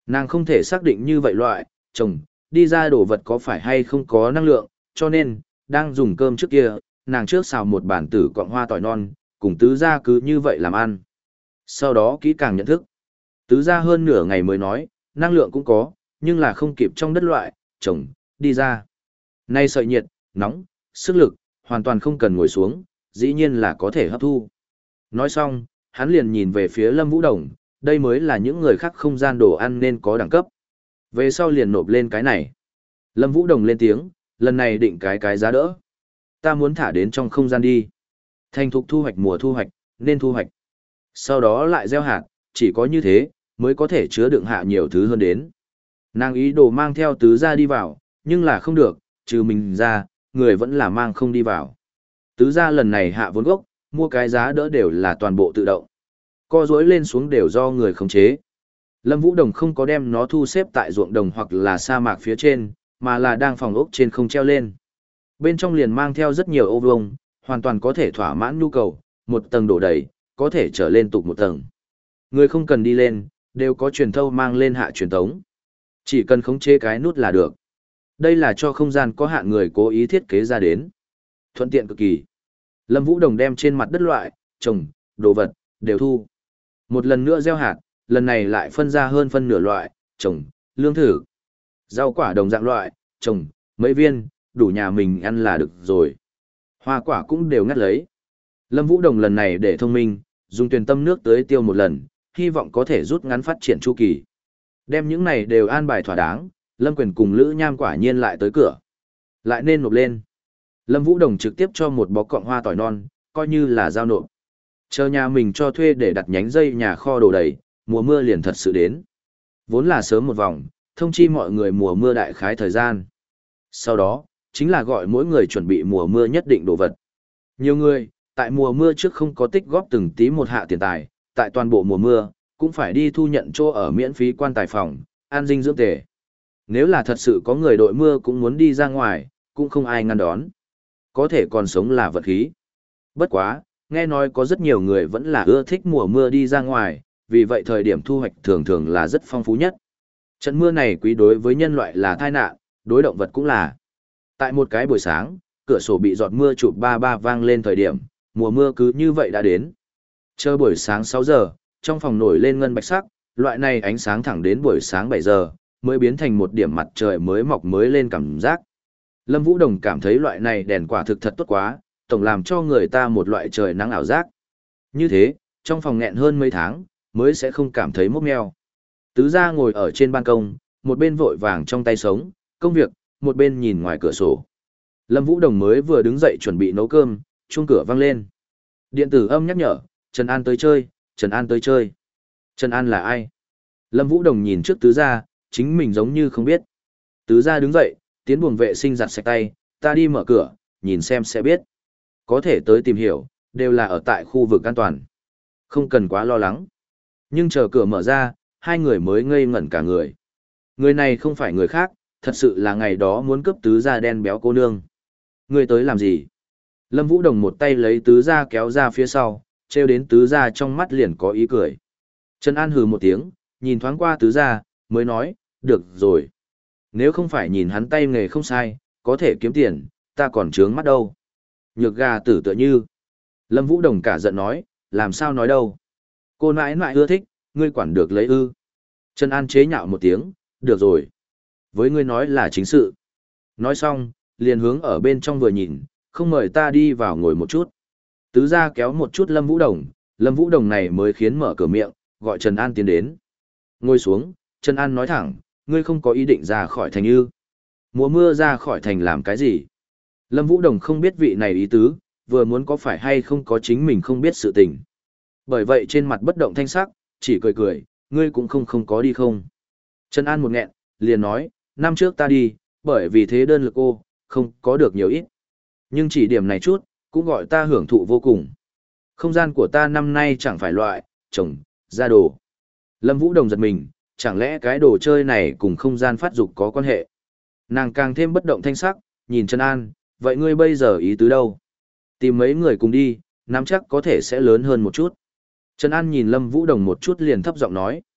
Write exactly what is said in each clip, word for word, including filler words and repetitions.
Nàng không thể xác định như vậy loại, trồng, đi ra đồ vật có phải hay không có năng lượng, cho nên, đang dùng cơm trước kia, nàng trước xào một bản tử cọng hoa tỏi non, cùng tứ gia cứ như vậy làm ăn. Sau đó kỹ càng nhận thức. Tứ gia hơn nửa ngày mới nói, năng lượng cũng có, nhưng là không kịp trong đất loại, trồng, đi ra. Nay sợi nhiệt, nóng, sức lực, hoàn toàn không cần ngồi xuống, dĩ nhiên là có thể hấp thu. Nói xong, hắn liền nhìn về phía Lâm Vũ Đồng, đây mới là những người khác không gian đồ ăn nên có đẳng cấp. Về sau liền nộp lên cái này. Lâm Vũ Đồng lên tiếng, lần này định cái cái giá đỡ. Ta muốn thả đến trong không gian đi. Thành thục thu hoạch mùa thu hoạch, nên thu hoạch. Sau đó lại gieo hạt, chỉ có như thế, mới có thể chứa đựng hạ nhiều thứ hơn đến. Nàng ý đồ mang theo tứ gia đi vào, nhưng là không được, trừ mình ra, người vẫn là mang không đi vào. Tứ gia lần này hạ vốn gốc, mua cái giá đỡ đều là toàn bộ tự động. Co dối lên xuống đều do người khống chế. Lâm Vũ Đồng không có đem nó thu xếp tại ruộng đồng hoặc là sa mạc phía trên, mà là đang phòng ốc trên không treo lên. Bên trong liền mang theo rất nhiều ô vuông, hoàn toàn có thể thỏa mãn nhu cầu, một tầng đổ đầy, có thể trở lên tục một tầng. Người không cần đi lên, đều có truyền thâu mang lên hạ truyền tống. Chỉ cần khống chế cái nút là được. Đây là cho không gian có hạn người cố ý thiết kế ra đến. Thuận tiện cực kỳ. Lâm Vũ Đồng đem trên mặt đất loại, trồng, đồ vật, đều thu. Một lần nữa gieo hạt, lần này lại phân ra hơn phân nửa loại, trồng, lương thử. Rau quả đồng dạng loại, trồng, mấy viên, đủ nhà mình ăn là được rồi. Hoa quả cũng đều ngắt lấy. Lâm Vũ Đồng lần này để thông minh, dùng tuyển tâm nước tưới tiêu một lần, hy vọng có thể rút ngắn phát triển chu kỳ. Đem những này đều an bài thỏa đáng, Lâm Quyền cùng Lữ Nham quả nhiên lại tới cửa. Lại nên nộp lên. Lâm Vũ Đồng trực tiếp cho một bó cọng hoa tỏi non, coi như là giao nộp. Chờ nhà mình cho thuê để đặt nhánh dây nhà kho đồ đầy, mùa mưa liền thật sự đến. Vốn là sớm một vòng, thông chi mọi người mùa mưa đại khái thời gian. Sau đó, chính là gọi mỗi người chuẩn bị mùa mưa nhất định đồ vật. Nhiều người, tại mùa mưa trước không có tích góp từng tí một hạ tiền tài, tại toàn bộ mùa mưa, cũng phải đi thu nhận chỗ ở miễn phí quan tài phòng, an dinh dưỡng tề. Nếu là thật sự có người đội mưa cũng muốn đi ra ngoài, cũng không ai ngăn đón. Có thể còn sống là vật khí. Bất quá, nghe nói có rất nhiều người vẫn là ưa thích mùa mưa đi ra ngoài, vì vậy thời điểm thu hoạch thường thường là rất phong phú nhất. Trận mưa này quý đối với nhân loại là tai nạn, đối động vật cũng là. Tại một cái buổi sáng, cửa sổ bị giọt mưa chụp ba ba vang lên thời điểm, mùa mưa cứ như vậy đã đến. Chờ buổi sáng sáu giờ, trong phòng nổi lên ngân bạch sắc, loại này ánh sáng thẳng đến buổi sáng bảy giờ, mới biến thành một điểm mặt trời mới mọc mới lên cảm giác. Lâm Vũ Đồng cảm thấy loại này đèn quả thực thật tốt quá, tổng làm cho người ta một loại trời nắng ảo giác. Như thế, trong phòng nghẹn hơn mấy tháng, mới sẽ không cảm thấy mốc meo. Tứ gia ngồi ở trên ban công, một bên vội vàng trong tay sống, công việc, một bên nhìn ngoài cửa sổ. Lâm Vũ Đồng mới vừa đứng dậy chuẩn bị nấu cơm, chuông cửa vang lên. Điện tử âm nhắc nhở, Trần An tới chơi, Trần An tới chơi. Trần An là ai? Lâm Vũ Đồng nhìn trước tứ gia, chính mình giống như không biết. Tứ gia đứng dậy, tiến buồng vệ sinh giặt sạch tay, ta đi mở cửa, nhìn xem sẽ biết. Có thể tới tìm hiểu, đều là ở tại khu vực an toàn. Không cần quá lo lắng. Nhưng chờ cửa mở ra, hai người mới ngây ngẩn cả người. Người này không phải người khác, thật sự là ngày đó muốn cướp tứ gia đen béo cô nương. Người tới làm gì? Lâm Vũ Đồng một tay lấy tứ gia kéo ra phía sau, treo đến tứ gia trong mắt liền có ý cười. Trần An hừ một tiếng, nhìn thoáng qua tứ gia, mới nói, được rồi. Nếu không phải nhìn hắn tay nghề không sai, có thể kiếm tiền, ta còn trướng mắt đâu. Nhược gà tử tựa như. Lâm Vũ Đồng cả giận nói, làm sao nói đâu. Cô nãi nãi ưa thích, ngươi quản được lấy ư. Trần An chế nhạo một tiếng, được rồi. Với ngươi nói là chính sự. Nói xong, liền hướng ở bên trong vừa nhìn, không mời ta đi vào ngồi một chút. Tứ gia kéo một chút Lâm Vũ Đồng, Lâm Vũ Đồng này mới khiến mở cửa miệng, gọi Trần An tiến đến. Ngồi xuống, Trần An nói thẳng, ngươi không có ý định ra khỏi thành ư. Mùa mưa ra khỏi thành làm cái gì? Lâm Vũ Đồng không biết vị này ý tứ, vừa muốn có phải hay không có chính mình không biết sự tình. Bởi vậy trên mặt bất động thanh sắc, chỉ cười cười, ngươi cũng không không có đi không. Trần An một nghẹn, liền nói, năm trước ta đi, bởi vì thế đơn lực ô, không có được nhiều ít. Nhưng chỉ điểm này chút, cũng gọi ta hưởng thụ vô cùng. Không gian của ta năm nay chẳng phải loại, trồng, ra đồ. Lâm Vũ Đồng giật mình, chẳng lẽ cái đồ chơi này cùng không gian phát dục có quan hệ. Nàng càng thêm bất động thanh sắc, nhìn Trần An, vậy ngươi bây giờ ý tứ đâu? Tìm mấy người cùng đi, nắm chắc có thể sẽ lớn hơn một chút. Trần An nhìn Lâm Vũ Đồng một chút liền thấp giọng nói.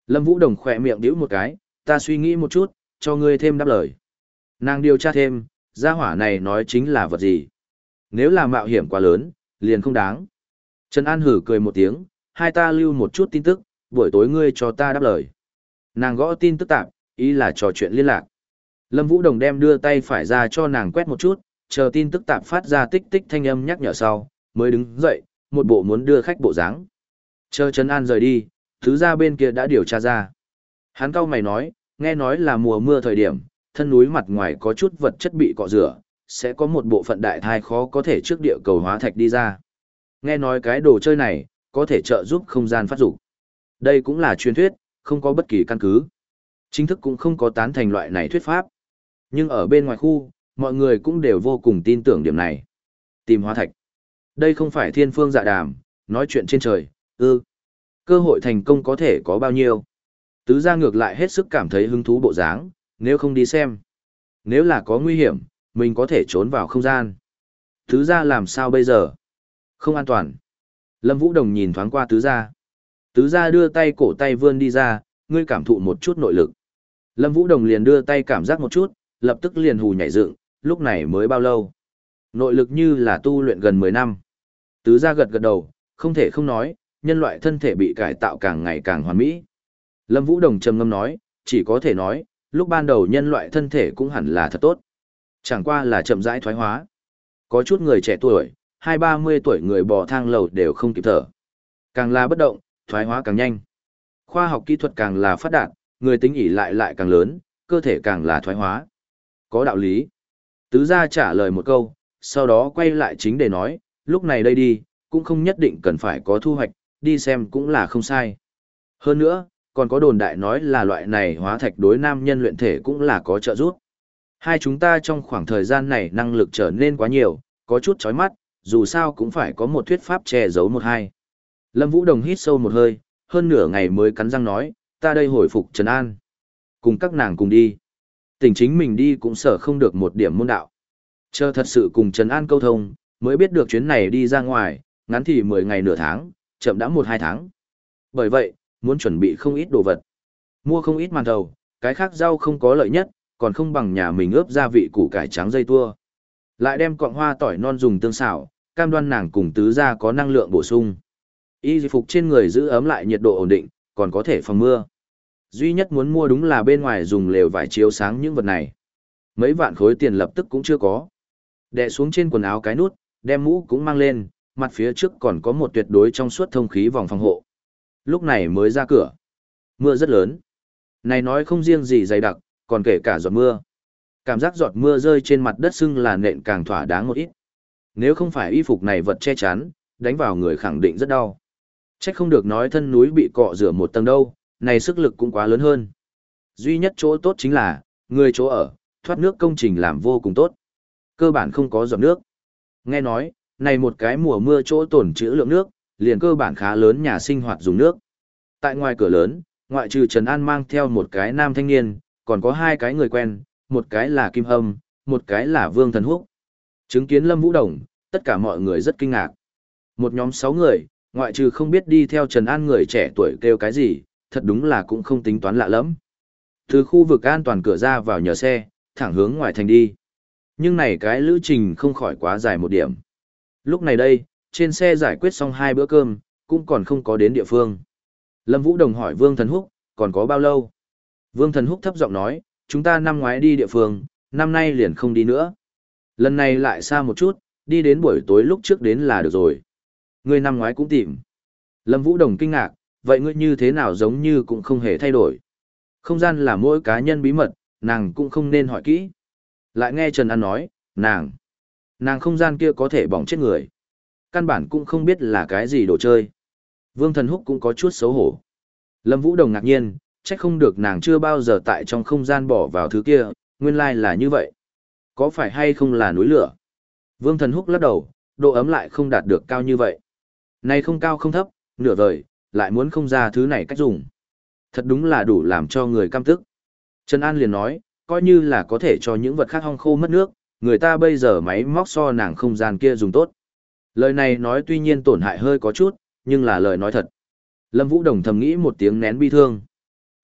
Lâm Vũ Đồng khỏe miệng đĩu một cái, ta suy nghĩ một chút, cho ngươi thêm đáp lời. Nàng điều tra thêm, gia hỏa này nói chính là vật gì. Nếu là mạo hiểm quá lớn, liền không đáng. Trần An hử cười một tiếng, hai ta lưu một chút tin tức, buổi tối ngươi cho ta đáp lời. Nàng gõ tin tức tạp, ý là trò chuyện liên lạc. Lâm Vũ Đồng đem đưa tay phải ra cho nàng quét một chút, chờ tin tức tạp phát ra tích tích thanh âm nhắc nhở sau, mới đứng dậy, một bộ muốn đưa khách bộ dáng. Chờ Trần An rời đi, thứ ra bên kia đã điều tra ra. Hắn cau mày nói, nghe nói là mùa mưa thời điểm, thân núi mặt ngoài có chút vật chất bị cọ rửa, sẽ có một bộ phận đại thai khó có thể trước địa cầu hóa thạch đi ra. Nghe nói cái đồ chơi này, có thể trợ giúp không gian phát dục. Đây cũng là truyền thuyết, không có bất kỳ căn cứ. Chính thức cũng không có tán thành loại này thuyết pháp. Nhưng ở bên ngoài khu, mọi người cũng đều vô cùng tin tưởng điểm này. Tìm hóa thạch. Đây không phải thiên phương dạ đàm, nói chuyện trên trời, ư. Cơ hội thành công có thể có bao nhiêu. Tứ gia ngược lại hết sức cảm thấy hứng thú bộ dáng, nếu không đi xem. Nếu là có nguy hiểm, mình có thể trốn vào không gian. Tứ gia làm sao bây giờ? Không an toàn. Lâm Vũ Đồng nhìn thoáng qua tứ gia. Tứ gia đưa tay cổ tay vươn đi ra, ngươi cảm thụ một chút nội lực. Lâm Vũ Đồng liền đưa tay cảm giác một chút, lập tức liền hù nhảy dựng, lúc này mới bao lâu. Nội lực như là tu luyện gần mười năm. Tứ gia gật gật đầu, không thể không nói, nhân loại thân thể bị cải tạo càng ngày càng hoàn mỹ. Lâm Vũ Đồng trầm ngâm nói, chỉ có thể nói, lúc ban đầu nhân loại thân thể cũng hẳn là thật tốt. Chẳng qua là chậm rãi thoái hóa. Có chút người trẻ tuổi, hai ba mươi tuổi người bò thang lầu đều không kịp thở. Càng là bất động, thoái hóa càng nhanh. Khoa học kỹ thuật càng là phát đạt, người tính ỷ lại lại càng lớn, cơ thể càng là thoái hóa. Có đạo lý. Tứ gia trả lời một câu, sau đó quay lại chính để nói, lúc này đây đi, cũng không nhất định cần phải có thu hoạch, đi xem cũng là không sai. Hơn nữa, còn có đồn đại nói là loại này hóa thạch đối nam nhân luyện thể cũng là có trợ giúp. Hai chúng ta trong khoảng thời gian này năng lực trở nên quá nhiều, có chút chói mắt, dù sao cũng phải có một thuyết pháp che giấu một hai. Lâm Vũ Đồng hít sâu một hơi, hơn nửa ngày mới cắn răng nói, ta đây hồi phục Trần An. Cùng các nàng cùng đi. Tỉnh chính mình đi cũng sợ không được một điểm môn đạo. Chờ thật sự cùng Trần An câu thông, mới biết được chuyến này đi ra ngoài, ngắn thì mười ngày nửa tháng, chậm đã một hai tháng. Bởi vậy, muốn chuẩn bị không ít đồ vật. Mua không ít màn thầu, cái khác rau không có lợi nhất, còn không bằng nhà mình ướp gia vị củ cải trắng dây tua. Lại đem cọng hoa tỏi non dùng tương xào, cam đoan nàng cùng tứ gia có năng lượng bổ sung. Y phục trên người giữ ấm lại nhiệt độ ổn định, còn có thể phòng mưa. Duy nhất muốn mua đúng là bên ngoài dùng lều vải chiếu sáng những vật này. Mấy vạn khối tiền lập tức cũng chưa có. Đè xuống trên quần áo cái nút, đem mũ cũng mang lên, mặt phía trước còn có một tuyệt đối trong suốt thông khí vòng phòng hộ. Lúc này mới ra cửa. Mưa rất lớn. Này nói không riêng gì dày đặc, còn kể cả giọt mưa. Cảm giác giọt mưa rơi trên mặt đất sưng là nện càng thỏa đáng một ít. Nếu không phải y phục này vật che chắn, đánh vào người khẳng định rất đau. Chắc không được nói thân núi bị cọ rửa một tầng đâu, này sức lực cũng quá lớn hơn. Duy nhất chỗ tốt chính là, người chỗ ở, thoát nước công trình làm vô cùng tốt. Cơ bản không có giọt nước. Nghe nói, này một cái mùa mưa chỗ tổn trữ lượng nước, liền cơ bản khá lớn nhà sinh hoạt dùng nước. Tại ngoài cửa lớn, ngoại trừ Trần An mang theo một cái nam thanh niên, còn có hai cái người quen, một cái là Kim Hâm, một cái là Vương Thần Húc. Chứng kiến Lâm Vũ Đồng, tất cả mọi người rất kinh ngạc. Một nhóm sáu người, ngoại trừ không biết đi theo Trần An người trẻ tuổi kêu cái gì, thật đúng là cũng không tính toán lạ lắm. Từ khu vực an toàn cửa ra vào nhờ xe, thẳng hướng ngoài thành đi. Nhưng này cái lữ trình không khỏi quá dài một điểm. Lúc này đây, trên xe giải quyết xong hai bữa cơm, cũng còn không có đến địa phương. Lâm Vũ Đồng hỏi Vương Thần Húc, còn có bao lâu? Vương Thần Húc thấp giọng nói, chúng ta năm ngoái đi địa phương, năm nay liền không đi nữa. Lần này lại xa một chút, đi đến buổi tối lúc trước đến là được rồi. Ngươi năm ngoái cũng tìm. Lâm Vũ Đồng kinh ngạc, vậy ngươi như thế nào giống như cũng không hề thay đổi. Không gian là mỗi cá nhân bí mật, nàng cũng không nên hỏi kỹ. Lại nghe Trần An nói, nàng, nàng không gian kia có thể bỏng chết người. Căn bản cũng không biết là cái gì đồ chơi. Vương Thần Húc cũng có chút xấu hổ. Lâm Vũ Đồng ngạc nhiên, trách không được nàng chưa bao giờ tại trong không gian bỏ vào thứ kia, nguyên lai là như vậy. Có phải hay không là núi lửa? Vương Thần Húc lắc đầu, độ ấm lại không đạt được cao như vậy. Này không cao không thấp, nửa vời, lại muốn không ra thứ này cách dùng. Thật đúng là đủ làm cho người căm tức. Trần An liền nói, coi như là có thể cho những vật khác hong khô mất nước, người ta bây giờ máy móc so nàng không gian kia dùng tốt. Lời này nói tuy nhiên tổn hại hơi có chút, nhưng là lời nói thật. Lâm Vũ Đồng thầm nghĩ một tiếng nén bi thương.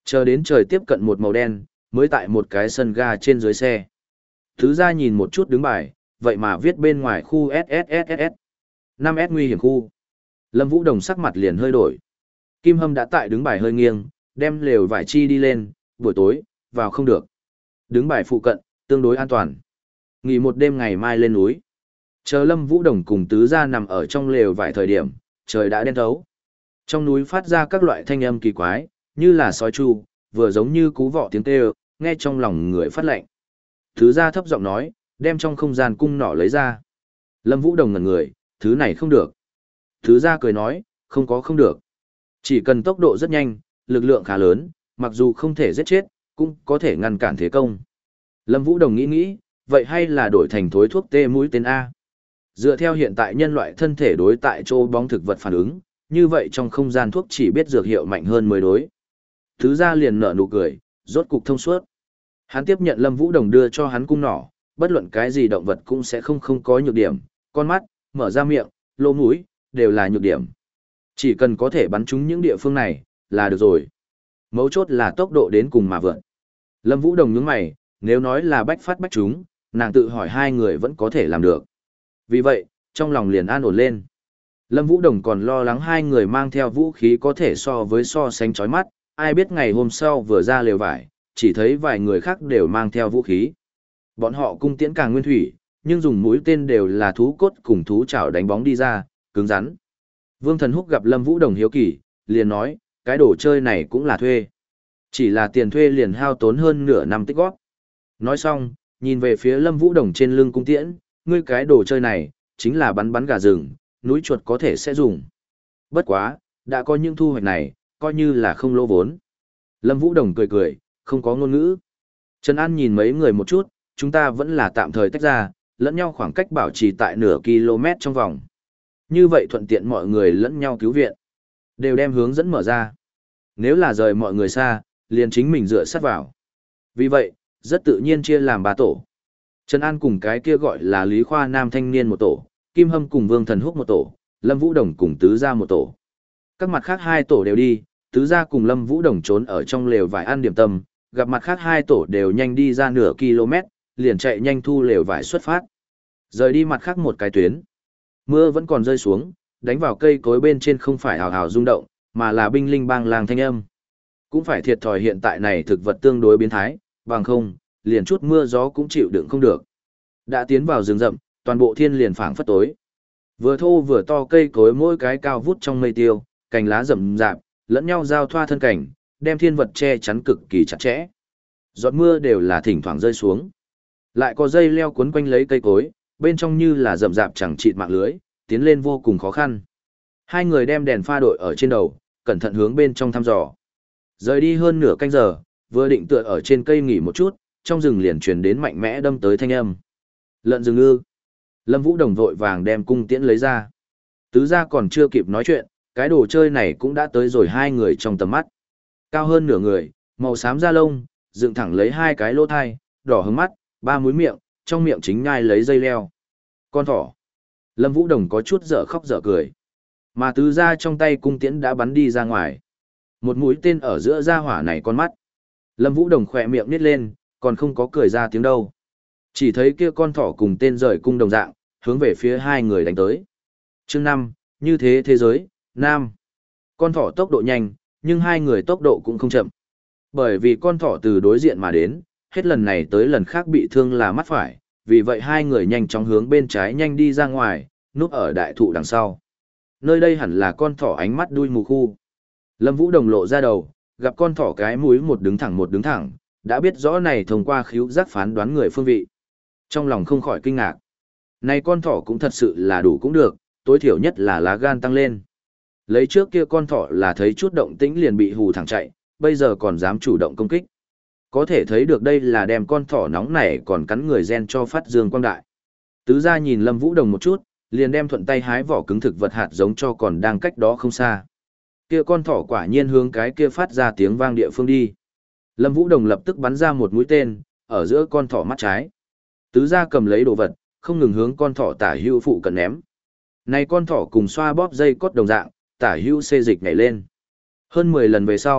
Chờ đến trời tiếp cận một màu đen, mới tại một cái sân ga trên dưới xe. Thứ ra nhìn một chút đứng bài, vậy mà viết bên ngoài khu ét ét ét ét ét. năm S nguy hiểm khu. Lâm Vũ Đồng sắc mặt liền hơi đổi. Kim Hâm đã tại đứng bài hơi nghiêng, đem lều vải chi đi lên, buổi tối, vào không được. Đứng bài phụ cận, tương đối an toàn. Nghỉ một đêm ngày mai lên núi. Chờ Lâm Vũ Đồng cùng tứ gia nằm ở trong lều vải thời điểm, trời đã đen thấu. Trong núi phát ra các loại thanh âm kỳ quái, như là sói chu, vừa giống như cú vọ tiếng kêu, nghe trong lòng người phát lạnh. Tứ gia thấp giọng nói, đem trong không gian cung nỏ lấy ra. Lâm Vũ Đồng ngẩn người, thứ này không được. Tứ gia cười nói, không có không được. Chỉ cần tốc độ rất nhanh, lực lượng khá lớn, mặc dù không thể giết chết, cũng có thể ngăn cản thế công. Lâm Vũ Đồng nghĩ nghĩ, vậy hay là đổi thành thối thuốc tê mũi tên A. Dựa theo hiện tại nhân loại thân thể đối tại chỗ bóng thực vật phản ứng, như vậy trong không gian thuốc chỉ biết dược hiệu mạnh hơn mới đối. Thứ gia liền nở nụ cười, rốt cục thông suốt. Hắn tiếp nhận Lâm Vũ Đồng đưa cho hắn cung nỏ, bất luận cái gì động vật cũng sẽ không không có nhược điểm, con mắt, mở ra miệng, lỗ mũi, đều là nhược điểm. Chỉ cần có thể bắn trúng những địa phương này, là được rồi. Mấu chốt là tốc độ đến cùng mà vượt. Lâm Vũ Đồng nhướng mày, nếu nói là bách phát bách trúng, nàng tự hỏi hai người vẫn có thể làm được. Vì vậy, trong lòng liền an ổn lên. Lâm Vũ Đồng còn lo lắng hai người mang theo vũ khí có thể so với so sánh chói mắt, ai biết ngày hôm sau vừa ra lều vải, chỉ thấy vài người khác đều mang theo vũ khí. Bọn họ cung tiễn càng nguyên thủy, nhưng dùng mũi tên đều là thú cốt cùng thú chảo đánh bóng đi ra, cứng rắn. Vương Thần Húc gặp Lâm Vũ Đồng hiếu kỳ, liền nói, cái đồ chơi này cũng là thuê. Chỉ là tiền thuê liền hao tốn hơn nửa năm tích góp. Nói xong, nhìn về phía Lâm Vũ Đồng trên lưng cung tiễn, ngươi cái đồ chơi này, chính là bắn bắn gà rừng, núi chuột có thể sẽ dùng. Bất quá, đã có những thu hoạch này, coi như là không lỗ vốn. Lâm Vũ Đồng cười cười, không có ngôn ngữ. Trần An nhìn mấy người một chút, chúng ta vẫn là tạm thời tách ra, lẫn nhau khoảng cách bảo trì tại nửa km trong vòng. Như vậy thuận tiện mọi người lẫn nhau cứu viện. Đều đem hướng dẫn mở ra. Nếu là rời mọi người xa, liền chính mình dựa sát vào. Vì vậy, rất tự nhiên chia làm ba tổ. Trần An cùng cái kia gọi là Lý Khoa Nam thanh niên một tổ, Kim Hâm cùng Vương Thần Húc một tổ, Lâm Vũ Đồng cùng Tứ Gia một tổ. Các mặt khác hai tổ đều đi, Tứ Gia cùng Lâm Vũ Đồng trốn ở trong lều vải ăn điểm tâm, gặp mặt khác hai tổ đều nhanh đi ra nửa km, liền chạy nhanh thu lều vải xuất phát. Rời đi mặt khác một cái tuyến. Mưa vẫn còn rơi xuống, đánh vào cây cối bên trên không phải hào hào rung động, mà là binh linh bang làng thanh âm. Cũng phải thiệt thòi hiện tại này thực vật tương đối biến thái, bằng không, liền chút mưa gió cũng chịu đựng không được. Đã tiến vào rừng rậm, toàn bộ thiên liền phảng phất tối. Vừa thô vừa to cây cối mỗi cái cao vút trong mây tiêu, cành lá rậm rạp, lẫn nhau giao thoa thân cảnh, đem thiên vật che chắn cực kỳ chặt chẽ. Giọt mưa đều là thỉnh thoảng rơi xuống. Lại có dây leo cuốn quanh lấy cây cối, bên trong như là rậm rạp chẳng chịt mạng lưới, tiến lên vô cùng khó khăn. Hai người đem đèn pha đội ở trên đầu, cẩn thận hướng bên trong thăm dò. Rời đi hơn nửa canh giờ, vừa định tựa ở trên cây nghỉ một chút, trong rừng liền truyền đến mạnh mẽ đâm tới thanh âm. Lợn rừng ư? Lâm Vũ Đồng vội vàng đem cung tiễn lấy ra. Tứ gia còn chưa kịp nói chuyện, cái đồ chơi này cũng đã tới rồi hai người trong tầm mắt. Cao hơn nửa người, màu xám da lông, dựng thẳng lấy hai cái lỗ thai, đỏ hứng mắt, ba múi miệng, trong miệng chính nhai lấy dây leo. Con thỏ. Lâm Vũ Đồng có chút dở khóc dở cười. Mà tứ gia trong tay cung tiễn đã bắn đi ra ngoài. Một mũi tên ở giữa da hỏa này con mắt. Lâm Vũ Đồng khỏe miệng nít lên, còn không có cười ra tiếng đâu. Chỉ thấy kia con thỏ cùng tên rời cung đồng dạng, hướng về phía hai người đánh tới. Chương năm, như thế thế giới, Nam. Con thỏ tốc độ nhanh, nhưng hai người tốc độ cũng không chậm. Bởi vì con thỏ từ đối diện mà đến, hết lần này tới lần khác bị thương là mắt phải, vì vậy hai người nhanh chóng hướng bên trái nhanh đi ra ngoài, núp ở đại thụ đằng sau. Nơi đây hẳn là con thỏ ánh mắt đuôi mù khu. Lâm Vũ Đồng lộ ra đầu, gặp con thỏ cái mũi một đứng thẳng một đứng thẳng, đã biết rõ này thông qua khíu giác phán đoán người phương vị. Trong lòng không khỏi kinh ngạc. Này con thỏ cũng thật sự là đủ cũng được, tối thiểu nhất là lá gan tăng lên. Lấy trước kia con thỏ là thấy chút động tĩnh liền bị hù thẳng chạy, bây giờ còn dám chủ động công kích. Có thể thấy được đây là đem con thỏ nóng này còn cắn người gen cho phát dương quang đại. Tứ gia nhìn Lâm Vũ Đồng một chút, liền đem thuận tay hái vỏ cứng thực vật hạt giống cho còn đang cách đó không xa. Kia con thỏ quả nhiên hướng cái kia phát ra tiếng vang địa phương đi. Lâm Vũ Đồng lập tức bắn ra một mũi tên, ở giữa con thỏ mắt trái. Tứ gia cầm lấy đồ vật, không ngừng hướng con thỏ tả hữu phụ cận ném. Này con thỏ cùng xoa bóp dây cốt đồng dạng, tả hữu xê dịch nhảy lên. Hơn mười lần về sau,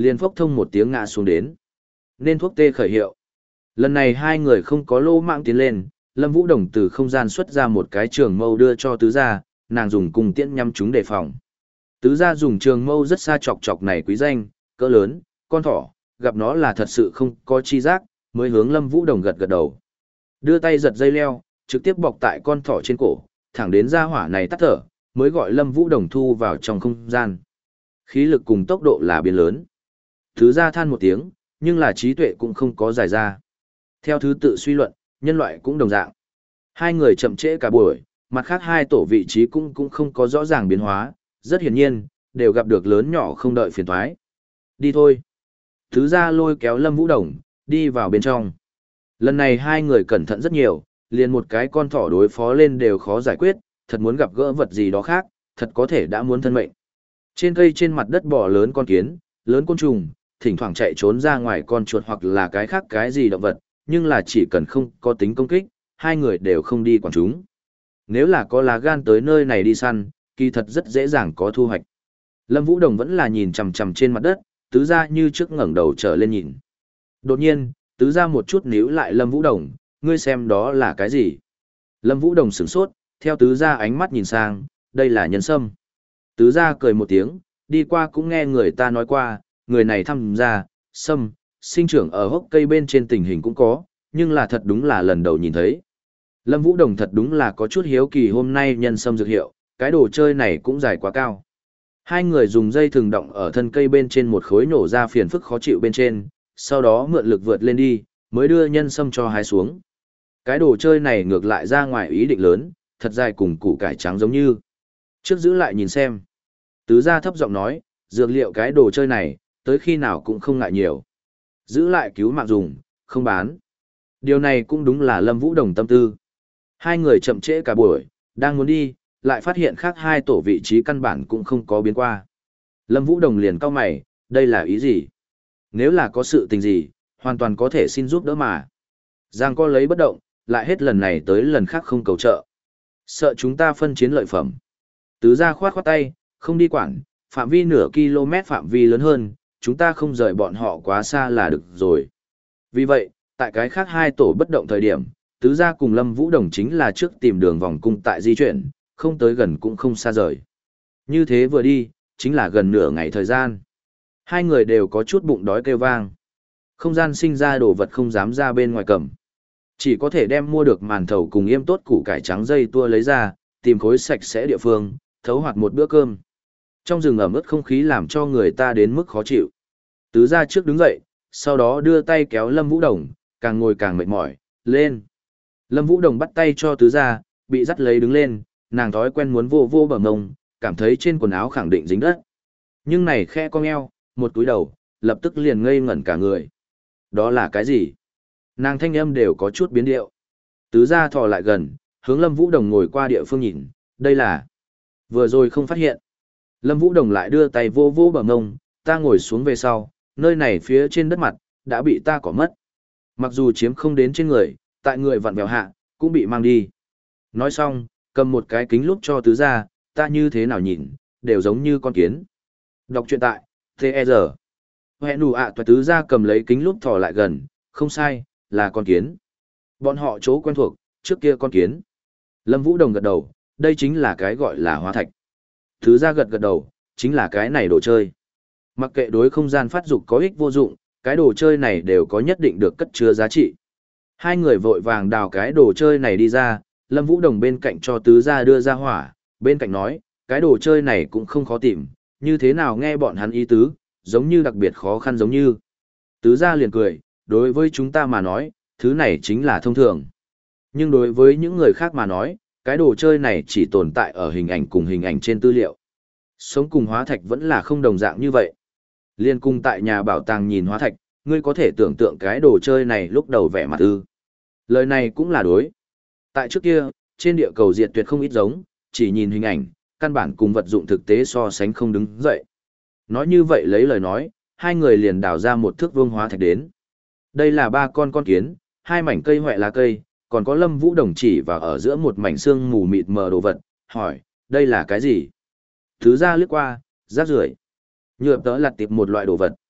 liền phốc thông một tiếng ngã xuống đến. Nên thuốc tê khởi hiệu. Lần này hai người không có lô mạng tiến lên, Lâm Vũ Đồng từ không gian xuất ra một cái trường mâu đưa cho tứ gia, nàng dùng cùng tiễn nhắm chúng đề phòng. Tứ gia dùng trường mâu rất xa chọc chọc này quý danh, cỡ lớn, con thỏ, gặp nó là thật sự không có chi giác, mới hướng Lâm Vũ Đồng gật gật đầu. Đưa tay giật dây leo, trực tiếp bọc tại con thỏ trên cổ, thẳng đến gia hỏa này tắt thở, mới gọi Lâm Vũ Đồng thu vào trong không gian. Khí lực cùng tốc độ là biến lớn. Tứ gia than một tiếng, nhưng là trí tuệ cũng không có giải ra. Theo thứ tự suy luận, nhân loại cũng đồng dạng. Hai người chậm trễ cả buổi, mặt khác hai tổ vị trí cũng cũng không có rõ ràng biến hóa, rất hiển nhiên, đều gặp được lớn nhỏ không đợi phiền toái. Đi thôi. Thứ gia lôi kéo Lâm Vũ Đồng, đi vào bên trong. Lần này hai người cẩn thận rất nhiều, liền một cái con thỏ đối phó lên đều khó giải quyết, thật muốn gặp gỡ vật gì đó khác, thật có thể đã muốn thân mệnh. Trên cây trên mặt đất bò lớn con kiến, lớn côn trùng, thỉnh thoảng chạy trốn ra ngoài con chuột hoặc là cái khác cái gì động vật, nhưng là chỉ cần không có tính công kích, hai người đều không đi quản chúng. Nếu là có lá gan tới nơi này đi săn, kỳ thật rất dễ dàng có thu hoạch. Lâm Vũ Đồng vẫn là nhìn chằm chằm trên mặt đất, tứ gia như trước ngẩng đầu trở lên nhìn. Đột nhiên, tứ gia một chút níu lại Lâm Vũ Đồng, ngươi xem đó là cái gì? Lâm Vũ Đồng sửng sốt, theo tứ gia ánh mắt nhìn sang, đây là nhân sâm. Tứ gia cười một tiếng, đi qua cũng nghe người ta nói qua, người này thăm ra, sâm, sinh trưởng ở hốc cây bên trên tình hình cũng có, nhưng là thật đúng là lần đầu nhìn thấy. Lâm Vũ Đồng thật đúng là có chút hiếu kỳ hôm nay nhân sâm dược hiệu, cái đồ chơi này cũng dài quá cao. Hai người dùng dây thừng động ở thân cây bên trên một khối nổ ra phiền phức khó chịu bên trên, sau đó mượn lực vượt lên đi, mới đưa nhân sâm cho hái xuống. Cái đồ chơi này ngược lại ra ngoài ý định lớn, thật dài cùng củ cải trắng giống như. Trước giữ lại nhìn xem. Tứ gia thấp giọng nói, dược liệu cái đồ chơi này, tới khi nào cũng không ngại nhiều. Giữ lại cứu mạng dùng, không bán. Điều này cũng đúng là Lâm Vũ Đồng tâm tư. Hai người chậm trễ cả buổi, đang muốn đi, lại phát hiện khác hai tổ vị trí căn bản cũng không có biến qua. Lâm Vũ Đồng liền cau mày, đây là ý gì? Nếu là có sự tình gì, hoàn toàn có thể xin giúp đỡ mà. Giang co lấy bất động, lại hết lần này tới lần khác không cầu trợ. Sợ chúng ta phân chiến lợi phẩm. Tứ gia khoát khoát tay, không đi quản, phạm vi nửa km phạm vi lớn hơn, chúng ta không rời bọn họ quá xa là được rồi. Vì vậy, tại cái khác hai tổ bất động thời điểm, tứ gia cùng Lâm Vũ Đồng chính là trước tìm đường vòng cung tại di chuyển, không tới gần cũng không xa rời. Như thế vừa đi, chính là gần nửa ngày thời gian. Hai người đều có chút bụng đói kêu vang. Không gian sinh ra đồ vật không dám ra bên ngoài cầm. Chỉ có thể đem mua được màn thầu cùng yêm tốt củ cải trắng dây tua lấy ra, tìm khối sạch sẽ địa phương, thấu hoạt một bữa cơm. Trong rừng ẩm ướt không khí làm cho người ta đến mức khó chịu. Tứ gia trước đứng dậy, sau đó đưa tay kéo Lâm Vũ Đồng, càng ngồi càng mệt mỏi, lên. Lâm Vũ Đồng bắt tay cho tứ gia, bị dắt lấy đứng lên, nàng thói quen muốn vô vô bờ ngông, cảm thấy trên quần áo khẳng định dính đất. Nhưng này khe cong eo, một túi đầu, lập tức liền ngây ngẩn cả người. Đó là cái gì? Nàng thanh âm đều có chút biến điệu. Tứ gia thò lại gần, hướng Lâm Vũ Đồng ngồi qua địa phương nhìn, đây là... Vừa rồi không phát hiện. Lâm Vũ Đồng lại đưa tay vô vô bờ ngông, ta ngồi xuống về sau, nơi này phía trên đất mặt, đã bị ta cỏ mất. Mặc dù chiếm không đến trên người, tại người vặn vẹo hạ, cũng bị mang đi. Nói xong, cầm một cái kính lúp cho tứ gia, ta như thế nào nhìn, đều giống như con kiến. Đọc truyện tại, tê e rờ. Hẹn đủ ạ à, tứ gia cầm lấy kính lúp thò lại gần, không sai, là con kiến. Bọn họ chỗ quen thuộc, trước kia con kiến. Lâm Vũ Đồng gật đầu, đây chính là cái gọi là hóa thạch. Tứ gia gật gật đầu, chính là cái này đồ chơi. Mặc kệ đối không gian phát dục có ích vô dụng, cái đồ chơi này đều có nhất định được cất chứa giá trị. Hai người vội vàng đào cái đồ chơi này đi ra, Lâm Vũ Đồng bên cạnh cho tứ gia đưa ra hỏa, bên cạnh nói, cái đồ chơi này cũng không khó tìm, như thế nào nghe bọn hắn ý tứ, giống như đặc biệt khó khăn giống như. Tứ gia liền cười, đối với chúng ta mà nói, thứ này chính là thông thường. Nhưng đối với những người khác mà nói, cái đồ chơi này chỉ tồn tại ở hình ảnh cùng hình ảnh trên tư liệu. Sống cùng hóa thạch vẫn là không đồng dạng như vậy. Liên cung tại nhà bảo tàng nhìn hóa thạch, ngươi có thể tưởng tượng cái đồ chơi này lúc đầu vẻ mặt ư. Lời này cũng là đối. Tại trước kia, trên địa cầu diệt tuyệt không ít giống, chỉ nhìn hình ảnh, căn bản cùng vật dụng thực tế so sánh không đứng dậy. Nói như vậy lấy lời nói, hai người liền đào ra một thước vuông hóa thạch đến. Đây là ba con con kiến, hai mảnh cây hoẹ lá cây, còn có Lâm Vũ Đồng chỉ và ở giữa một mảnh xương mù mịt mờ đồ vật, hỏi, đây là cái gì? Thứ ra lướt qua, rác rưởi. Nhựa tớ lặt tiệp một loại đồ vật.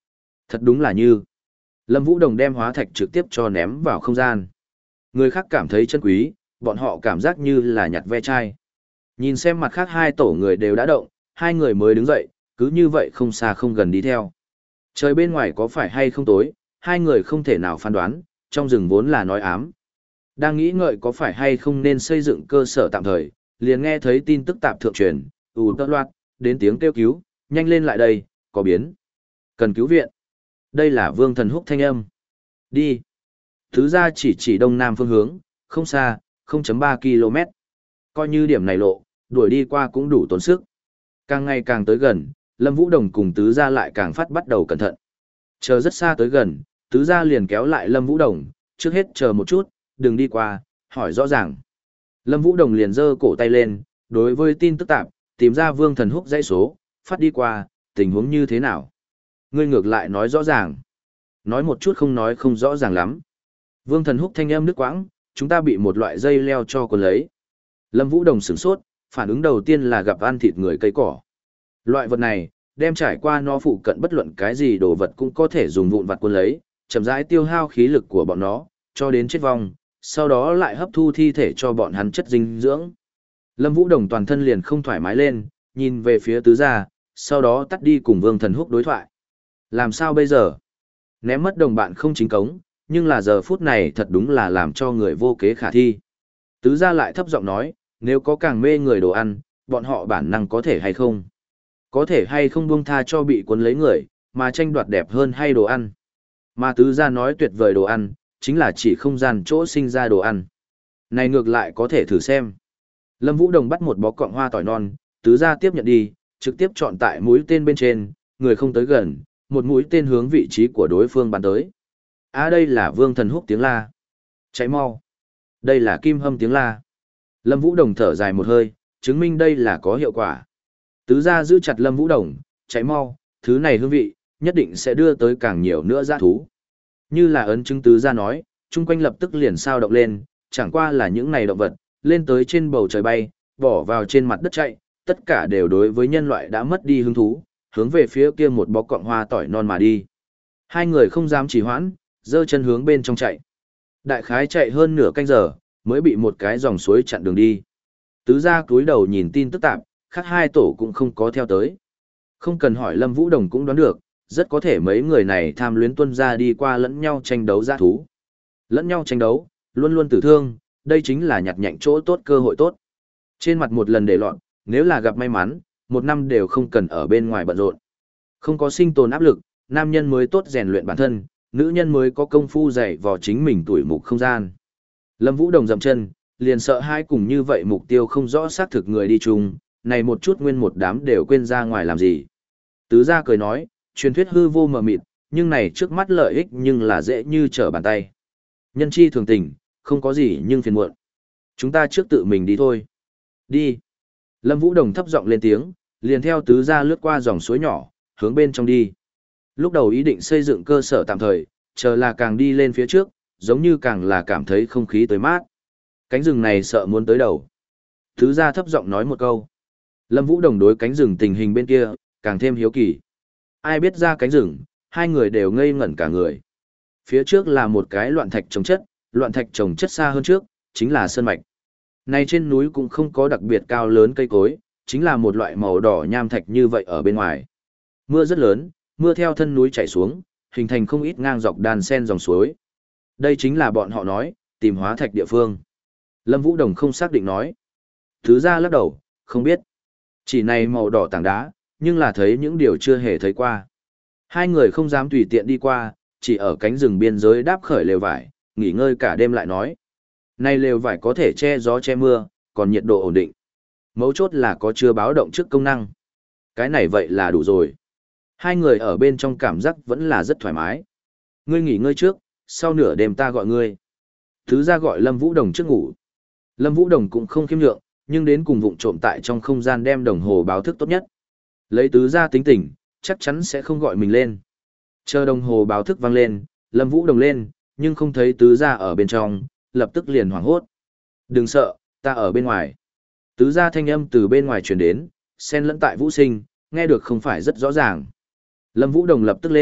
Thật đúng là như. Lâm Vũ Đồng đem hóa thạch trực tiếp cho ném vào không gian. Người khác cảm thấy chân quý, bọn họ cảm giác như là nhặt ve chai. Nhìn xem mặt khác hai tổ người đều đã động, hai người mới đứng dậy, cứ như vậy không xa không gần đi theo. Trời bên ngoài có phải hay không tối, hai người không thể nào phán đoán, trong rừng vốn là nói ám. Đang nghĩ ngợi có phải hay không nên xây dựng cơ sở tạm thời, liền nghe thấy tin tức tạp thượng truyền, ù tơ loạt, đến tiếng kêu cứu, nhanh lên lại đây, có biến. Cần cứu viện. Đây là Vương Thần Húc thanh âm. Đi. Thứ ra chỉ chỉ đông nam phương hướng, không xa, không phẩy ba ki lô mét. Coi như điểm này lộ, đuổi đi qua cũng đủ tốn sức. Càng ngày càng tới gần, Lâm Vũ Đồng cùng tứ gia lại càng phát bắt đầu cẩn thận. Chờ rất xa tới gần, tứ gia liền kéo lại Lâm Vũ Đồng, trước hết chờ một chút, đừng đi qua, hỏi rõ ràng. Lâm Vũ Đồng liền giơ cổ tay lên, đối với tin tức tạp, tìm ra Vương Thần Húc dãy số, phát đi qua, tình huống như thế nào. Ngươi ngược lại nói rõ ràng. Nói một chút không nói không rõ ràng lắm. Vương Thần Húc thanh âm nước quãng, chúng ta bị một loại dây leo cho cuốn lấy. Lâm Vũ Đồng sửng sốt, phản ứng đầu tiên là gặp ăn thịt người cây cỏ. Loại vật này, đem trải qua nó phụ cận bất luận cái gì đồ vật cũng có thể dùng vụn vặt cuốn lấy, chậm rãi tiêu hao khí lực của bọn nó, cho đến chết vong, sau đó lại hấp thu thi thể cho bọn hắn chất dinh dưỡng. Lâm Vũ Đồng toàn thân liền không thoải mái lên, nhìn về phía tứ gia, sau đó tắt đi cùng Vương Thần Húc đối thoại. Làm sao bây giờ? Ném mất đồng bạn không chính cống, nhưng là giờ phút này thật đúng là làm cho người vô kế khả thi. Tứ gia lại thấp giọng nói, nếu có càng mê người đồ ăn, bọn họ bản năng có thể hay không? Có thể hay không buông tha cho bị cuốn lấy người, mà tranh đoạt đẹp hơn hay đồ ăn? Mà tứ gia nói tuyệt vời đồ ăn, chính là chỉ không gian chỗ sinh ra đồ ăn. Này ngược lại có thể thử xem. Lâm Vũ Đồng bắt một bó cọng hoa tỏi non, tứ gia tiếp nhận đi, trực tiếp chọn tại mũi tên bên trên, người không tới gần, một mũi tên hướng vị trí của đối phương bắn tới. À đây là Vương Thần Húc tiếng la. Cháy mau. Đây là Kim Hâm tiếng la. Lâm Vũ Đồng thở dài một hơi, chứng minh đây là có hiệu quả. Tứ gia giữ chặt Lâm Vũ Đồng, cháy mau, thứ này hương vị, nhất định sẽ đưa tới càng nhiều nữa dã thú. Như là ấn chứng tứ gia nói, chung quanh lập tức liền sao động lên, chẳng qua là những này động vật, lên tới trên bầu trời bay, bỏ vào trên mặt đất chạy, tất cả đều đối với nhân loại đã mất đi hứng thú, hướng về phía kia một bó cọng hoa tỏi non mà đi. Hai người không dám trì hoãn, giơ chân hướng bên trong chạy. Đại khái chạy hơn nửa canh giờ, mới bị một cái dòng suối chặn đường đi. Tứ gia cúi đầu nhìn tin tức tạp, khác hai tổ cũng không có theo tới. Không cần hỏi Lâm Vũ Đồng cũng đoán được, rất có thể mấy người này tham luyến tuân ra đi qua lẫn nhau tranh đấu dã thú. Lẫn nhau tranh đấu, luôn luôn tử thương, đây chính là nhặt nhạnh chỗ tốt cơ hội tốt. Trên mặt một lần để lọt, nếu là gặp may mắn, một năm đều không cần ở bên ngoài bận rộn. Không có sinh tồn áp lực, nam nhân mới tốt rèn luyện bản thân, nữ nhân mới có công phu dạy vò chính mình tuổi mục không gian. Lâm Vũ Đồng dậm chân, liền sợ hai cùng như vậy mục tiêu không rõ xác thực người đi chung, này một chút nguyên một đám đều quên ra ngoài làm gì. Tứ gia cười nói, truyền thuyết hư vô mờ mịt, nhưng này trước mắt lợi ích nhưng là dễ như trở bàn tay. Nhân chi thường tình, không có gì nhưng phiền muộn. Chúng ta trước tự mình đi thôi. Đi. Lâm Vũ Đồng thấp giọng lên tiếng, liền theo tứ gia lướt qua dòng suối nhỏ, hướng bên trong đi. Lúc đầu ý định xây dựng cơ sở tạm thời, chờ là càng đi lên phía trước, giống như càng là cảm thấy không khí tới mát. Cánh rừng này sợ muốn tới đầu. Tứ gia thấp giọng nói một câu. Lâm Vũ Đồng đối cánh rừng tình hình bên kia, càng thêm hiếu kỳ. Ai biết ra cánh rừng, hai người đều ngây ngẩn cả người. Phía trước là một cái loạn thạch trồng chất, loạn thạch trồng chất xa hơn trước, chính là sơn mạch. Này trên núi cũng không có đặc biệt cao lớn cây cối, chính là một loại màu đỏ nham thạch như vậy ở bên ngoài. Mưa rất lớn, mưa theo thân núi chảy xuống, hình thành không ít ngang dọc đàn sen dòng suối. Đây chính là bọn họ nói, tìm hóa thạch địa phương. Lâm Vũ Đồng không xác định nói. Thứ ra lắc đầu, không biết. Chỉ này màu đỏ tảng đá, nhưng là thấy những điều chưa hề thấy qua. Hai người không dám tùy tiện đi qua, chỉ ở cánh rừng biên giới đáp khởi lều vải, nghỉ ngơi cả đêm lại nói. Này lều vải có thể che gió che mưa, còn nhiệt độ ổn định. Mấu chốt là có chưa báo động trước công năng. Cái này vậy là đủ rồi. Hai người ở bên trong cảm giác vẫn là rất thoải mái. Ngươi nghỉ ngơi trước, sau nửa đêm ta gọi ngươi. Thứ ra gọi Lâm Vũ Đồng trước ngủ. Lâm Vũ Đồng cũng không khiêm nhượng, nhưng đến cùng vụng trộm tại trong không gian đem đồng hồ báo thức tốt nhất. Lấy tứ ra tính tình, chắc chắn sẽ không gọi mình lên. Chờ đồng hồ báo thức vang lên, Lâm Vũ Đồng lên, nhưng không thấy tứ ra ở bên trong, lập tức liền hoảng hốt. Đừng sợ, ta ở bên ngoài. Tứ ra thanh âm từ bên ngoài truyền đến, xen lẫn tại Vũ Sinh, nghe được không phải rất rõ ràng. Lâm Vũ Đồng lập tức lên,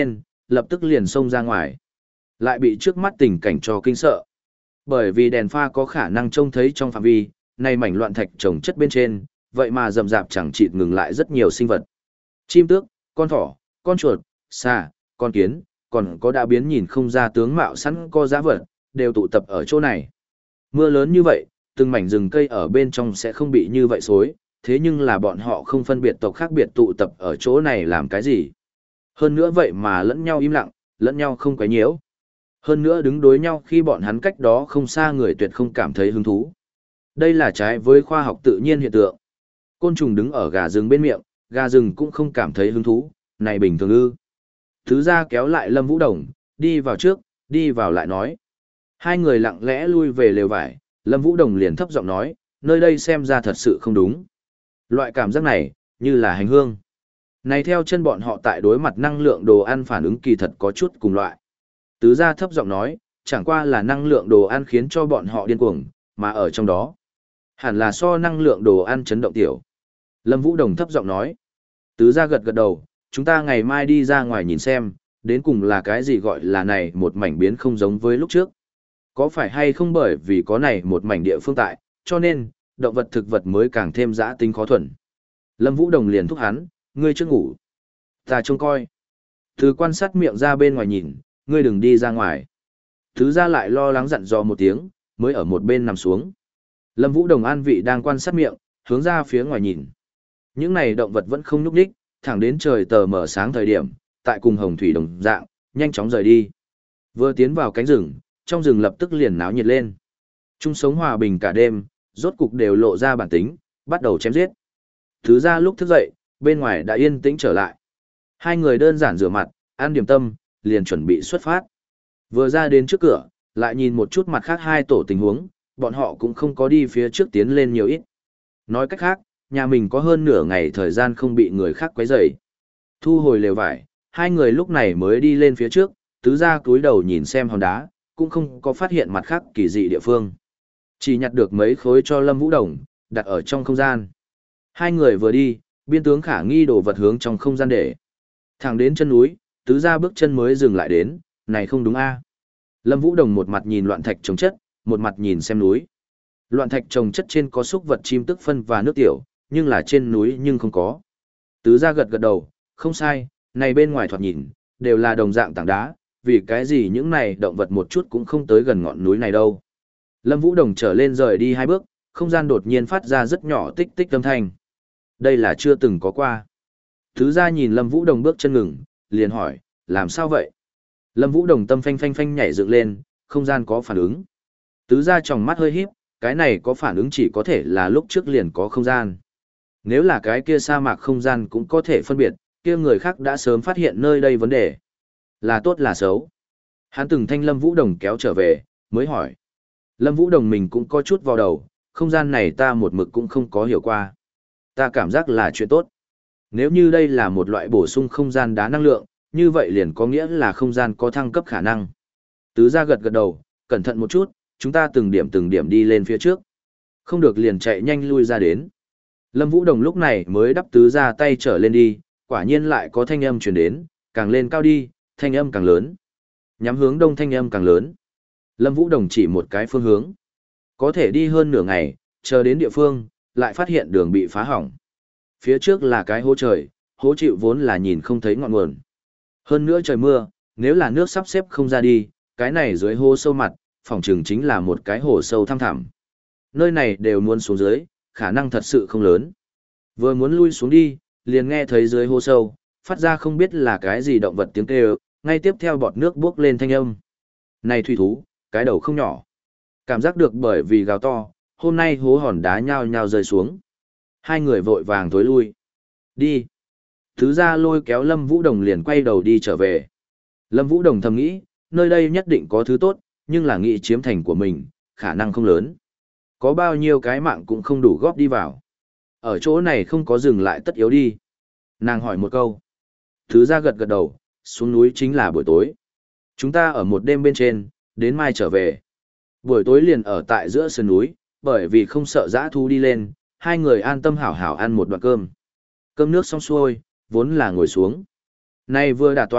lập tức liền xông ra ngoài. Lại bị trước mắt tình cảnh cho kinh sợ. Bởi vì đèn pha có khả năng trông thấy trong phạm vi, này mảnh loạn thạch trồng chất bên trên, vậy mà rậm rạp chẳng chịt ngừng lại rất nhiều sinh vật. Chim tước, con thỏ, con chuột, xà, con kiến, còn có đã biến nhìn không ra tướng mạo sẵn co dã vật, đều tụ tập ở chỗ này. Mưa lớn như vậy, từng mảnh rừng cây ở bên trong sẽ không bị như vậy xối, thế nhưng là bọn họ không phân biệt tộc khác biệt tụ tập ở chỗ này làm cái gì. Hơn nữa vậy mà lẫn nhau im lặng, lẫn nhau không quấy nhiễu. Hơn nữa đứng đối nhau khi bọn hắn cách đó không xa người tuyệt không cảm thấy hứng thú. Đây là trái với khoa học tự nhiên hiện tượng. Côn trùng đứng ở gà rừng bên miệng, gà rừng cũng không cảm thấy hứng thú, này bình thường ư. Thứ ra kéo lại Lâm Vũ Đồng, đi vào trước, đi vào lại nói. Hai người lặng lẽ lui về lều vải, Lâm Vũ Đồng liền thấp giọng nói, nơi đây xem ra thật sự không đúng. Loại cảm giác này, như là hành hương. Này theo chân bọn họ tại đối mặt năng lượng đồ ăn phản ứng kỳ thật có chút cùng loại. Tứ gia thấp giọng nói, chẳng qua là năng lượng đồ ăn khiến cho bọn họ điên cuồng, mà ở trong đó, hẳn là so năng lượng đồ ăn chấn động tiểu. Lâm Vũ Đồng thấp giọng nói, tứ gia gật gật đầu, chúng ta ngày mai đi ra ngoài nhìn xem, đến cùng là cái gì gọi là này một mảnh biến không giống với lúc trước. Có phải hay không bởi vì có này một mảnh địa phương tại, cho nên, động vật thực vật mới càng thêm dã tính khó thuần. Lâm Vũ Đồng liền thúc hắn, ngươi chưa ngủ. Ta trông coi. Từ quan sát miệng ra bên ngoài nhìn, ngươi đừng đi ra ngoài. Thứ ra lại lo lắng dặn dò một tiếng, mới ở một bên nằm xuống. Lâm Vũ Đồng an vị đang quan sát miệng, hướng ra phía ngoài nhìn. Những này động vật vẫn không nhúc nhích, thẳng đến trời tờ mở sáng thời điểm, tại cùng hồng thủy đồng dạng, nhanh chóng rời đi. Vừa tiến vào cánh rừng, trong rừng lập tức liền náo nhiệt lên. Chung sống hòa bình cả đêm, rốt cục đều lộ ra bản tính, bắt đầu chém giết. Thứ ra lúc thức dậy, bên ngoài đã yên tĩnh trở lại. Hai người đơn giản rửa mặt, ăn điểm tâm, liền chuẩn bị xuất phát. Vừa ra đến trước cửa, lại nhìn một chút mặt khác hai tổ tình huống, bọn họ cũng không có đi phía trước tiến lên nhiều ít. Nói cách khác, nhà mình có hơn nửa ngày thời gian không bị người khác quấy rầy. Thu hồi lều vải, hai người lúc này mới đi lên phía trước, tứ ra cúi đầu nhìn xem hòn đá, cũng không có phát hiện mặt khác kỳ dị địa phương. Chỉ nhặt được mấy khối cho Lâm Vũ Đồng, đặt ở trong không gian. Hai người vừa đi, biên tướng khả nghi đồ vật hướng trong không gian để. Thẳng đến chân núi, tứ ra bước chân mới dừng lại đến, này không đúng a. Lâm Vũ Đồng một mặt nhìn loạn thạch trồng chất, một mặt nhìn xem núi. Loạn thạch trồng chất trên có xúc vật chim tức phân và nước tiểu, nhưng là trên núi nhưng không có. Tứ ra gật gật đầu, không sai, này bên ngoài thoạt nhìn, đều là đồng dạng tảng đá, vì cái gì những này động vật một chút cũng không tới gần ngọn núi này đâu. Lâm Vũ Đồng trở lên rời đi hai bước, không gian đột nhiên phát ra rất nhỏ tích tích âm thanh. Đây là chưa từng có qua. Thứ ra nhìn Lâm Vũ Đồng bước chân ngừng, liền hỏi, làm sao vậy? Lâm Vũ Đồng tâm phanh phanh phanh nhảy dựng lên, không gian có phản ứng. Tứ ra tròng mắt hơi híp, cái này có phản ứng chỉ có thể là lúc trước liền có không gian. Nếu là cái kia sa mạc không gian cũng có thể phân biệt, kia người khác đã sớm phát hiện nơi đây vấn đề. Là tốt là xấu. Hắn từng thanh Lâm Vũ Đồng kéo trở về, mới hỏi. Lâm Vũ Đồng mình cũng có chút vào đầu, không gian này ta một mực cũng không có hiểu qua. Ta cảm giác là chuyện tốt. Nếu như đây là một loại bổ sung không gian đá năng lượng, như vậy liền có nghĩa là không gian có thăng cấp khả năng. Tứ ra gật gật đầu, cẩn thận một chút, chúng ta từng điểm từng điểm đi lên phía trước. Không được liền chạy nhanh lui ra đến. Lâm Vũ Đồng lúc này mới đắp tứ ra tay trở lên đi, quả nhiên lại có thanh âm truyền đến, càng lên cao đi, thanh âm càng lớn. Nhắm hướng đông thanh âm càng lớn. Lâm Vũ Đồng chỉ một cái phương hướng. Có thể đi hơn nửa ngày, chờ đến địa phương, lại phát hiện đường bị phá hỏng. Phía trước là cái hố trời, hố chịu vốn là nhìn không thấy ngọn nguồn. Hơn nữa trời mưa, nếu là nước sắp xếp không ra đi, cái này dưới hố sâu mặt, phòng trường chính là một cái hồ sâu thăm thẳm. Nơi này đều muốn xuống dưới, khả năng thật sự không lớn. Vừa muốn lui xuống đi, liền nghe thấy dưới hố sâu, phát ra không biết là cái gì động vật tiếng kêu, ngay tiếp theo bọt nước buốc lên thanh âm. Này thủy thú, cái đầu không nhỏ. Cảm giác được bởi vì gào to, hôm nay hố hòn đá nhao nhao rơi xuống. Hai người vội vàng tối lui. Đi. Thứ ra lôi kéo Lâm Vũ Đồng liền quay đầu đi trở về. Lâm Vũ Đồng thầm nghĩ, nơi đây nhất định có thứ tốt, nhưng là nghĩ chiếm thành của mình, khả năng không lớn. Có bao nhiêu cái mạng cũng không đủ góp đi vào. Ở chỗ này không có dừng lại tất yếu đi. Nàng hỏi một câu. Thứ ra gật gật đầu, xuống núi chính là buổi tối. Chúng ta ở một đêm bên trên, đến mai trở về. Buổi tối liền ở tại giữa sườn núi, bởi vì không sợ dã thú đi lên, hai người an tâm hảo hảo ăn một đoạn cơm. Cơm nước xong xuôi, vốn là ngồi xuống. Nay vừa đả tọa,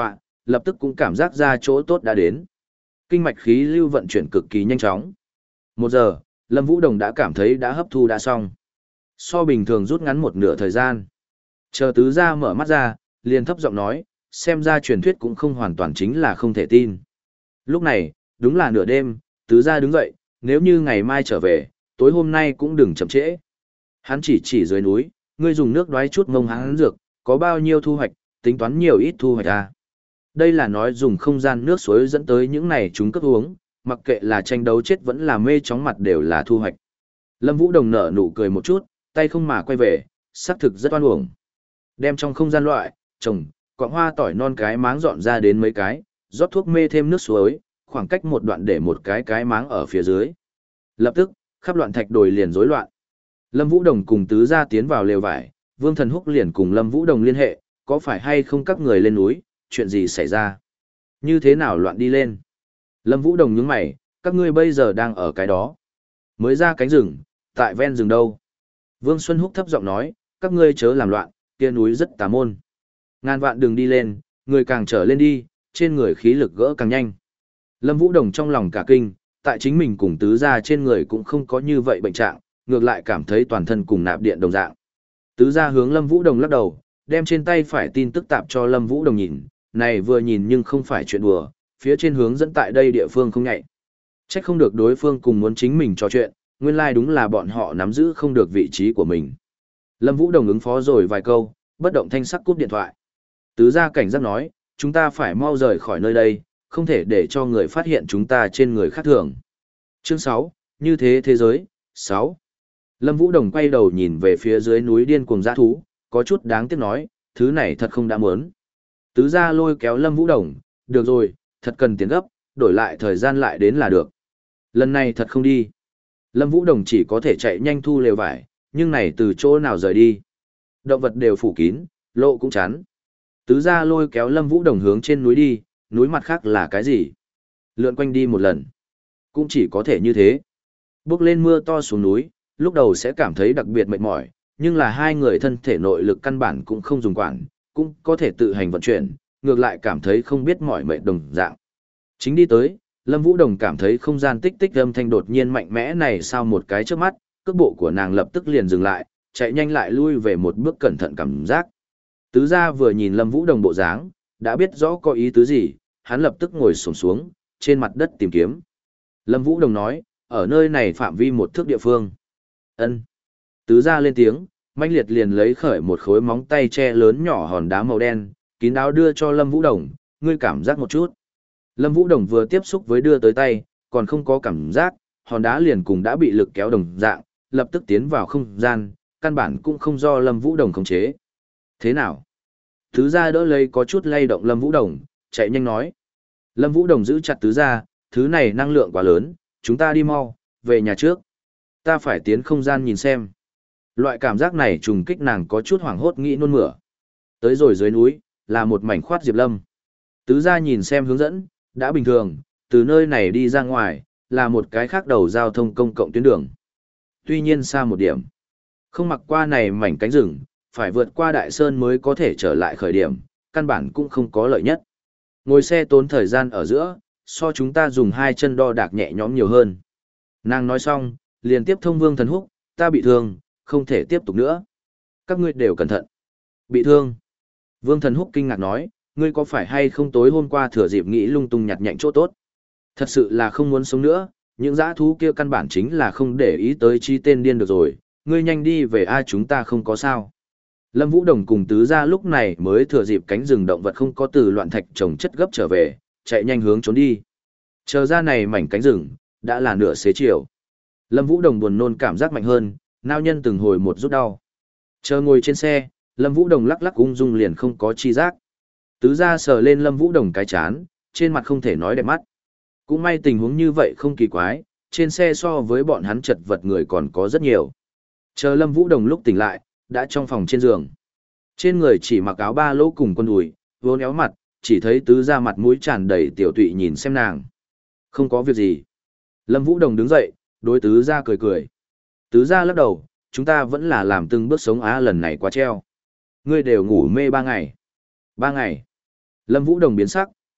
lập tức cũng cảm giác ra chỗ tốt đã đến. Kinh mạch khí lưu vận chuyển cực kỳ nhanh chóng. Một giờ, Lâm Vũ Đồng đã cảm thấy đã hấp thu đã xong. So bình thường rút ngắn một nửa thời gian. Chờ tứ gia mở mắt ra, liền thấp giọng nói, xem ra truyền thuyết cũng không hoàn toàn chính là không thể tin. Lúc này, đúng là nửa đêm, tứ gia đứng dậy, nếu như ngày mai trở về, tối hôm nay cũng đừng chậm trễ. Hắn chỉ chỉ dưới núi, ngươi dùng nước đoái chút mông hắn dược, có bao nhiêu thu hoạch, tính toán nhiều ít thu hoạch à. Đây là nói dùng không gian nước suối dẫn tới những này chúng cấp uống, mặc kệ là tranh đấu chết vẫn là mê chóng mặt đều là thu hoạch. Lâm Vũ Đồng nở nụ cười một chút, tay không mà quay về, xác thực rất oan uổng. Đem trong không gian loại, trồng, quạng hoa tỏi non cái máng dọn ra đến mấy cái, rót thuốc mê thêm nước suối, khoảng cách một đoạn để một cái cái máng ở phía dưới. Lập tức, khắp loạn thạch đồi liền rối loạn. Lâm Vũ Đồng cùng tứ gia tiến vào lều vải, Vương Thần Húc liền cùng Lâm Vũ Đồng liên hệ, có phải hay không các người lên núi, chuyện gì xảy ra? Như thế nào loạn đi lên? Lâm Vũ Đồng nhướng mày, các ngươi bây giờ đang ở cái đó. Mới ra cánh rừng, tại ven rừng đâu? Vương Xuân Húc thấp giọng nói, các ngươi chớ làm loạn, kia núi rất tà môn. Ngàn vạn đường đi lên, người càng trở lên đi, trên người khí lực gỡ càng nhanh. Lâm Vũ Đồng trong lòng cả kinh, tại chính mình cùng tứ gia trên người cũng không có như vậy bệnh trạng, ngược lại cảm thấy toàn thân cùng nạp điện đồng dạng. Tứ gia hướng Lâm Vũ Đồng lắc đầu, đem trên tay phải tin tức tạp cho Lâm Vũ Đồng nhìn, này vừa nhìn nhưng không phải chuyện đùa, phía trên hướng dẫn tại đây địa phương không nhạy. Chắc không được đối phương cùng muốn chính mình trò chuyện, nguyên lai like đúng là bọn họ nắm giữ không được vị trí của mình. Lâm Vũ Đồng ứng phó rồi vài câu, bất động thanh sắc cúp điện thoại. Tứ gia cảnh giác nói, chúng ta phải mau rời khỏi nơi đây, không thể để cho người phát hiện chúng ta trên người khác thường. Chương sáu, như thế thế giới, sáu. Lâm Vũ Đồng quay đầu nhìn về phía dưới núi điên cuồng dã thú, có chút đáng tiếc nói, thứ này thật không đã muốn. Tứ gia lôi kéo Lâm Vũ Đồng, được rồi, thật cần tiền gấp, đổi lại thời gian lại đến là được. Lần này thật không đi. Lâm Vũ Đồng chỉ có thể chạy nhanh thu lều vải, nhưng này từ chỗ nào rời đi. Động vật đều phủ kín, lộ cũng chán. Tứ gia lôi kéo Lâm Vũ Đồng hướng trên núi đi, núi mặt khác là cái gì? Lượn quanh đi một lần. Cũng chỉ có thể như thế. Bước lên mưa to xuống núi, lúc đầu sẽ cảm thấy đặc biệt mệt mỏi, nhưng là hai người thân thể nội lực căn bản cũng không dùng quản, cũng có thể tự hành vận chuyển, ngược lại cảm thấy không biết mỏi mệt đồng dạng. Chính đi tới, Lâm Vũ Đồng cảm thấy không gian tích tích âm thanh đột nhiên mạnh mẽ này sau một cái trước mắt, cước bộ của nàng lập tức liền dừng lại, chạy nhanh lại lui về một bước cẩn thận cảm giác. Tứ gia vừa nhìn Lâm Vũ Đồng bộ dáng, đã biết rõ có ý tứ gì, hắn lập tức ngồi xổm xuống, trên mặt đất tìm kiếm. Lâm Vũ Đồng nói, ở nơi này phạm vi một thước địa phương. Ân. Tứ gia lên tiếng, manh liệt liền lấy khởi một khối móng tay che lớn nhỏ hòn đá màu đen, kín đáo đưa cho Lâm Vũ Đồng, ngươi cảm giác một chút. Lâm Vũ Đồng vừa tiếp xúc với đưa tới tay, còn không có cảm giác, hòn đá liền cùng đã bị lực kéo đồng dạng, lập tức tiến vào không gian, căn bản cũng không do Lâm Vũ Đồng khống chế. Thế nào? Tứ gia đỡ lấy có chút lay động Lâm Vũ Đồng, chạy nhanh nói. Lâm Vũ Đồng giữ chặt tứ gia, thứ này năng lượng quá lớn, chúng ta đi mau, về nhà trước. Ta phải tiến không gian nhìn xem. Loại cảm giác này trùng kích nàng có chút hoảng hốt nghĩ nôn mửa. Tới rồi dưới núi, là một mảnh khoát diệp lâm. Tứ gia nhìn xem hướng dẫn, đã bình thường, từ nơi này đi ra ngoài, là một cái khác đầu giao thông công cộng tuyến đường. Tuy nhiên xa một điểm. Không mặc qua này mảnh cánh rừng, phải vượt qua đại sơn mới có thể trở lại khởi điểm, căn bản cũng không có lợi nhất. Ngồi xe tốn thời gian ở giữa, so chúng ta dùng hai chân đo đạc nhẹ nhõm nhiều hơn. Nàng nói xong, liền tiếp thông Vương Thần Húc, ta bị thương, không thể tiếp tục nữa. Các ngươi đều cẩn thận. Bị thương. Vương Thần Húc kinh ngạc nói, ngươi có phải hay không tối hôm qua thừa dịp nghĩ lung tung nhặt nhạnh chỗ tốt. Thật sự là không muốn sống nữa, những dã thú kia căn bản chính là không để ý tới chi tên điên được rồi, ngươi nhanh đi về ai chúng ta không có sao. Lâm Vũ Đồng cùng tứ gia lúc này mới thừa dịp cánh rừng động vật không có từ loạn thạch trồng chất gấp trở về, chạy nhanh hướng trốn đi. Chờ ra này mảnh cánh rừng, đã là nửa xế chiều. Lâm Vũ Đồng buồn nôn cảm giác mạnh hơn, nao nhân từng hồi một rút đau. Chờ ngồi trên xe, Lâm Vũ Đồng lắc lắc ung dung liền không có chi giác. Tứ gia sờ lên Lâm Vũ Đồng cái chán, trên mặt không thể nói đẹp mắt. Cũng may tình huống như vậy không kỳ quái, trên xe so với bọn hắn chật vật người còn có rất nhiều. Chờ Lâm Vũ Đồng lúc tỉnh lại, đã trong phòng trên giường. Trên người chỉ mặc áo ba lỗ cùng quần đùi, vốn éo mặt, chỉ thấy tứ gia mặt mũi tràn đầy tiểu tụy nhìn xem nàng. Không có việc gì. Lâm Vũ Đồng đứng dậy, đối tứ gia cười cười. Tứ gia lắc đầu, chúng ta vẫn là làm từng bước sống á lần này quá treo. Ngươi đều ngủ mê ba ngày. Ba ngày. Lâm Vũ Đồng biến sắc,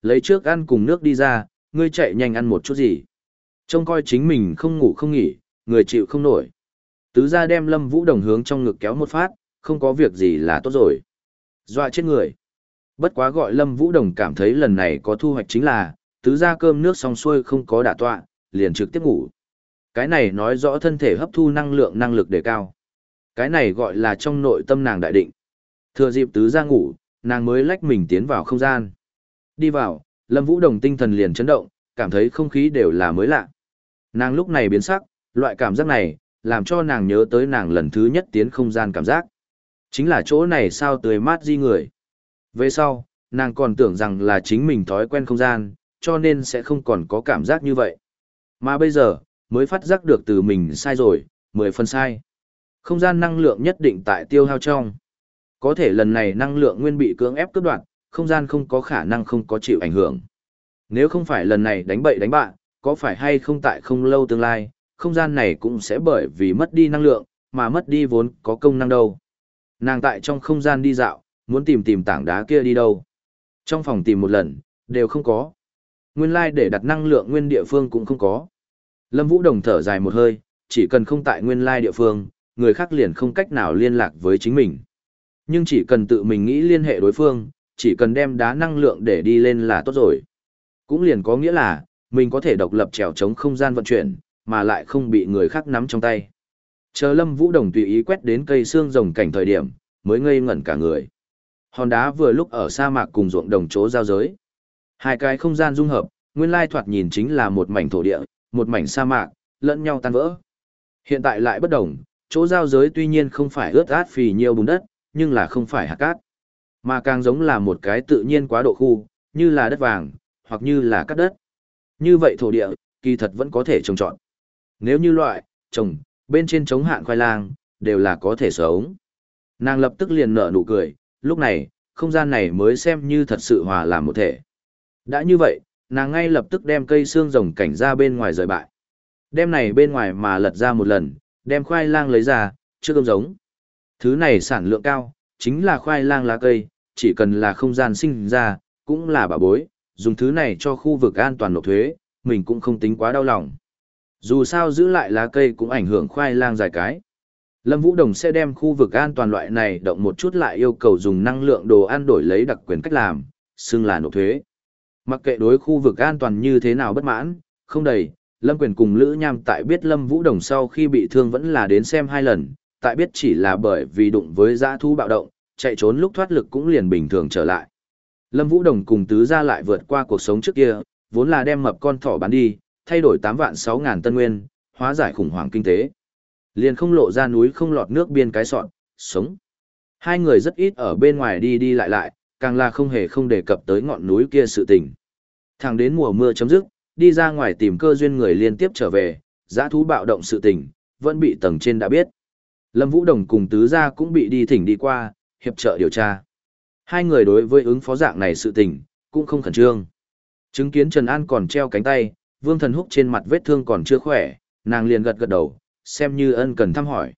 Lấy trước ăn cùng nước đi ra, ngươi chạy nhanh ăn một chút gì. Trông coi chính mình không ngủ không nghỉ, người chịu không nổi. Tứ gia đem Lâm Vũ Đồng hướng trong ngực kéo một phát, không có việc gì là tốt rồi. Dọa chết người. Bất quá gọi Lâm Vũ Đồng cảm thấy lần này có thu hoạch chính là, tứ gia cơm nước xong xuôi không có đả tọa, liền trực tiếp ngủ. Cái này nói rõ thân thể hấp thu năng lượng năng lực đề cao. Cái này gọi là trong nội tâm nàng đại định. Thừa dịp tứ gia ngủ, nàng mới lách mình tiến vào không gian. Đi vào, Lâm Vũ Đồng tinh thần liền chấn động, cảm thấy không khí đều là mới lạ. Nàng lúc này biến sắc, loại cảm giác này, làm cho nàng nhớ tới nàng lần thứ nhất tiến không gian cảm giác. Chính là chỗ này sao tươi mát di người. Về sau, nàng còn tưởng rằng là chính mình thói quen không gian, cho nên sẽ không còn có cảm giác như vậy. Mà bây giờ, mới phát giác được từ mình sai rồi, mười phần sai. Không gian năng lượng nhất định tại tiêu hao trong. Có thể lần này năng lượng nguyên bị cưỡng ép cướp đoạt, không gian không có khả năng không có chịu ảnh hưởng. Nếu không phải lần này đánh bậy đánh bạ, có phải hay không tại không lâu tương lai, không gian này cũng sẽ bởi vì mất đi năng lượng, mà mất đi vốn có công năng đâu. Nàng tại trong không gian đi dạo, muốn tìm tìm tảng đá kia đi đâu. Trong phòng tìm một lần, đều không có. Nguyên lai để đặt năng lượng nguyên địa phương cũng không có. Lâm Vũ Đồng thở dài một hơi, chỉ cần không tại nguyên lai địa phương, người khác liền không cách nào liên lạc với chính mình. Nhưng chỉ cần tự mình nghĩ liên hệ đối phương, chỉ cần đem đá năng lượng để đi lên là tốt rồi. Cũng liền có nghĩa là, mình có thể độc lập trèo chống không gian vận chuyển, mà lại không bị người khác nắm trong tay. Chờ Lâm Vũ Đồng tùy ý quét đến cây xương rồng cảnh thời điểm, mới ngây ngẩn cả người. Hòn đá vừa lúc ở sa mạc cùng ruộng đồng chỗ giao giới. Hai cái không gian dung hợp, nguyên lai thoạt nhìn chính là một mảnh thổ địa, một mảnh sa mạc, lẫn nhau tan vỡ. Hiện tại lại bất đồng, chỗ giao giới tuy nhiên không phải ướt át phì nhiêu bùn đất, nhưng là không phải hạt cát, mà càng giống là một cái tự nhiên quá độ khu, như là đất vàng, hoặc như là cát đất. Như vậy thổ địa, kỳ thật vẫn có thể trồng trọt. Nếu như loại, trồng, bên trên chống hạn khoai lang, đều là có thể sống. Nàng lập tức liền nở nụ cười, lúc này, không gian này mới xem như thật sự hòa làm một thể. Đã như vậy, nàng ngay lập tức đem cây xương rồng cảnh ra bên ngoài rời bại. Đem này bên ngoài mà lật ra một lần, đem khoai lang lấy ra, chưa cơm giống. Thứ này sản lượng cao, chính là khoai lang lá cây, chỉ cần là không gian sinh ra, cũng là bảo bối, dùng thứ này cho khu vực an toàn nộp thuế, mình cũng không tính quá đau lòng. Dù sao giữ lại lá cây cũng ảnh hưởng khoai lang dài cái. Lâm Vũ Đồng sẽ đem khu vực an toàn loại này động một chút lại yêu cầu dùng năng lượng đồ ăn đổi lấy đặc quyền cách làm, xưng là nộp thuế. Mặc kệ đối khu vực an toàn như thế nào bất mãn, không đầy, Lâm Quyền cùng Lữ Nham tại biết Lâm Vũ Đồng sau khi bị thương vẫn là đến xem hai lần, tại biết chỉ là bởi vì đụng với dã thú bạo động, chạy trốn lúc thoát lực cũng liền bình thường trở lại. Lâm Vũ Đồng cùng tứ gia lại vượt qua cuộc sống trước kia, vốn là đem mập con thỏ bán đi, thay đổi tám vạn sáu ngàn tân nguyên, hóa giải khủng hoảng kinh tế. Liền không lộ ra núi không lọt nước biên cái sọn, sống. Hai người rất ít ở bên ngoài đi đi lại lại, càng là không hề không đề cập tới ngọn núi kia sự tình. Thẳng đến mùa mưa chấm dứt, đi ra ngoài tìm cơ duyên người liên tiếp trở về, dã thú bạo động sự tình, vẫn bị tầng trên đã biết. Lâm Vũ Đồng cùng tứ gia cũng bị đi thỉnh đi qua, hiệp trợ điều tra. Hai người đối với ứng phó dạng này sự tình, cũng không khẩn trương. Chứng kiến Trần An còn treo cánh tay, Vương Thần Húc trên mặt vết thương còn chưa khỏe, nàng liền gật gật đầu, xem như ân cần thăm hỏi.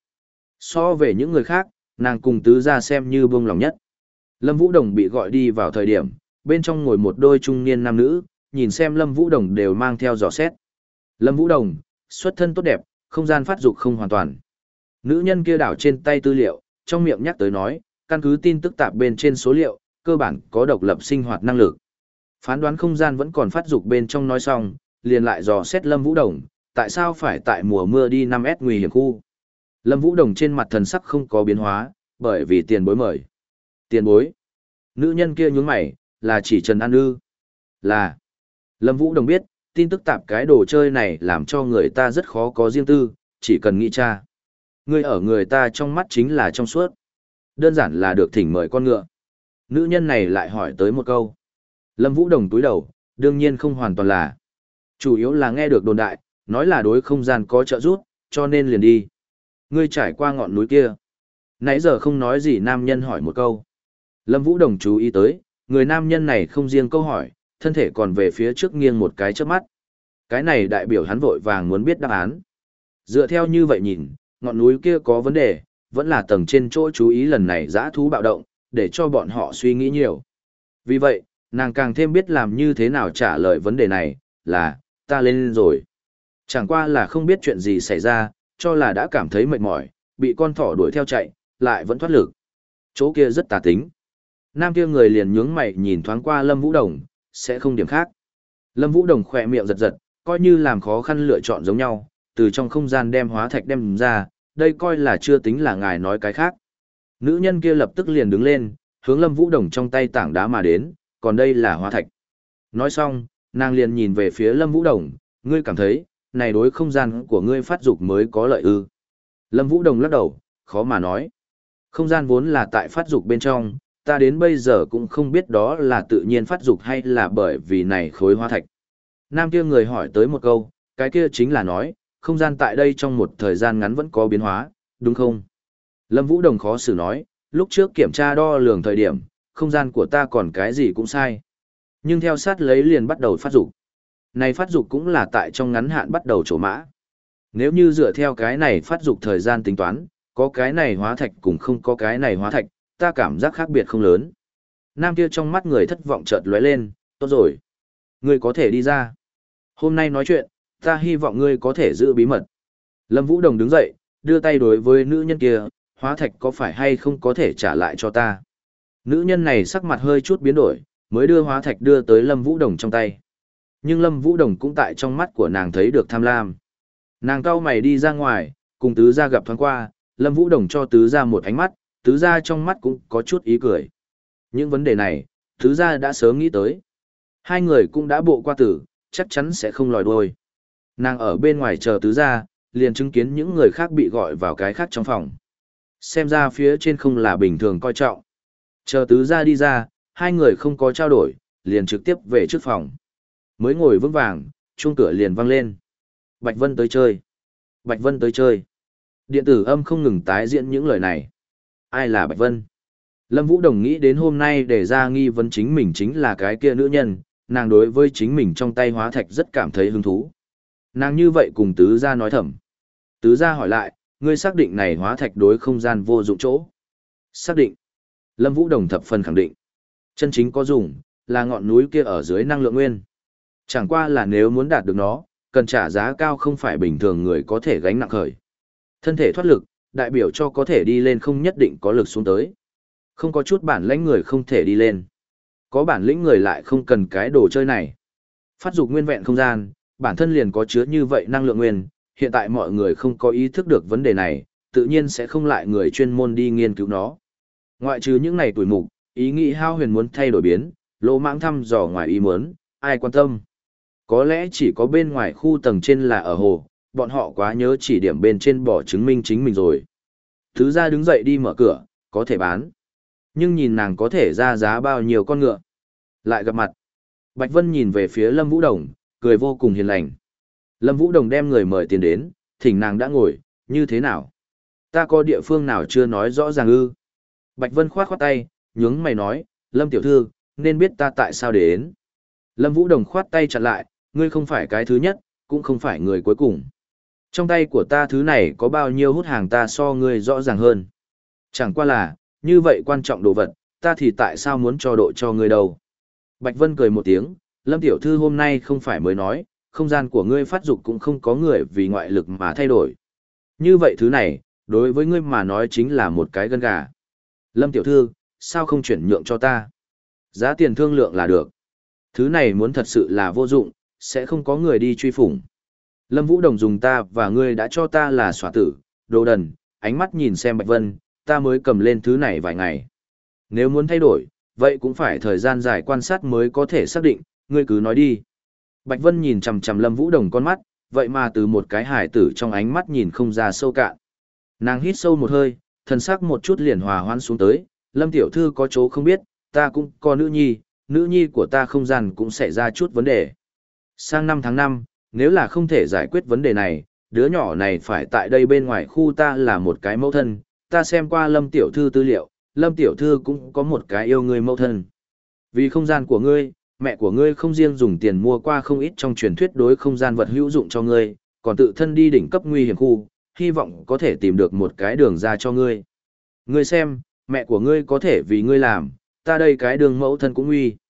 So về những người khác, nàng cùng tứ gia xem như buông lòng nhất. Lâm Vũ Đồng bị gọi đi vào thời điểm, bên trong ngồi một đôi trung niên nam nữ, nhìn xem Lâm Vũ Đồng đều mang theo dò xét. Lâm Vũ Đồng, xuất thân tốt đẹp, không gian phát dục không hoàn toàn. Nữ nhân kia đảo trên tay tư liệu, trong miệng nhắc tới nói, căn cứ tin tức tạp bên trên số liệu, cơ bản có độc lập sinh hoạt năng lực. Phán đoán không gian vẫn còn phát dục bên trong nói xong, liền lại dò xét Lâm Vũ Đồng, tại sao phải tại mùa mưa đi năm ét nguy hiểm khu. Lâm Vũ Đồng trên mặt thần sắc không có biến hóa, bởi vì tiền bối mời. Tiền bối. Nữ nhân kia nhướng mày, là chỉ Trần An Ư. Là. Lâm Vũ Đồng biết, tin tức tạp cái đồ chơi này làm cho người ta rất khó có riêng tư, chỉ cần nghĩ tra. Người ở người ta trong mắt chính là trong suốt. Đơn giản là được thỉnh mời con ngựa. Nữ nhân này lại hỏi tới một câu. Lâm Vũ Đồng túi đầu, đương nhiên không hoàn toàn là. Chủ yếu là nghe được đồn đại, nói là đối không gian có trợ giúp, cho nên liền đi. Ngươi trải qua ngọn núi kia. Nãy giờ không nói gì nam nhân hỏi một câu. Lâm Vũ Đồng chú ý tới, người nam nhân này không riêng câu hỏi, thân thể còn về phía trước nghiêng một cái chớp mắt. Cái này đại biểu hắn vội vàng muốn biết đáp án. Dựa theo như vậy nhìn, ngọn núi kia có vấn đề, vẫn là tầng trên chỗ chú ý lần này dã thú bạo động, để cho bọn họ suy nghĩ nhiều. Vì vậy, Nàng càng thêm biết làm như thế nào trả lời vấn đề này, là, ta lên rồi. Chẳng qua là không biết chuyện gì xảy ra, cho là đã cảm thấy mệt mỏi, bị con thỏ đuổi theo chạy, lại vẫn thoát lực. Chỗ kia rất tà tính. Nam kia người liền nhướng mày nhìn thoáng qua Lâm Vũ Đồng, sẽ không điểm khác. Lâm Vũ Đồng khỏe miệng giật giật, coi như làm khó khăn lựa chọn giống nhau, từ trong không gian đem hóa thạch đem ra, đây coi là chưa tính là ngài nói cái khác. Nữ nhân kia lập tức liền đứng lên, hướng Lâm Vũ Đồng trong tay tảng đá mà đến, còn đây là hóa thạch. Nói xong, nàng liền nhìn về phía Lâm Vũ Đồng, ngươi cảm thấy, này đối không gian của ngươi phát dục mới có lợi ư. Lâm Vũ Đồng lắc đầu, khó mà nói. Không gian vốn là tại phát dục bên trong, ta đến bây giờ cũng không biết đó là tự nhiên phát dục hay là bởi vì này khối hóa thạch. Nam kia người hỏi tới một câu, cái kia chính là nói, không gian tại đây trong một thời gian ngắn vẫn có biến hóa, đúng không? Lâm Vũ Đồng khó xử nói, lúc trước kiểm tra đo lường thời điểm, không gian của ta còn cái gì cũng sai. Nhưng theo sát lấy liền bắt đầu phát dục. Này phát dục cũng là tại trong ngắn hạn bắt đầu trổ mã. Nếu như dựa theo cái này phát dục thời gian tính toán, có cái này hóa thạch cũng không có cái này hóa thạch, ta cảm giác khác biệt không lớn. Nam kia trong mắt người thất vọng chợt lóe lên, tốt rồi. Ngươi có thể đi ra. Hôm nay nói chuyện, ta hy vọng ngươi có thể giữ bí mật. Lâm Vũ Đồng đứng dậy, đưa tay đối với nữ nhân kia, hóa thạch có phải hay không có thể trả lại cho ta. Nữ nhân này sắc mặt hơi chút biến đổi, mới đưa hóa thạch đưa tới Lâm Vũ Đồng trong tay. Nhưng Lâm Vũ Đồng cũng tại trong mắt của nàng thấy được tham lam. Nàng cau mày đi ra ngoài, cùng tứ gia gặp thoáng qua, Lâm Vũ Đồng cho tứ gia một ánh mắt, tứ gia trong mắt cũng có chút ý cười. Những vấn đề này, tứ gia đã sớm nghĩ tới. Hai người cũng đã bộ qua tử, chắc chắn sẽ không lòi đuôi. Nàng ở bên ngoài chờ tứ gia, liền chứng kiến những người khác bị gọi vào cái khác trong phòng. Xem ra phía trên không là bình thường coi trọng. Chờ tứ gia đi ra, hai người không có trao đổi, liền trực tiếp về trước phòng. Mới ngồi vững vàng, chuông cửa liền vang lên. Bạch Vân tới chơi. Bạch Vân tới chơi. Điện tử âm không ngừng tái diễn những lời này. Ai là Bạch Vân? Lâm Vũ Đồng nghĩ đến hôm nay để ra nghi vấn chính mình chính là cái kia nữ nhân, nàng đối với chính mình trong tay hóa thạch rất cảm thấy hứng thú. Nàng như vậy cùng tứ gia nói thầm. Tứ gia hỏi lại, ngươi xác định này hóa thạch đối không gian vô dụng chỗ? Xác định. Lâm Vũ Đồng thập phần khẳng định. Chân chính có dùng, là ngọn núi kia ở dưới năng lượng nguyên. Chẳng qua là nếu muốn đạt được nó, cần trả giá cao không phải bình thường người có thể gánh nặng khởi. Thân thể thoát lực, đại biểu cho có thể đi lên không nhất định có lực xuống tới. Không có chút bản lĩnh người không thể đi lên. Có bản lĩnh người lại không cần cái đồ chơi này. Phát dục nguyên vẹn không gian, bản thân liền có chứa như vậy năng lượng nguyên, hiện tại mọi người không có ý thức được vấn đề này, tự nhiên sẽ không lại người chuyên môn đi nghiên cứu nó. Ngoại trừ những này tuổi mục, ý nghĩ hao huyền muốn thay đổi biến, lỗ mãng thăm dò ngoài ý muốn, ai quan tâm. Có lẽ chỉ có bên ngoài khu tầng trên là ở hồ, bọn họ quá nhớ chỉ điểm bên trên bỏ chứng minh chính mình rồi. Thứ ra đứng dậy đi mở cửa, có thể bán. Nhưng nhìn nàng có thể ra giá bao nhiêu con ngựa. Lại gặp mặt. Bạch Vân nhìn về phía Lâm Vũ Đồng, cười vô cùng hiền lành. Lâm Vũ Đồng đem người mời tiền đến, thỉnh nàng đã ngồi, như thế nào? Ta có địa phương nào chưa nói rõ ràng ư? Bạch Vân khoát khoát tay, nhướng mày nói, Lâm tiểu thư, nên biết ta tại sao đến. Lâm Vũ Đồng khoát tay chặn lại, ngươi không phải cái thứ nhất, cũng không phải người cuối cùng. Trong tay của ta thứ này có bao nhiêu hút hàng ta so ngươi rõ ràng hơn. Chẳng qua là, như vậy quan trọng đồ vật, ta thì tại sao muốn cho độ cho ngươi đâu. Bạch Vân cười một tiếng, Lâm tiểu thư hôm nay không phải mới nói, không gian của ngươi phát dục cũng không có người vì ngoại lực mà thay đổi. Như vậy thứ này, đối với ngươi mà nói chính là một cái gân gà. Lâm tiểu thư, sao không chuyển nhượng cho ta? Giá tiền thương lượng là được. Thứ này muốn thật sự là vô dụng, sẽ không có người đi truy phủng. Lâm Vũ Đồng dùng ta và ngươi đã cho ta là xóa tử, đồ đần, ánh mắt nhìn xem Bạch Vân, ta mới cầm lên thứ này vài ngày. Nếu muốn thay đổi, vậy cũng phải thời gian dài quan sát mới có thể xác định, ngươi cứ nói đi. Bạch Vân nhìn chằm chằm Lâm Vũ Đồng con mắt, vậy mà từ một cái hải tử trong ánh mắt nhìn không ra sâu cạn. Nàng hít sâu một hơi, thần sắc một chút liền hòa hoãn xuống tới, Lâm tiểu thư có chỗ không biết, ta cũng có nữ nhi, nữ nhi của ta không gian cũng xảy ra chút vấn đề. Sang năm tháng năm, nếu là không thể giải quyết vấn đề này, đứa nhỏ này phải tại đây bên ngoài khu ta là một cái mẫu thân, ta xem qua Lâm tiểu thư tư liệu, Lâm tiểu thư cũng có một cái yêu người mẫu thân. Vì không gian của ngươi, mẹ của ngươi không riêng dùng tiền mua qua không ít trong truyền thuyết đối không gian vật hữu dụng cho ngươi, còn tự thân đi đỉnh cấp nguy hiểm khu, hy vọng có thể tìm được một cái đường ra cho ngươi. Ngươi xem, mẹ của ngươi có thể vì ngươi làm, ta đây cái đường mẫu thân cũng nguy.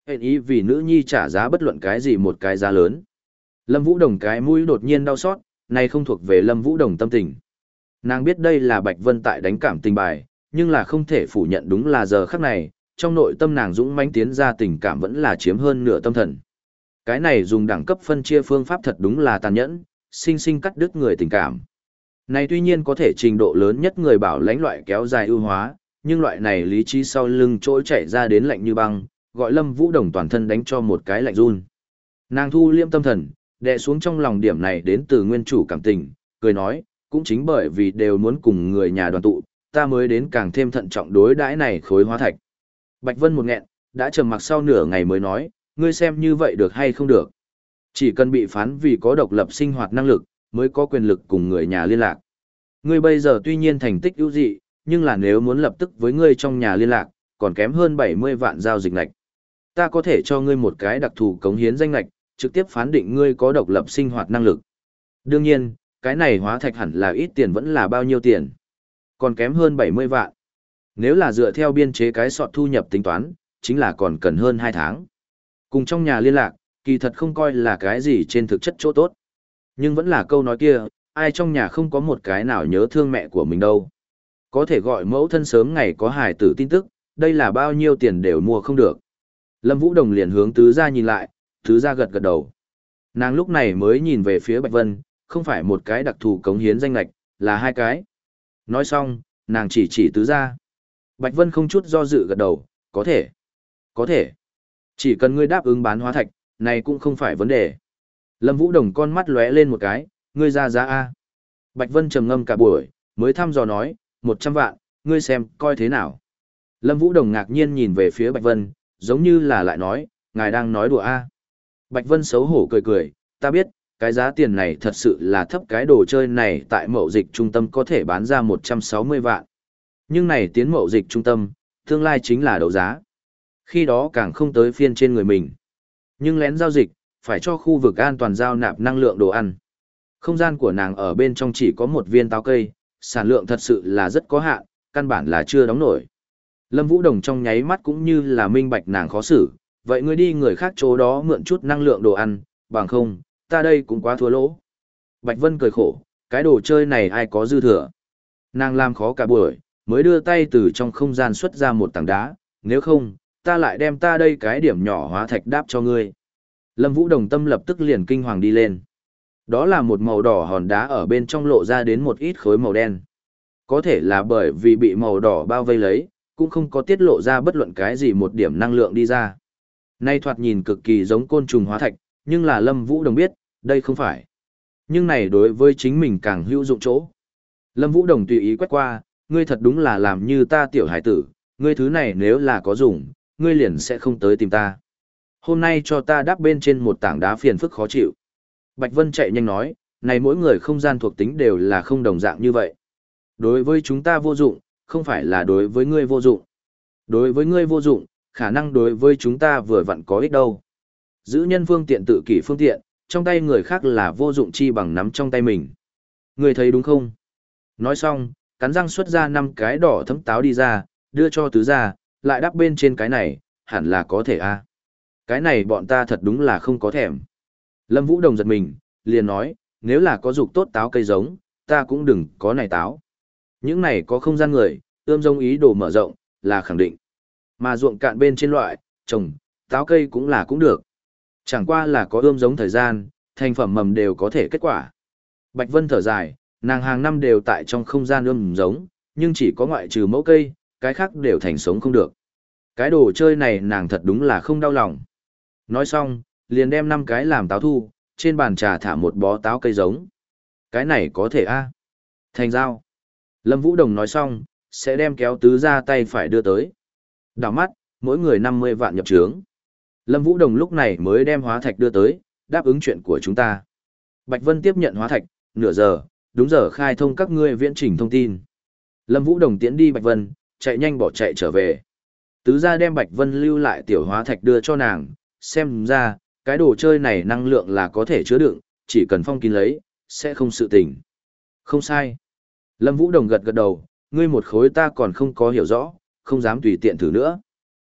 hẹn ý vì nữ nhi trả giá bất luận cái gì một cái giá lớn. Lâm Vũ Đồng cái mũi đột nhiên đau xót, này không thuộc về Lâm Vũ Đồng tâm tình. Nàng biết đây là Bạch Vân tại đánh cảm tình bài, nhưng là không thể phủ nhận đúng là giờ khắc này, trong nội tâm nàng dũng mãnh tiến ra tình cảm vẫn là chiếm hơn nửa tâm thần. Cái này dùng đẳng cấp phân chia phương pháp thật đúng là tàn nhẫn, sinh sinh cắt đứt người tình cảm. Này tuy nhiên có thể trình độ lớn nhất người bảo lãnh loại kéo dài ưu hóa, nhưng loại này lý trí sau lưng trỗi chạy ra đến lạnh như băng, gọi Lâm Vũ Đồng toàn thân đánh cho một cái lạnh run. Nàng thu liêm tâm thần, đè xuống trong lòng điểm này đến từ nguyên chủ cảm tình, cười nói, cũng chính bởi vì đều muốn cùng người nhà đoàn tụ, ta mới đến càng thêm thận trọng đối đãi này khối hóa thạch. Bạch Vân một nghẹn, đã trầm mặc sau nửa ngày mới nói, ngươi xem như vậy được hay không được. Chỉ cần bị phán vì có độc lập sinh hoạt năng lực, mới có quyền lực cùng người nhà liên lạc. Ngươi bây giờ tuy nhiên thành tích ưu dị, nhưng là nếu muốn lập tức với ngươi trong nhà liên lạc, còn kém hơn bảy mươi vạn giao dịch ngạch. Ta có thể cho ngươi một cái đặc thù cống hiến danh ngạch, trực tiếp phán định ngươi có độc lập sinh hoạt năng lực. Đương nhiên, cái này hóa thạch hẳn là ít tiền vẫn là bao nhiêu tiền. Còn kém hơn bảy mươi vạn. Nếu là dựa theo biên chế cái sọt thu nhập tính toán, chính là còn cần hơn hai tháng. Cùng trong nhà liên lạc, kỳ thật không coi là cái gì trên thực chất chỗ tốt. Nhưng vẫn là câu nói kia, ai trong nhà không có một cái nào nhớ thương mẹ của mình đâu. Có thể gọi mẫu thân sớm ngày có hài tử tin tức, đây là bao nhiêu tiền đều mua không được. Lâm Vũ Đồng liền hướng tứ gia nhìn lại, tứ gia gật gật đầu. Nàng lúc này mới nhìn về phía Bạch Vân, không phải một cái đặc thù cống hiến danh lệch, là hai cái. Nói xong, nàng chỉ chỉ tứ gia. Bạch Vân không chút do dự gật đầu, có thể. Có thể. Chỉ cần ngươi đáp ứng bán hóa thạch, này cũng không phải vấn đề. Lâm Vũ Đồng con mắt lóe lên một cái, ngươi ra giá A. Bạch Vân trầm ngâm cả buổi, mới thăm dò nói, một trăm vạn, ngươi xem, coi thế nào. Lâm Vũ Đồng ngạc nhiên nhìn về phía Bạch Vân, giống như là lại nói, ngài đang nói đùa A. Bạch Vân xấu hổ cười cười, ta biết, cái giá tiền này thật sự là thấp, cái đồ chơi này tại mậu dịch trung tâm có thể bán ra một trăm sáu mươi vạn. Nhưng này tiến mậu dịch trung tâm, tương lai chính là đấu giá. Khi đó càng không tới phiên trên người mình. Nhưng lén giao dịch, phải cho khu vực an toàn giao nạp năng lượng đồ ăn. Không gian của nàng ở bên trong chỉ có một viên táo cây, sản lượng thật sự là rất có hạn, căn bản là chưa đóng nổi. Lâm Vũ Đồng trong nháy mắt cũng như là minh bạch nàng khó xử, vậy ngươi đi người khác chỗ đó mượn chút năng lượng đồ ăn, bằng không, ta đây cũng quá thua lỗ. Bạch Vân cười khổ, cái đồ chơi này ai có dư thừa. Nàng làm khó cả buổi, mới đưa tay từ trong không gian xuất ra một tảng đá, nếu không, ta lại đem ta đây cái điểm nhỏ hóa thạch đáp cho ngươi. Lâm Vũ Đồng tâm lập tức liền kinh hoàng đi lên. Đó là một màu đỏ hòn đá ở bên trong lộ ra đến một ít khối màu đen. Có thể là bởi vì bị màu đỏ bao vây lấy, cũng không có tiết lộ ra bất luận cái gì một điểm năng lượng đi ra. Nay thoạt nhìn cực kỳ giống côn trùng hóa thạch, nhưng là Lâm Vũ Đồng biết, đây không phải. Nhưng này đối với chính mình càng hữu dụng chỗ. Lâm Vũ Đồng tùy ý quét qua, ngươi thật đúng là làm như ta tiểu hải tử, ngươi thứ này nếu là có dùng, ngươi liền sẽ không tới tìm ta. Hôm nay cho ta đáp bên trên một tảng đá phiền phức khó chịu. Bạch Vân chạy nhanh nói, này mỗi người không gian thuộc tính đều là không đồng dạng như vậy. Đối với chúng ta vô dụng, không phải là đối với ngươi vô dụng. Đối với ngươi vô dụng, khả năng đối với chúng ta vừa vặn có ích đâu. Giữ nhân phương tiện tự kỷ phương tiện, trong tay người khác là vô dụng chi bằng nắm trong tay mình. Ngươi thấy đúng không? Nói xong, cắn răng xuất ra năm cái đỏ thấm táo đi ra, đưa cho tứ gia, lại đắp bên trên cái này, hẳn là có thể a. Cái này bọn ta thật đúng là không có thèm. Lâm Vũ Đồng giật mình, liền nói, nếu là có dục tốt táo cây giống, ta cũng đừng có này táo. Những này có không gian người, ươm giống ý đồ mở rộng, là khẳng định. Mà ruộng cạn bên trên loại, trồng, táo cây cũng là cũng được. Chẳng qua là có ươm giống thời gian, thành phẩm mầm đều có thể kết quả. Bạch Vân thở dài, nàng hàng năm đều tại trong không gian ươm giống, nhưng chỉ có ngoại trừ mẫu cây, cái khác đều thành sống không được. Cái đồ chơi này nàng thật đúng là không đau lòng. Nói xong, liền đem năm cái làm táo thu, trên bàn trà thả một bó táo cây giống. Cái này có thể a. Thành giao. Lâm Vũ Đồng nói xong, sẽ đem kéo tứ ra tay phải đưa tới. Đảo mắt, mỗi người năm mươi vạn nhập trướng. Lâm Vũ Đồng lúc này mới đem hóa thạch đưa tới, đáp ứng chuyện của chúng ta. Bạch Vân tiếp nhận hóa thạch, nửa giờ, đúng giờ khai thông các ngươi viễn trình thông tin. Lâm Vũ Đồng tiễn đi Bạch Vân, chạy nhanh bỏ chạy trở về. Tứ gia đem Bạch Vân lưu lại tiểu hóa thạch đưa cho nàng, xem ra, cái đồ chơi này năng lượng là có thể chứa đựng, chỉ cần phong kín lấy, sẽ không sự tình. Không sai. Lâm Vũ Đồng gật gật đầu, ngươi một khối ta còn không có hiểu rõ, không dám tùy tiện thử nữa.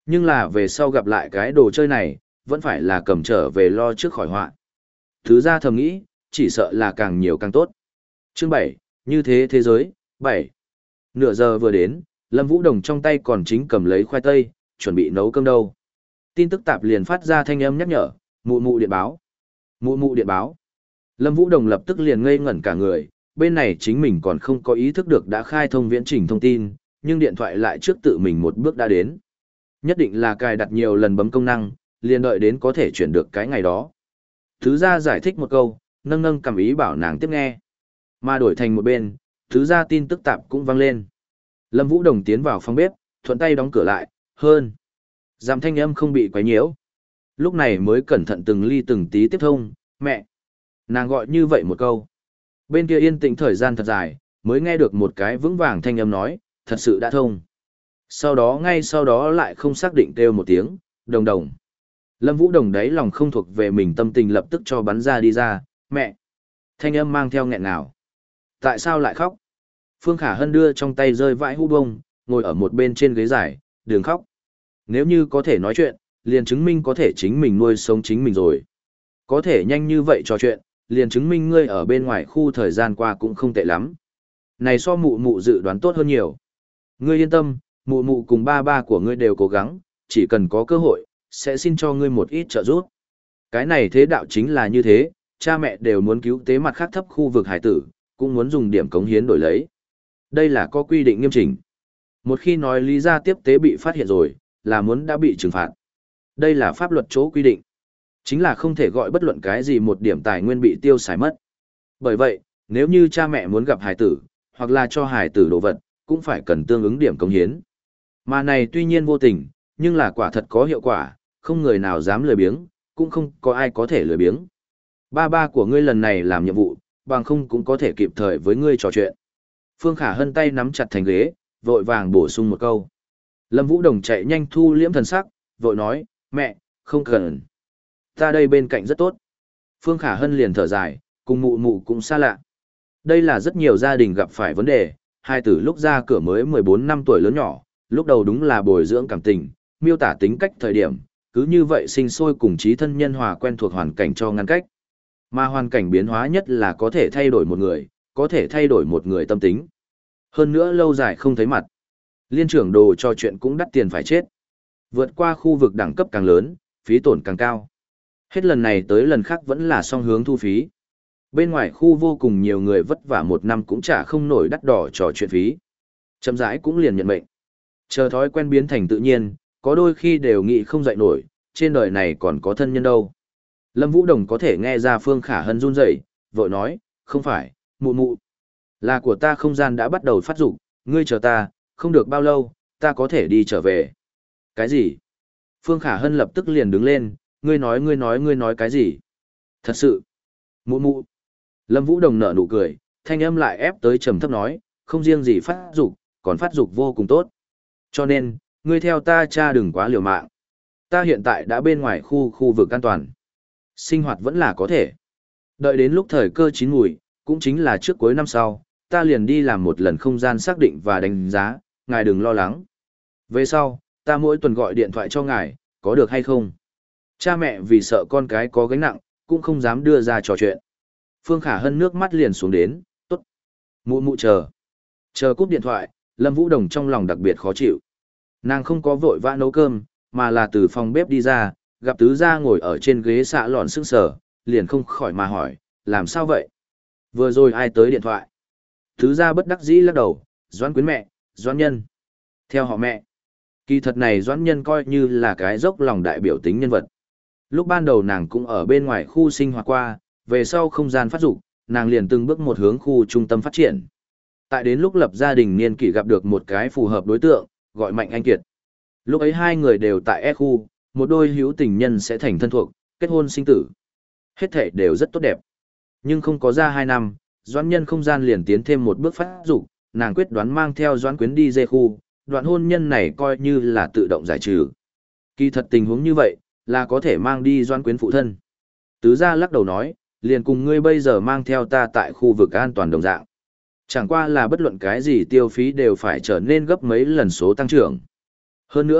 Nhưng là về sau gặp lại cái đồ chơi này, vẫn phải là cầm trở về lo trước khỏi họa. Thứ ra thầm nghĩ, chỉ sợ là càng nhiều càng tốt. Chương bảy, như thế thế giới, bảy. Nửa giờ vừa đến, Lâm Vũ Đồng trong tay còn chính cầm lấy khoai tây, chuẩn bị nấu cơm đâu. Tin tức tạp liền phát ra thanh âm nhắc nhở, mụ mụ điện báo. Mụ mụ điện báo. Lâm Vũ Đồng lập tức liền ngây ngẩn cả người, bên này chính mình còn không có ý thức được đã khai thông viễn trình thông tin, nhưng điện thoại lại trước tự mình một bước đã đến. Nhất định là cài đặt nhiều lần bấm công năng, liền đợi đến có thể chuyển được cái ngày đó. Thứ gia giải thích một câu, nâng nâng cảm ý bảo nàng tiếp nghe. Mà đổi thành một bên, thứ gia tin tức tạp cũng vang lên. Lâm Vũ Đồng tiến vào phòng bếp, thuận tay đóng cửa lại, hơn. Giảm thanh âm không bị quấy nhiễu. Lúc này mới cẩn thận từng ly từng tí tiếp thông, mẹ. Nàng gọi như vậy một câu. Bên kia yên tĩnh thời gian thật dài, mới nghe được một cái vững vàng thanh âm nói, thật sự đã thông. Sau đó ngay sau đó lại không xác định kêu một tiếng, đồng đồng. Lâm Vũ Đồng đấy lòng không thuộc về mình tâm tình lập tức cho bắn ra đi ra, mẹ. Thanh âm mang theo nghẹn nào. Tại sao lại khóc? Phương Khả Hân đưa trong tay rơi vãi hũ bông, ngồi ở một bên trên ghế dài, đừng khóc. Nếu như có thể nói chuyện, liền chứng minh có thể chính mình nuôi sống chính mình rồi. Có thể nhanh như vậy trò chuyện, liền chứng minh ngươi ở bên ngoài khu thời gian qua cũng không tệ lắm. Này so mụ mụ dự đoán tốt hơn nhiều. Ngươi yên tâm, mụ mụ cùng ba ba của ngươi đều cố gắng, chỉ cần có cơ hội, sẽ xin cho ngươi một ít trợ giúp. Cái này thế đạo chính là như thế, cha mẹ đều muốn cứu tế mặt khác thấp khu vực hải tử, cũng muốn dùng điểm cống hiến đổi lấy. Đây là có quy định nghiêm chỉnh. Một khi nói lý ra tiếp tế bị phát hiện rồi, là muốn đã bị trừng phạt. Đây là pháp luật chỗ quy định. Chính là không thể gọi bất luận cái gì một điểm tài nguyên bị tiêu xài mất. Bởi vậy, nếu như cha mẹ muốn gặp hải tử, hoặc là cho hải tử đồ vật, cũng phải cần tương ứng điểm cống hiến. Mà này tuy nhiên vô tình, nhưng là quả thật có hiệu quả, không người nào dám lười biếng, cũng không có ai có thể lười biếng. Ba ba của ngươi lần này làm nhiệm vụ, bằng không cũng có thể kịp thời với ngươi trò chuyện. Phương Khả Hân tay nắm chặt thành ghế, vội vàng bổ sung một câu. Lâm Vũ Đồng chạy nhanh thu liễm thần sắc, vội nói, mẹ, không cần. Ta đây bên cạnh rất tốt. Phương Khả Hân liền thở dài, cùng mụ mụ cũng xa lạ. Đây là rất nhiều gia đình gặp phải vấn đề, hai tử lúc ra cửa mới mười bốn năm tuổi lớn nhỏ, lúc đầu đúng là bồi dưỡng cảm tình, miêu tả tính cách thời điểm, cứ như vậy sinh sôi cùng trí thân nhân hòa quen thuộc hoàn cảnh cho ngăn cách. Mà hoàn cảnh biến hóa nhất là có thể thay đổi một người, có thể thay đổi một người tâm tính. Hơn nữa lâu dài không thấy mặt. Liên trưởng đồ cho chuyện cũng đắt tiền phải chết. Vượt qua khu vực đẳng cấp càng lớn, phí tổn càng cao. Hết lần này tới lần khác vẫn là song hướng thu phí. Bên ngoài khu vô cùng nhiều người vất vả một năm cũng trả không nổi đắt đỏ trò chuyện phí. Chậm rãi cũng liền nhận mệnh. Chờ thói quen biến thành tự nhiên, có đôi khi đều nghĩ không dậy nổi, trên đời này còn có thân nhân đâu. Lâm Vũ Đồng có thể nghe ra Phương Khả Hân run rẩy, vội nói, không phải, mụ mụ. Là của ta không gian đã bắt đầu phát dục, ngươi chờ ta, không được bao lâu, ta có thể đi trở về. Cái gì? Phương Khả Hân lập tức liền đứng lên, ngươi nói ngươi nói ngươi nói cái gì? Thật sự. Mụ mụ. Lâm Vũ Đồng nở nụ cười, thanh âm lại ép tới trầm thấp nói, không riêng gì phát dục, còn phát dục vô cùng tốt. Cho nên, ngươi theo ta cha đừng quá liều mạng. Ta hiện tại đã bên ngoài khu khu vực an toàn. Sinh hoạt vẫn là có thể. Đợi đến lúc thời cơ chín mùi, cũng chính là trước cuối năm sau, ta liền đi làm một lần không gian xác định và đánh giá, ngài đừng lo lắng. Về sau, ta mỗi tuần gọi điện thoại cho ngài, có được hay không? Cha mẹ vì sợ con cái có gánh nặng, cũng không dám đưa ra trò chuyện. Phương Khả Hân nước mắt liền xuống đến, tốt. Mụ mụ chờ. Chờ cúp điện thoại, Lâm Vũ Đồng trong lòng đặc biệt khó chịu. Nàng không có vội vã nấu cơm, mà là từ phòng bếp đi ra, gặp tứ gia ngồi ở trên ghế xạ lòn sững sờ, liền không khỏi mà hỏi, làm sao vậy? Vừa rồi ai tới điện thoại? Tứ gia bất đắc dĩ lắc đầu, Doãn Quyến mẹ, Doãn Nhân. Theo họ mẹ. Kỳ thật này Doãn Nhân coi như là cái dốc lòng đại biểu tính nhân vật. Lúc ban đầu nàng cũng ở bên ngoài khu sinh hoạt qua, về sau không gian phát dục, nàng liền từng bước một hướng khu trung tâm phát triển. Tại đến lúc lập gia đình niên kỷ gặp được một cái phù hợp đối tượng, gọi Mạnh Anh Kiệt. Lúc ấy hai người đều tại E khu, một đôi hữu tình nhân sẽ thành thân thuộc, kết hôn sinh tử. Hết thể đều rất tốt đẹp. Nhưng không có ra hai năm, Doãn Nhân không gian liền tiến thêm một bước phát dục, nàng quyết đoán mang theo Doãn Quyến đi dê khu, đoạn hôn nhân này coi như là tự động giải trừ. Kỳ thật tình huống như vậy, là có thể mang đi Doãn Quyến phụ thân. Tứ gia lắc đầu nói, liền cùng ngươi bây giờ mang theo ta tại khu vực an toàn đồng dạng. Chẳng qua là bất luận cái gì tiêu phí đều phải trở nên gấp mấy lần số tăng trưởng. Hơn nữa,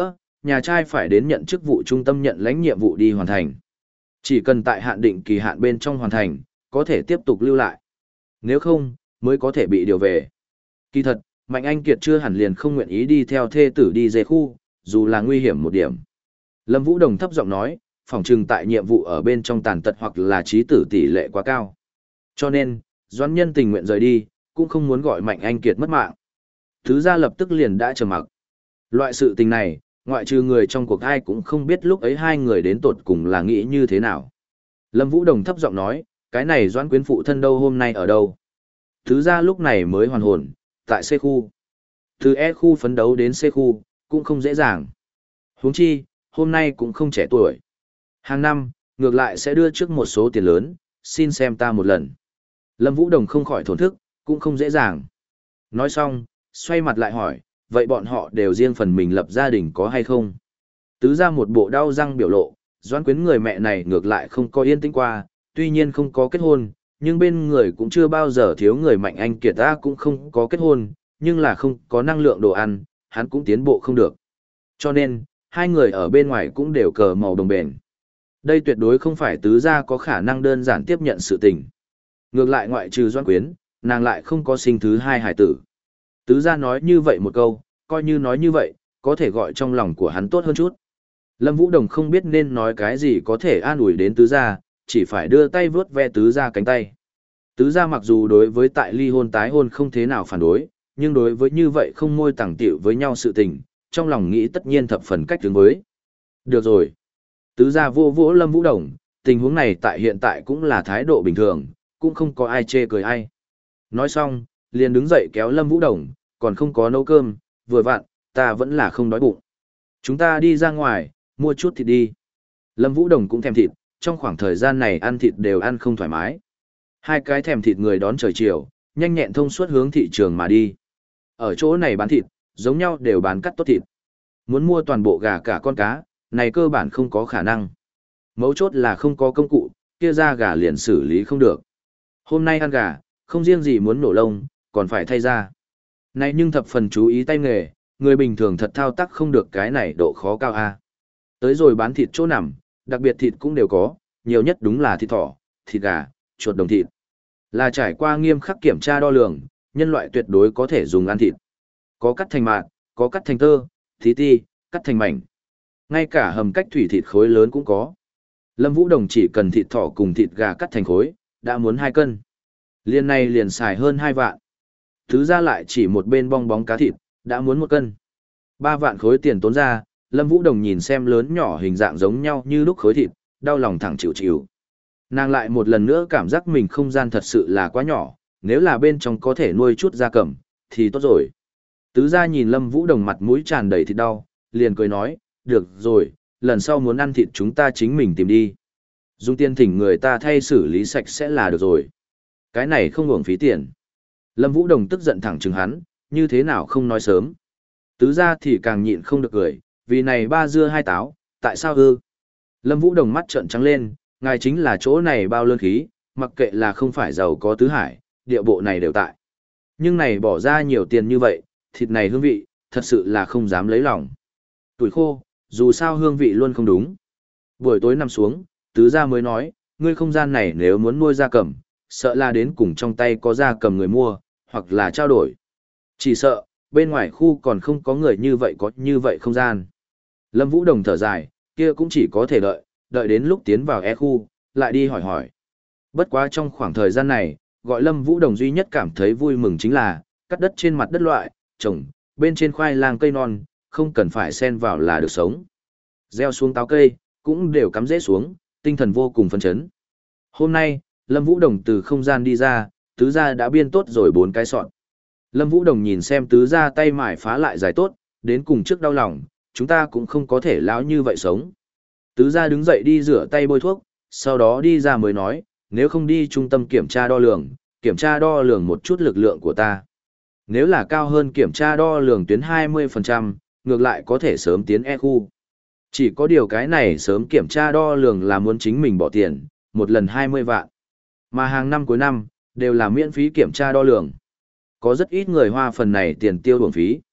nhà trai phải đến nhận chức vụ trung tâm nhận lãnh nhiệm vụ đi hoàn thành. Chỉ cần tại hạn định kỳ hạn bên trong hoàn thành, có thể tiếp tục lưu lại. Nếu không, mới có thể bị điều về. Kỳ thật, Mạnh Anh Kiệt chưa hẳn liền không nguyện ý đi theo thê tử đi dê khu, dù là nguy hiểm một điểm. Lâm Vũ Đồng thấp giọng nói, phỏng chừng tại nhiệm vụ ở bên trong tàn tật hoặc là trí tử tỷ lệ quá cao. Cho nên, Doãn Nhân tình nguyện rời đi, cũng không muốn gọi Mạnh Anh Kiệt mất mạng. Thứ gia lập tức liền đã trầm mặc. Loại sự tình này, ngoại trừ người trong cuộc ai cũng không biết lúc ấy hai người đến tột cùng là nghĩ như thế nào. Lâm Vũ Đồng thấp giọng nói, cái này Doãn Quyến phụ thân đâu hôm nay ở đâu? Thứ gia lúc này mới hoàn hồn, tại C khu. Từ E khu phấn đấu đến C khu, cũng không dễ dàng. Huống chi, hôm nay cũng không trẻ tuổi. Hàng năm, ngược lại sẽ đưa trước một số tiền lớn, xin xem ta một lần. Lâm Vũ Đồng không khỏi thổn thức, cũng không dễ dàng. Nói xong, xoay mặt lại hỏi, vậy bọn họ đều riêng phần mình lập gia đình có hay không? Tứ ra một bộ đau răng biểu lộ, Doãn Quyến người mẹ này ngược lại không có yên tĩnh qua, tuy nhiên không có kết hôn, nhưng bên người cũng chưa bao giờ thiếu người Mạnh Anh Kiệt ta cũng không có kết hôn, nhưng là không có năng lượng đồ ăn, hắn cũng tiến bộ không được. Cho nên, hai người ở bên ngoài cũng đều cờ màu đồng bền. Đây tuyệt đối không phải tứ gia có khả năng đơn giản tiếp nhận sự tình. Ngược lại ngoại trừ Doãn Quyến, nàng lại không có sinh thứ hai hải tử. Tứ gia nói như vậy một câu, coi như nói như vậy, có thể gọi trong lòng của hắn tốt hơn chút. Lâm Vũ Đồng không biết nên nói cái gì có thể an ủi đến tứ gia, chỉ phải đưa tay vướt ve tứ gia cánh tay. Tứ gia mặc dù đối với tại ly hôn tái hôn không thế nào phản đối, nhưng đối với như vậy không môi tẳng tiểu với nhau sự tình, trong lòng nghĩ tất nhiên thập phần cách hướng với. Được rồi. Tứ gia vô vỗ Lâm Vũ Đồng, tình huống này tại hiện tại cũng là thái độ bình thường, cũng không có ai chê cười ai. Nói xong, liền đứng dậy kéo Lâm Vũ Đồng, còn không có nấu cơm, vừa vặn, ta vẫn là không đói bụng. Chúng ta đi ra ngoài, mua chút thịt đi. Lâm Vũ Đồng cũng thèm thịt, trong khoảng thời gian này ăn thịt đều ăn không thoải mái. Hai cái thèm thịt người đón trời chiều, nhanh nhẹn thông suốt hướng thị trường mà đi. Ở chỗ này bán thịt, giống nhau đều bán cắt tốt thịt. Muốn mua toàn bộ gà cả con cá, này cơ bản không có khả năng. Mấu chốt là không có công cụ, kia ra gà liền xử lý không được. Hôm nay ăn gà, không riêng gì muốn nổ lông, còn phải thay ra. Này nhưng thập phần chú ý tay nghề, người bình thường thật thao tác không được cái này độ khó cao a. Tới rồi bán thịt chỗ nằm, đặc biệt thịt cũng đều có, nhiều nhất đúng là thịt thỏ, thịt gà, chuột đồng thịt. Là trải qua nghiêm khắc kiểm tra đo lường, nhân loại tuyệt đối có thể dùng ăn thịt. Có cắt thành mạt, có cắt thành tơ, tí ti, cắt thành mảnh. Ngay cả hầm cách thủy thịt khối lớn cũng có. Lâm Vũ Đồng chỉ cần thịt thỏ cùng thịt gà cắt thành khối, đã muốn hai cân. Liên này liền xài hơn hai vạn. Thứ ra lại chỉ một bên bong bóng cá thịt, đã muốn một cân. Ba vạn khối tiền tốn ra, Lâm Vũ Đồng nhìn xem lớn nhỏ hình dạng giống nhau như lúc khối thịt, đau lòng thẳng chịu chịu. Nàng lại một lần nữa cảm giác mình không gian thật sự là quá nhỏ, nếu là bên trong có thể nuôi chút gia cầm, thì tốt rồi. Tứ gia nhìn Lâm Vũ Đồng mặt mũi tràn đầy thịt đau, liền cười nói, được rồi, lần sau muốn ăn thịt chúng ta chính mình tìm đi. Dùng tiền thỉnh người ta thay xử lý sạch sẽ là được rồi. Cái này không uổng phí tiền. Lâm Vũ Đồng tức giận thẳng chừng hắn, như thế nào không nói sớm. Tứ gia thì càng nhịn không được cười, vì này ba dưa hai táo, tại sao ư? Lâm Vũ Đồng mắt trợn trắng lên, ngài chính là chỗ này bao lơn khí, mặc kệ là không phải giàu có tứ hải, địa bộ này đều tại. Nhưng này bỏ ra nhiều tiền như vậy, thịt này hương vị, thật sự là không dám lấy lòng. Tuổi khô, dù sao hương vị luôn không đúng. Buổi tối nằm xuống, tứ gia mới nói, ngươi không gian này nếu muốn nuôi gia cầm, sợ là đến cùng trong tay có gia cầm người mua, hoặc là trao đổi. Chỉ sợ, bên ngoài khu còn không có người như vậy có như vậy không gian. Lâm Vũ Đồng thở dài, kia cũng chỉ có thể đợi, đợi đến lúc tiến vào E khu, lại đi hỏi hỏi. Bất quá trong khoảng thời gian này, gọi Lâm Vũ Đồng duy nhất cảm thấy vui mừng chính là, cắt đất trên mặt đất loại, trồng, bên trên khoai lang cây non, không cần phải xen vào là được sống. Gieo xuống táo cây, cũng đều cắm rễ xuống, tinh thần vô cùng phấn chấn. Hôm nay, Lâm Vũ Đồng từ không gian đi ra, tứ gia đã biên tốt rồi bốn cái sọt. Lâm Vũ Đồng nhìn xem tứ gia tay mải phá lại dài tốt, đến cùng trước đau lòng, chúng ta cũng không có thể lão như vậy sống. Tứ gia đứng dậy đi rửa tay bôi thuốc, sau đó đi ra mới nói, nếu không đi trung tâm kiểm tra đo lường, kiểm tra đo lường một chút lực lượng của ta. Nếu là cao hơn kiểm tra đo lường tuyến hai mươi phần trăm, ngược lại có thể sớm tiến E khu. Chỉ có điều cái này sớm kiểm tra đo lường là muốn chính mình bỏ tiền, một lần hai mươi vạn. Mà hàng năm cuối năm, đều là miễn phí kiểm tra đo lường. Có rất ít người hoa phần này tiền tiêu uổng phí.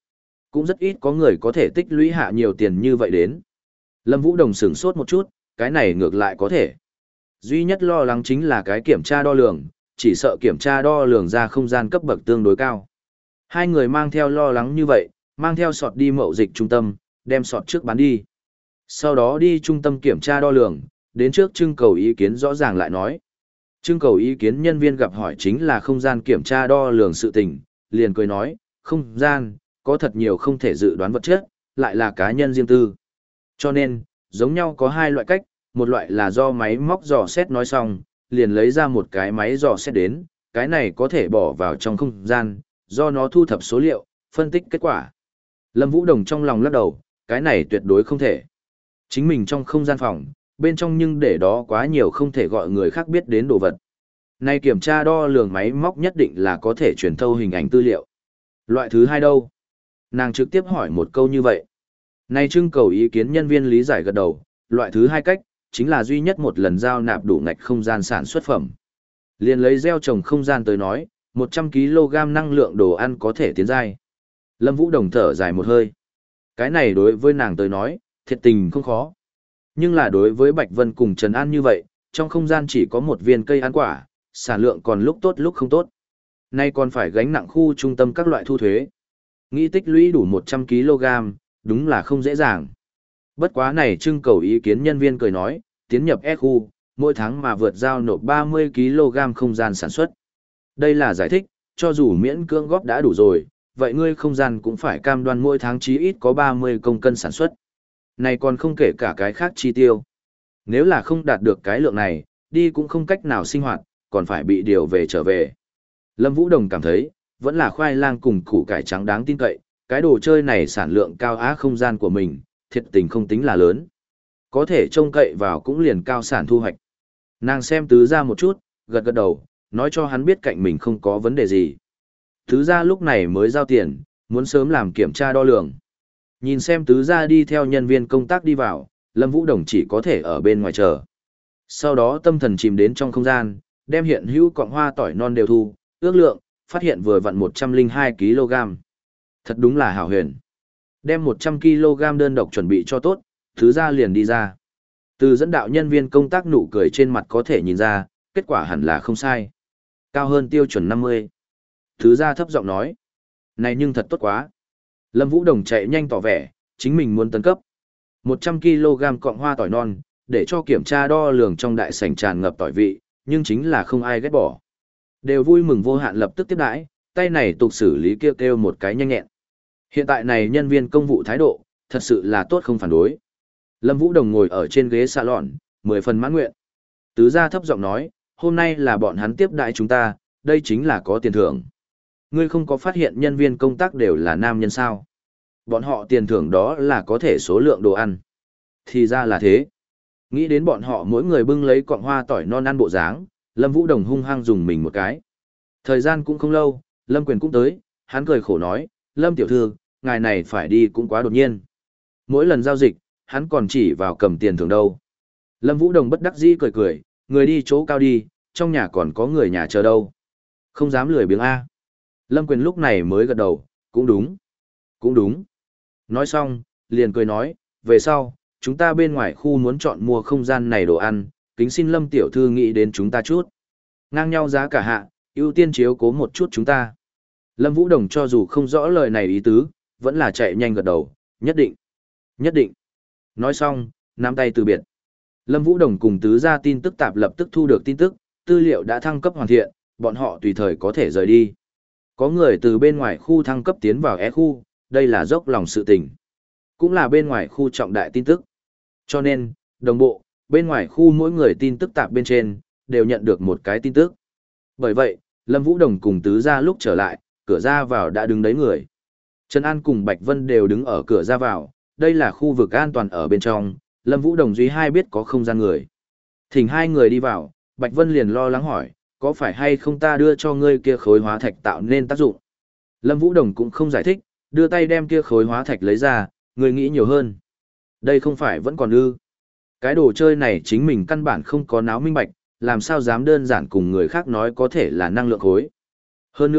cũng rất ít có người có thể tích lũy hạ nhiều tiền như vậy đến. Lâm Vũ Đồng sửng sốt một chút, cái này ngược lại có thể. Duy nhất lo lắng chính là cái kiểm tra đo lường, chỉ sợ kiểm tra đo lường ra không gian cấp bậc tương đối cao. Hai người mang theo lo lắng như vậy, mang theo sọt đi mậu dịch trung tâm, đem sọt trước bán đi. Sau đó đi trung tâm kiểm tra đo lường, đến trước trưng cầu ý kiến rõ ràng lại nói. Trưng cầu ý kiến nhân viên gặp hỏi chính là không gian kiểm tra đo lường sự tình, liền cười nói, không gian, có thật nhiều không thể dự đoán vật chất, lại là cá nhân riêng tư. Cho nên, giống nhau có hai loại cách, một loại là do máy móc dò xét nói xong, liền lấy ra một cái máy dò xét đến, cái này có thể bỏ vào trong không gian, do nó thu thập số liệu, phân tích kết quả. Lâm Vũ Đồng trong lòng lắc đầu, cái này tuyệt đối không thể. Chính mình trong không gian phòng, bên trong nhưng để đó quá nhiều không thể gọi người khác biết đến đồ vật. Này kiểm tra đo lường máy móc nhất định là có thể truyền thâu hình ảnh tư liệu. Loại thứ hai đâu? Nàng trực tiếp hỏi một câu như vậy. Này trưng cầu ý kiến nhân viên lý giải gật đầu, loại thứ hai cách, chính là duy nhất một lần giao nạp đủ ngạch không gian sản xuất phẩm. Liền lấy gieo trồng không gian tới nói, một trăm ki lô gam năng lượng đồ ăn có thể tiến giai. Lâm Vũ Đồng thở dài một hơi. Cái này đối với nàng tới nói, thiệt tình không khó. Nhưng là đối với Bạch Vân cùng Trần An như vậy, trong không gian chỉ có một viên cây ăn quả, sản lượng còn lúc tốt lúc không tốt. Nay còn phải gánh nặng khu trung tâm các loại thu thuế. Nghĩ tích lũy đủ một trăm ki lô gam, đúng là không dễ dàng. Bất quá này trưng cầu ý kiến nhân viên cười nói, tiến nhập E khu, mỗi tháng mà vượt giao nộp ba mươi ki lô gam không gian sản xuất. Đây là giải thích, cho dù miễn cưỡng góp đã đủ rồi, vậy ngươi không gian cũng phải cam đoan mỗi tháng chí ít có ba mươi công cân sản xuất. Này còn không kể cả cái khác chi tiêu. Nếu là không đạt được cái lượng này, đi cũng không cách nào sinh hoạt, còn phải bị điều về trở về. Lâm Vũ Đồng cảm thấy, vẫn là khoai lang cùng củ cải trắng đáng tin cậy, cái đồ chơi này sản lượng cao á không gian của mình, thiệt tình không tính là lớn. Có thể trông cậy vào cũng liền cao sản thu hoạch. Nàng xem tứ ra một chút, gật gật đầu, nói cho hắn biết cạnh mình không có vấn đề gì. Tứ ra lúc này mới giao tiền, muốn sớm làm kiểm tra đo lường. Nhìn xem tứ ra đi theo nhân viên công tác đi vào, Lâm Vũ Đồng chỉ có thể ở bên ngoài chờ. Sau đó tâm thần chìm đến trong không gian, đem hiện hữu cọng hoa tỏi non đều thu, ước lượng, phát hiện vừa vặn một trăm lẻ hai ki lô gam. Thật đúng là hảo huyền. Đem một trăm ki lô gam đơn độc chuẩn bị cho tốt, tứ ra liền đi ra. Từ dẫn đạo nhân viên công tác nụ cười trên mặt có thể nhìn ra, kết quả hẳn là không sai. Cao hơn tiêu chuẩn năm mươi. Tứ ra thấp giọng nói. Này nhưng thật tốt quá. Lâm Vũ Đồng chạy nhanh tỏ vẻ, chính mình muốn tấn cấp. một trăm ki lô gam cọng hoa tỏi non, để cho kiểm tra đo lường trong đại sảnh tràn ngập tỏi vị, nhưng chính là không ai ghét bỏ. Đều vui mừng vô hạn lập tức tiếp đãi, tay này tục xử lý kêu kêu một cái nhanh nhẹn. Hiện tại này nhân viên công vụ thái độ, thật sự là tốt không phản đối. Lâm Vũ Đồng ngồi ở trên ghế salon, mười phần mãn nguyện. Tứ gia thấp giọng nói, hôm nay là bọn hắn tiếp đãi chúng ta, đây chính là có tiền thưởng. Ngươi không có phát hiện nhân viên công tác đều là nam nhân sao? Bọn họ tiền thưởng đó là có thể số lượng đồ ăn. Thì ra là thế. Nghĩ đến bọn họ mỗi người bưng lấy cọng hoa tỏi non ăn bộ dáng, Lâm Vũ Đồng hung hăng dùng mình một cái. Thời gian cũng không lâu, Lâm Quyền cũng tới, hắn cười khổ nói, Lâm tiểu thư, ngài này phải đi cũng quá đột nhiên. Mỗi lần giao dịch, hắn còn chỉ vào cầm tiền thưởng đâu. Lâm Vũ Đồng bất đắc dĩ cười cười, người đi chỗ cao đi, trong nhà còn có người nhà chờ đâu. Không dám lười biếng A. Lâm Quyền lúc này mới gật đầu, cũng đúng, cũng đúng. Nói xong, liền cười nói, về sau, chúng ta bên ngoài khu muốn chọn mua không gian này đồ ăn, kính xin Lâm tiểu thư nghĩ đến chúng ta chút. Ngang nhau giá cả hạ, ưu tiên chiếu cố một chút chúng ta. Lâm Vũ Đồng cho dù không rõ lời này ý tứ, vẫn là chạy nhanh gật đầu, nhất định, nhất định. Nói xong, nắm tay từ biệt. Lâm Vũ Đồng cùng tứ gia tin tức tạp lập tức thu được tin tức, tư liệu đã thăng cấp hoàn thiện, bọn họ tùy thời có thể rời đi. Có người từ bên ngoài khu thăng cấp tiến vào E khu, đây là dốc lòng sự tình. Cũng là bên ngoài khu trọng đại tin tức. Cho nên, đồng bộ, bên ngoài khu mỗi người tin tức tạp bên trên, đều nhận được một cái tin tức. Bởi vậy, Lâm Vũ Đồng cùng tứ gia lúc trở lại, cửa ra vào đã đứng đấy người. Trần An cùng Bạch Vân đều đứng ở cửa ra vào, đây là khu vực an toàn ở bên trong, Lâm Vũ Đồng duy hai biết có không gian người. Thỉnh hai người đi vào, Bạch Vân liền lo lắng hỏi, có phải hay không ta đưa cho ngươi kia khối hóa thạch tạo nên tác dụng? Lâm Vũ Đồng cũng không giải thích, đưa tay đem kia khối hóa thạch lấy ra, ngươi nghĩ nhiều hơn. Đây không phải vẫn còn ư. Cái đồ chơi này chính mình căn bản không có náo minh bạch, làm sao dám đơn giản cùng người khác nói có thể là năng lượng khối. Hơn nữa,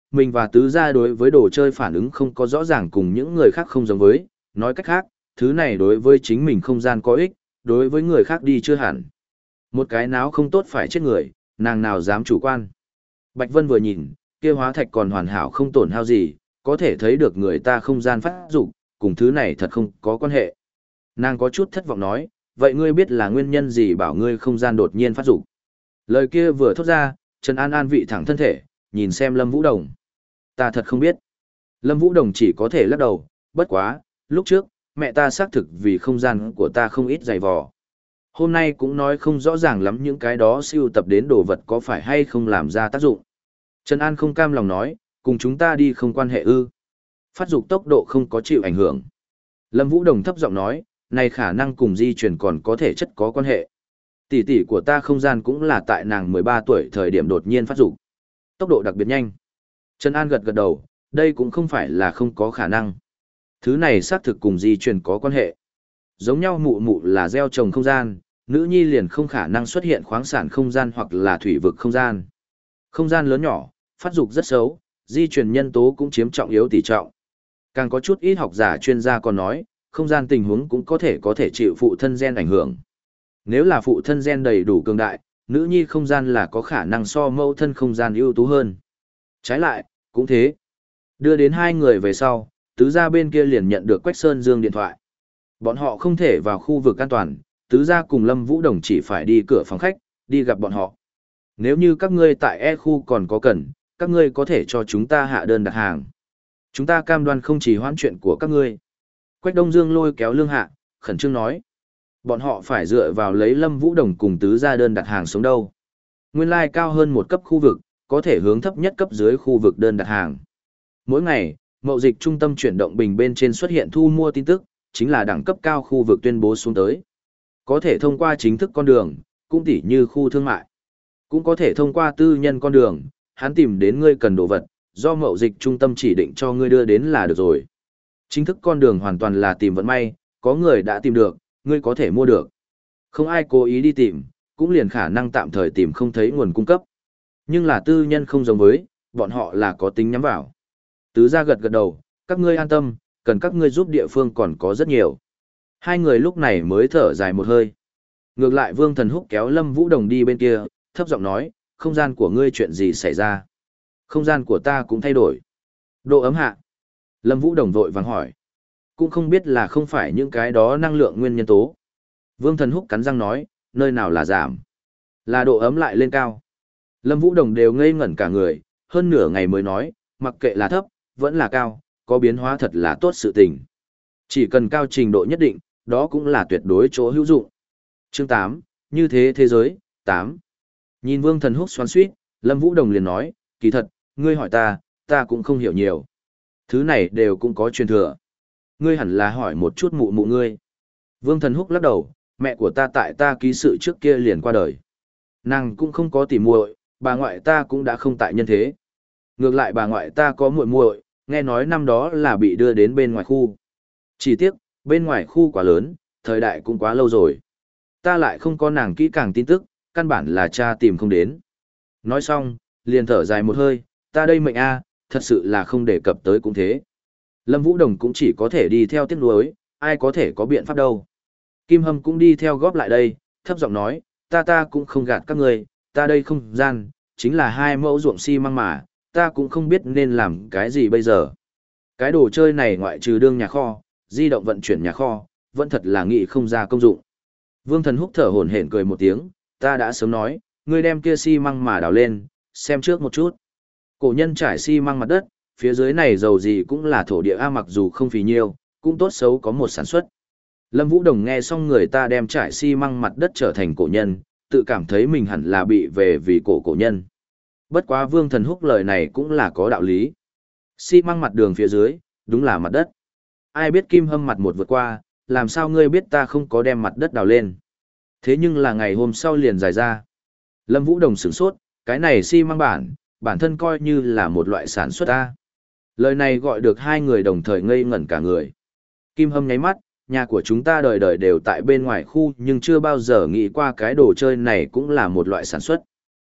mình và tứ gia đối với đồ chơi phản ứng không có rõ ràng cùng những người khác không giống với, nói cách khác, thứ này đối với chính mình không gian có ích, đối với người khác đi chưa hẳn. Một cái náo không tốt phải chết người, nàng nào dám chủ quan. Bạch Vân vừa nhìn, kia hóa thạch còn hoàn hảo không tổn hao gì, có thể thấy được người ta không gian phát dục, cùng thứ này thật không có quan hệ. Nàng có chút thất vọng nói, vậy ngươi biết là nguyên nhân gì bảo ngươi không gian đột nhiên phát dục? Lời kia vừa thốt ra, Trần An An vị thẳng thân thể, nhìn xem Lâm Vũ Đồng. Ta thật không biết. Lâm Vũ Đồng chỉ có thể lắc đầu, bất quá, lúc trước, mẹ ta xác thực vì không gian của ta không ít dày vò. Hôm nay cũng nói không rõ ràng lắm những cái đó siêu tập đến đồ vật có phải hay không làm ra tác dụng. Trần An không cam lòng nói, cùng chúng ta đi không quan hệ ư. Phát dục tốc độ không có chịu ảnh hưởng. Lâm Vũ Đồng thấp giọng nói, này khả năng cùng di chuyển còn có thể chất có quan hệ. Tỷ tỷ của ta không gian cũng là tại nàng mười ba tuổi thời điểm đột nhiên phát dục. Tốc độ đặc biệt nhanh. Trần An gật gật đầu, đây cũng không phải là không có khả năng. Thứ này xác thực cùng di chuyển có quan hệ. Giống nhau mụ mụ là gieo trồng không gian, nữ nhi liền không khả năng xuất hiện khoáng sản không gian hoặc là thủy vực không gian. Không gian lớn nhỏ, phát dục rất xấu, di truyền nhân tố cũng chiếm trọng yếu tỷ trọng. Càng có chút ít học giả chuyên gia còn nói, không gian tình huống cũng có thể có thể chịu phụ thân gen ảnh hưởng. Nếu là phụ thân gen đầy đủ cường đại, nữ nhi không gian là có khả năng so mẫu thân không gian ưu tú hơn. Trái lại, cũng thế. Đưa đến hai người về sau, tứ gia bên kia liền nhận được Quách Sơn Dương điện thoại. Bọn họ không thể vào khu vực an toàn, tứ gia cùng Lâm Vũ Đồng chỉ phải đi cửa phòng khách, đi gặp bọn họ. Nếu như các ngươi tại E khu còn có cần, các ngươi có thể cho chúng ta hạ đơn đặt hàng. Chúng ta cam đoan không chỉ hoãn chuyện của các ngươi. Quách Đông Dương lôi kéo Lương Hạ, khẩn trương nói. Bọn họ phải dựa vào lấy Lâm Vũ Đồng cùng tứ gia đơn đặt hàng sống đâu. Nguyên lai like cao hơn một cấp khu vực, có thể hướng thấp nhất cấp dưới khu vực đơn đặt hàng. Mỗi ngày, mậu dịch trung tâm chuyển động bình bên trên xuất hiện thu mua tin tức, chính là đẳng cấp cao khu vực tuyên bố xuống tới. Có thể thông qua chính thức con đường, cũng tỉ như khu thương mại. Cũng có thể thông qua tư nhân con đường, hắn tìm đến ngươi cần đồ vật, do mậu dịch trung tâm chỉ định cho ngươi đưa đến là được rồi. Chính thức con đường hoàn toàn là tìm vận may, có người đã tìm được, ngươi có thể mua được. Không ai cố ý đi tìm, cũng liền khả năng tạm thời tìm không thấy nguồn cung cấp. Nhưng là tư nhân không giống với, bọn họ là có tính nhắm vào. Tứ gia gật gật đầu, các ngươi an tâm, cần các ngươi giúp địa phương còn có rất nhiều. Hai người lúc này mới thở dài một hơi. Ngược lại Vương Thần Húc kéo Lâm Vũ Đồng đi bên kia, thấp giọng nói, không gian của ngươi chuyện gì xảy ra? Không gian của ta cũng thay đổi. Độ ấm hạ. Lâm Vũ Đồng vội vàng hỏi. Cũng không biết là không phải những cái đó năng lượng nguyên nhân tố. Vương Thần Húc cắn răng nói, nơi nào là giảm. Là độ ấm lại lên cao. Lâm Vũ Đồng đều ngây ngẩn cả người, hơn nửa ngày mới nói, mặc kệ là thấp, vẫn là cao, có biến hóa thật là tốt sự tình. Chỉ cần cao trình độ nhất định, đó cũng là tuyệt đối chỗ hữu dụng. Chương tám, như thế thế giới, tám. Nhìn Vương Thần Húc xoắn xuýt, Lâm Vũ Đồng liền nói, kỳ thật, ngươi hỏi ta, ta cũng không hiểu nhiều. Thứ này đều cũng có truyền thừa. Ngươi hẳn là hỏi một chút mụ mụ ngươi. Vương Thần Húc lắc đầu, mẹ của ta tại ta ký sự trước kia liền qua đời. Nàng cũng không có tỉ muội, bà ngoại ta cũng đã không tại nhân thế. Ngược lại bà ngoại ta có muội muội, nghe nói năm đó là bị đưa đến bên ngoài khu. Chỉ tiếc, bên ngoài khu quá lớn, thời đại cũng quá lâu rồi. Ta lại không có nàng kỹ càng tin tức, căn bản là cha tìm không đến. Nói xong, liền thở dài một hơi, ta đây mệnh a, thật sự là không đề cập tới cũng thế. Lâm Vũ Đồng cũng chỉ có thể đi theo tiếc nuối, ai có thể có biện pháp đâu. Kim Hâm cũng đi theo góp lại đây, thấp giọng nói, ta ta cũng không gạt các người, ta đây không gian, chính là hai mẫu ruộng xi măng mà, ta cũng không biết nên làm cái gì bây giờ. Cái đồ chơi này ngoại trừ đương nhà kho, di động vận chuyển nhà kho, vẫn thật là nghĩ không ra công dụng. Vương Thần Húc thở hổn hển cười một tiếng, ta đã sớm nói, ngươi đem kia xi măng mà đào lên, xem trước một chút. Cổ nhân trải xi măng mặt đất, phía dưới này dầu gì cũng là thổ địa a, mặc dù không phì nhiêu, cũng tốt xấu có một sản xuất. Lâm Vũ Đồng nghe xong người ta đem trải xi măng mặt đất trở thành cổ nhân, tự cảm thấy mình hẳn là bị về vì cổ cổ nhân. Bất quá Vương Thần Húc lời này cũng là có đạo lý. Xi măng mặt đường phía dưới, đúng là mặt đất. Ai biết Kim Hâm mặt một vượt qua, làm sao ngươi biết ta không có đem mặt đất đào lên. Thế nhưng là ngày hôm sau liền dài ra. Lâm Vũ Đồng sửng sốt, cái này xi măng bản, bản thân coi như là một loại sản xuất ta. Lời này gọi được hai người đồng thời ngây ngẩn cả người. Kim Hâm nháy mắt, nhà của chúng ta đời đời đều tại bên ngoài khu nhưng chưa bao giờ nghĩ qua cái đồ chơi này cũng là một loại sản xuất.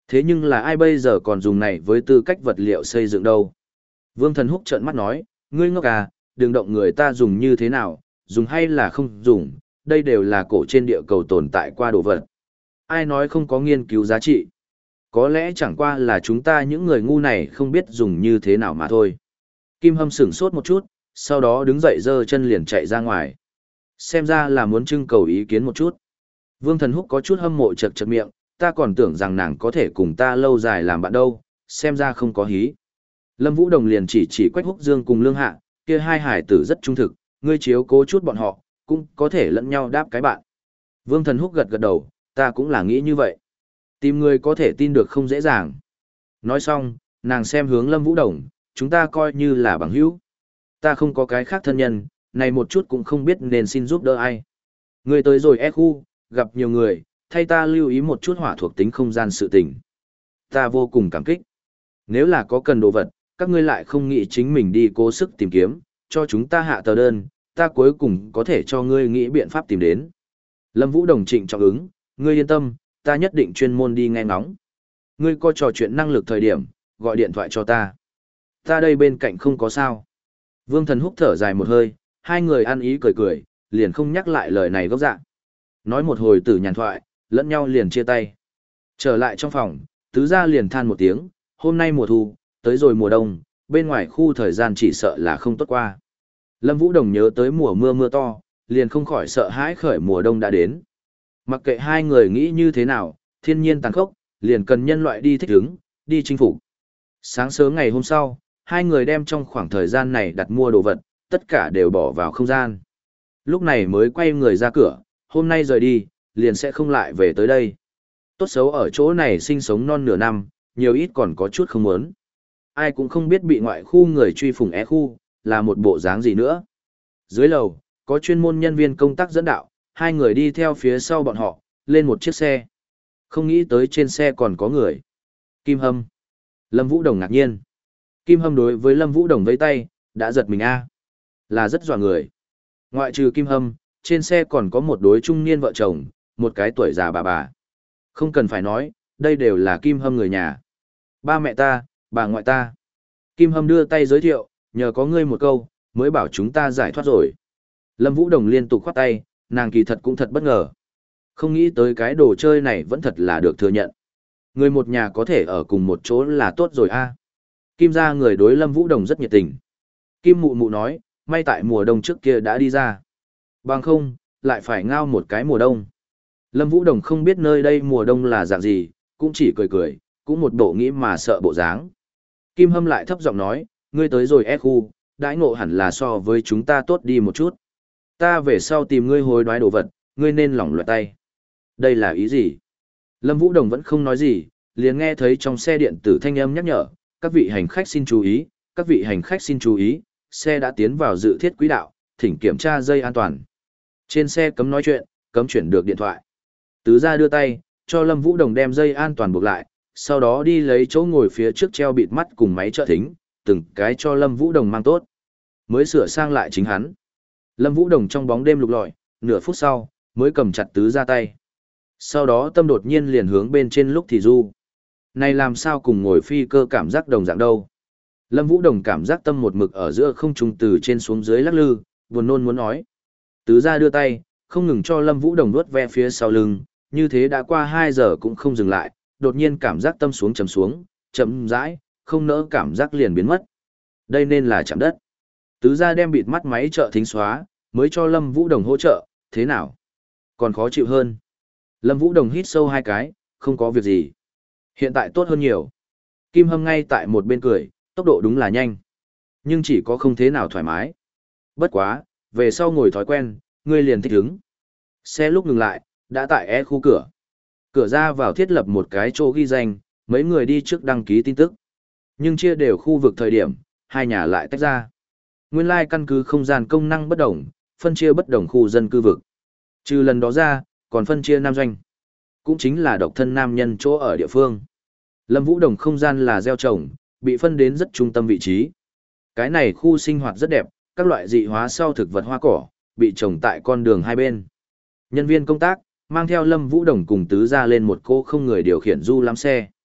Thế nhưng là ai bây giờ còn dùng này với tư cách vật liệu xây dựng đâu? Vương Thần Húc trợn mắt nói, ngươi ngốc à, đừng động người ta dùng như thế nào, dùng hay là không dùng, đây đều là cổ trên địa cầu tồn tại qua đồ vật. Ai nói không có nghiên cứu giá trị? Có lẽ chẳng qua là chúng ta những người ngu này không biết dùng như thế nào mà thôi. Kim Hâm sửng sốt một chút, sau đó đứng dậy giơ chân liền chạy ra ngoài. Xem ra là muốn trưng cầu ý kiến một chút. Vương Thần Húc có chút hâm mộ chật chật miệng, ta còn tưởng rằng nàng có thể cùng ta lâu dài làm bạn đâu, xem ra không có hí. Lâm Vũ Đồng liền chỉ chỉ Quách Húc Dương cùng Lương Hạ, kia hai hải tử rất trung thực, ngươi chiếu cố chút bọn họ, cũng có thể lẫn nhau đáp cái bạn. Vương Thần Húc gật gật đầu, ta cũng là nghĩ như vậy. Tìm người có thể tin được không dễ dàng. Nói xong, nàng xem hướng Lâm Vũ Đồng, chúng ta coi như là bằng hữu. Ta không có cái khác thân nhân, này một chút cũng không biết nên xin giúp đỡ ai. Người tới rồi e khu, gặp nhiều người, thay ta lưu ý một chút hỏa thuộc tính không gian sự tình. Ta vô cùng cảm kích. Nếu là có cần đồ vật, các ngươi lại không nghĩ chính mình đi cố sức tìm kiếm, cho chúng ta hạ tờ đơn, ta cuối cùng có thể cho ngươi nghĩ biện pháp tìm đến. Lâm Vũ Đồng trịnh trọng ứng, ngươi yên tâm, ta nhất định chuyên môn đi nghe ngóng. Ngươi có trò chuyện năng lực thời điểm, gọi điện thoại cho ta. Ta đây bên cạnh không có sao. Vương Thần Húc thở dài một hơi, hai người ăn ý cười cười, liền không nhắc lại lời này gốc dạng. Nói một hồi tử nhàn thoại, lẫn nhau liền chia tay. Trở lại trong phòng, tứ gia liền than một tiếng, hôm nay mùa thu, tới rồi mùa đông, bên ngoài khu thời gian chỉ sợ là không tốt qua. Lâm Vũ Đồng nhớ tới mùa mưa mưa to, liền không khỏi sợ hãi khởi mùa đông đã đến. Mặc kệ hai người nghĩ như thế nào, thiên nhiên tàn khốc, liền cần nhân loại đi thích ứng, đi chinh phục. Sáng sớm ngày hôm sau, hai người đem trong khoảng thời gian này đặt mua đồ vật, tất cả đều bỏ vào không gian. Lúc này mới quay người ra cửa, hôm nay rời đi, liền sẽ không lại về tới đây. Tốt xấu ở chỗ này sinh sống non nửa năm, nhiều ít còn có chút không muốn. Ai cũng không biết bị ngoại khu người truy phủng é khu, là một bộ dáng gì nữa. Dưới lầu, có chuyên môn nhân viên công tác dẫn đạo, hai người đi theo phía sau bọn họ, lên một chiếc xe. Không nghĩ tới trên xe còn có người. Kim Hâm. Lâm Vũ Đồng ngạc nhiên. Kim Hâm đối với Lâm Vũ Đồng vẫy tay, đã giật mình a, là rất dọa người. Ngoại trừ Kim Hâm, trên xe còn có một đối trung niên vợ chồng, một cái tuổi già bà bà. Không cần phải nói, đây đều là Kim Hâm người nhà. Ba mẹ ta, bà ngoại ta. Kim Hâm đưa tay giới thiệu, nhờ có ngươi một câu, mới bảo chúng ta giải thoát rồi. Lâm Vũ Đồng liên tục khoát tay, nàng kỳ thật cũng thật bất ngờ. Không nghĩ tới cái đồ chơi này vẫn thật là được thừa nhận. Người một nhà có thể ở cùng một chỗ là tốt rồi a. Kim gia người đối Lâm Vũ Đồng rất nhiệt tình. Kim mụ mụ nói, may tại mùa đông trước kia đã đi ra. Bằng không, lại phải ngao một cái mùa đông. Lâm Vũ Đồng không biết nơi đây mùa đông là dạng gì, cũng chỉ cười cười, cũng một bộ nghĩ mà sợ bộ dáng. Kim Hâm lại thấp giọng nói, ngươi tới rồi e khu, đãi ngộ hẳn là so với chúng ta tốt đi một chút. Ta về sau tìm ngươi hối đoái đồ vật, ngươi nên lỏng loạt tay. Đây là ý gì? Lâm Vũ Đồng vẫn không nói gì, liền nghe thấy trong xe điện tử thanh âm nhắc nhở, các vị hành khách xin chú ý, các vị hành khách xin chú ý, xe đã tiến vào dự thiết quỹ đạo, thỉnh kiểm tra dây an toàn. Trên xe cấm nói chuyện, cấm chuyển được điện thoại. Tứ gia đưa tay, cho Lâm Vũ Đồng đem dây an toàn buộc lại, sau đó đi lấy chỗ ngồi phía trước treo bịt mắt cùng máy trợ thính, từng cái cho Lâm Vũ Đồng mang tốt. Mới sửa sang lại chính hắn. Lâm Vũ Đồng trong bóng đêm lục lọi, nửa phút sau, mới cầm chặt tứ gia tay. Sau đó tâm đột nhiên liền hướng bên trên lúc thì du. Này làm sao cùng ngồi phi cơ cảm giác đồng dạng đâu. Lâm Vũ Đồng cảm giác tâm một mực ở giữa không trung từ trên xuống dưới lắc lư, buồn nôn muốn nói. Tứ gia đưa tay, không ngừng cho Lâm Vũ Đồng vuốt ve phía sau lưng, như thế đã qua hai giờ cũng không dừng lại, đột nhiên cảm giác tâm xuống chầm xuống, chậm rãi, không nỡ cảm giác liền biến mất. Đây nên là chạm đất. Tứ gia đem bịt mắt máy trợ thính xóa, mới cho Lâm Vũ Đồng hỗ trợ, thế nào? Còn khó chịu hơn. Lâm Vũ Đồng hít sâu hai cái, không có việc gì. Hiện tại tốt hơn nhiều. Kim Hâm ngay tại một bên cười, tốc độ đúng là nhanh. Nhưng chỉ có không thế nào thoải mái. Bất quá, về sau ngồi thói quen, ngươi liền thích ứng. Xe lúc ngừng lại, đã tại e khu cửa. Cửa ra vào thiết lập một cái chỗ ghi danh, mấy người đi trước đăng ký tin tức. Nhưng chia đều khu vực thời điểm, hai nhà lại tách ra. Nguyên lai căn cứ không gian công năng bất đồng, phân chia bất đồng khu dân cư vực. Trừ lần đó ra, còn phân chia nam doanh. Cũng chính là độc thân nam nhân chỗ ở địa phương. Lâm Vũ Đồng không gian là gieo trồng, bị phân đến rất trung tâm vị trí. Cái này khu sinh hoạt rất đẹp, các loại dị hóa sau thực vật hoa cỏ, bị trồng tại con đường hai bên. Nhân viên công tác, mang theo Lâm Vũ Đồng cùng tứ gia lên một cô không người điều khiển du lắm xe.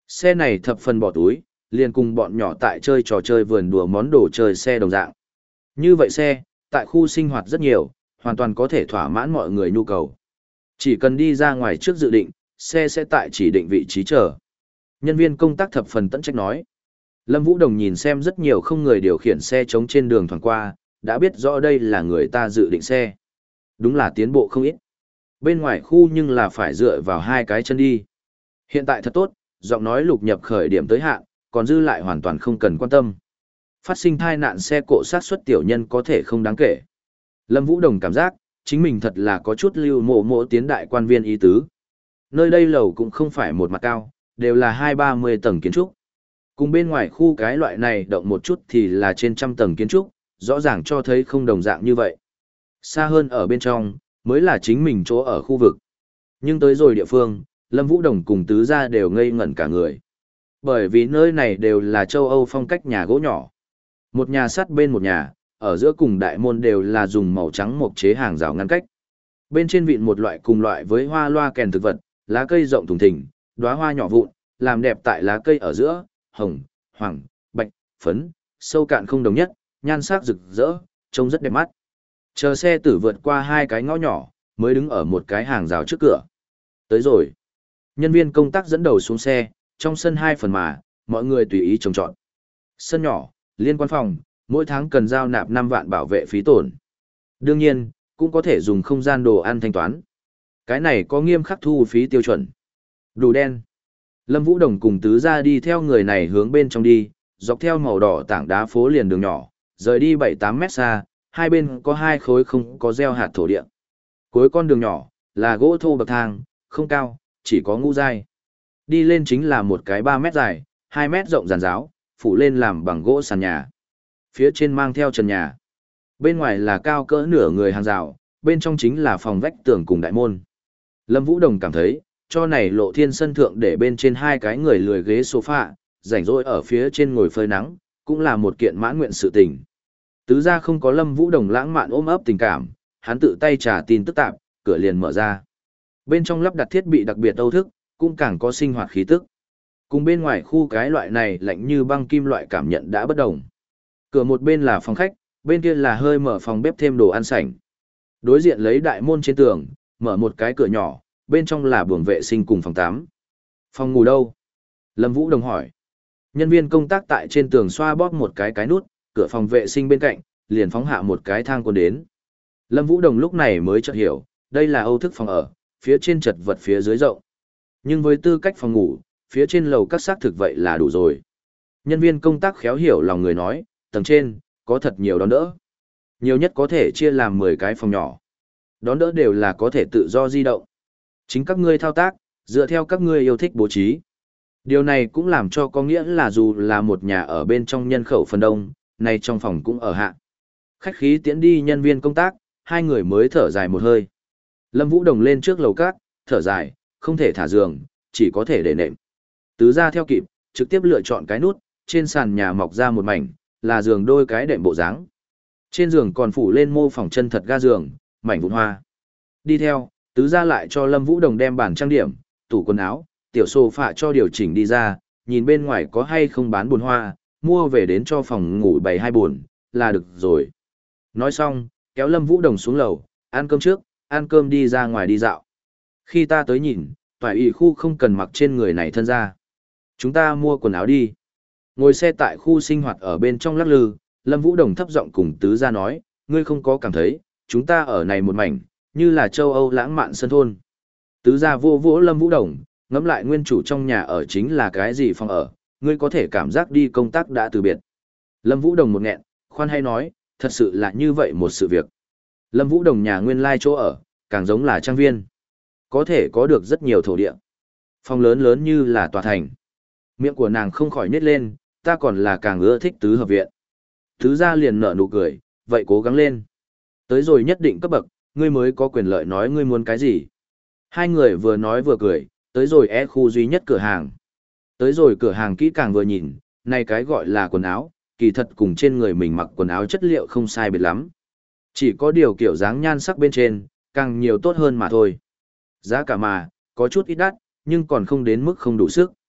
Xe này thập phần bỏ túi, liền cùng bọn nhỏ tại chơi trò chơi vườn đùa món đồ chơi xe đồng dạng. Như vậy xe, tại khu sinh hoạt rất nhiều, hoàn toàn có thể thỏa mãn mọi người nhu cầu. Chỉ cần đi ra ngoài trước dự định, xe sẽ tại chỉ định vị trí chờ. Nhân viên công tác thập phần tận trách nói. Lâm Vũ Đồng nhìn xem rất nhiều không người điều khiển xe trống trên đường thoảng qua, đã biết rõ đây là người ta dự định xe. Đúng là tiến bộ không ít. Bên ngoài khu nhưng là phải dựa vào hai cái chân đi. Hiện tại thật tốt, giọng nói lục nhập khởi điểm tới hạn, còn dư lại hoàn toàn không cần quan tâm. Phát sinh tai nạn xe cộ sát xuất tiểu nhân có thể không đáng kể. Lâm Vũ Đồng cảm giác, chính mình thật là có chút lưu mộ mộ tiến đại quan viên ý tứ. Nơi đây lầu cũng không phải một mặt cao, đều là hai ba mươi tầng kiến trúc. Cùng bên ngoài khu cái loại này động một chút thì là trên trăm tầng kiến trúc, rõ ràng cho thấy không đồng dạng như vậy. Xa hơn ở bên trong, mới là chính mình chỗ ở khu vực. Nhưng tới rồi địa phương, Lâm Vũ Đồng cùng tứ gia đều ngây ngẩn cả người. Bởi vì nơi này đều là châu Âu phong cách nhà gỗ nhỏ. Một nhà sắt bên một nhà, ở giữa cùng đại môn đều là dùng màu trắng mộc chế hàng rào ngăn cách. Bên trên vịn một loại cùng loại với hoa loa kèn thực vật, lá cây rộng thùng thình, đóa hoa nhỏ vụn, làm đẹp tại lá cây ở giữa, hồng, hoàng, bạch, phấn, sâu cạn không đồng nhất, nhan sắc rực rỡ, trông rất đẹp mắt. Chờ xe tử vượt qua hai cái ngõ nhỏ, mới đứng ở một cái hàng rào trước cửa. Tới rồi. Nhân viên công tác dẫn đầu xuống xe, trong sân hai phần mà, mọi người tùy ý trồng trọt. Sân nhỏ, liên quan phòng, mỗi tháng cần giao nạp năm vạn bảo vệ phí tổn. Đương nhiên, cũng có thể dùng không gian đồ ăn thanh toán. Cái này có nghiêm khắc thu phí tiêu chuẩn. Đủ đen. Lâm Vũ Đồng cùng tứ gia đi theo người này hướng bên trong đi, dọc theo màu đỏ tảng đá phố liền đường nhỏ, rời đi bảy tám mét xa, hai bên có hai khối không có gieo hạt thổ địa. Cuối con đường nhỏ, là gỗ thô bậc thang, không cao, chỉ có ngũ giai. Đi lên chính là một cái ba mét dài, hai mét rộng giàn giáo, phủ lên làm bằng gỗ sàn nhà. Phía trên mang theo trần nhà. Bên ngoài là cao cỡ nửa người hàng rào, bên trong chính là phòng vách tường cùng đại môn. Lâm Vũ Đồng cảm thấy, cho này lộ thiên sân thượng để bên trên hai cái người lười ghế sofa, rảnh rỗi ở phía trên ngồi phơi nắng, cũng là một kiện mãn nguyện sự tình. Tứ gia không có Lâm Vũ Đồng lãng mạn ôm ấp tình cảm, hắn tự tay trả tin tức tạp, cửa liền mở ra. Bên trong lắp đặt thiết bị đặc biệt âu thức, cũng càng có sinh hoạt khí tức. Cùng bên ngoài khu cái loại này lạnh như băng kim loại cảm nhận đã bất đồng. Cửa một bên là phòng khách, bên kia là hơi mở phòng bếp thêm đồ ăn sảnh. Đối diện lấy đại môn trên tường, mở một cái cửa nhỏ, bên trong là buồng vệ sinh cùng phòng tắm. Phòng ngủ đâu? Lâm Vũ Đồng hỏi. Nhân viên công tác tại trên tường xoa bóp một cái cái nút, cửa phòng vệ sinh bên cạnh, liền phóng hạ một cái thang quân đến. Lâm Vũ Đồng lúc này mới chợt hiểu, đây là âu thức phòng ở, phía trên chật vật phía dưới rộng. Nhưng với tư cách phòng ngủ, phía trên lầu các xác thực vậy là đủ rồi. Nhân viên công tác khéo hiểu lòng người nói, tầng trên, có thật nhiều đón đỡ. Nhiều nhất có thể chia làm mười cái phòng nhỏ. Đón đỡ đều là có thể tự do di động. Chính các ngươi thao tác, dựa theo các ngươi yêu thích bố trí. Điều này cũng làm cho có nghĩa là dù là một nhà ở bên trong nhân khẩu phần đông, nay trong phòng cũng ở hạ. Khách khí tiễn đi nhân viên công tác, hai người mới thở dài một hơi. Lâm Vũ Đồng lên trước lầu cát, thở dài, không thể thả giường, chỉ có thể để nệm. Tứ gia theo kịp, trực tiếp lựa chọn cái nút, trên sàn nhà mọc ra một mảnh, là giường đôi cái đệm bộ dáng. Trên giường còn phủ lên mô phỏng chân thật ga giường, mảnh vụn hoa. Đi theo, tứ gia lại cho Lâm Vũ Đồng đem bàn trang điểm, tủ quần áo, tiểu sofa cho điều chỉnh đi ra, nhìn bên ngoài có hay không bán bồn hoa, mua về đến cho phòng ngủ bày hai bồn, là được rồi. Nói xong, kéo Lâm Vũ Đồng xuống lầu, ăn cơm trước, ăn cơm đi ra ngoài đi dạo. Khi ta tới nhìn, toại ủy khu không cần mặc trên người này thân ra. Chúng ta mua quần áo đi. Ngồi xe tại khu sinh hoạt ở bên trong lắc lư, Lâm Vũ Đồng thấp giọng cùng tứ gia nói, ngươi không có cảm thấy, chúng ta ở này một mảnh, như là châu Âu lãng mạn sân thôn. Tứ gia vô vỗ Lâm Vũ Đồng, ngẫm lại nguyên chủ trong nhà ở chính là cái gì phòng ở, ngươi có thể cảm giác đi công tác đã từ biệt. Lâm Vũ Đồng một nghẹn, khoan hay nói, thật sự là như vậy một sự việc. Lâm Vũ Đồng nhà nguyên lai chỗ ở, càng giống là trang viên. Có thể có được rất nhiều thổ địa. Phòng lớn lớn như là tòa thành. Miệng của nàng không khỏi nhếch lên, ta còn là càng ưa thích tứ hợp viện. Tứ gia liền nở nụ cười, vậy cố gắng lên. Tới rồi nhất định cấp bậc, ngươi mới có quyền lợi nói ngươi muốn cái gì. Hai người vừa nói vừa cười, tới rồi e khu duy nhất cửa hàng. Tới rồi cửa hàng kỹ càng vừa nhìn, này cái gọi là quần áo, kỳ thật cùng trên người mình mặc quần áo chất liệu không sai biệt lắm. Chỉ có điều kiểu dáng nhan sắc bên trên, càng nhiều tốt hơn mà thôi. Giá cả mà, có chút ít đắt, nhưng còn không đến mức không đủ sức.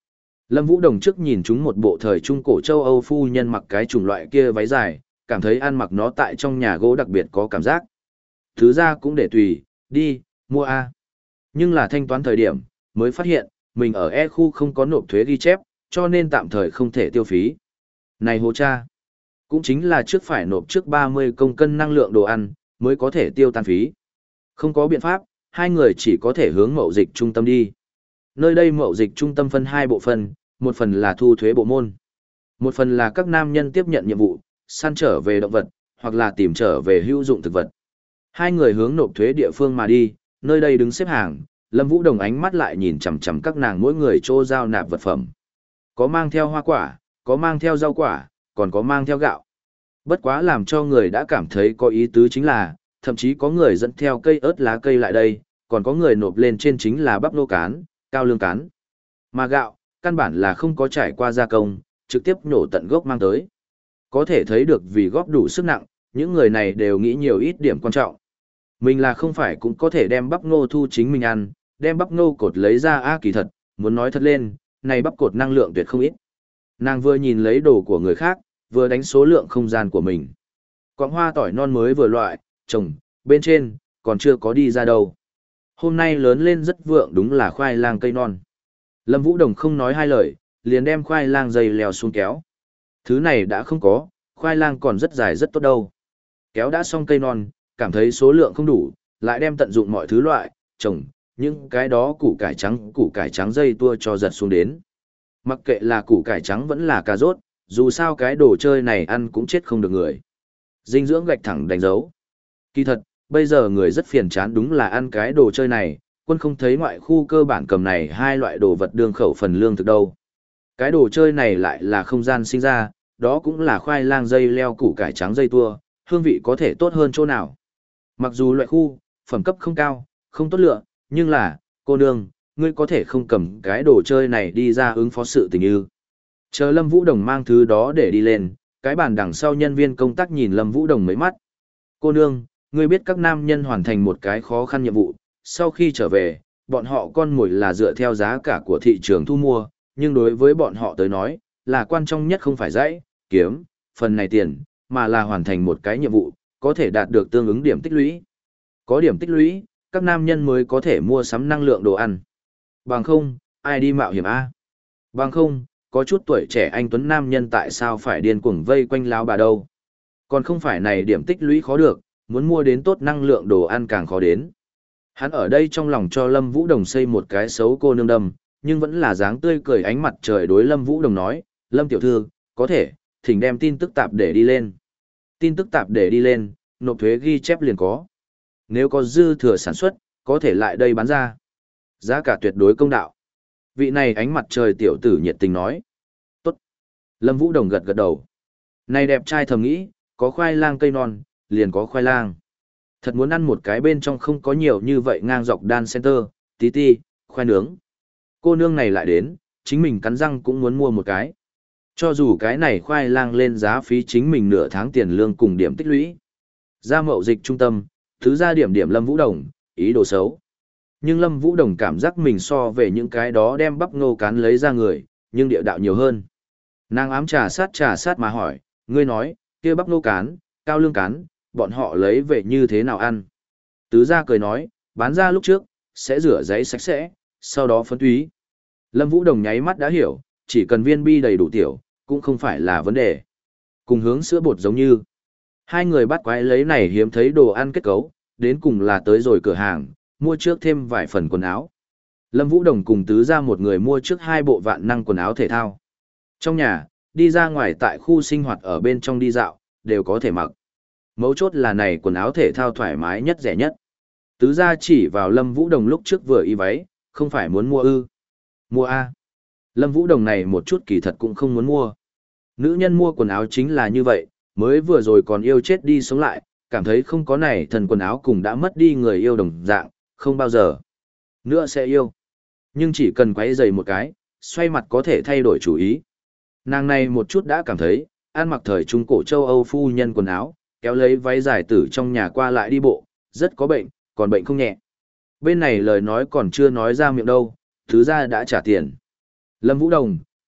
Lâm Vũ Đồng trước nhìn chúng một bộ thời trung cổ châu Âu phu nhân mặc cái chủng loại kia váy dài, cảm thấy ăn mặc nó tại trong nhà gỗ đặc biệt có cảm giác. Thứ ra cũng để tùy, đi, mua A. Nhưng là thanh toán thời điểm, mới phát hiện, mình ở E khu không có nộp thuế ghi chép, cho nên tạm thời không thể tiêu phí. Này hô cha! Cũng chính là trước phải nộp trước ba mươi công cân năng lượng đồ ăn, mới có thể tiêu tan phí. Không có biện pháp, hai người chỉ có thể hướng mậu dịch trung tâm đi. Nơi đây mậu dịch trung tâm phân hai bộ phận, một phần là thu thuế bộ môn. Một phần là các nam nhân tiếp nhận nhiệm vụ, săn trở về động vật, hoặc là tìm trở về hữu dụng thực vật. Hai người hướng nộp thuế địa phương mà đi, nơi đây đứng xếp hàng, Lâm Vũ Đồng ánh mắt lại nhìn chằm chằm các nàng mỗi người chỗ giao nạp vật phẩm. Có mang theo hoa quả, có mang theo rau quả, còn có mang theo gạo. Bất quá làm cho người đã cảm thấy có ý tứ chính là, thậm chí có người dẫn theo cây ớt lá cây lại đây, còn có người nộp lên trên chính là bắp nô cán, cao lương cán. Mà gạo, căn bản là không có trải qua gia công, trực tiếp nhổ tận gốc mang tới. Có thể thấy được vì góp đủ sức nặng, những người này đều nghĩ nhiều ít điểm quan trọng. Mình là không phải cũng có thể đem bắp ngô thu chính mình ăn, đem bắp ngô cột lấy ra a kỳ thật, muốn nói thật lên, này bắp cột năng lượng tuyệt không ít. Nàng vừa nhìn lấy đồ của người khác, vừa đánh số lượng không gian của mình. Quảng hoa tỏi non mới vừa loại, trồng, bên trên, còn chưa có đi ra đâu. Hôm nay lớn lên rất vượng đúng là khoai lang cây non. Lâm Vũ Đồng không nói hai lời, liền đem khoai lang dây leo xuống kéo. Thứ này đã không có, khoai lang còn rất dài rất tốt đâu. Kéo đã xong cây non, cảm thấy số lượng không đủ, lại đem tận dụng mọi thứ loại, trồng, những cái đó củ cải trắng, củ cải trắng dây tua cho giật xuống đến. Mặc kệ là củ cải trắng vẫn là cà rốt, dù sao cái đồ chơi này ăn cũng chết không được người. Dinh dưỡng gạch thẳng đánh dấu. Kỳ thật, bây giờ người rất phiền chán đúng là ăn cái đồ chơi này, quân không thấy ngoại khu cơ bản cầm này hai loại đồ vật đương khẩu phần lương thực đâu. Cái đồ chơi này lại là không gian sinh ra, đó cũng là khoai lang dây leo củ cải trắng dây tua, hương vị có thể tốt hơn chỗ nào. Mặc dù loại khu, phẩm cấp không cao, không tốt lựa, nhưng là, cô nương, ngươi có thể không cầm cái đồ chơi này đi ra ứng phó sự tình ư. Chờ Lâm Vũ Đồng mang thứ đó để đi lên, cái bàn đằng sau nhân viên công tác nhìn Lâm Vũ Đồng mấy mắt. Cô nương, ngươi biết các nam nhân hoàn thành một cái khó khăn nhiệm vụ, sau khi trở về, bọn họ con mồi là dựa theo giá cả của thị trường thu mua, nhưng đối với bọn họ tới nói, là quan trọng nhất không phải dãy, kiếm, phần này tiền, mà là hoàn thành một cái nhiệm vụ, có thể đạt được tương ứng điểm tích lũy. Có điểm tích lũy, các nam nhân mới có thể mua sắm năng lượng đồ ăn. Bằng không, ai đi mạo hiểm a? Bằng không, có chút tuổi trẻ anh tuấn nam nhân tại sao phải điên cuồng vây quanh lão bà đâu? Còn không phải này điểm tích lũy khó được, muốn mua đến tốt năng lượng đồ ăn càng khó đến. Hắn ở đây trong lòng cho Lâm Vũ Đồng xây một cái xấu cô nương đâm, nhưng vẫn là dáng tươi cười ánh mặt trời đối Lâm Vũ Đồng nói, Lâm tiểu thư, có thể, thỉnh đem tin tức tạp để đi lên. Tin tức tạp để đi lên, nộp thuế ghi chép liền có. Nếu có dư thừa sản xuất, có thể lại đây bán ra. Giá cả tuyệt đối công đạo. Vị này ánh mặt trời tiểu tử nhiệt tình nói. Tốt. Lâm Vũ Đồng gật gật đầu. Này đẹp trai thầm nghĩ, có khoai lang cây non, liền có khoai lang. Thật muốn ăn một cái bên trong không có nhiều như vậy ngang dọc đan center, tí ti, khoai nướng. Cô nương này lại đến, chính mình cắn răng cũng muốn mua một cái. Cho dù cái này khoai lang lên giá phí chính mình nửa tháng tiền lương cùng điểm tích lũy. Ra mậu dịch trung tâm, thứ ra điểm điểm Lâm Vũ Đồng, ý đồ xấu. Nhưng Lâm Vũ Đồng cảm giác mình so về những cái đó đem bắp ngô cán lấy ra người, nhưng địa đạo nhiều hơn. Nàng ám trà sát trà sát mà hỏi, ngươi nói, kia bắp ngô cán, cao lương cán, bọn họ lấy về như thế nào ăn? Tứ gia cười nói, bán ra lúc trước, sẽ rửa giấy sạch sẽ, sau đó phấn túy. Lâm Vũ Đồng nháy mắt đã hiểu, chỉ cần viên bi đầy đủ tiểu, cũng không phải là vấn đề. Cùng hướng sữa bột giống như. Hai người bắt quái lấy này hiếm thấy đồ ăn kết cấu, đến cùng là tới rồi cửa hàng, mua trước thêm vài phần quần áo. Lâm Vũ Đồng cùng tứ ra một người mua trước hai bộ vạn năng quần áo thể thao. Trong nhà, đi ra ngoài tại khu sinh hoạt ở bên trong đi dạo, đều có thể mặc. Mấu chốt là này quần áo thể thao thoải mái nhất rẻ nhất. Tứ ra chỉ vào Lâm Vũ Đồng lúc trước vừa y váy, không phải muốn mua ư. Mua A. Lâm Vũ Đồng này một chút kỳ thật cũng không muốn mua. Nữ nhân mua quần áo chính là như vậy, mới vừa rồi còn yêu chết đi sống lại, cảm thấy không có này thần quần áo cùng đã mất đi người yêu đồng dạng, không bao giờ nữa sẽ yêu. Nhưng chỉ cần quấy giày một cái, xoay mặt có thể thay đổi chủ ý. Nàng này một chút đã cảm thấy, ăn mặc thời trung cổ châu Âu phu nhân quần áo, kéo lấy váy dài tử trong nhà qua lại đi bộ, rất có bệnh, còn bệnh không nhẹ. Bên này lời nói còn chưa nói ra miệng đâu, thứ ra đã trả tiền. Lâm Vũ Đồng,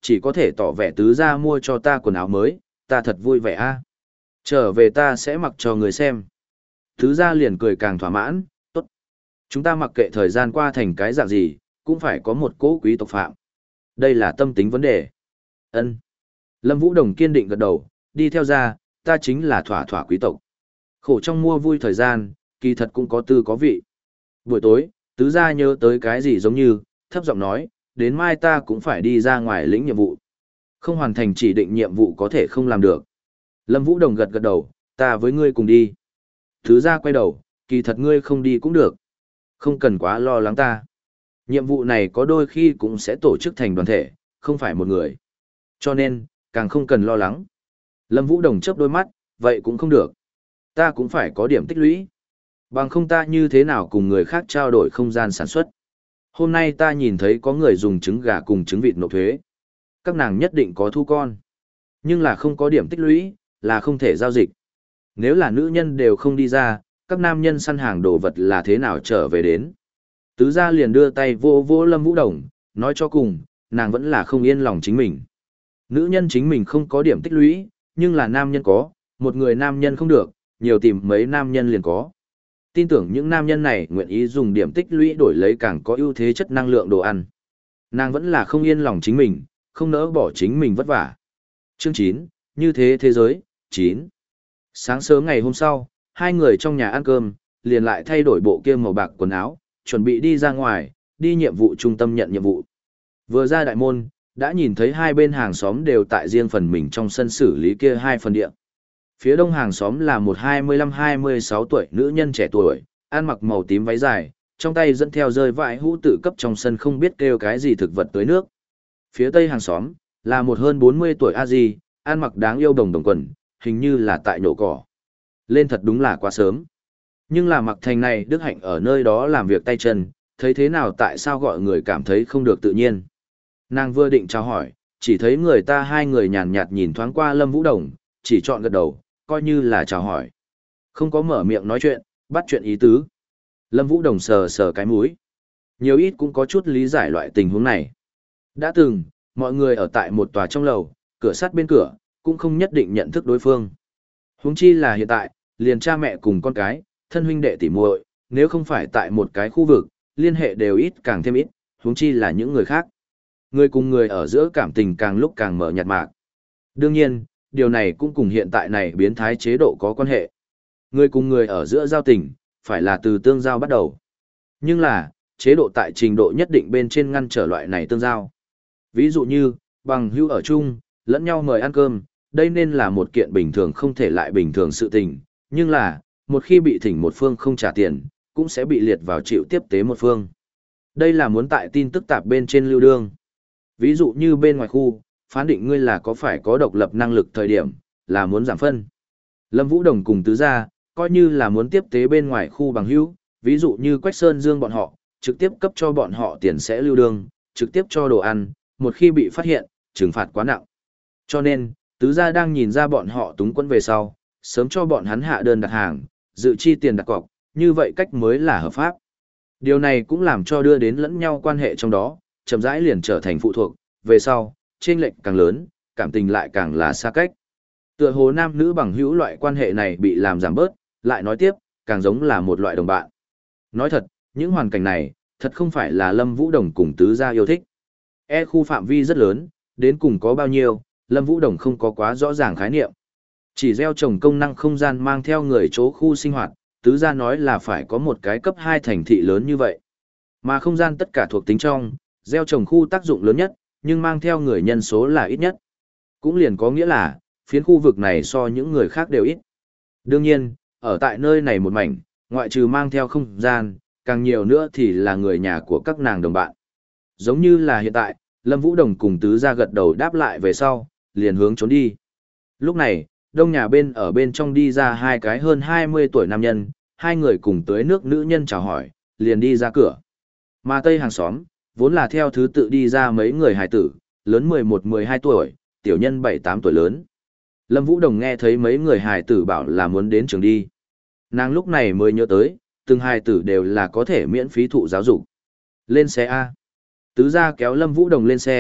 chỉ có thể tỏ vẻ tứ gia mua cho ta quần áo mới, ta thật vui vẻ a. Trở về ta sẽ mặc cho người xem. Tứ gia liền cười càng thỏa mãn, tốt. Chúng ta mặc kệ thời gian qua thành cái dạng gì, cũng phải có một cỗ quý tộc phạm. Đây là tâm tính vấn đề. Ân. Lâm Vũ Đồng kiên định gật đầu, đi theo ra, ta chính là thỏa thỏa quý tộc. Khổ trong mua vui thời gian, kỳ thật cũng có tư có vị. Buổi tối, tứ gia nhớ tới cái gì giống như, thấp giọng nói, đến mai ta cũng phải đi ra ngoài lĩnh nhiệm vụ. Không hoàn thành chỉ định nhiệm vụ có thể không làm được. Lâm Vũ Đồng gật gật đầu, ta với ngươi cùng đi. Tứ gia quay đầu, kỳ thật ngươi không đi cũng được. Không cần quá lo lắng ta. Nhiệm vụ này có đôi khi cũng sẽ tổ chức thành đoàn thể, không phải một người. Cho nên, càng không cần lo lắng. Lâm Vũ Đồng chớp đôi mắt, vậy cũng không được. Ta cũng phải có điểm tích lũy. Bằng không ta như thế nào cùng người khác trao đổi không gian sản xuất. Hôm nay ta nhìn thấy có người dùng trứng gà cùng trứng vịt nộp thuế. Các nàng nhất định có thu con. Nhưng là không có điểm tích lũy, là không thể giao dịch. Nếu là nữ nhân đều không đi ra, các nam nhân săn hàng đồ vật là thế nào trở về đến. Tứ gia liền đưa tay vô vô Lâm Vũ Đồng, nói cho cùng, nàng vẫn là không yên lòng chính mình. Nữ nhân chính mình không có điểm tích lũy, nhưng là nam nhân có, một người nam nhân không được, nhiều tìm mấy nam nhân liền có. Tin tưởng những nam nhân này nguyện ý dùng điểm tích lũy đổi lấy càng có ưu thế chất năng lượng đồ ăn. Nàng vẫn là không yên lòng chính mình, không nỡ bỏ chính mình vất vả. Chương chín, như thế thế giới, chín. Sáng sớm ngày hôm sau, hai người trong nhà ăn cơm, liền lại thay đổi bộ kia màu bạc quần áo, chuẩn bị đi ra ngoài, đi nhiệm vụ trung tâm nhận nhiệm vụ. Vừa ra đại môn, đã nhìn thấy hai bên hàng xóm đều tại riêng phần mình trong sân xử lý kia hai phần địa. Phía đông hàng xóm là một hai mươi lăm hai mươi sáu tuổi nữ nhân trẻ tuổi, ăn mặc màu tím váy dài, trong tay dẫn theo rơi vãi hũ tự cấp trong sân không biết kêu cái gì thực vật tưới nước. Phía tây hàng xóm là một hơn bốn mươi tuổi a di, ăn mặc đáng yêu đồng đồng quần, hình như là tại nổ cỏ. Lên thật đúng là quá sớm. Nhưng là mặc thành này Đức Hạnh ở nơi đó làm việc tay chân, thấy thế nào tại sao gọi người cảm thấy không được tự nhiên. Nàng vừa định chào hỏi, chỉ thấy người ta hai người nhàn nhạt nhìn thoáng qua Lâm Vũ Đồng, chỉ chọn gật đầu, coi như là chào hỏi. Không có mở miệng nói chuyện, bắt chuyện ý tứ. Lâm Vũ Đồng sờ sờ cái mũi. Nhiều ít cũng có chút lý giải loại tình huống này. Đã từng, mọi người ở tại một tòa trong lầu, cửa sắt bên cửa, cũng không nhất định nhận thức đối phương. Huống chi là hiện tại, liền cha mẹ cùng con cái, thân huynh đệ tỉ muội, nếu không phải tại một cái khu vực, liên hệ đều ít càng thêm ít, huống chi là những người khác. Người cùng người ở giữa cảm tình càng lúc càng mở nhạt mạc. Đương nhiên, điều này cũng cùng hiện tại này biến thái chế độ có quan hệ. Người cùng người ở giữa giao tình, phải là từ tương giao bắt đầu. Nhưng là, chế độ tại trình độ nhất định bên trên ngăn trở loại này tương giao. Ví dụ như, bằng hữu ở chung, lẫn nhau mời ăn cơm, đây nên là một kiện bình thường không thể lại bình thường sự tình, nhưng là, một khi bị thỉnh một phương không trả tiền, cũng sẽ bị liệt vào chịu tiếp tế một phương. Đây là muốn tại tin tức tạp bên trên lưu đương. Ví dụ như bên ngoài khu, phán định ngươi là có phải có độc lập năng lực thời điểm, là muốn giảm phân. Lâm Vũ Đồng cùng tứ gia, coi như là muốn tiếp tế bên ngoài khu bằng hữu, ví dụ như Quách Sơn Dương bọn họ, trực tiếp cấp cho bọn họ tiền sẽ lưu đương, trực tiếp cho đồ ăn, một khi bị phát hiện, trừng phạt quá nặng. Cho nên, tứ gia đang nhìn ra bọn họ túng quẫn về sau, sớm cho bọn hắn hạ đơn đặt hàng, dự chi tiền đặt cọc, như vậy cách mới là hợp pháp. Điều này cũng làm cho đưa đến lẫn nhau quan hệ trong đó, chậm rãi liền trở thành phụ thuộc, về sau, chênh lệch càng lớn, cảm tình lại càng là xa cách. Tựa hồ nam nữ bằng hữu loại quan hệ này bị làm giảm bớt, lại nói tiếp, càng giống là một loại đồng bạn. Nói thật, những hoàn cảnh này, thật không phải là Lâm Vũ Đồng cùng tứ gia yêu thích. E khu phạm vi rất lớn, đến cùng có bao nhiêu, Lâm Vũ Đồng không có quá rõ ràng khái niệm. Chỉ gieo trồng công năng không gian mang theo người chỗ khu sinh hoạt, tứ gia nói là phải có một cái cấp hai thành thị lớn như vậy. Mà không gian tất cả thuộc tính trong, gieo trồng khu tác dụng lớn nhất, nhưng mang theo người nhân số là ít nhất. Cũng liền có nghĩa là, phiến khu vực này so những người khác đều ít. Đương nhiên, ở tại nơi này một mảnh, ngoại trừ mang theo không gian, càng nhiều nữa thì là người nhà của các nàng đồng bạn. Giống như là hiện tại, Lâm Vũ Đồng cùng tứ gia gật đầu đáp lại về sau, liền hướng trốn đi. Lúc này, đông nhà bên ở bên trong đi ra hai cái hơn hai mươi tuổi nam nhân, hai người cùng tới nước nữ nhân chào hỏi, liền đi ra cửa. Mà tây hàng xóm, vốn là theo thứ tự đi ra mấy người hài tử, lớn mười một mười hai tuổi, tiểu nhân bảy tám tuổi lớn. Lâm Vũ Đồng nghe thấy mấy người hài tử bảo là muốn đến trường đi. Nàng lúc này mới nhớ tới, từng hài tử đều là có thể miễn phí thụ giáo dục. Lên xe A. Tứ gia kéo Lâm Vũ Đồng lên xe,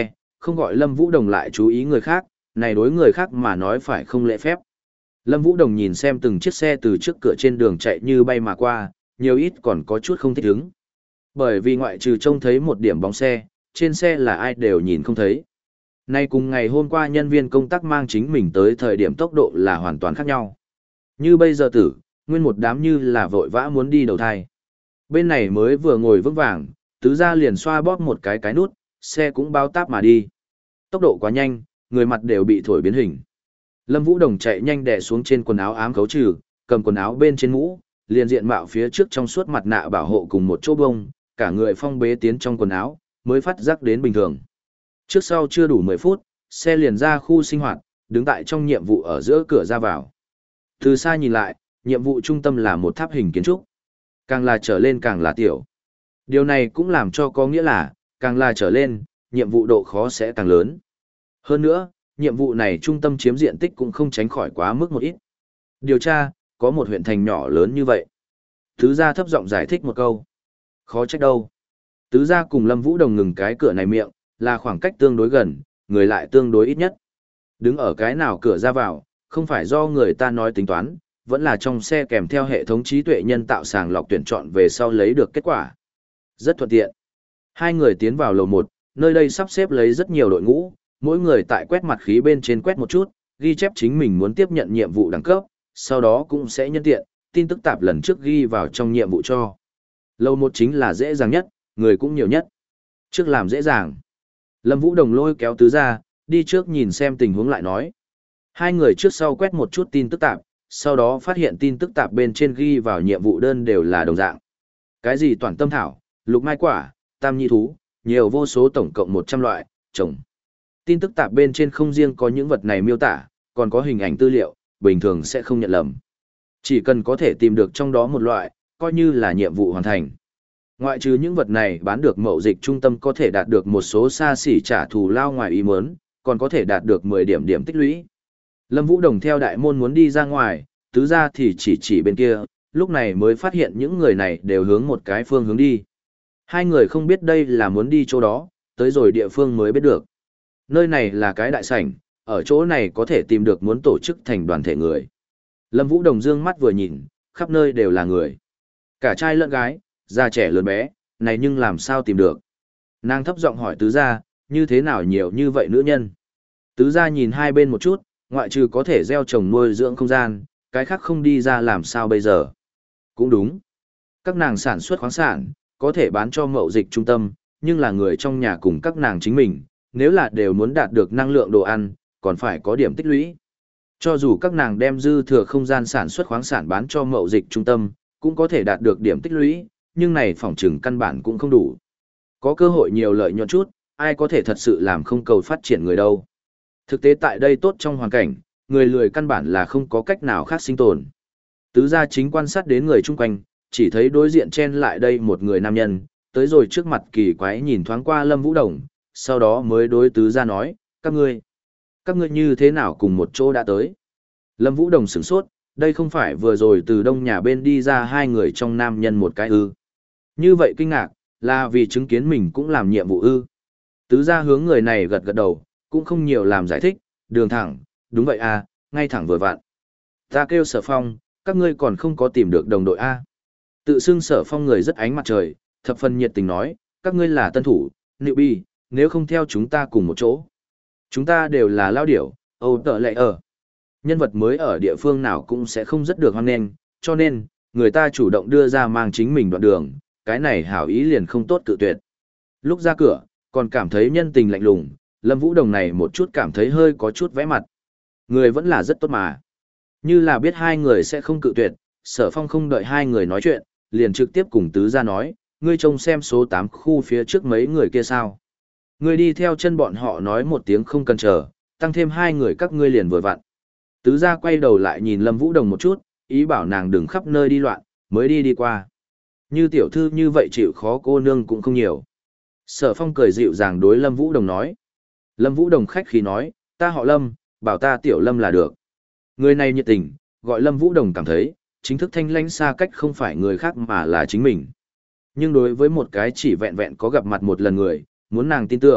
không gọi Lâm Vũ Đồng lại chú ý người khác, này đối người khác mà nói phải không lễ phép. Lâm Vũ Đồng nhìn xem từng chiếc xe từ trước cửa trên đường chạy như bay mà qua, nhiều ít còn có chút không thích ứng. Bởi vì ngoại trừ trông thấy một điểm bóng xe, trên xe là ai đều nhìn không thấy. Nay cùng ngày hôm qua nhân viên công tác mang chính mình tới thời điểm tốc độ là hoàn toàn khác nhau. Như bây giờ tử, nguyên một đám như là vội vã muốn đi đầu thai. Bên này mới vừa ngồi vững vàng, tứ gia liền xoa bóp một cái cái nút, xe cũng bao táp mà đi. Tốc độ quá nhanh, người mặt đều bị thổi biến hình. Lâm Vũ Đồng chạy nhanh đè xuống trên quần áo ám khấu trừ, cầm quần áo bên trên mũ, liền diện mạo phía trước trong suốt mặt nạ bảo hộ cùng một chỗ bông, cả người phong bế tiến trong quần áo, mới phát giác đến bình thường. Trước sau chưa đủ mười phút, xe liền ra khu sinh hoạt, đứng tại trong nhiệm vụ ở giữa cửa ra vào. Từ xa nhìn lại, nhiệm vụ trung tâm là một tháp hình kiến trúc. Càng là trở lên càng là tiểu. Điều này cũng làm cho có nghĩa là, càng là trở lên, nhiệm vụ độ khó sẽ càng lớn. Hơn nữa, nhiệm vụ này trung tâm chiếm diện tích cũng không tránh khỏi quá mức một ít. Điều tra, có một huyện thành nhỏ lớn như vậy. Tứ gia thấp giọng giải thích một câu. Khó trách đâu. Tứ gia cùng Lâm Vũ Đồng ngừng cái cửa này miệng, là khoảng cách tương đối gần, người lại tương đối ít nhất. Đứng ở cái nào cửa ra vào, không phải do người ta nói tính toán, vẫn là trong xe kèm theo hệ thống trí tuệ nhân tạo sàng lọc tuyển chọn về sau lấy được kết quả. Rất thuận tiện. Hai người tiến vào lầu một, nơi đây sắp xếp lấy rất nhiều đội ngũ, mỗi người tại quét mặt khí bên trên quét một chút, ghi chép chính mình muốn tiếp nhận nhiệm vụ đẳng cấp, sau đó cũng sẽ nhân tiện, tin tức tạp lần trước ghi vào trong nhiệm vụ cho. Lầu một chính là dễ dàng nhất, người cũng nhiều nhất. Trước làm dễ dàng. Lâm Vũ Đồng lôi kéo tứ ra, đi trước nhìn xem tình huống lại nói. Hai người trước sau quét một chút tin tức tạp, sau đó phát hiện tin tức tạp bên trên ghi vào nhiệm vụ đơn đều là đồng dạng. Cái gì toàn tâm thảo, lục mai quả, tam nhi thú, nhiều vô số tổng cộng một trăm loại, trồng. Tin tức tạp bên trên không riêng có những vật này miêu tả, còn có hình ảnh tư liệu, bình thường sẽ không nhận lầm. Chỉ cần có thể tìm được trong đó một loại, coi như là nhiệm vụ hoàn thành. Ngoại trừ những vật này bán được mậu dịch trung tâm có thể đạt được một số xa xỉ trả thù lao ngoài ý muốn, còn có thể đạt được mười điểm điểm tích lũy. Lâm Vũ Đồng theo đại môn muốn đi ra ngoài, tứ ra thì chỉ chỉ bên kia, lúc này mới phát hiện những người này đều hướng một cái phương hướng đi. Hai người không biết đây là muốn đi chỗ đó, tới rồi địa phương mới biết được. Nơi này là cái đại sảnh, ở chỗ này có thể tìm được muốn tổ chức thành đoàn thể người. Lâm Vũ Đồng dương mắt vừa nhìn, khắp nơi đều là người. Cả trai lẫn gái, già trẻ lớn bé, này nhưng làm sao tìm được. Nàng thấp giọng hỏi tứ gia, như thế nào nhiều như vậy nữ nhân. Tứ gia nhìn hai bên một chút, ngoại trừ có thể gieo trồng nuôi dưỡng không gian, cái khác không đi ra làm sao bây giờ. Cũng đúng. Các nàng sản xuất khoáng sản, có thể bán cho mậu dịch trung tâm, nhưng là người trong nhà cùng các nàng chính mình, nếu là đều muốn đạt được năng lượng đồ ăn, còn phải có điểm tích lũy. Cho dù các nàng đem dư thừa không gian sản xuất khoáng sản bán cho mậu dịch trung tâm, cũng có thể đạt được điểm tích lũy, nhưng này phỏng chừng căn bản cũng không đủ. Có cơ hội nhiều lợi nhuận chút, ai có thể thật sự làm không cầu phát triển người đâu. Thực tế tại đây tốt trong hoàn cảnh, người lười căn bản là không có cách nào khác sinh tồn. Tứ gia chính quan sát đến người chung quanh, chỉ thấy đối diện chen lại đây một người nam nhân, tới rồi trước mặt kỳ quái nhìn thoáng qua Lâm Vũ Đồng, sau đó mới đối tứ gia nói, các ngươi, các ngươi như thế nào cùng một chỗ đã tới. Lâm Vũ Đồng sửng sốt, đây không phải vừa rồi từ đông nhà bên đi ra hai người trong nam nhân một cái ư. Như vậy kinh ngạc, là vì chứng kiến mình cũng làm nhiệm vụ ư. Tứ gia hướng người này gật gật đầu, cũng không nhiều làm giải thích, đường thẳng, đúng vậy à, ngay thẳng vừa vặn. Ta kêu Sở Phong, các ngươi còn không có tìm được đồng đội a. Tự xưng Sở Phong người rất ánh mặt trời, thập phần nhiệt tình nói, các ngươi là tân thủ, liệu bi, nếu không theo chúng ta cùng một chỗ. Chúng ta đều là lao điểu, âu tợ lệ ở. Nhân vật mới ở địa phương nào cũng sẽ không rất được hoan nghênh, cho nên, người ta chủ động đưa ra mang chính mình đoạn đường, cái này hảo ý liền không tốt cự tuyệt. Lúc ra cửa, còn cảm thấy nhân tình lạnh lùng, Lâm Vũ Đồng này một chút cảm thấy hơi có chút vẽ mặt. Người vẫn là rất tốt mà. Như là biết hai người sẽ không cự tuyệt, Sở Phong không đợi hai người nói chuyện, liền trực tiếp cùng tứ gia nói, ngươi trông xem số tám khu phía trước mấy người kia sao. Ngươi đi theo chân bọn họ nói một tiếng không cần chờ, tăng thêm hai người các ngươi liền vừa vặn. Tứ gia quay đầu lại nhìn Lâm Vũ Đồng một chút, ý bảo nàng đừng khắp nơi đi loạn, mới đi đi qua. Như tiểu thư như vậy chịu khó cô nương cũng không nhiều. Sở Phong cười dịu dàng đối Lâm Vũ Đồng nói. Lâm Vũ Đồng khách khí nói, ta họ Lâm, bảo ta tiểu Lâm là được. Người này nhiệt tình, gọi Lâm Vũ Đồng cảm thấy, chính thức thanh lãnh xa cách không phải người khác mà là chính mình. Nhưng đối với một cái chỉ vẹn vẹn có gặp mặt một lần người, muốn nàng tin tưởng,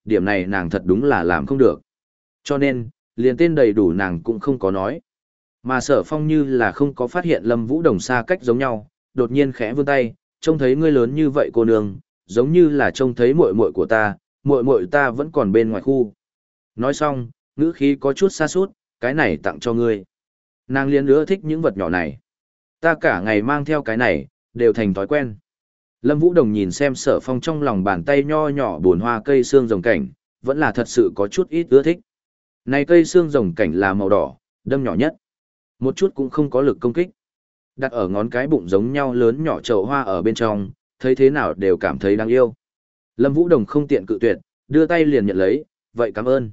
điểm này nàng thật đúng là làm không được. Cho nên, liền tên đầy đủ nàng cũng không có nói. Mà Sở Phong như là không có phát hiện Lâm Vũ Đồng xa cách giống nhau, đột nhiên khẽ vươn tay, trông thấy ngươi lớn như vậy cô nương, giống như là trông thấy muội muội của ta, muội muội ta vẫn còn bên ngoài khu. Nói xong, ngữ khí có chút xa sút, cái này tặng cho ngươi. Nàng liền ưa thích những vật nhỏ này. Ta cả ngày mang theo cái này, đều thành thói quen. Lâm Vũ Đồng nhìn xem Sở Phong trong lòng bàn tay nho nhỏ buồn hoa cây xương rồng cảnh, vẫn là thật sự có chút ít ưa thích. Này cây xương rồng cảnh là màu đỏ, đâm nhỏ nhất. Một chút cũng không có lực công kích. Đặt ở ngón cái bụng giống nhau lớn nhỏ chậu hoa ở bên trong, thấy thế nào đều cảm thấy đáng yêu. Lâm Vũ Đồng không tiện cự tuyệt, đưa tay liền nhận lấy, vậy cảm ơn.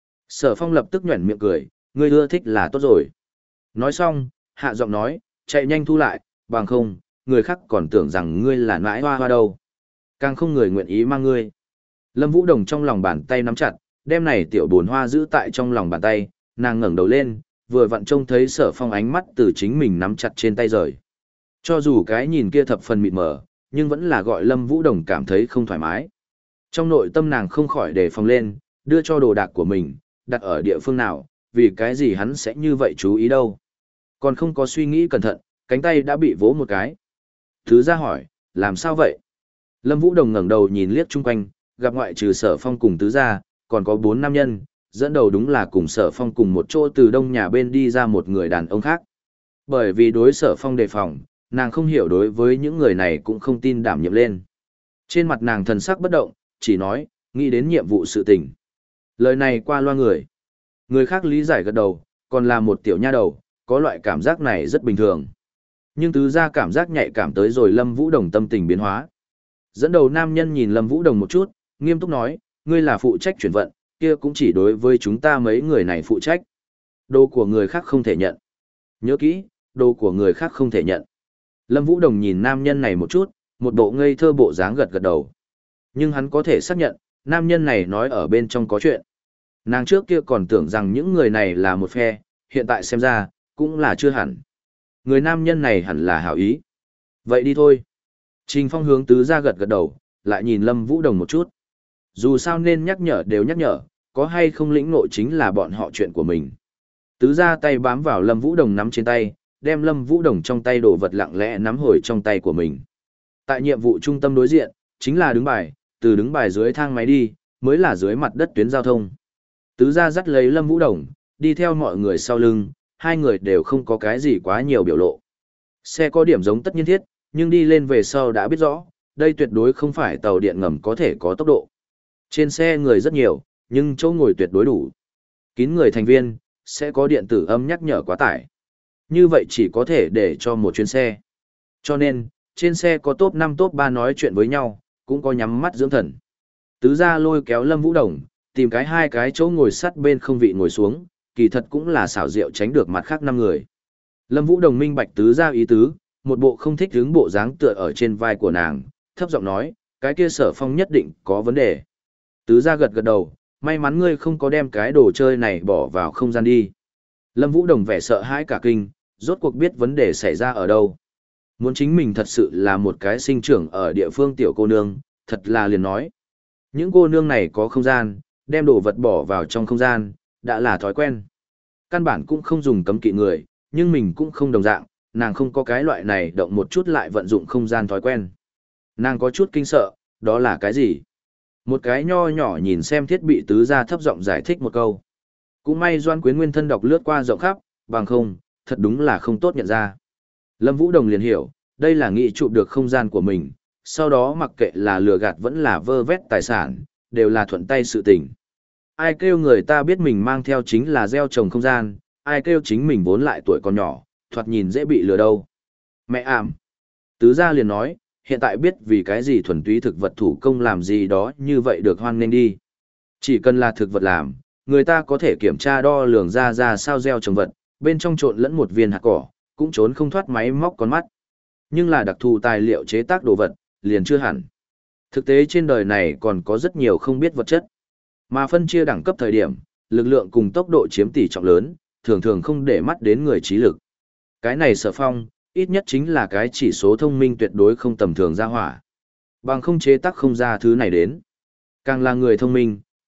Sở Phong lập tức nhuẩn miệng cười, ngươi ưa thích là tốt rồi. Nói xong, hạ giọng nói, chạy nhanh thu lại, bằng không, người khác còn tưởng rằng ngươi là nãi hoa hoa đâu. Càng không người nguyện ý mang ngươi. Lâm Vũ Đồng trong lòng bàn tay nắm chặt, đem này tiểu bồn hoa giữ tại trong lòng bàn tay, nàng ngẩng đầu lên, vừa vặn trông thấy Sở Phong ánh mắt từ chính mình nắm chặt trên tay rời. Cho dù cái nhìn kia thập phần mịt mờ, nhưng vẫn là gọi Lâm Vũ Đồng cảm thấy không thoải mái. Trong nội tâm nàng không khỏi đề phòng lên, đưa cho đồ đạc của mình, đặt ở địa phương nào, vì cái gì hắn sẽ như vậy chú ý đâu. Còn không có suy nghĩ cẩn thận, cánh tay đã bị vỗ một cái. Thứ ra hỏi, làm sao vậy? Lâm Vũ Đồng ngẩng đầu nhìn liếc chung quanh, gặp ngoại trừ Sở Phong cùng tứ gia, còn có bốn nam nhân, dẫn đầu đúng là cùng Sở Phong cùng một chỗ từ đông nhà bên đi ra một người đàn ông khác. Bởi vì đối Sở Phong đề phòng, nàng không hiểu đối với những người này cũng không tin đảm nhiệm lên. Trên mặt nàng thần sắc bất động, chỉ nói, nghĩ đến nhiệm vụ sự tình. Lời này qua loa người. Người khác lý giải gật đầu, còn là một tiểu nha đầu, có loại cảm giác này rất bình thường. Nhưng tứ gia cảm giác nhạy cảm tới rồi Lâm Vũ Đồng tâm tình biến hóa. Dẫn đầu nam nhân nhìn Lâm Vũ Đồng một chút, nghiêm túc nói, ngươi là phụ trách chuyển vận, kia cũng chỉ đối với chúng ta mấy người này phụ trách. Đồ của người khác không thể nhận. Nhớ kỹ, đồ của người khác không thể nhận. Lâm Vũ Đồng nhìn nam nhân này một chút, một bộ ngây thơ bộ dáng gật gật đầu. Nhưng hắn có thể xác nhận, nam nhân này nói ở bên trong có chuyện. Nàng trước kia còn tưởng rằng những người này là một phe, hiện tại xem ra, cũng là chưa hẳn. Người nam nhân này hẳn là hảo ý. Vậy đi thôi. Trình Phong hướng tứ ra gật gật đầu, lại nhìn Lâm Vũ Đồng một chút. Dù sao nên nhắc nhở đều nhắc nhở, có hay không lĩnh ngộ chính là bọn họ chuyện của mình. Tứ ra tay bám vào Lâm Vũ Đồng nắm trên tay, đem Lâm Vũ Đồng trong tay đồ vật lặng lẽ nắm hồi trong tay của mình. Tại nhiệm vụ trung tâm đối diện, chính là đứng bài, từ đứng bài dưới thang máy đi, mới là dưới mặt đất tuyến giao thông. Tứ ra dắt lấy Lâm Vũ Đồng, đi theo mọi người sau lưng, hai người đều không có cái gì quá nhiều biểu lộ. Xe có điểm giống tất nhiên thiết, nhưng đi lên về sau đã biết rõ, đây tuyệt đối không phải tàu điện ngầm có thể có tốc độ. Trên xe người rất nhiều, nhưng chỗ ngồi tuyệt đối đủ. Kín người thành viên, sẽ có điện tử âm nhắc nhở quá tải. Như vậy chỉ có thể để cho một chuyến xe. Cho nên, trên xe có top năm top ba nói chuyện với nhau, cũng có nhắm mắt dưỡng thần. Tứ gia lôi kéo Lâm Vũ Đồng, tìm cái hai cái chỗ ngồi sắt bên không vị ngồi xuống, kỳ thật cũng là xảo diệu tránh được mặt khác năm người. Lâm Vũ Đồng minh bạch tứ gia ý tứ, một bộ không thích hướng bộ dáng tựa ở trên vai của nàng, thấp giọng nói, cái kia Sở Phong nhất định có vấn đề. Tứ gia gật gật đầu, may mắn ngươi không có đem cái đồ chơi này bỏ vào không gian đi. Lâm Vũ Đồng vẻ sợ hãi cả kinh, rốt cuộc biết vấn đề xảy ra ở đâu. Muốn chính mình thật sự là một cái sinh trưởng ở địa phương tiểu cô nương, thật là liền nói. Những cô nương này có không gian, đem đồ vật bỏ vào trong không gian, đã là thói quen. Căn bản cũng không dùng cấm kỵ người, nhưng mình cũng không đồng dạng, nàng không có cái loại này động một chút lại vận dụng không gian thói quen. Nàng có chút kinh sợ, đó là cái gì? Một cái nho nhỏ nhìn xem thiết bị tứ gia thấp giọng giải thích một câu. Cũng may Doan Quyến nguyên thân đọc lướt qua rộng khắp, bằng không, thật đúng là không tốt nhận ra. Lâm Vũ Đồng liền hiểu, đây là nghị chụp được không gian của mình, sau đó mặc kệ là lừa gạt vẫn là vơ vét tài sản, đều là thuận tay sự tình. Ai kêu người ta biết mình mang theo chính là gieo trồng không gian, ai kêu chính mình vốn lại tuổi còn nhỏ, thoạt nhìn dễ bị lừa đâu. Mẹ ảm. Tứ gia liền nói, hiện tại biết vì cái gì thuần túy thực vật thủ công làm gì đó như vậy được hoan nên đi. Chỉ cần là thực vật làm, người ta có thể kiểm tra đo lường ra ra sao gieo trồng vật, bên trong trộn lẫn một viên hạt cỏ, cũng trốn không thoát máy móc con mắt. Nhưng là đặc thù tài liệu chế tác đồ vật, liền chưa hẳn. Thực tế trên đời này còn có rất nhiều không biết vật chất. Mà phân chia đẳng cấp thời điểm, lực lượng cùng tốc độ chiếm tỷ trọng lớn, thường thường không để mắt đến người trí lực. Cái này Sở Phong, ít nhất chính là cái chỉ số thông minh tuyệt đối không tầm thường ra hỏa. Bằng không chế tác không ra thứ này đến. Càng là người thông minh,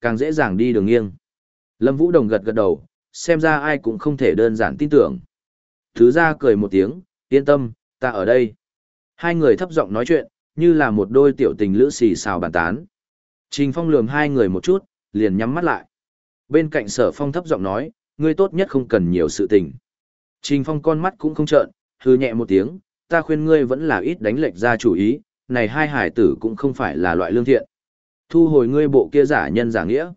càng dễ dàng đi đường nghiêng. Lâm Vũ Đồng gật gật đầu, xem ra ai cũng không thể đơn giản tin tưởng. Thứ ra cười một tiếng, yên tâm, ta ở đây. Hai người thấp giọng nói chuyện, như là một đôi tiểu tình lữ xì xào bàn tán. Trình Phong lườm hai người một chút, liền nhắm mắt lại. Bên cạnh Sở Phong thấp giọng nói, ngươi tốt nhất không cần nhiều sự tình. Trình Phong con mắt cũng không trợn, hừ nhẹ một tiếng, ta khuyên ngươi vẫn là ít đánh lệch ra chủ ý, này hai hải tử cũng không phải là loại lương thiện. Thu hồi ngươi bộ kia giả nhân giả nghĩa.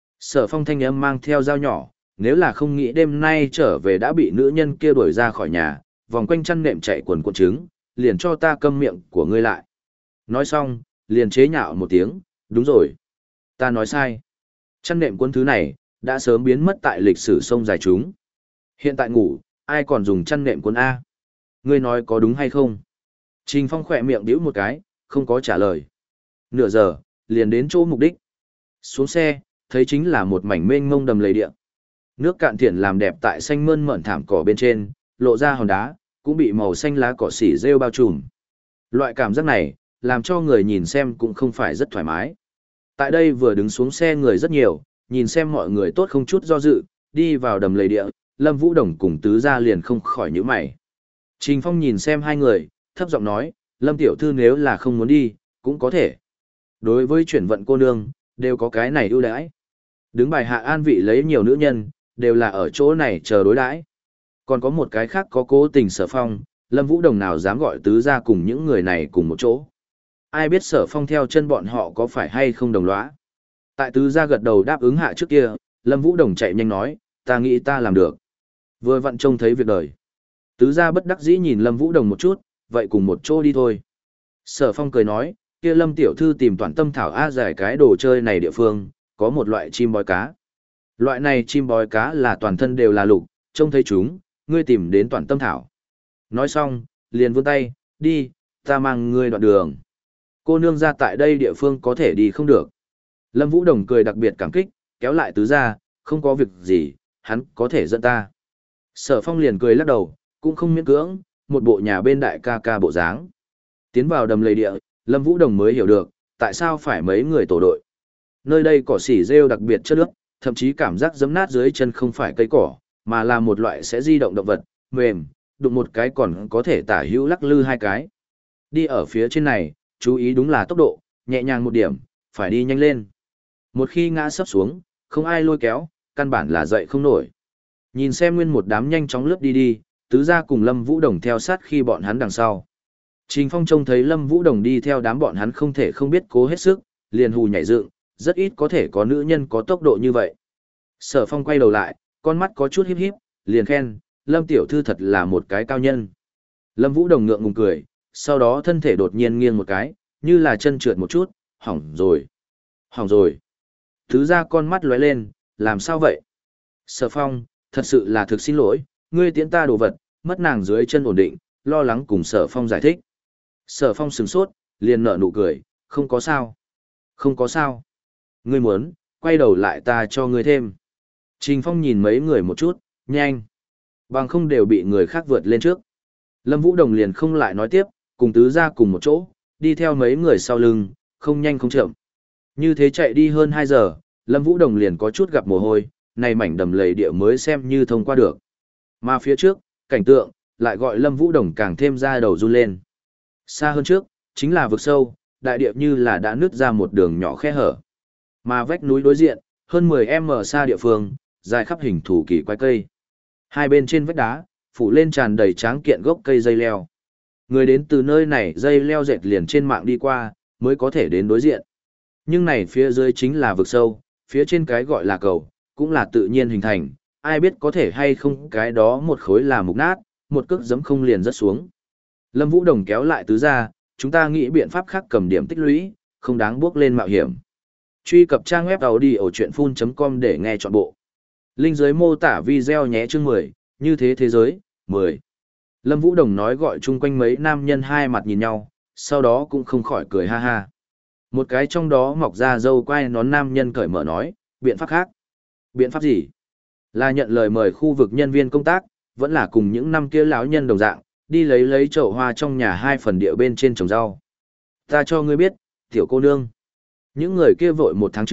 Sở Phong thanh âm mang theo dao nhỏ, nếu là không nghĩ đêm nay trở về đã bị nữ nhân kia đuổi ra khỏi nhà, vòng quanh chăn nệm chạy quần cuộn trứng, liền cho ta câm miệng của ngươi lại. Nói xong, liền chế nhạo một tiếng, đúng rồi. Ta nói sai. Chăn nệm quân thứ này, đã sớm biến mất tại lịch sử sông dài chúng. Hiện tại ngủ, ai còn dùng chăn nệm quân A? Ngươi nói có đúng hay không? Trình Phong khỏe miệng điếu một cái, không có trả lời. Nửa giờ, liền đến chỗ mục đích. Xuống xe, thấy chính là một mảnh mênh mông đầm lầy địa. Nước cạn thiện làm đẹp tại xanh mơn mởn thảm cỏ bên trên, lộ ra hòn đá, cũng bị màu xanh lá cỏ xỉ rêu bao trùm. Loại cảm giác này, làm cho người nhìn xem cũng không phải rất thoải mái. Tại đây vừa đứng xuống xe người rất nhiều, nhìn xem mọi người tốt không chút do dự, đi vào đầm lầy địa, Lâm Vũ Đồng cùng tứ gia liền không khỏi nhíu mày. Trình Phong nhìn xem hai người, thấp giọng nói, Lâm tiểu thư nếu là không muốn đi, cũng có thể. Đối với chuyển vận cô nương, đều có cái này ưu đãi. Đứng bài hạ an vị lấy nhiều nữ nhân, đều là ở chỗ này chờ đối đãi. Còn có một cái khác có cố tình Sở Phong, Lâm Vũ Đồng nào dám gọi tứ gia cùng những người này cùng một chỗ. Ai biết Sở Phong theo chân bọn họ có phải hay không đồng lõa. Tại tứ gia gật đầu đáp ứng hạ trước kia, Lâm Vũ Đồng chạy nhanh nói, ta nghĩ ta làm được. Vừa vặn trông thấy việc đời. Tứ gia bất đắc dĩ nhìn Lâm Vũ Đồng một chút, vậy cùng một chỗ đi thôi. Sở Phong cười nói, kia Lâm tiểu thư tìm toàn tâm thảo a giải cái đồ chơi này địa phương, có một loại chim bói cá. Loại này chim bói cá là toàn thân đều là lục, trông thấy chúng, ngươi tìm đến toàn tâm thảo. Nói xong, liền vươn tay, đi, ta mang ngươi đoạn đường. Cô nương ra tại đây địa phương có thể đi không được. Lâm Vũ Đồng cười đặc biệt cảm kích, kéo lại tứ gia, không có việc gì, hắn có thể dẫn ta. Sở Phong liền cười lắc đầu, cũng không miễn cưỡng, một bộ nhà bên đại ca ca bộ dáng. Tiến vào đầm lầy địa, Lâm Vũ Đồng mới hiểu được, tại sao phải mấy người tổ đội. Nơi đây cỏ xỉ rêu đặc biệt chất nước, thậm chí cảm giác giẫm nát dưới chân không phải cây cỏ, mà là một loại sẽ di động động vật, mềm, đụng một cái còn có thể tả hữu lắc lư hai cái. Đi ở phía trên này, chú ý đúng là tốc độ, nhẹ nhàng một điểm, phải đi nhanh lên. Một khi ngã sấp xuống, không ai lôi kéo, căn bản là dậy không nổi. Nhìn xem nguyên một đám nhanh chóng lướt đi đi, tứ gia cùng Lâm Vũ Đồng theo sát khi bọn hắn đằng sau. Trình Phong trông thấy Lâm Vũ Đồng đi theo đám bọn hắn không thể không biết cố hết sức, liền hù nhảy dựng, rất ít có thể có nữ nhân có tốc độ như vậy. Sở Phong quay đầu lại, con mắt có chút híp híp, liền khen, Lâm tiểu thư thật là một cái cao nhân. Lâm Vũ Đồng ngượng ngùng cười, sau đó thân thể đột nhiên nghiêng một cái, như là chân trượt một chút, hỏng rồi. Hỏng rồi. Thứ ra con mắt lóe lên, làm sao vậy? Sở Phong, thật sự là thực xin lỗi, ngươi tiễn ta đồ vật, mất nàng dưới chân ổn định, lo lắng cùng Sở Phong giải thích. Sở Phong sửng sốt, liền nở nụ cười, không có sao. Không có sao. Ngươi muốn, quay đầu lại ta cho ngươi thêm. Trình Phong nhìn mấy người một chút, nhanh. Bằng không đều bị người khác vượt lên trước. Lâm Vũ Đồng liền không lại nói tiếp, cùng tứ gia cùng một chỗ, đi theo mấy người sau lưng, không nhanh không chậm. Như thế chạy đi hơn hai giờ, Lâm Vũ Đồng liền có chút gặp mồ hôi, này mảnh đầm lầy địa mới xem như thông qua được. Mà phía trước, cảnh tượng, lại gọi Lâm Vũ Đồng càng thêm ra đầu run lên. Xa hơn trước, chính là vực sâu, đại địa như là đã nứt ra một đường nhỏ khe hở. Mà vách núi đối diện, hơn mười ki-lô-mét xa địa phương, dài khắp hình thù kỳ quái cây. Hai bên trên vách đá, phủ lên tràn đầy tráng kiện gốc cây dây leo. Người đến từ nơi này dây leo dệt liền trên mạng đi qua, mới có thể đến đối diện. Nhưng này phía dưới chính là vực sâu, phía trên cái gọi là cầu, cũng là tự nhiên hình thành, ai biết có thể hay không cái đó một khối là mục nát, một cước giẫm không liền rớt xuống. Lâm Vũ Đồng kéo lại tứ gia, chúng ta nghĩ biện pháp khác cầm điểm tích lũy, không đáng bước lên mạo hiểm. Truy cập trang web audiochuyenphun chấm com để nghe trọn bộ. Link dưới mô tả video nhé chương mười, như thế thế giới, mười. Lâm Vũ Đồng nói gọi chung quanh mấy nam nhân hai mặt nhìn nhau, sau đó cũng không khỏi cười ha ha. Một cái trong đó mọc ra râu quai nón nam nhân cởi mở nói, biện pháp khác. Biện pháp gì? Là nhận lời mời khu vực nhân viên công tác, vẫn là cùng những năm kia lão nhân đồng dạng, đi lấy lấy chậu hoa trong nhà hai phần địa bên trên trồng rau. Ta cho ngươi biết, tiểu cô nương. Những người kia vội một tháng trước,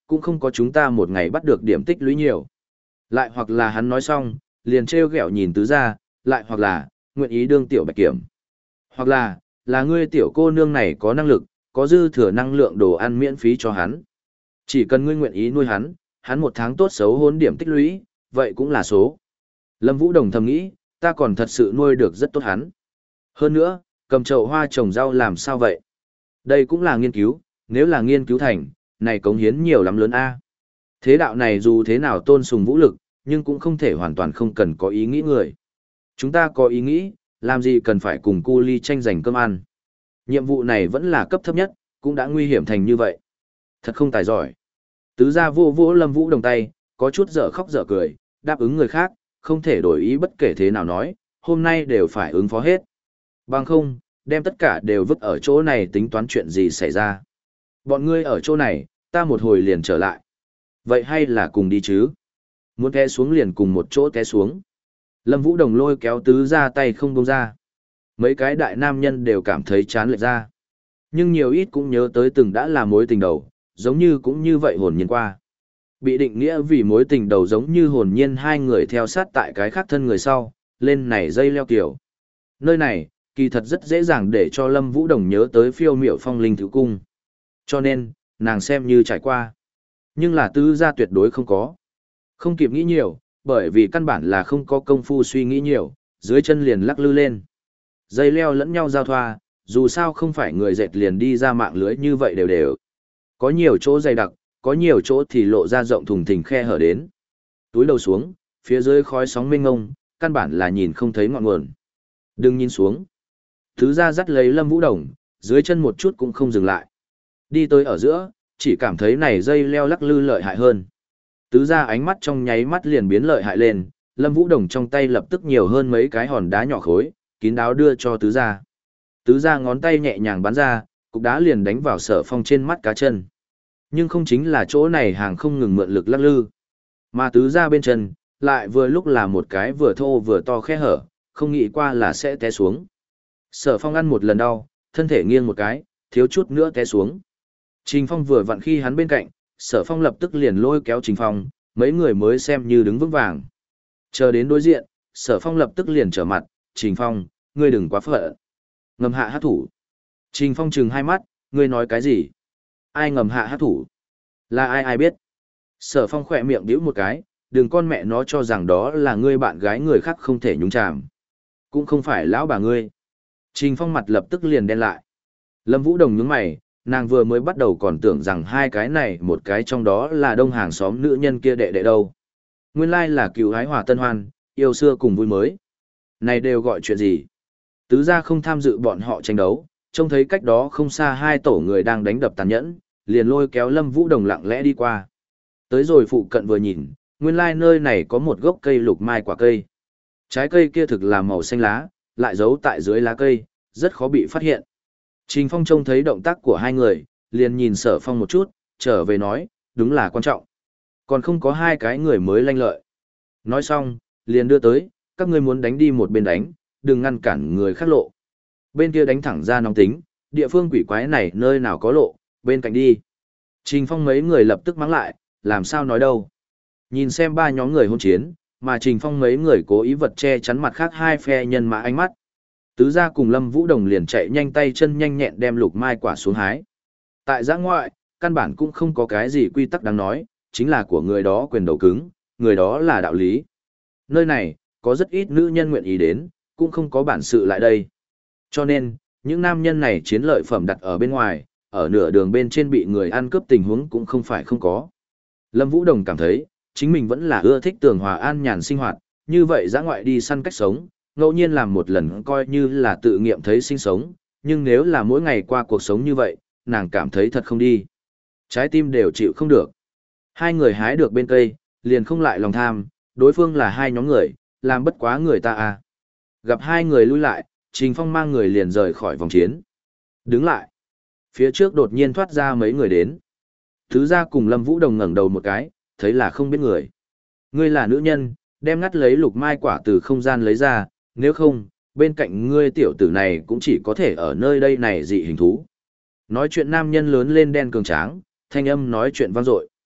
cũng không có chúng ta một ngày bắt được điểm tích lũy nhiều. Lại hoặc là hắn nói xong, liền trêu ghẹo nhìn tứ gia, lại hoặc là, nguyện ý đương tiểu bạch kiểm. Hoặc là, là ngươi tiểu cô nương này có năng lực, có dư thừa năng lượng đồ ăn miễn phí cho hắn. Chỉ cần ngươi nguyện ý nuôi hắn, hắn một tháng tốt xấu hốn điểm tích lũy, vậy cũng là số. Lâm Vũ Đồng thầm nghĩ, ta còn thật sự nuôi được rất tốt hắn. Hơn nữa, cầm chậu hoa trồng rau làm sao vậy? Đây cũng là nghiên cứu, nếu là nghiên cứu thành, này cống hiến nhiều lắm lớn A. Thế đạo này dù thế nào tôn sùng vũ lực, nhưng cũng không thể hoàn toàn không cần có ý nghĩ người. Chúng ta có ý nghĩ, làm gì cần phải cùng cu ly tranh giành cơm ăn. Nhiệm vụ này vẫn là cấp thấp nhất, cũng đã nguy hiểm thành như vậy. Thật không tài giỏi. Tứ gia vô vỗ Lâm Vũ Đồng tay, có chút dở khóc dở cười, đáp ứng người khác, không thể đổi ý bất kể thế nào nói, hôm nay đều phải ứng phó hết. Bằng không, đem tất cả đều vứt ở chỗ này tính toán chuyện gì xảy ra. Bọn ngươi ở chỗ này, ta một hồi liền trở lại. Vậy hay là cùng đi chứ? Muốn té xuống liền cùng một chỗ té xuống. Lâm Vũ Đồng lôi kéo tứ gia tay không buông ra. Mấy cái đại nam nhân đều cảm thấy chán lệch ra. Nhưng nhiều ít cũng nhớ tới từng đã là mối tình đầu, giống như cũng như vậy hồn nhiên qua. Bị định nghĩa vì mối tình đầu giống như hồn nhiên hai người theo sát tại cái khác thân người sau, lên này dây leo kiểu. Nơi này, kỳ thật rất dễ dàng để cho Lâm Vũ Đồng nhớ tới phiêu miểu phong linh thứ cung. Cho nên, nàng xem như trải qua. Nhưng là tứ gia tuyệt đối không có. Không kịp nghĩ nhiều, bởi vì căn bản là không có công phu suy nghĩ nhiều, dưới chân liền lắc lư lên. Dây leo lẫn nhau giao thoa, dù sao không phải người dệt liền đi ra mạng lưới như vậy đều đều. Có nhiều chỗ dày đặc, có nhiều chỗ thì lộ ra rộng thùng thình khe hở đến. Túi đầu xuống, phía dưới khói sóng mênh ngông, căn bản là nhìn không thấy ngọn nguồn. Đừng nhìn xuống. Thứ ra dắt lấy Lâm Vũ Đồng, dưới chân một chút cũng không dừng lại. Đi tới ở giữa, chỉ cảm thấy này dây leo lắc lư lợi hại hơn. Tứ ra ánh mắt trong nháy mắt liền biến lợi hại lên, Lâm Vũ Đồng trong tay lập tức nhiều hơn mấy cái hòn đá nhỏ khối, kín đáo đưa cho tứ ra. Tứ ra ngón tay nhẹ nhàng bắn ra, cục đá liền đánh vào Sở Phong trên mắt cá chân. Nhưng không chính là chỗ này hàng không ngừng mượn lực lắc lư. Mà tứ ra bên chân, lại vừa lúc là một cái vừa thô vừa to khe hở, không nghĩ qua là sẽ té xuống. Sở Phong ăn một lần đau, thân thể nghiêng một cái, thiếu chút nữa té xuống. Trình Phong vừa vặn khi hắn bên cạnh, Sở Phong lập tức liền lôi kéo Trình Phong, mấy người mới xem như đứng vững vàng. Chờ đến đối diện, Sở Phong lập tức liền trở mặt, Trình Phong, ngươi đừng quá phận. Ngầm hạ hát thủ. Trình Phong trừng hai mắt, ngươi nói cái gì? Ai ngầm hạ hát thủ? Là ai ai biết? Sở Phong khỏe miệng điếu một cái, đừng con mẹ nó cho rằng đó là ngươi bạn gái người khác không thể nhúng chàm. Cũng không phải lão bà ngươi. Trình Phong mặt lập tức liền đen lại. Lâm Vũ Đồng nhướng mày, nàng vừa mới bắt đầu còn tưởng rằng hai cái này một cái trong đó là đông hàng xóm nữ nhân kia đệ đệ đâu. Nguyên lai là cựu hái hòa tân hoan, yêu xưa cùng vui mới. Này đều gọi chuyện gì? Tứ gia không tham dự bọn họ tranh đấu, trông thấy cách đó không xa hai tổ người đang đánh đập tàn nhẫn, liền lôi kéo Lâm Vũ Đồng lặng lẽ đi qua. Tới rồi phụ cận vừa nhìn, nguyên lai nơi này có một gốc cây lục mai quả cây. Trái cây kia thực là màu xanh lá, lại giấu tại dưới lá cây, rất khó bị phát hiện. Trình Phong trông thấy động tác của hai người, liền nhìn Sở Phong một chút, trở về nói, đúng là quan trọng. Còn không có hai cái người mới lanh lợi. Nói xong, liền đưa tới, các ngươi muốn đánh đi một bên đánh, đừng ngăn cản người khác lộ. Bên kia đánh thẳng ra nóng tính, địa phương quỷ quái này nơi nào có lộ, bên cạnh đi. Trình Phong mấy người lập tức mắng lại, làm sao nói đâu. Nhìn xem ba nhóm người hôn chiến, mà Trình Phong mấy người cố ý vật che chắn mặt khác hai phe nhân mã ánh mắt. Tứ gia cùng Lâm Vũ Đồng liền chạy nhanh tay chân nhanh nhẹn đem lục mai quả xuống hái. Tại giã ngoại, căn bản cũng không có cái gì quy tắc đáng nói, chính là của người đó quyền đầu cứng, người đó là đạo lý. Nơi này, có rất ít nữ nhân nguyện ý đến, cũng không có bản sự lại đây. Cho nên, những nam nhân này chiến lợi phẩm đặt ở bên ngoài, ở nửa đường bên trên bị người ăn cướp tình huống cũng không phải không có. Lâm Vũ Đồng cảm thấy, chính mình vẫn là ưa thích tường hòa an nhàn sinh hoạt, như vậy dã ngoại đi săn cách sống, ngẫu nhiên làm một lần coi như là tự nghiệm thấy sinh sống, nhưng nếu là mỗi ngày qua cuộc sống như vậy, nàng cảm thấy thật không đi. Trái tim đều chịu không được. Hai người hái được bên cây, liền không lại lòng tham, đối phương là hai nhóm người, làm bất quá người ta à. Gặp hai người lui lại, Trình Phong mang người liền rời khỏi vòng chiến. Đứng lại. Phía trước đột nhiên thoát ra mấy người đến. Thứ ra cùng Lâm Vũ Đồng ngẩng đầu một cái, thấy là không biết người. Ngươi là nữ nhân, đem ngắt lấy lục mai quả từ không gian lấy ra, nếu không, bên cạnh ngươi tiểu tử này cũng chỉ có thể ở nơi đây này dị hình thú. Nói chuyện nam nhân lớn lên đen cường tráng, thanh âm nói chuyện vang dội.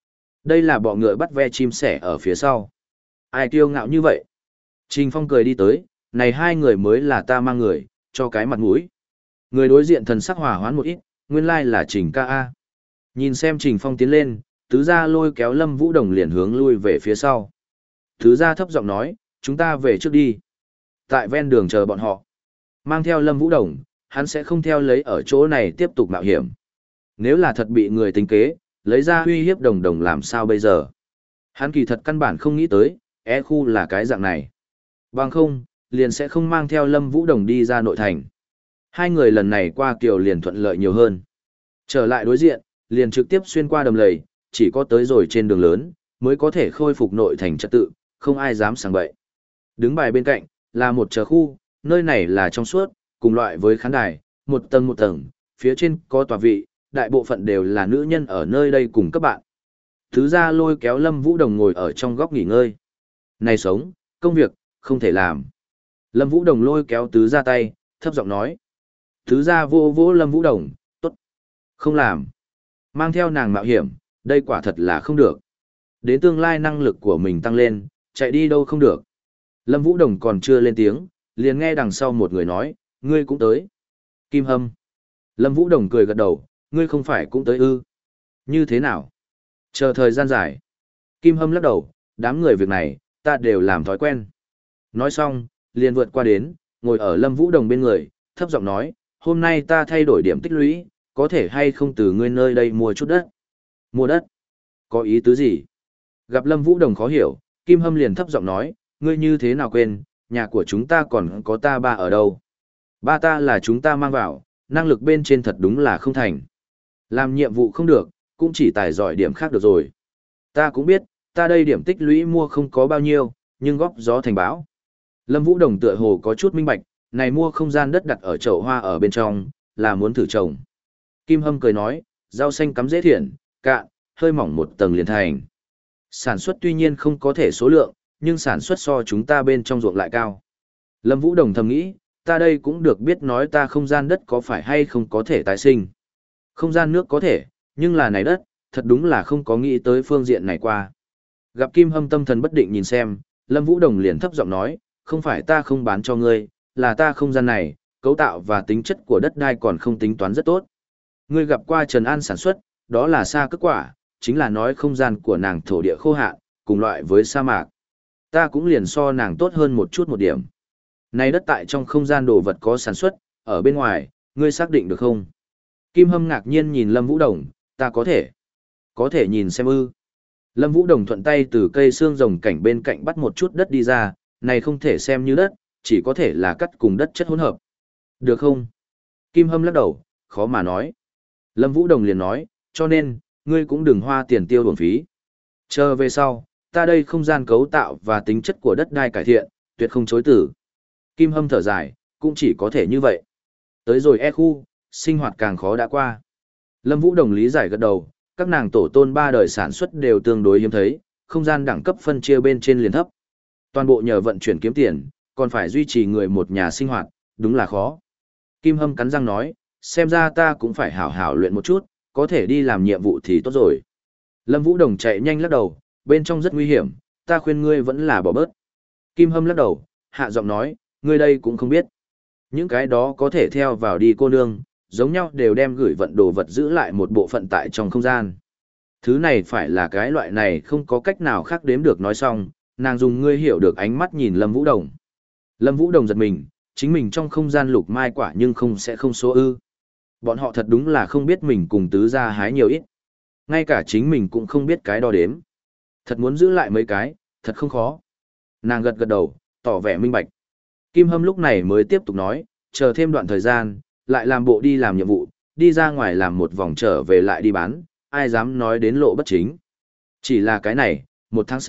Đây là bọ ngựa bắt ve chim sẻ ở phía sau. Ai kiêu ngạo như vậy? Trình Phong cười đi tới, này hai người mới là ta mang người, cho cái mặt mũi. Người đối diện thần sắc hòa hoãn một ít, nguyên lai là Trình ca A. Nhìn xem Trình Phong tiến lên, tứ gia lôi kéo Lâm Vũ Đồng liền hướng lui về phía sau. Tứ gia thấp giọng nói, chúng ta về trước đi. Tại ven đường chờ bọn họ. Mang theo Lâm Vũ Đồng, hắn sẽ không theo lấy ở chỗ này tiếp tục mạo hiểm. Nếu là thật bị người tính kế, lấy ra uy hiếp Đồng Đồng làm sao bây giờ? Hắn kỳ thật căn bản không nghĩ tới, e khu là cái dạng này. Bằng không, liền sẽ không mang theo Lâm Vũ Đồng đi ra nội thành. Hai người lần này qua kiều liền thuận lợi nhiều hơn. Trở lại đối diện, liền trực tiếp xuyên qua đầm lầy, chỉ có tới rồi trên đường lớn, mới có thể khôi phục nội thành trật tự, không ai dám sang bậy. Đứng bài bên cạnh, là một chờ khu, nơi này là trong suốt, cùng loại với khán đài, một tầng một tầng, phía trên có tòa vị, đại bộ phận đều là nữ nhân ở nơi đây cùng các bạn. Thứ ra lôi kéo Lâm Vũ Đồng ngồi ở trong góc nghỉ ngơi. Này sống, công việc, không thể làm. Lâm Vũ Đồng lôi kéo tứ ra tay, thấp giọng nói. Tứ ra vô vô Lâm Vũ Đồng, tốt. Không làm. Mang theo nàng mạo hiểm, đây quả thật là không được. Đến tương lai năng lực của mình tăng lên, chạy đi đâu không được. Lâm Vũ Đồng còn chưa lên tiếng, liền nghe đằng sau một người nói, ngươi cũng tới. Kim Hâm. Lâm Vũ Đồng cười gật đầu, ngươi không phải cũng tới ư. Như thế nào? Chờ thời gian dài. Kim Hâm lắc đầu, đám người việc này, ta đều làm thói quen. Nói xong, liền vượt qua đến, ngồi ở Lâm Vũ Đồng bên người, thấp giọng nói, hôm nay ta thay đổi điểm tích lũy, có thể hay không từ ngươi nơi đây mua chút đất. Mua đất? Có ý tứ gì? Gặp Lâm Vũ Đồng khó hiểu, Kim Hâm liền thấp giọng nói, ngươi như thế nào quên, nhà của chúng ta còn có ta ba ở đâu. Ba ta là chúng ta mang vào, năng lực bên trên thật đúng là không thành. Làm nhiệm vụ không được, cũng chỉ tài giỏi điểm khác được rồi. Ta cũng biết, ta đây điểm tích lũy mua không có bao nhiêu, nhưng góp gió thành bão. Lâm Vũ Đồng tựa hồ có chút minh bạch, này mua không gian đất đặt ở chậu hoa ở bên trong, là muốn thử trồng. Kim Hâm cười nói, rau xanh cắm dễ thiện, cạn, hơi mỏng một tầng liền thành. Sản xuất tuy nhiên không có thể số lượng, nhưng sản xuất so chúng ta bên trong ruộng lại cao. Lâm Vũ Đồng thầm nghĩ, ta đây cũng được biết nói ta không gian đất có phải hay không có thể tái sinh. Không gian nước có thể, nhưng là này đất, thật đúng là không có nghĩ tới phương diện này qua. Gặp Kim Hâm tâm thần bất định nhìn xem, Lâm Vũ Đồng liền thấp giọng nói, không phải ta không bán cho ngươi, là ta không gian này, cấu tạo và tính chất của đất đai còn không tính toán rất tốt. Ngươi gặp qua Trần An sản xuất, đó là sa cước quả, chính là nói không gian của nàng thổ địa khô hạn, cùng loại với sa mạc. Ta cũng liền so nàng tốt hơn một chút một điểm. Này đất tại trong không gian đồ vật có sản xuất, ở bên ngoài, ngươi xác định được không? Kim Hâm ngạc nhiên nhìn Lâm Vũ Đồng, ta có thể. Có thể nhìn xem ư. Lâm Vũ Đồng thuận tay từ cây xương rồng cảnh bên cạnh bắt một chút đất đi ra, này không thể xem như đất, chỉ có thể là cắt cùng đất chất hỗn hợp. Được không? Kim Hâm lắc đầu, khó mà nói. Lâm Vũ Đồng liền nói, cho nên, ngươi cũng đừng hoa tiền tiêu bổng phí. Chờ về sau, ta đây không gian cấu tạo và tính chất của đất đai cải thiện, tuyệt không chối tử. Kim Hâm thở dài, cũng chỉ có thể như vậy. Tới rồi e khu, sinh hoạt càng khó đã qua. Lâm Vũ Đồng lý giải gật đầu, các nàng tổ tôn ba đời sản xuất đều tương đối hiếm thấy, không gian đẳng cấp phân chia bên trên liền thấp. Toàn bộ nhờ vận chuyển kiếm tiền, còn phải duy trì người một nhà sinh hoạt, đúng là khó. Kim Hâm cắn răng nói, xem ra ta cũng phải hảo hảo luyện một chút, có thể đi làm nhiệm vụ thì tốt rồi. Lâm Vũ Đồng chạy nhanh lắc đầu, bên trong rất nguy hiểm, ta khuyên ngươi vẫn là bỏ bớt. Kim Hâm lắc đầu, hạ giọng nói, ngươi đây cũng không biết. Những cái đó có thể theo vào đi cô nương, giống nhau đều đem gửi vận đồ vật giữ lại một bộ phận tại trong không gian. Thứ này phải là cái loại này không có cách nào khác đếm được nói xong, nàng dùng ngươi hiểu được ánh mắt nhìn Lâm Vũ Đồng. Lâm Vũ Đồng giật mình, chính mình trong không gian lục mai quả nhưng không sẽ không số ư. Bọn họ thật đúng là không biết mình cùng tứ gia hái nhiều ít. Ngay cả chính mình cũng không biết cái đo đếm. Thật muốn giữ lại mấy cái, thật không khó. Nàng gật gật đầu, tỏ vẻ minh bạch. Kim Hâm lúc này mới tiếp tục nói, chờ thêm đoạn thời gian, lại làm bộ đi làm nhiệm vụ, đi ra ngoài làm một vòng trở về lại đi bán, ai dám nói đến lộ bất chính. Chỉ là cái này, một tháng C.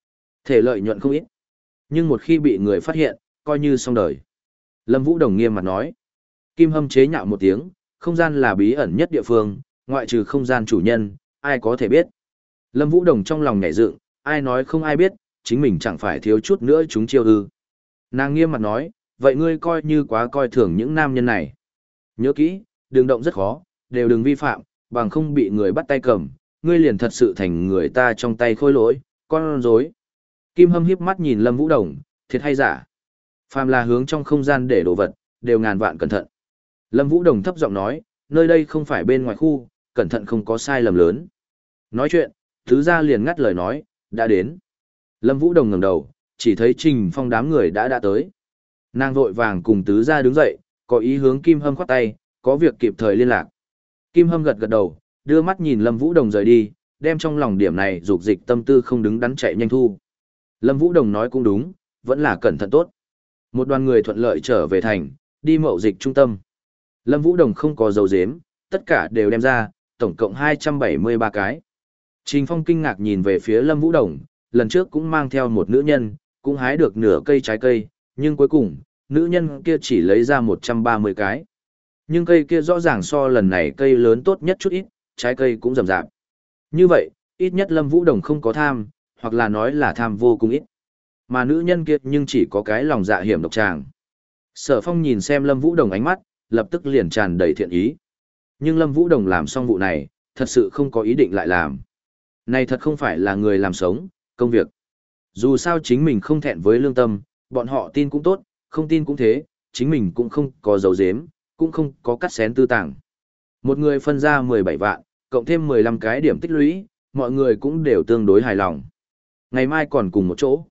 Thể lợi nhuận không ít. Nhưng một khi bị người phát hiện, coi như xong đời. Lâm Vũ Đồng nghiêm mặt nói. Kim Hâm chế nhạo một tiếng, không gian là bí ẩn nhất địa phương, ngoại trừ không gian chủ nhân, ai có thể biết. Lâm Vũ Đồng trong lòng nhảy dựng, ai nói không ai biết, chính mình chẳng phải thiếu chút nữa chúng chiêu ư. Nàng nghiêm mặt nói, vậy ngươi coi như quá coi thường những nam nhân này. Nhớ kỹ, đường động rất khó, đều đừng vi phạm, bằng không bị người bắt tay cầm, ngươi liền thật sự thành người ta trong tay khôi lỗi, con rối. Kim Hâm hiếp mắt nhìn Lâm Vũ Đồng, thiệt hay giả? Phàm là hướng trong không gian để đồ vật, đều ngàn vạn cẩn thận. Lâm Vũ Đồng thấp giọng nói, nơi đây không phải bên ngoài khu, cẩn thận không có sai lầm lớn. Nói chuyện, Tứ Gia liền ngắt lời nói, đã đến. Lâm Vũ Đồng ngẩng đầu, chỉ thấy Trình Phong đám người đã đã tới. Nàng vội vàng cùng Tứ Gia đứng dậy, có ý hướng Kim Hâm khoát tay, có việc kịp thời liên lạc. Kim Hâm gật gật đầu, đưa mắt nhìn Lâm Vũ Đồng rời đi, đem trong lòng điểm này dục dịch tâm tư không đứng đắn chạy nhanh thu. Lâm Vũ Đồng nói cũng đúng, vẫn là cẩn thận tốt. Một đoàn người thuận lợi trở về thành, đi mậu dịch trung tâm. Lâm Vũ Đồng không có dấu dếm, tất cả đều đem ra, tổng cộng hai trăm bảy mươi ba cái. Trình Phong kinh ngạc nhìn về phía Lâm Vũ Đồng, lần trước cũng mang theo một nữ nhân, cũng hái được nửa cây trái cây, nhưng cuối cùng, nữ nhân kia chỉ lấy ra một trăm ba mươi cái. Nhưng cây kia rõ ràng so lần này cây lớn tốt nhất chút ít, trái cây cũng rậm rạp. Như vậy, ít nhất Lâm Vũ Đồng không có tham, hoặc là nói là tham vô cùng ít. Mà nữ nhân kia nhưng chỉ có cái lòng dạ hiểm độc tràng. Sở Phong nhìn xem Lâm Vũ Đồng ánh mắt, lập tức liền tràn đầy thiện ý. Nhưng Lâm Vũ Đồng làm xong vụ này, thật sự không có ý định lại làm. Này thật không phải là người làm sống, công việc. Dù sao chính mình không thẹn với lương tâm, bọn họ tin cũng tốt, không tin cũng thế, chính mình cũng không có dấu dếm, cũng không có cắt xén tư tàng. Một người phân ra mười bảy vạn, cộng thêm mười lăm cái điểm tích lũy, mọi người cũng đều tương đối hài lòng. Ngày mai còn cùng một chỗ.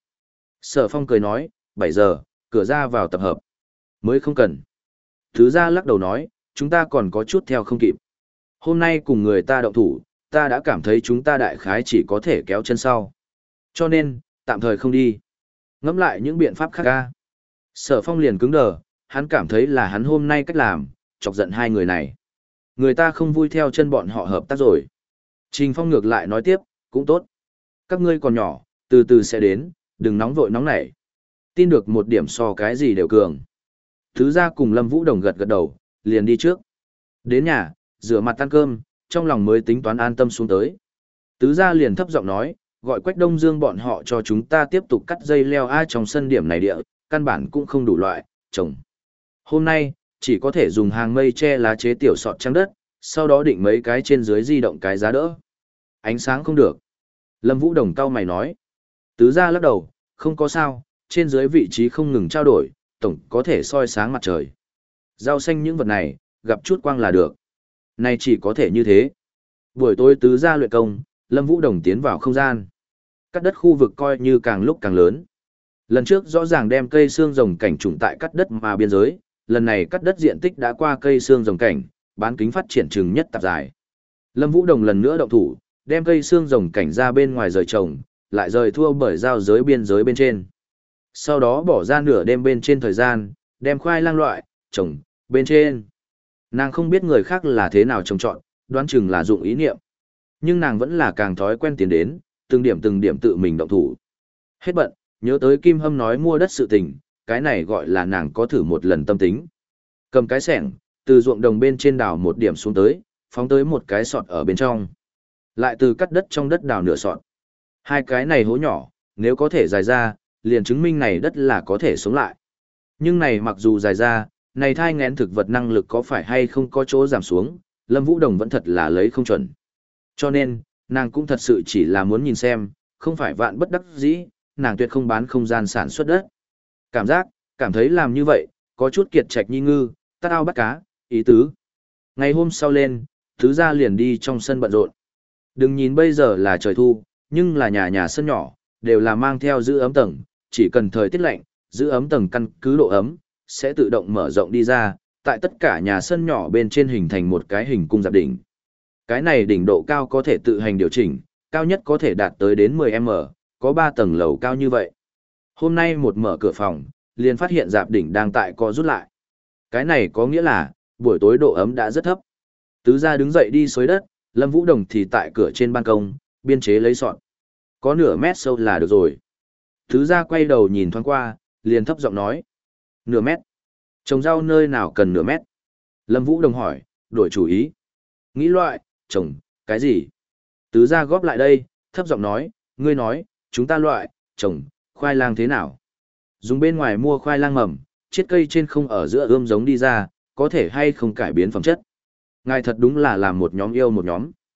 Sở Phong cười nói, bảy giờ, cửa ra vào tập hợp. Mới không cần. Thứ ra lắc đầu nói, chúng ta còn có chút theo không kịp. Hôm nay cùng người ta động thủ, ta đã cảm thấy chúng ta đại khái chỉ có thể kéo chân sau. Cho nên, tạm thời không đi. Ngẫm lại những biện pháp khác ca. Sở Phong liền cứng đờ, hắn cảm thấy là hắn hôm nay cách làm, chọc giận hai người này. Người ta không vui theo chân bọn họ hợp tác rồi. Trình Phong ngược lại nói tiếp, cũng tốt. Các ngươi còn nhỏ, từ từ sẽ đến, đừng nóng vội nóng nảy. Tin được một điểm so cái gì đều cường. Thứ ra cùng Lâm Vũ Đồng gật gật đầu, liền đi trước. Đến nhà, rửa mặt ăn cơm, trong lòng mới tính toán an tâm xuống tới. Tứ gia liền thấp giọng nói, gọi Quách Đông Dương bọn họ cho chúng ta tiếp tục cắt dây leo ai trong sân điểm này địa, căn bản cũng không đủ loại, trồng. Hôm nay, chỉ có thể dùng hàng mây che lá chế tiểu sọt trắng đất, sau đó định mấy cái trên dưới di động cái giá đỡ. Ánh sáng không được. Lâm Vũ Đồng cau mày nói. Tứ gia lắc đầu, không có sao, trên dưới vị trí không ngừng trao đổi, tổng có thể soi sáng mặt trời. Rau xanh những vật này, gặp chút quang là được. Này chỉ có thể như thế. Buổi tối tứ gia luyện công, Lâm Vũ Đồng tiến vào không gian. Cắt đất khu vực coi như càng lúc càng lớn. Lần trước rõ ràng đem cây xương rồng cảnh trùng tại cắt đất mà biên giới, lần này cắt đất diện tích đã qua cây xương rồng cảnh, bán kính phát triển chừng nhất tạp dài. Lâm Vũ Đồng lần nữa động thủ, đem cây xương rồng cảnh ra bên ngoài rời trồng, lại rời thua bởi giao giới biên giới bên trên. Sau đó bỏ ra nửa đêm bên trên thời gian, đem khoai lang loại, trồng, bên trên. Nàng không biết người khác là thế nào trồng trọn, đoán chừng là dụng ý niệm. Nhưng nàng vẫn là càng thói quen tiến đến, từng điểm từng điểm tự mình động thủ. Hết bận, nhớ tới Kim Hâm nói mua đất sự tình, cái này gọi là nàng có thử một lần tâm tính. Cầm cái xẻng, từ ruộng đồng bên trên đào một điểm xuống tới, phóng tới một cái sọt ở bên trong. Lại từ cắt đất trong đất đào nửa sọt. Hai cái này hố nhỏ, nếu có thể dài ra, liền chứng minh này đất là có thể sống lại. Nhưng này mặc dù dài ra, này thai ngén thực vật năng lực có phải hay không có chỗ giảm xuống, Lâm Vũ Đồng vẫn thật là lấy không chuẩn. Cho nên, nàng cũng thật sự chỉ là muốn nhìn xem, không phải vạn bất đắc dĩ, nàng tuyệt không bán không gian sản xuất đất. Cảm giác, cảm thấy làm như vậy, có chút kiệt trạch nhi ngư, tát ao bắt cá, ý tứ. Ngày hôm sau lên, thứ ra liền đi trong sân bận rộn. Đừng nhìn bây giờ là trời thu, nhưng là nhà nhà sân nhỏ, đều là mang theo giữ ấm tầng, chỉ cần thời tiết lạnh, giữ ấm tầng căn cứ độ ấm, sẽ tự động mở rộng đi ra, tại tất cả nhà sân nhỏ bên trên hình thành một cái hình cung giáp đỉnh. Cái này đỉnh độ cao có thể tự hành điều chỉnh, cao nhất có thể đạt tới đến mười mét, có ba tầng lầu cao như vậy. Hôm nay một mở cửa phòng, liền phát hiện giáp đỉnh đang tại co rút lại. Cái này có nghĩa là, buổi tối độ ấm đã rất thấp. Tứ gia đứng dậy đi xới đất, Lâm Vũ Đồng thì tại cửa trên ban công, biên chế lấy sọt. Có nửa mét sâu là được rồi. Tứ gia quay đầu nhìn thoáng qua, liền thấp giọng nói. Nửa mét. Trồng rau nơi nào cần nửa mét? Lâm Vũ Đồng hỏi, đổi chủ ý. Nghĩ loại, trồng, cái gì? Tứ gia góp lại đây, thấp giọng nói, ngươi nói, chúng ta loại, trồng, khoai lang thế nào? Dùng bên ngoài mua khoai lang mầm, chiết cây trên không ở giữa ươm giống đi ra, có thể hay không cải biến phẩm chất? Ngài thật đúng là làm một nhóm yêu một nhóm.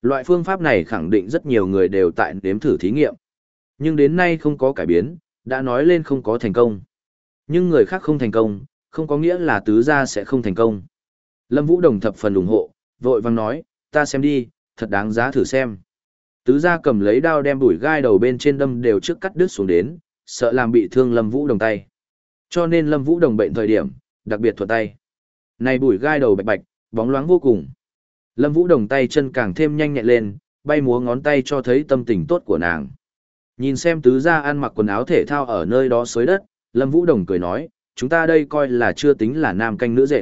Loại phương pháp này khẳng định rất nhiều người đều tại nếm thử thí nghiệm. Nhưng đến nay không có cải biến, đã nói lên không có thành công. Nhưng người khác không thành công, không có nghĩa là tứ gia sẽ không thành công. Lâm Vũ Đồng thập phần ủng hộ, vội vàng nói, ta xem đi, thật đáng giá thử xem. Tứ gia cầm lấy đao đem bùi gai đầu bên trên đâm đều trước cắt đứt xuống đến, sợ làm bị thương Lâm Vũ Đồng tay. Cho nên Lâm Vũ Đồng bệnh thời điểm, đặc biệt thuận tay. Này bùi gai đầu bạch bạch, bóng loáng vô cùng. Lâm Vũ Đồng tay chân càng thêm nhanh nhẹn lên, bay múa ngón tay cho thấy tâm tình tốt của nàng. Nhìn xem tứ gia ăn mặc quần áo thể thao ở nơi đó xới đất, Lâm Vũ Đồng cười nói, chúng ta đây coi là chưa tính là nam canh nữ dệt.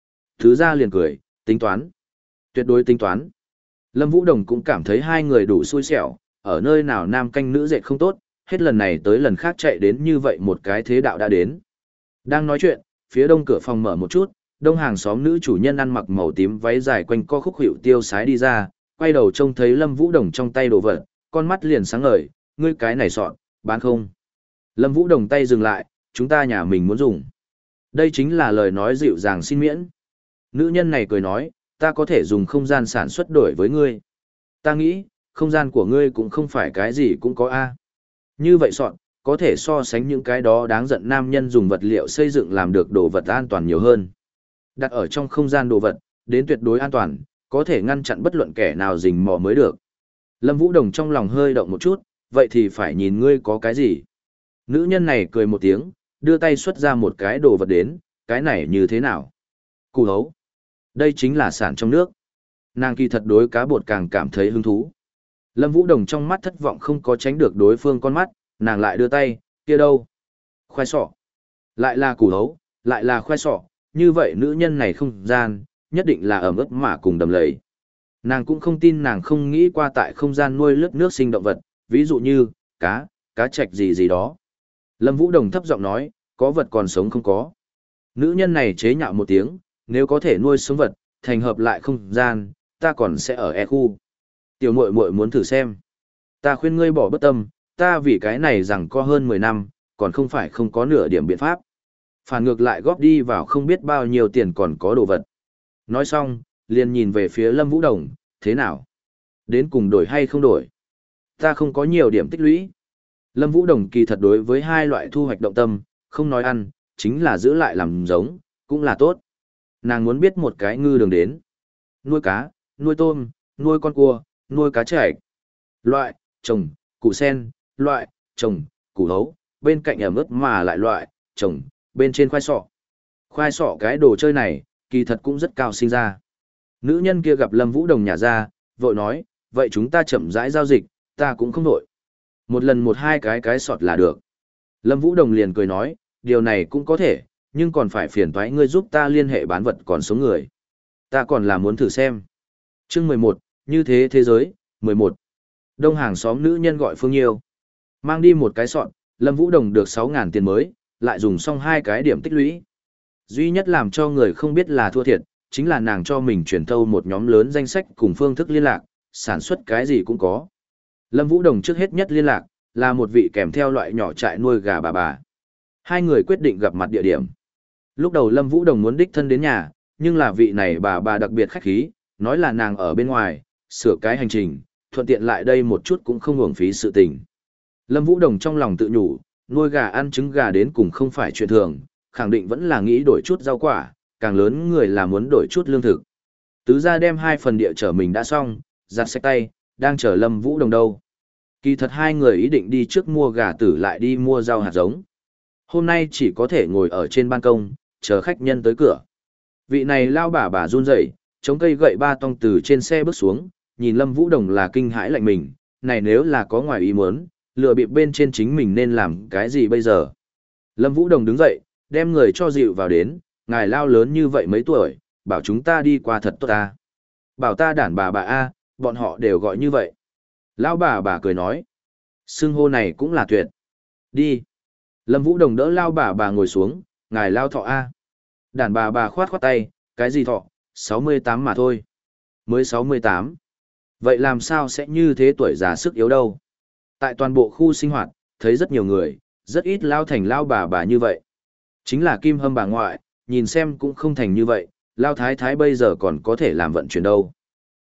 Tứ gia liền cười, tính toán. Tuyệt đối tính toán. Lâm Vũ Đồng cũng cảm thấy hai người đủ xui xẻo, ở nơi nào nam canh nữ dệt không tốt, hết lần này tới lần khác chạy đến như vậy một cái thế đạo đã đến. Đang nói chuyện, phía đông cửa phòng mở một chút, đông hàng xóm nữ chủ nhân ăn mặc màu tím váy dài quanh co khúc hiệu tiêu sái đi ra, quay đầu trông thấy Lâm Vũ Đồng trong tay đồ vật, con mắt liền sáng ngời, ngươi cái này sọn, bán không. Lâm Vũ Đồng tay dừng lại, chúng ta nhà mình muốn dùng. Đây chính là lời nói dịu dàng xin miễn. Nữ nhân này cười nói, ta có thể dùng không gian sản xuất đổi với ngươi. Ta nghĩ, không gian của ngươi cũng không phải cái gì cũng có a. Như vậy sọn, có thể so sánh những cái đó đáng giận nam nhân dùng vật liệu xây dựng làm được đồ vật an toàn nhiều hơn. Đặt ở trong không gian đồ vật, đến tuyệt đối an toàn, có thể ngăn chặn bất luận kẻ nào rình mò mới được. Lâm Vũ Đồng trong lòng hơi động một chút, vậy thì phải nhìn ngươi có cái gì. Nữ nhân này cười một tiếng, đưa tay xuất ra một cái đồ vật đến, cái này như thế nào? Củ hấu. Đây chính là sản trong nước. Nàng kỳ thật đối cá bột càng cảm thấy hứng thú. Lâm Vũ Đồng trong mắt thất vọng không có tránh được đối phương con mắt, nàng lại đưa tay, kia đâu? Khoai sọ. Lại là củ hấu, lại là khoai sọ, như vậy nữ nhân này không gian, nhất định là ẩm ướt mà cùng đầm lầy. Nàng cũng không tin nàng không nghĩ qua tại không gian nuôi lướt nước sinh động vật, ví dụ như, cá, cá trạch gì gì đó. Lâm Vũ Đồng thấp giọng nói, có vật còn sống không có. Nữ nhân này chế nhạo một tiếng, nếu có thể nuôi sống vật, thành hợp lại không gian, ta còn sẽ ở e khu. Tiểu muội muội muốn thử xem. Ta khuyên ngươi bỏ bất tâm, ta vì cái này rằng có hơn mười năm, còn không phải không có nửa điểm biện pháp. Phản ngược lại góp đi vào không biết bao nhiêu tiền còn có đồ vật. Nói xong, liền nhìn về phía Lâm Vũ Đồng, thế nào? Đến cùng đổi hay không đổi? Ta không có nhiều điểm tích lũy. Lâm Vũ Đồng kỳ thật đối với hai loại thu hoạch động tâm, không nói ăn, chính là giữ lại làm giống, cũng là tốt. Nàng muốn biết một cái ngư đường đến. Nuôi cá, nuôi tôm, nuôi con cua, nuôi cá chạch. Loại, trồng, củ sen, loại, trồng, củ hấu, bên cạnh ẩm ướt mà lại loại, trồng, bên trên khoai sọ. Khoai sọ cái đồ chơi này, kỳ thật cũng rất cao sinh ra. Nữ nhân kia gặp Lâm Vũ Đồng nhả ra, vội nói, vậy chúng ta chậm rãi giao dịch, ta cũng không nổi. Một lần một hai cái cái sọt là được. Lâm Vũ Đồng liền cười nói, điều này cũng có thể, nhưng còn phải phiền toái ngươi giúp ta liên hệ bán vật còn sống người. Ta còn là muốn thử xem. Chương mười một, như thế thế giới, mười một. Đông hàng xóm nữ nhân gọi Phương Nhiêu. Mang đi một cái sọt, Lâm Vũ Đồng được sáu ngàn tiền mới, lại dùng xong hai cái điểm tích lũy. Duy nhất làm cho người không biết là thua thiệt, chính là nàng cho mình truyền thâu một nhóm lớn danh sách cùng phương thức liên lạc, sản xuất cái gì cũng có. Lâm Vũ Đồng trước hết nhất liên lạc, là một vị kèm theo loại nhỏ trại nuôi gà bà bà. Hai người quyết định gặp mặt địa điểm. Lúc đầu Lâm Vũ Đồng muốn đích thân đến nhà, nhưng là vị này bà bà đặc biệt khách khí, nói là nàng ở bên ngoài, sửa cái hành trình, thuận tiện lại đây một chút cũng không uổng phí sự tình. Lâm Vũ Đồng trong lòng tự nhủ, nuôi gà ăn trứng gà đến cùng không phải chuyện thường, khẳng định vẫn là nghĩ đổi chút rau quả, càng lớn người là muốn đổi chút lương thực. Tứ gia đem hai phần địa trở mình đã xong, giặt sạch tay, đang chờ Lâm Vũ Đồng đâu. Kỳ thật hai người ý định đi trước mua gà tử lại đi mua rau hạt giống. Hôm nay chỉ có thể ngồi ở trên ban công, chờ khách nhân tới cửa. Vị này lao bà bà run rẩy, chống cây gậy ba tong từ trên xe bước xuống, nhìn Lâm Vũ Đồng là kinh hãi lạnh mình, này nếu là có ngoài ý muốn, lừa bịp bên trên chính mình nên làm cái gì bây giờ. Lâm Vũ Đồng đứng dậy, đem người cho dịu vào đến, ngài lao lớn như vậy mấy tuổi, bảo chúng ta đi qua thật tốt ta. Bảo ta đản bà bà A, bọn họ đều gọi như vậy. Lão bà bà cười nói, xưng hô này cũng là tuyệt. Đi. Lâm Vũ Đồng đỡ lao bà bà ngồi xuống, ngài lao thọ A. Đản bà bà khoát khoát tay, cái gì thọ, sáu mươi tám mà thôi. Mới sáu mươi tám. Vậy làm sao sẽ như thế tuổi già sức yếu đâu? Tại toàn bộ khu sinh hoạt, thấy rất nhiều người, rất ít lao thành lao bà bà như vậy. Chính là Kim Hâm bà ngoại, nhìn xem cũng không thành như vậy, lao thái thái bây giờ còn có thể làm vận chuyển đâu.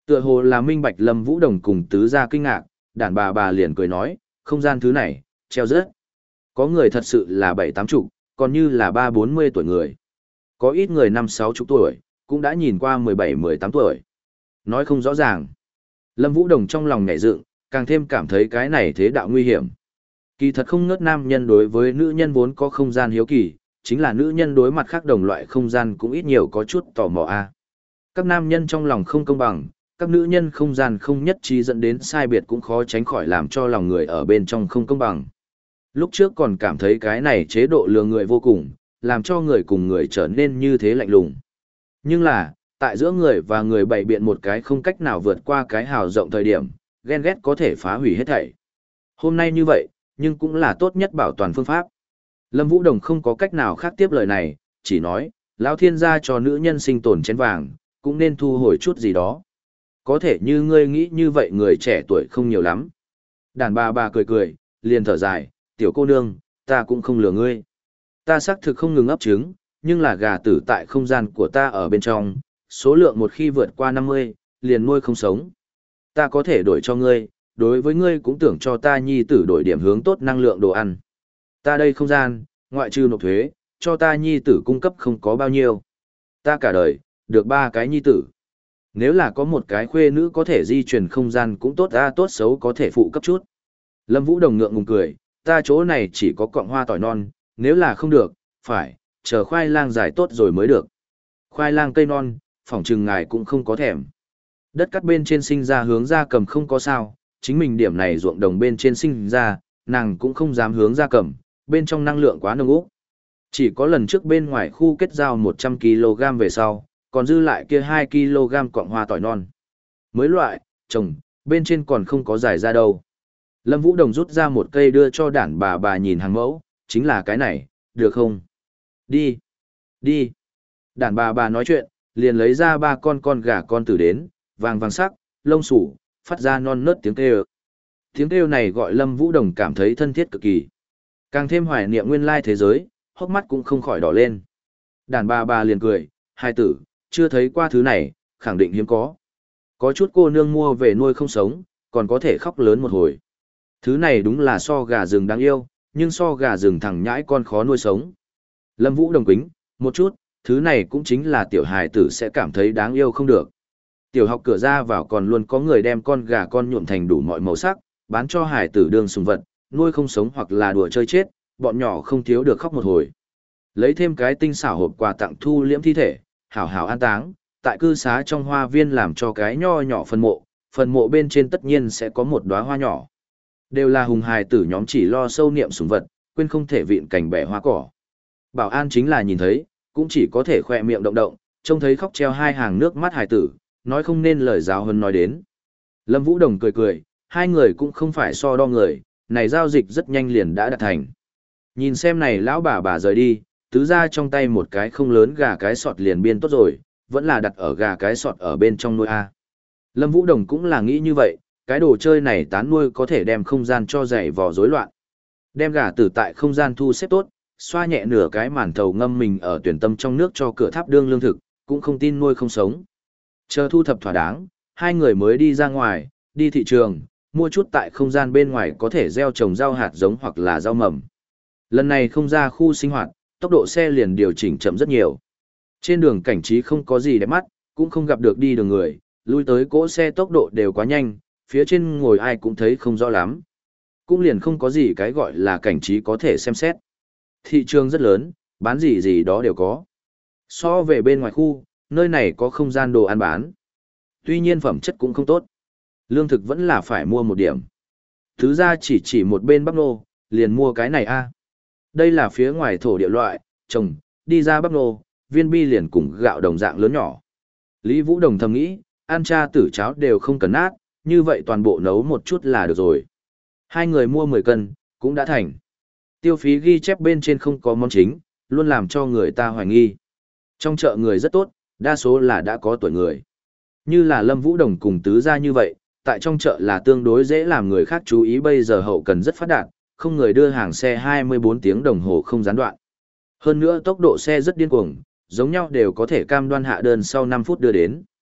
Tựa hồ là minh bạch Lâm Vũ Đồng cùng tứ gia kinh ngạc, đàn bà bà liền cười nói, không gian thứ này, treo rớt. Có người thật sự là bảy tám chục, còn như là ba bốn mươi tuổi người. Có ít người năm sáu chục tuổi, cũng đã nhìn qua mười bảy mười tám tuổi. Nói không rõ ràng. Lâm Vũ Đồng trong lòng nhảy dựng, càng thêm cảm thấy cái này thế đạo nguy hiểm. Kỳ thật không ngớt nam nhân đối với nữ nhân vốn có không gian hiếu kỳ, chính là nữ nhân đối mặt khác đồng loại không gian cũng ít nhiều có chút tò mò a. Các nam nhân trong lòng không công bằng, các nữ nhân không gian không nhất trí dẫn đến sai biệt cũng khó tránh khỏi làm cho lòng người ở bên trong không công bằng. Lúc trước còn cảm thấy cái này chế độ lừa người vô cùng, làm cho người cùng người trở nên như thế lạnh lùng. Nhưng là, tại giữa người và người bày biện một cái không cách nào vượt qua cái hào rộng thời điểm, ghen ghét có thể phá hủy hết thảy. Hôm nay như vậy, nhưng cũng là tốt nhất bảo toàn phương pháp. Lâm Vũ Đồng không có cách nào khác tiếp lời này, chỉ nói, lão thiên gia cho nữ nhân sinh tồn chén vàng, cũng nên thu hồi chút gì đó. Có thể như ngươi nghĩ như vậy người trẻ tuổi không nhiều lắm. Đàn bà bà cười cười, liền thở dài, tiểu cô nương, ta cũng không lừa ngươi. Ta xác thực không ngừng ấp trứng, nhưng là gà tử tại không gian của ta ở bên trong, số lượng một khi vượt qua năm mươi, liền nuôi không sống. Ta có thể đổi cho ngươi, đối với ngươi cũng tưởng cho ta nhi tử đổi điểm hướng tốt năng lượng đồ ăn. Ta đây không gian, ngoại trừ nộp thuế, cho ta nhi tử cung cấp không có bao nhiêu. Ta cả đời, được ba cái nhi tử. Nếu là có một cái khuê nữ có thể di chuyển không gian cũng tốt ra tốt xấu có thể phụ cấp chút. Lâm Vũ Đồng ngượng ngùng cười, ta chỗ này chỉ có cọng hoa tỏi non, nếu là không được, phải, chờ khoai lang dài tốt rồi mới được. Khoai lang cây non, phỏng chừng ngài cũng không có thèm. Đất cắt bên trên sinh ra hướng ra cầm không có sao, chính mình điểm này ruộng đồng bên trên sinh ra, nàng cũng không dám hướng ra cầm, bên trong năng lượng quá nồng úc. Chỉ có lần trước bên ngoài khu kết giao một trăm ki lô gam về sau, còn dư lại kia hai ki lô gam cọng hoa tỏi non. Mới loại, trồng, bên trên còn không có giải ra đâu. Lâm Vũ Đồng rút ra một cây đưa cho đản bà bà nhìn hàng mẫu, chính là cái này, được không? Đi, đi. Đản bà bà nói chuyện, liền lấy ra ba con con gà con tử đến, vàng vàng sắc, lông sủ, phát ra non nớt tiếng kêu. Tiếng kêu này gọi Lâm Vũ Đồng cảm thấy thân thiết cực kỳ. Càng thêm hoài niệm nguyên lai thế giới, hốc mắt cũng không khỏi đỏ lên. Đản bà bà liền cười, hai tử, chưa thấy qua thứ này, khẳng định hiếm có. Có chút cô nương mua về nuôi không sống, còn có thể khóc lớn một hồi. Thứ này đúng là so gà rừng đáng yêu, nhưng so gà rừng thẳng nhãi con khó nuôi sống. Lâm Vũ Đồng quính, một chút, thứ này cũng chính là tiểu hài tử sẽ cảm thấy đáng yêu không được. Tiểu học cửa ra vào còn luôn có người đem con gà con nhuộm thành đủ mọi màu sắc, bán cho hài tử đương sùng vật, nuôi không sống hoặc là đùa chơi chết, bọn nhỏ không thiếu được khóc một hồi. Lấy thêm cái tinh xảo hộp quà tặng thu liễm thi thể, hảo hảo an táng, tại cư xá trong hoa viên làm cho cái nho nhỏ phần mộ, phần mộ bên trên tất nhiên sẽ có một đóa hoa nhỏ. Đều là hùng hài tử nhóm chỉ lo sâu niệm sủng vật, quên không thể vịn cảnh bẻ hoa cỏ. Bảo an chính là nhìn thấy, cũng chỉ có thể khoe miệng động động, trông thấy khóc treo hai hàng nước mắt hài tử, nói không nên lời giáo hơn nói đến. Lâm Vũ Đồng cười cười, hai người cũng không phải so đo người, này giao dịch rất nhanh liền đã đạt thành. Nhìn xem này lão bà bà rời đi, tứ ra trong tay một cái không lớn gà cái sọt liền biên tốt rồi, vẫn là đặt ở gà cái sọt ở bên trong nuôi A. Lâm Vũ Đồng cũng là nghĩ như vậy, cái đồ chơi này tán nuôi có thể đem không gian cho dày vò rối loạn. Đem gà tử tại không gian thu xếp tốt, xoa nhẹ nửa cái màn thầu ngâm mình ở tuyển tâm trong nước cho cửa tháp đương lương thực, cũng không tin nuôi không sống. Chờ thu thập thỏa đáng, hai người mới đi ra ngoài, đi thị trường, mua chút tại không gian bên ngoài có thể gieo trồng rau hạt giống hoặc là rau mầm. Lần này không ra khu sinh hoạt, tốc độ xe liền điều chỉnh chậm rất nhiều. Trên đường cảnh trí không có gì đẹp mắt, cũng không gặp được đi đường người, lui tới cỗ xe tốc độ đều quá nhanh, phía trên ngồi ai cũng thấy không rõ lắm. Cũng liền không có gì cái gọi là cảnh trí có thể xem xét. Thị trường rất lớn, bán gì gì đó đều có. So về bên ngoài khu, nơi này có không gian đồ ăn bán. Tuy nhiên phẩm chất cũng không tốt. Lương thực vẫn là phải mua một điểm. Thứ ra chỉ chỉ một bên bắp nô, liền mua cái này a. Đây là phía ngoài thổ địa loại, trồng, đi ra bắp nô, viên bi liền cùng gạo đồng dạng lớn nhỏ. Lý Vũ Đồng thầm nghĩ, ăn cha tử cháo đều không cần nát, như vậy toàn bộ nấu một chút là được rồi. Hai người mua mười cân, cũng đã thành. Tiêu phí ghi chép bên trên không có món chính, luôn làm cho người ta hoài nghi. Trong chợ người rất tốt, đa số là đã có tuổi người. Như là Lâm Vũ Đồng cùng tứ gia như vậy, tại trong chợ là tương đối dễ làm người khác chú ý, bây giờ hậu cần rất phát đạt, không người đưa hàng xe hai mươi bốn tiếng đồng hồ không gián đoạn. Hơn nữa tốc độ xe rất điên cuồng, giống nhau đều có thể cam đoan hạ đơn sau năm phút đưa đến.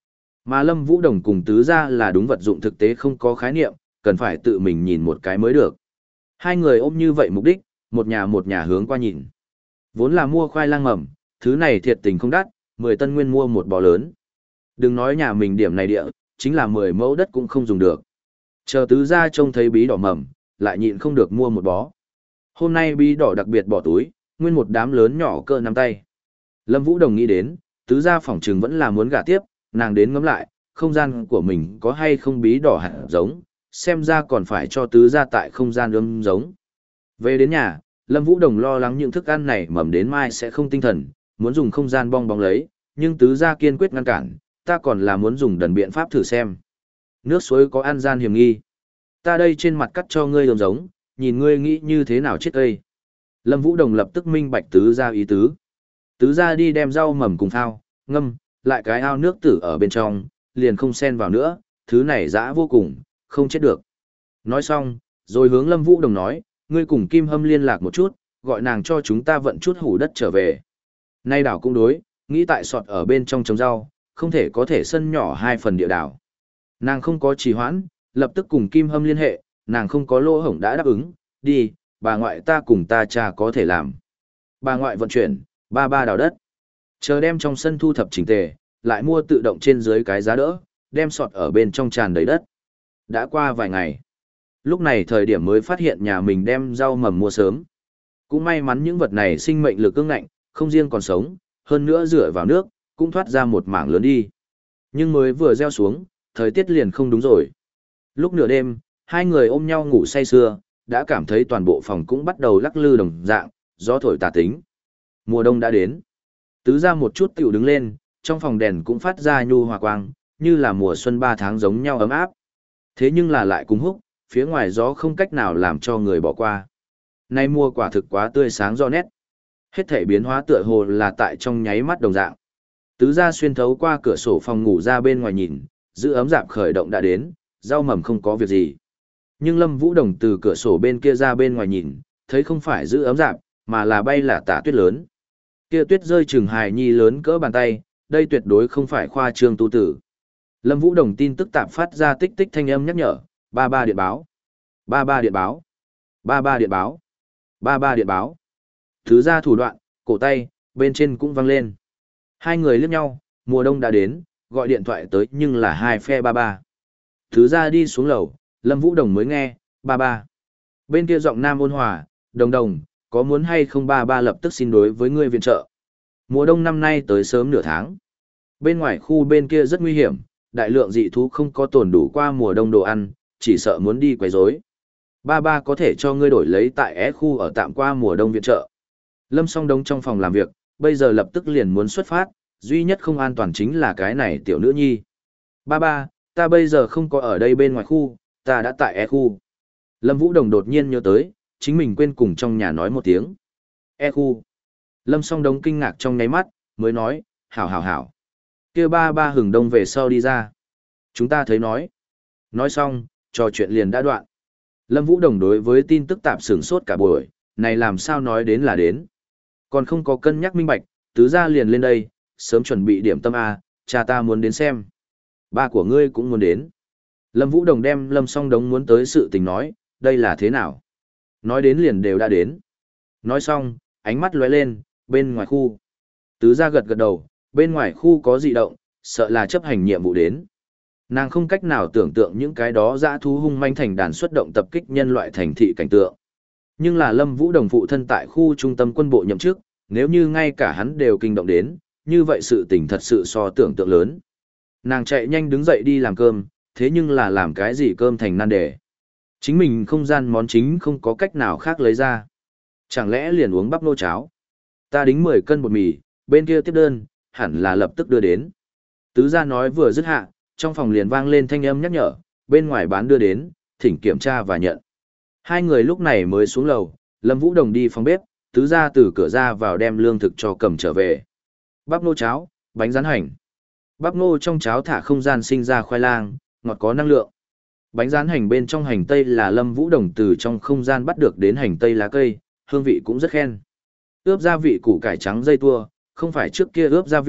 Mà Lâm Vũ Đồng cùng tứ gia là đúng vật dụng thực tế không có khái niệm, cần phải tự mình nhìn một cái mới được. Hai người ôm như vậy mục đích, một nhà một nhà hướng qua nhìn. Vốn là mua khoai lang mầm, thứ này thiệt tình không đắt, mười tân nguyên mua một bò lớn. Đừng nói nhà mình điểm này địa, chính là mười mẫu đất cũng không dùng được. Chờ tứ gia trông thấy bí đỏ mầm, lại nhịn không được mua một bó. Hôm nay bí đỏ đặc biệt bỏ túi, nguyên một đám lớn nhỏ cỡ nắm tay. Lâm Vũ Đồng nghĩ đến, tứ gia phỏng trừng vẫn là muốn gả tiếp, nàng đến ngắm lại, không gian của mình có hay không bí đỏ hạt giống, xem ra còn phải cho tứ gia tại không gian ươm giống. Về đến nhà, Lâm Vũ Đồng lo lắng những thức ăn này mầm đến mai sẽ không tinh thần, muốn dùng không gian bong bóng lấy, nhưng tứ gia kiên quyết ngăn cản, ta còn là muốn dùng đần biện pháp thử xem. Nước suối có ăn gian hiểm nghi. Ta đây trên mặt cắt cho ngươi ươm giống, nhìn ngươi nghĩ như thế nào chết cây. Lâm Vũ Đồng lập tức minh bạch tứ gia ý tứ. Tứ gia đi đem rau mầm cùng thao, ngâm, lại cái ao nước tử ở bên trong, liền không xen vào nữa, thứ này dã vô cùng, không chết được. Nói xong, rồi hướng Lâm Vũ Đồng nói, ngươi cùng Kim Hâm liên lạc một chút, gọi nàng cho chúng ta vận chút hủ đất trở về. Nay đảo cũng đối, nghĩ tại sọt ở bên trong trồng rau, không thể có thể sân nhỏ hai phần địa đảo. Nàng không có trì hoãn, lập tức cùng Kim Hâm liên hệ, nàng không có lỗ hổng đã đáp ứng, đi, bà ngoại ta cùng ta cha có thể làm. Bà ngoại vận chuyển, ba ba đào đất. Chờ đem trong sân thu thập chỉnh tề, lại mua tự động trên dưới cái giá đỡ, đem sọt ở bên trong tràn đầy đất. Đã qua vài ngày. Lúc này thời điểm mới phát hiện nhà mình đem rau mầm mua sớm. Cũng may mắn những vật này sinh mệnh lực ương ngạnh, không riêng còn sống, hơn nữa rửa vào nước, cũng thoát ra một mảng lớn đi. Nhưng mới vừa gieo xuống, thời tiết liền không đúng rồi. Lúc nửa đêm, hai người ôm nhau ngủ say sưa, đã cảm thấy toàn bộ phòng cũng bắt đầu lắc lư đồng dạng, gió thổi tà tính. Mùa đông đã đến. Tứ ra một chút tiểu đứng lên, trong phòng đèn cũng phát ra nhu hòa quang, như là mùa xuân ba tháng giống nhau ấm áp. Thế nhưng là lại cùng húc, phía ngoài gió không cách nào làm cho người bỏ qua. Nay mùa quả thực quá tươi sáng rõ nét. Hết thể biến hóa tựa hồ là tại trong nháy mắt đồng dạng. Tứ gia xuyên thấu qua cửa sổ phòng ngủ ra bên ngoài nhìn, giữ ấm dạp khởi động đã đến, rau mầm không có việc gì. Nhưng Lâm Vũ Đồng từ cửa sổ bên kia ra bên ngoài nhìn, thấy không phải giữ ấm dạp, mà là bay là tả tuyết lớn. Kia tuyết rơi chừng hài nhi lớn cỡ bàn tay, đây tuyệt đối không phải khoa trương tu tử. Lâm Vũ Đồng tin tức tạp phát ra tích tích thanh âm nhắc nhở, ba ba điện báo, ba ba điện báo, ba ba điện báo, ba ba điện báo. Thứ ra thủ đoạn, cổ tay, bên trên cũng vang lên. Hai người liếc nhau, mùa đông đã đến, gọi điện thoại tới nhưng là hai phe ba ba. Thứ ra đi xuống lầu, Lâm Vũ Đồng mới nghe, ba ba. Bên kia giọng nam ôn hòa, đồng đồng, có muốn hay không ba ba lập tức xin đối với ngươi viện trợ. Mùa đông năm nay tới sớm nửa tháng. Bên ngoài khu bên kia rất nguy hiểm, đại lượng dị thú không có tồn đủ qua mùa đông đồ ăn, chỉ sợ muốn đi quấy rối. Ba ba có thể cho ngươi đổi lấy tại é khu ở tạm qua mùa đông viện trợ. Lâm Song Đông trong phòng làm việc, bây giờ lập tức liền muốn xuất phát, duy nhất không an toàn chính là cái này tiểu nữ nhi. Ba ba, ta bây giờ không có ở đây bên ngoài khu, ta đã tại E khu. Lâm Vũ Đồng đột nhiên nhớ tới, chính mình quên cùng trong nhà nói một tiếng. E khu. Lâm Song Đông kinh ngạc trong nháy mắt, mới nói, hảo hảo hảo. Kia ba ba hừng đông về sau đi ra. Chúng ta thấy nói. Nói xong, trò chuyện liền đã đoạn. Lâm Vũ Đồng đối với tin tức tạp sửng sốt cả buổi, này làm sao nói đến là đến. Còn không có cân nhắc minh bạch, tứ gia liền lên đây, sớm chuẩn bị điểm tâm A, cha ta muốn đến xem. Ba của ngươi cũng muốn đến. Lâm Vũ Đồng đem Lâm Song Đống muốn tới sự tình nói, đây là thế nào? Nói đến liền đều đã đến. Nói xong, ánh mắt lóe lên, bên ngoài khu. Tứ gia gật gật đầu, bên ngoài khu có dị động, sợ là chấp hành nhiệm vụ đến. Nàng không cách nào tưởng tượng những cái đó dã thú hung manh thành đàn xuất động tập kích nhân loại thành thị cảnh tượng. Nhưng là Lâm Vũ Đồng phụ thân tại khu trung tâm quân bộ nhậm chức, nếu như ngay cả hắn đều kinh động đến, như vậy sự tình thật sự so tưởng tượng lớn. Nàng chạy nhanh đứng dậy đi làm cơm, thế nhưng là làm cái gì cơm thành nan đề. Chính mình không gian món chính không có cách nào khác lấy ra. Chẳng lẽ liền uống bắp nô cháo? Ta đính mười cân bột mì, bên kia tiếp đơn, hẳn là lập tức đưa đến. Tứ gia nói vừa dứt hạ, trong phòng liền vang lên thanh âm nhắc nhở, bên ngoài bán đưa đến, thỉnh kiểm tra và nhận. Hai người lúc này mới xuống lầu, Lâm Vũ Đồng đi phòng bếp, tứ gia từ cửa ra vào đem lương thực cho cầm trở về. Bắp nô cháo, bánh rán hành. Bắp nô trong cháo thả không gian sinh ra khoai lang, ngọt có năng lượng. Bánh rán hành bên trong hành tây là Lâm Vũ Đồng từ trong không gian bắt được đến hành tây lá cây, hương vị cũng rất khen. Ướp gia vị củ cải trắng dây tua, không phải trước kia ướp gia vị,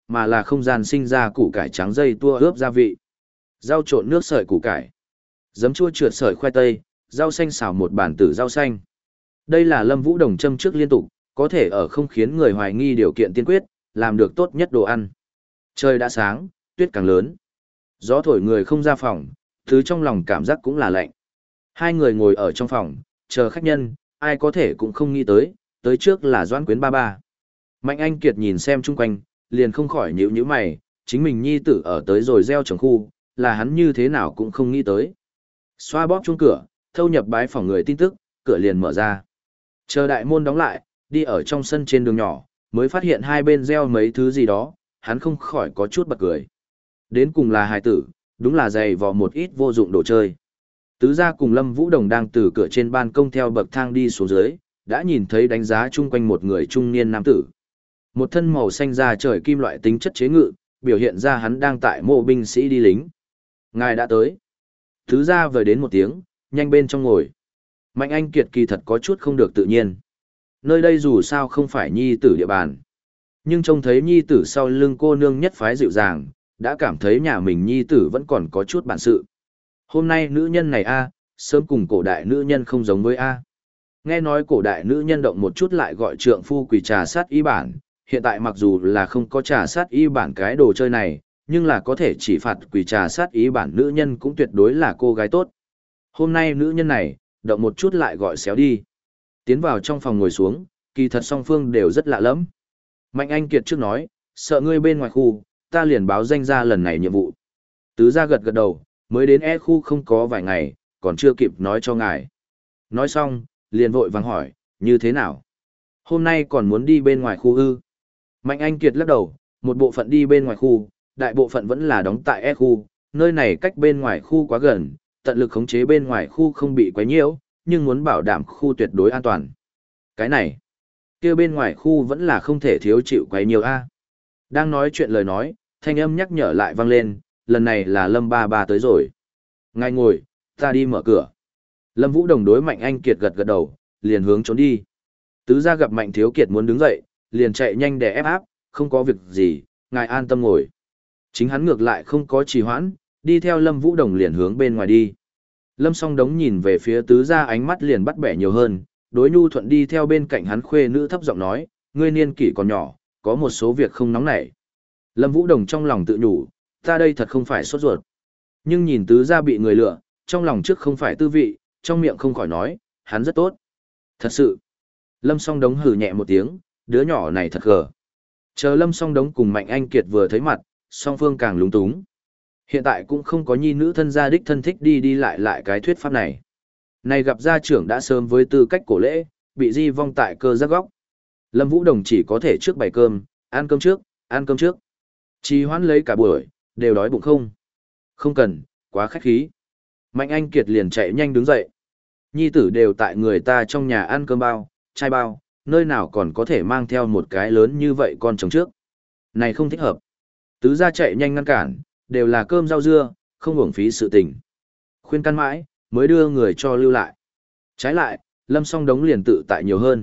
mà là không gian sinh ra củ cải trắng dây tua ướp gia vị. Rau trộn nước sợi củ cải. Giấm chua trượt sợi khoai tây, rau xanh xào một bản tử rau xanh. Đây là Lâm Vũ Đồng châm trước liên tục, có thể ở không khiến người hoài nghi điều kiện tiên quyết, làm được tốt nhất đồ ăn. Trời đã sáng, tuyết càng lớn. Gió thổi người không ra phòng, thứ trong lòng cảm giác cũng là lạnh. Hai người ngồi ở trong phòng, chờ khách nhân, ai có thể cũng không nghĩ tới, tới trước là Doãn Quyến ba ba. Mạnh Anh Kiệt nhìn xem chung quanh, liền không khỏi nhíu nhíu mày, chính mình nhi tử ở tới rồi gieo trồng khu, là hắn như thế nào cũng không nghĩ tới. Xoa bóp chuông cửa, thâu nhập bái phòng người tin tức, cửa liền mở ra. Chờ đại môn đóng lại, đi ở trong sân trên đường nhỏ, mới phát hiện hai bên gieo mấy thứ gì đó, hắn không khỏi có chút bật cười. Đến cùng là hài tử, đúng là giày vò một ít vô dụng đồ chơi. Tứ gia cùng Lâm Vũ Đồng đang từ cửa trên ban công theo bậc thang đi xuống dưới, đã nhìn thấy đánh giá chung quanh một người trung niên nam tử. Một thân màu xanh da trời kim loại tính chất chế ngự, biểu hiện ra hắn đang tại mộ binh sĩ đi lính. Ngài đã tới. Tứ gia vừa đến một tiếng, nhanh bên trong ngồi. Mạnh Anh Kiệt kỳ thật có chút không được tự nhiên. Nơi đây dù sao không phải nhi tử địa bàn. Nhưng trông thấy nhi tử sau lưng cô nương nhất phái dịu dàng, đã cảm thấy nhà mình nhi tử vẫn còn có chút bản sự. Hôm nay nữ nhân này a, sớm cùng cổ đại nữ nhân không giống với a. Nghe nói cổ đại nữ nhân động một chút lại gọi trượng phu quỳ trà sát y bản, hiện tại mặc dù là không có trà sát y bản cái đồ chơi này, nhưng là có thể chỉ phạt quỳ trà sát y bản nữ nhân cũng tuyệt đối là cô gái tốt. Hôm nay nữ nhân này, động một chút lại gọi xéo đi. Tiến vào trong phòng ngồi xuống, kỳ thật song phương đều rất lạ lẫm. Mạnh Anh Kiệt trước nói, sợ ngươi bên ngoài khu, ta liền báo danh ra lần này nhiệm vụ. Tứ gia gật gật đầu, mới đến E khu không có vài ngày, còn chưa kịp nói cho ngài. Nói xong, liền vội vàng hỏi, như thế nào? Hôm nay còn muốn đi bên ngoài khu ư? Mạnh Anh Kiệt lắc đầu, một bộ phận đi bên ngoài khu, đại bộ phận vẫn là đóng tại E khu, nơi này cách bên ngoài khu quá gần, tận lực khống chế bên ngoài khu không bị quấy nhiễu, nhưng muốn bảo đảm khu tuyệt đối an toàn. Cái này, kia bên ngoài khu vẫn là không thể thiếu chịu quấy nhiều a. Đang nói chuyện lời nói, thanh âm nhắc nhở lại vang lên, lần này là Lâm ba ba tới rồi. Ngài ngồi, ta đi mở cửa. Lâm Vũ Đồng đối Mạnh Anh Kiệt gật gật đầu, liền hướng trốn đi. Tứ gia gặp Mạnh Thiếu Kiệt muốn đứng dậy, liền chạy nhanh để ép áp, không có việc gì, ngài an tâm ngồi. Chính hắn ngược lại không có trì hoãn, đi theo Lâm Vũ Đồng liền hướng bên ngoài đi. Lâm Song Đống nhìn về phía tứ gia ánh mắt liền bắt bẻ nhiều hơn, đối nhu thuận đi theo bên cạnh hắn khuê nữ thấp giọng nói, ngươi niên kỷ còn nhỏ, có một số việc không nóng nảy. Lâm Vũ Đồng trong lòng tự nhủ, ta đây thật không phải sốt ruột. Nhưng nhìn tứ gia bị người lựa, trong lòng trước không phải tư vị, trong miệng không khỏi nói, hắn rất tốt. Thật sự. Lâm Song Đống hừ nhẹ một tiếng, đứa nhỏ này thật gờ. Chờ Lâm Song Đống cùng Mạnh Anh Kiệt vừa thấy mặt, song phương càng lúng túng. Hiện tại cũng không có nhi nữ thân gia đích thân thích đi đi lại lại cái thuyết pháp này. Này gặp gia trưởng đã sớm với tư cách cổ lễ, bị di vong tại cơ giác góc. Lâm Vũ Đồng chỉ có thể trước bày cơm, ăn cơm trước, ăn cơm trước. Trì hoãn lấy cả buổi, đều đói bụng không? Không cần, quá khách khí. Mạnh Anh Kiệt liền chạy nhanh đứng dậy. Nhi tử đều tại người ta trong nhà ăn cơm bao, chai bao, nơi nào còn có thể mang theo một cái lớn như vậy con chồng trước. Này không thích hợp. Tứ gia chạy nhanh ngăn cản, đều là cơm rau dưa, không uổng phí sự tình. Khuyên can mãi, mới đưa người cho lưu lại. Trái lại, Lâm Song Đống liền tự tại nhiều hơn.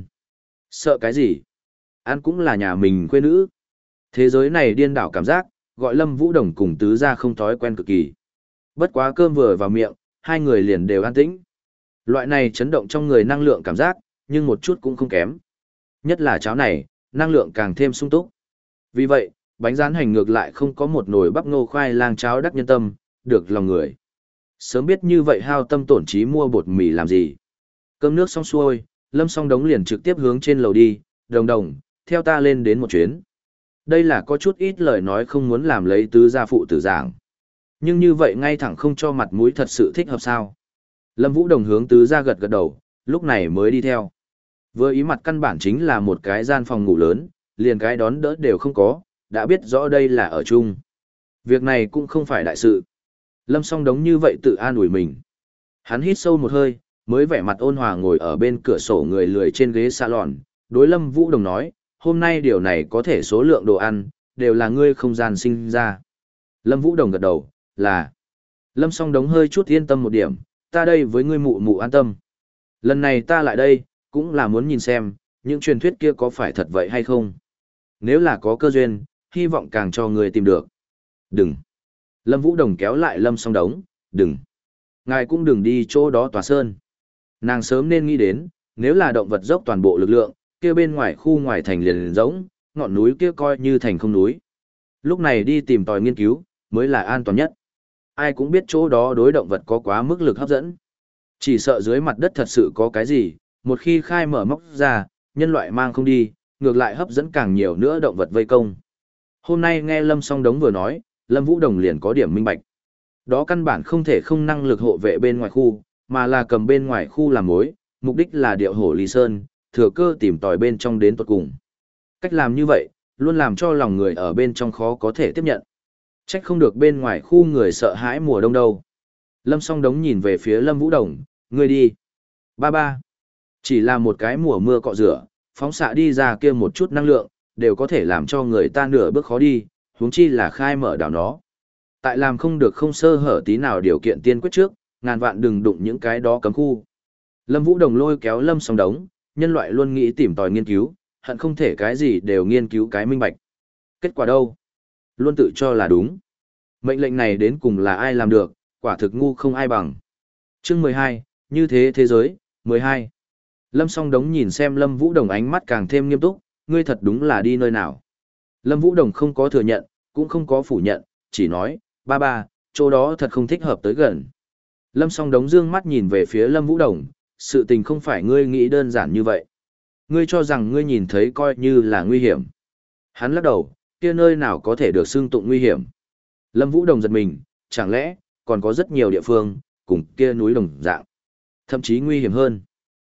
Sợ cái gì? Ăn cũng là nhà mình quê nữ. Thế giới này điên đảo cảm giác, gọi Lâm Vũ Đồng cùng tứ gia không thói quen cực kỳ. Bất quá cơm vừa vào miệng, hai người liền đều an tĩnh. Loại này chấn động trong người năng lượng cảm giác, nhưng một chút cũng không kém. Nhất là cháo này, năng lượng càng thêm sung túc. Vì vậy, bánh rán hành ngược lại không có một nồi bắp ngô khoai lang cháo đắc nhân tâm, được lòng người. Sớm biết như vậy hao tâm tổn trí mua bột mì làm gì. Cơm nước xong xuôi, Lâm Song Đống liền trực tiếp hướng trên lầu đi, đồng đồng, theo ta lên đến một chuyến. Đây là có chút ít lời nói không muốn làm lấy tứ gia phụ tử giảng. Nhưng như vậy ngay thẳng không cho mặt mũi thật sự thích hợp sao. Lâm Vũ Đồng hướng tứ gia gật gật đầu, lúc này mới đi theo. Vừa ý mặt căn bản chính là một cái gian phòng ngủ lớn, liền cái đón đỡ đều không có, đã biết rõ đây là ở chung. Việc này cũng không phải đại sự. Lâm Song Đống như vậy tự an ủi mình. Hắn hít sâu một hơi, mới vẻ mặt ôn hòa ngồi ở bên cửa sổ người lười trên ghế salon, đối Lâm Vũ Đồng nói, hôm nay điều này có thể số lượng đồ ăn, đều là ngươi không gian sinh ra. Lâm Vũ Đồng gật đầu, là. Lâm Song Đống hơi chút yên tâm một điểm, ta đây với ngươi mụ mụ an tâm. Lần này ta lại đây, cũng là muốn nhìn xem, những truyền thuyết kia có phải thật vậy hay không. Nếu là có cơ duyên, hy vọng càng cho người tìm được. Đừng. Lâm Vũ Đồng kéo lại Lâm Song Đống, đừng. Ngài cũng đừng đi chỗ đó tòa sơn. Nàng sớm nên nghĩ đến, nếu là động vật dốc toàn bộ lực lượng, kia bên ngoài khu ngoài thành liền giống, ngọn núi kia coi như thành không núi. Lúc này đi tìm tòi nghiên cứu, mới là an toàn nhất. Ai cũng biết chỗ đó đối động vật có quá mức lực hấp dẫn. Chỉ sợ dưới mặt đất thật sự có cái gì, một khi khai mở móc ra, nhân loại mang không đi, ngược lại hấp dẫn càng nhiều nữa động vật vây công. Hôm nay nghe Lâm Song Đống vừa nói, Lâm Vũ Đồng liền có điểm minh bạch. Đó căn bản không thể không năng lực hộ vệ bên ngoài khu, mà là cầm bên ngoài khu làm mối, mục đích là điệu hổ Lý Sơn, thừa cơ tìm tòi bên trong đến tuột cùng. Cách làm như vậy, luôn làm cho lòng người ở bên trong khó có thể tiếp nhận. Trách không được bên ngoài khu người sợ hãi mùa đông đâu. Lâm Song Đống nhìn về phía Lâm Vũ Đồng, ngươi đi. Ba ba. Chỉ là một cái mùa mưa cọ rửa, phóng xạ đi ra kia một chút năng lượng, đều có thể làm cho người ta nửa bước khó đi, huống chi là khai mở đảo nó. Tại làm không được không sơ hở tí nào điều kiện tiên quyết trước, ngàn vạn đừng đụng những cái đó cấm khu. Lâm Vũ Đồng lôi kéo Lâm Song Đống, nhân loại luôn nghĩ tìm tòi nghiên cứu, hận không thể cái gì đều nghiên cứu cái minh bạch. Kết quả đâu? Luôn tự cho là đúng. Mệnh lệnh này đến cùng là ai làm được, quả thực ngu không ai bằng. Chương mười hai, như thế thế giới, mười hai. Lâm Song Đống nhìn xem Lâm Vũ Đồng ánh mắt càng thêm nghiêm túc, ngươi thật đúng là đi nơi nào. Lâm Vũ Đồng không có thừa nhận, cũng không có phủ nhận, chỉ nói, ba ba, chỗ đó thật không thích hợp tới gần. Lâm Song Đống dương mắt nhìn về phía Lâm Vũ Đồng, sự tình không phải ngươi nghĩ đơn giản như vậy. Ngươi cho rằng ngươi nhìn thấy coi như là nguy hiểm. Hắn lắc đầu, kia nơi nào có thể được xưng tụng nguy hiểm. Lâm Vũ Đồng giật mình, chẳng lẽ, còn có rất nhiều địa phương, cùng kia núi đồng dạng. Thậm chí nguy hiểm hơn.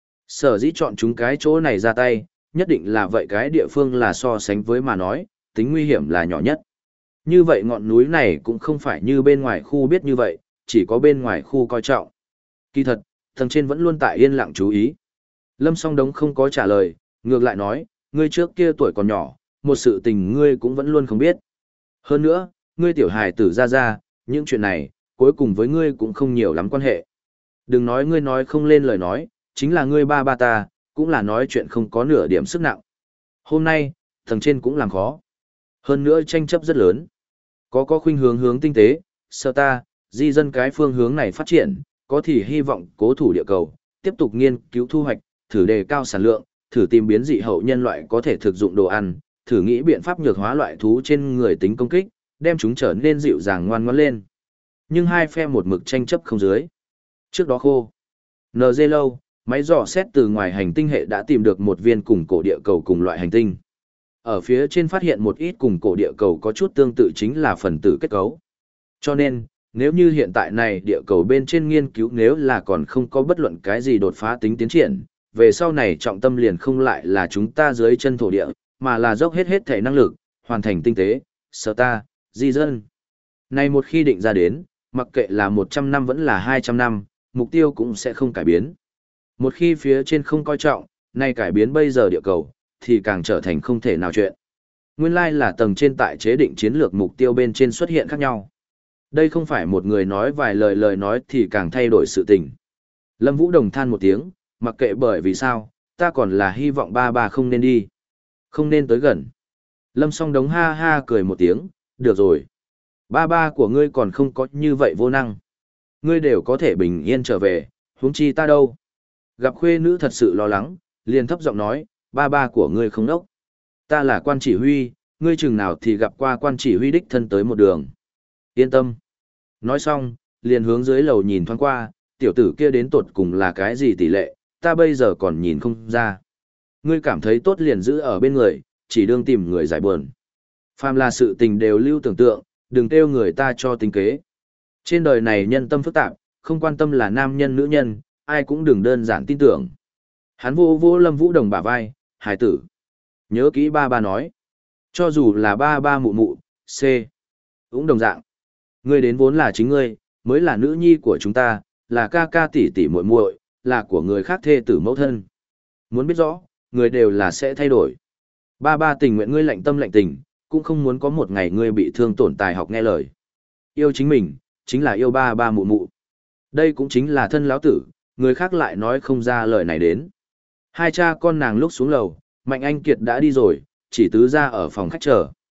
Sở dĩ chọn chúng cái chỗ này ra tay, nhất định là vậy cái địa phương là so sánh với mà nói, tính nguy hiểm là nhỏ nhất. Như vậy ngọn núi này cũng không phải như bên ngoài khu biết như vậy, chỉ có bên ngoài khu coi trọng. Kỳ thật, tầng trên vẫn luôn tại yên lặng chú ý. Lâm Song Đống không có trả lời, ngược lại nói, ngươi trước kia tuổi còn nhỏ, một sự tình ngươi cũng vẫn luôn không biết. Hơn nữa, ngươi tiểu hài tử ra ra, những chuyện này, cuối cùng với ngươi cũng không nhiều lắm quan hệ. Đừng nói ngươi nói không lên lời nói, chính là ngươi ba ba ta, cũng là nói chuyện không có nửa điểm sức nặng. Hôm nay, tầng trên cũng làm khó. Hơn nữa tranh chấp rất lớn. Có có khuynh hướng hướng tinh tế, sợ ta, di dân cái phương hướng này phát triển, có thì hy vọng cố thủ địa cầu, tiếp tục nghiên cứu thu hoạch, thử đề cao sản lượng, thử tìm biến dị hậu nhân loại có thể thực dụng đồ ăn, thử nghĩ biện pháp nhược hóa loại thú trên người tính công kích, đem chúng trở nên dịu dàng ngoan ngoãn lên. Nhưng hai phe một mực tranh chấp không dưới. Trước đó khô. en giê lâu, máy dò xét từ ngoài hành tinh hệ đã tìm được một viên cùng cổ địa cầu cùng loại hành tinh. Ở phía trên phát hiện một ít cùng cổ địa cầu có chút tương tự chính là phần tử kết cấu. Cho nên, nếu như hiện tại này địa cầu bên trên nghiên cứu nếu là còn không có bất luận cái gì đột phá tính tiến triển, về sau này trọng tâm liền không lại là chúng ta dưới chân thổ địa, mà là dốc hết hết thể năng lực, hoàn thành tinh tế, sở ta, di dân. Này một khi định ra đến, mặc kệ là một trăm năm vẫn là hai trăm năm, mục tiêu cũng sẽ không cải biến. Một khi phía trên không coi trọng, nay cải biến bây giờ địa cầu, thì càng trở thành không thể nào chuyện. Nguyên lai là tầng trên tại chế định chiến lược mục tiêu bên trên xuất hiện khác nhau. Đây không phải một người nói vài lời lời nói thì càng thay đổi sự tình. Lâm Vũ Đồng than một tiếng, mặc kệ bởi vì sao, ta còn là hy vọng ba ba không nên đi. Không nên tới gần. Lâm Song Đống ha ha cười một tiếng, được rồi. Ba ba của ngươi còn không có như vậy vô năng. Ngươi đều có thể bình yên trở về, huống chi ta đâu. Gặp khuê nữ thật sự lo lắng, liền thấp giọng nói, ba ba của ngươi không đốc. Ta là quan chỉ huy, ngươi chừng nào thì gặp qua quan chỉ huy đích thân tới một đường. Yên tâm. Nói xong, liền hướng dưới lầu nhìn thoáng qua, tiểu tử kia đến tột cùng là cái gì tỷ lệ, ta bây giờ còn nhìn không ra. Ngươi cảm thấy tốt liền giữ ở bên người, chỉ đương tìm người giải buồn. Phàm là sự tình đều lưu tưởng tượng, đừng kêu người ta cho tính kế. Trên đời này nhân tâm phức tạp, không quan tâm là nam nhân nữ nhân, ai cũng đừng đơn giản tin tưởng. Hắn vô vô Lâm Vũ Đồng bả vai, hải tử. Nhớ kỹ ba ba nói. Cho dù là ba ba mụ mụ, C. Cũng đồng dạng. Ngươi đến vốn là chính ngươi, mới là nữ nhi của chúng ta, là ca ca tỷ tỷ muội muội, là của người khác thê tử mẫu thân. Muốn biết rõ, người đều là sẽ thay đổi. Ba ba tình nguyện ngươi lạnh tâm lạnh tình, cũng không muốn có một ngày ngươi bị thương tổn tài học nghe lời. Yêu chính mình, chính là yêu ba ba mụ mụ. Đây cũng chính là thân lão tử, người khác lại nói không ra lời này đến. Hai cha con nàng lúc xuống lầu, Mạnh Anh Kiệt đã đi rồi, chỉ tứ ra ở phòng khách chờ.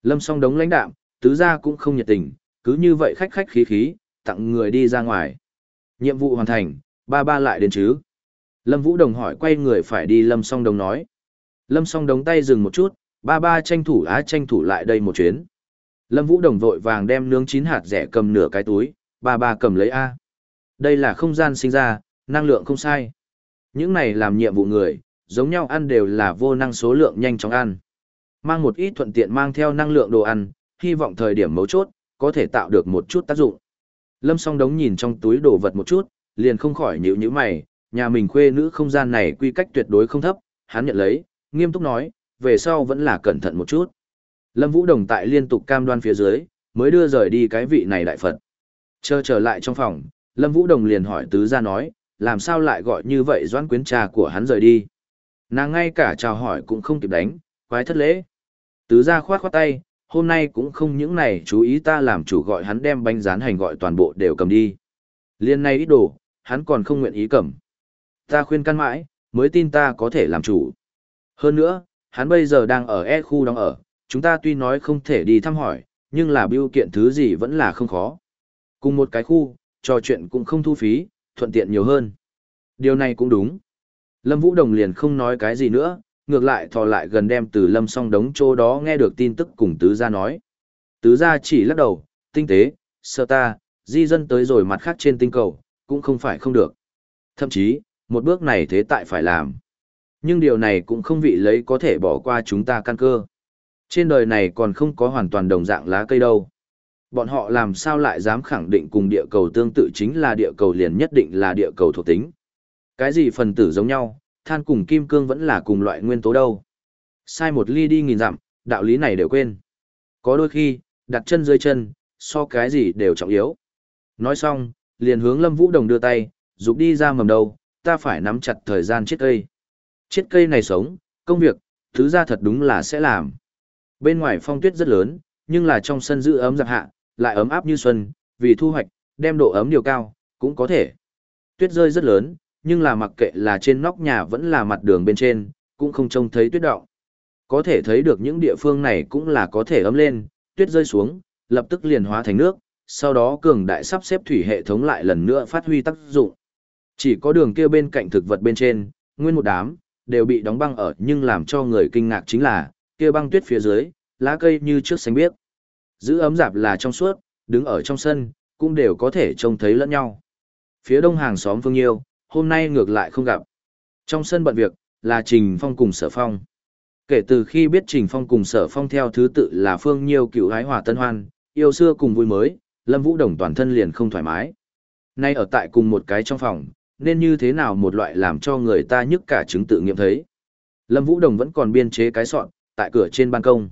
Lâm Song Đống lãnh đạm, tứ gia cũng không nhiệt tình, cứ như vậy khách khách khí khí, tặng người đi ra ngoài. Nhiệm vụ hoàn thành, ba ba lại đến chứ. Lâm Vũ Đồng hỏi quay người phải đi Lâm Song Đống nói. Lâm Song Đống tay dừng một chút, ba ba tranh thủ á tranh thủ lại đây một chuyến. Lâm Vũ Đồng vội vàng đem nướng chín hạt rẻ cầm nửa cái túi, ba ba cầm lấy A. Đây là không gian sinh ra, năng lượng không sai. Những này làm nhiệm vụ người, giống nhau ăn đều là vô năng số lượng nhanh chóng ăn. Mang một ít thuận tiện mang theo năng lượng đồ ăn, hy vọng thời điểm mấu chốt, có thể tạo được một chút tác dụng. Lâm Song Đống nhìn trong túi đồ vật một chút, liền không khỏi nhíu nhíu mày, nhà mình khuê nữ không gian này quy cách tuyệt đối không thấp, hắn nhận lấy, nghiêm túc nói, về sau vẫn là cẩn thận một chút. Lâm Vũ Đồng tại liên tục cam đoan phía dưới, mới đưa rời đi cái vị này đại Phật. Chờ trở lại trong phòng, Lâm Vũ Đồng liền hỏi tứ gia nói, làm sao lại gọi như vậy Doãn Quyến trà của hắn rời đi. Nàng ngay cả chào hỏi cũng không kịp đánh, quái thất lễ. Tứ gia khoát khoát tay, hôm nay cũng không những này chú ý ta làm chủ gọi hắn đem bánh rán hành gọi toàn bộ đều cầm đi. Liên này ít đồ, hắn còn không nguyện ý cầm. Ta khuyên can mãi, mới tin ta có thể làm chủ. Hơn nữa, hắn bây giờ đang ở E khu đóng ở, chúng ta tuy nói không thể đi thăm hỏi, nhưng là biêu kiện thứ gì vẫn là không khó. Cùng một cái khu, trò chuyện cũng không thu phí, thuận tiện nhiều hơn. Điều này cũng đúng. Lâm Vũ Đồng liền không nói cái gì nữa, ngược lại thò lại gần đem từ Lâm Song Đống chỗ đó nghe được tin tức cùng tứ gia nói. Tứ gia chỉ lắc đầu, tinh tế, sợ ta, di dân tới rồi mặt khác trên tinh cầu, cũng không phải không được. Thậm chí, một bước này thế tại phải làm. Nhưng điều này cũng không vị lấy có thể bỏ qua chúng ta căn cơ. Trên đời này còn không có hoàn toàn đồng dạng lá cây đâu. Bọn họ làm sao lại dám khẳng định cùng địa cầu tương tự chính là địa cầu liền nhất định là địa cầu thuộc tính. Cái gì phần tử giống nhau, than cùng kim cương vẫn là cùng loại nguyên tố đâu. Sai một ly đi nghìn dặm, đạo lý này đều quên. Có đôi khi, đặt chân dưới chân, so cái gì đều trọng yếu. Nói xong, liền hướng Lâm Vũ Đồng đưa tay, dục đi ra mầm đầu, ta phải nắm chặt thời gian chết cây. Chết cây này sống, công việc, thứ ra thật đúng là sẽ làm. Bên ngoài phong tuyết rất lớn, nhưng là trong sân giữ ấm giặc hạ, lại ấm áp như xuân, vì thu hoạch, đem độ ấm điều cao, cũng có thể. Tuyết rơi rất lớn, nhưng là mặc kệ là trên nóc nhà vẫn là mặt đường bên trên, cũng không trông thấy tuyết động. Có thể thấy được những địa phương này cũng là có thể ấm lên, tuyết rơi xuống, lập tức liền hóa thành nước, sau đó cường đại sắp xếp thủy hệ thống lại lần nữa phát huy tác dụng. Chỉ có đường kia bên cạnh thực vật bên trên, nguyên một đám, đều bị đóng băng ở nhưng làm cho người kinh ngạc chính là, kia băng tuyết phía dưới, lá cây như trước xanh biếc. Giữ ấm rạp là trong suốt, đứng ở trong sân, cũng đều có thể trông thấy lẫn nhau. Phía đông hàng xóm Phương Nhiêu, hôm nay ngược lại không gặp. Trong sân bận việc, là Trình Phong cùng Sở Phong. Kể từ khi biết Trình Phong cùng Sở Phong theo thứ tự là Phương Nhiêu cựu hái hòa tân hoan, yêu xưa cùng vui mới, Lâm Vũ Đồng toàn thân liền không thoải mái. Nay ở tại cùng một cái trong phòng, nên như thế nào một loại làm cho người ta nhức cả chứng tự nghiệm thấy. Lâm Vũ Đồng vẫn còn biên chế cái sọn, tại cửa trên ban công.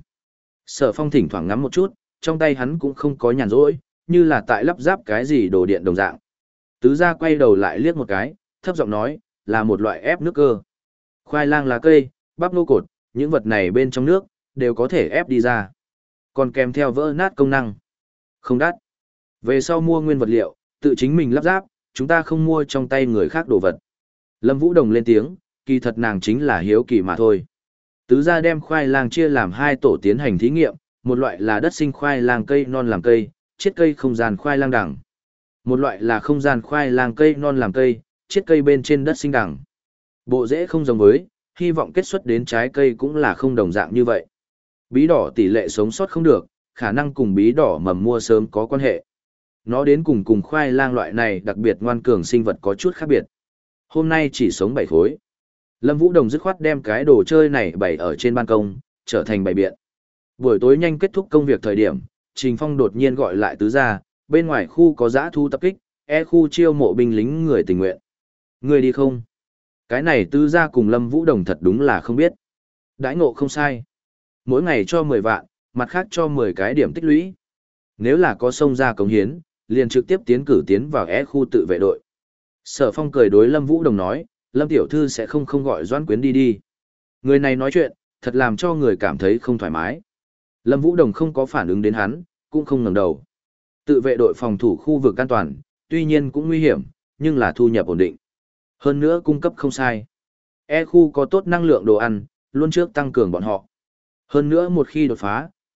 Sở Phong thỉnh thoảng ngắm một chút, trong tay hắn cũng không có nhàn rỗi, như là tại lắp ráp cái gì đồ điện đồng dạng. Tứ gia quay đầu lại liếc một cái, thấp giọng nói, là một loại ép nước cơ. Khoai lang lá cây, bắp nô cột, những vật này bên trong nước, đều có thể ép đi ra. Còn kèm theo vỡ nát công năng. Không đắt. Về sau mua nguyên vật liệu, tự chính mình lắp ráp, chúng ta không mua trong tay người khác đồ vật. Lâm Vũ Đồng lên tiếng, kỳ thật nàng chính là hiếu kỳ mà thôi. Tứ gia đem khoai lang chia làm hai tổ tiến hành thí nghiệm, một loại là đất sinh khoai lang cây non làm cây, chiết cây không gian khoai lang đẳng. Một loại là không gian khoai lang cây non làm cây, chiết cây bên trên đất sinh đẳng. Bộ rễ không giống với, hy vọng kết xuất đến trái cây cũng là không đồng dạng như vậy. Bí đỏ tỷ lệ sống sót không được, khả năng cùng bí đỏ mầm mua sớm có quan hệ. Nó đến cùng cùng khoai lang loại này đặc biệt ngoan cường sinh vật có chút khác biệt. Hôm nay chỉ sống bảy khối. Lâm Vũ Đồng dứt khoát đem cái đồ chơi này bày ở trên ban công, trở thành bày biện. Buổi tối nhanh kết thúc công việc thời điểm, Trình Phong đột nhiên gọi lại tứ gia, bên ngoài khu có dã thu tập kích, e khu chiêu mộ binh lính người tình nguyện. Người đi không? Cái này tứ gia cùng Lâm Vũ Đồng thật đúng là không biết. Đãi ngộ không sai. Mỗi ngày cho mười vạn, mặt khác cho mười cái điểm tích lũy. Nếu là có xông ra cống hiến, liền trực tiếp tiến cử tiến vào e khu tự vệ đội. Sở Phong cười đối Lâm Vũ Đồng nói, Lâm tiểu thư sẽ không không gọi Doãn Quyến đi đi. Người này nói chuyện, thật làm cho người cảm thấy không thoải mái. Lâm Vũ Đồng không có phản ứng đến hắn, cũng không ngẩng đầu. Tự vệ đội phòng thủ khu vực an toàn, tuy nhiên cũng nguy hiểm, nhưng là thu nhập ổn định. Hơn nữa cung cấp không sai. E khu có tốt năng lượng đồ ăn, luôn trước tăng cường bọn họ. Hơn nữa một khi đột phá,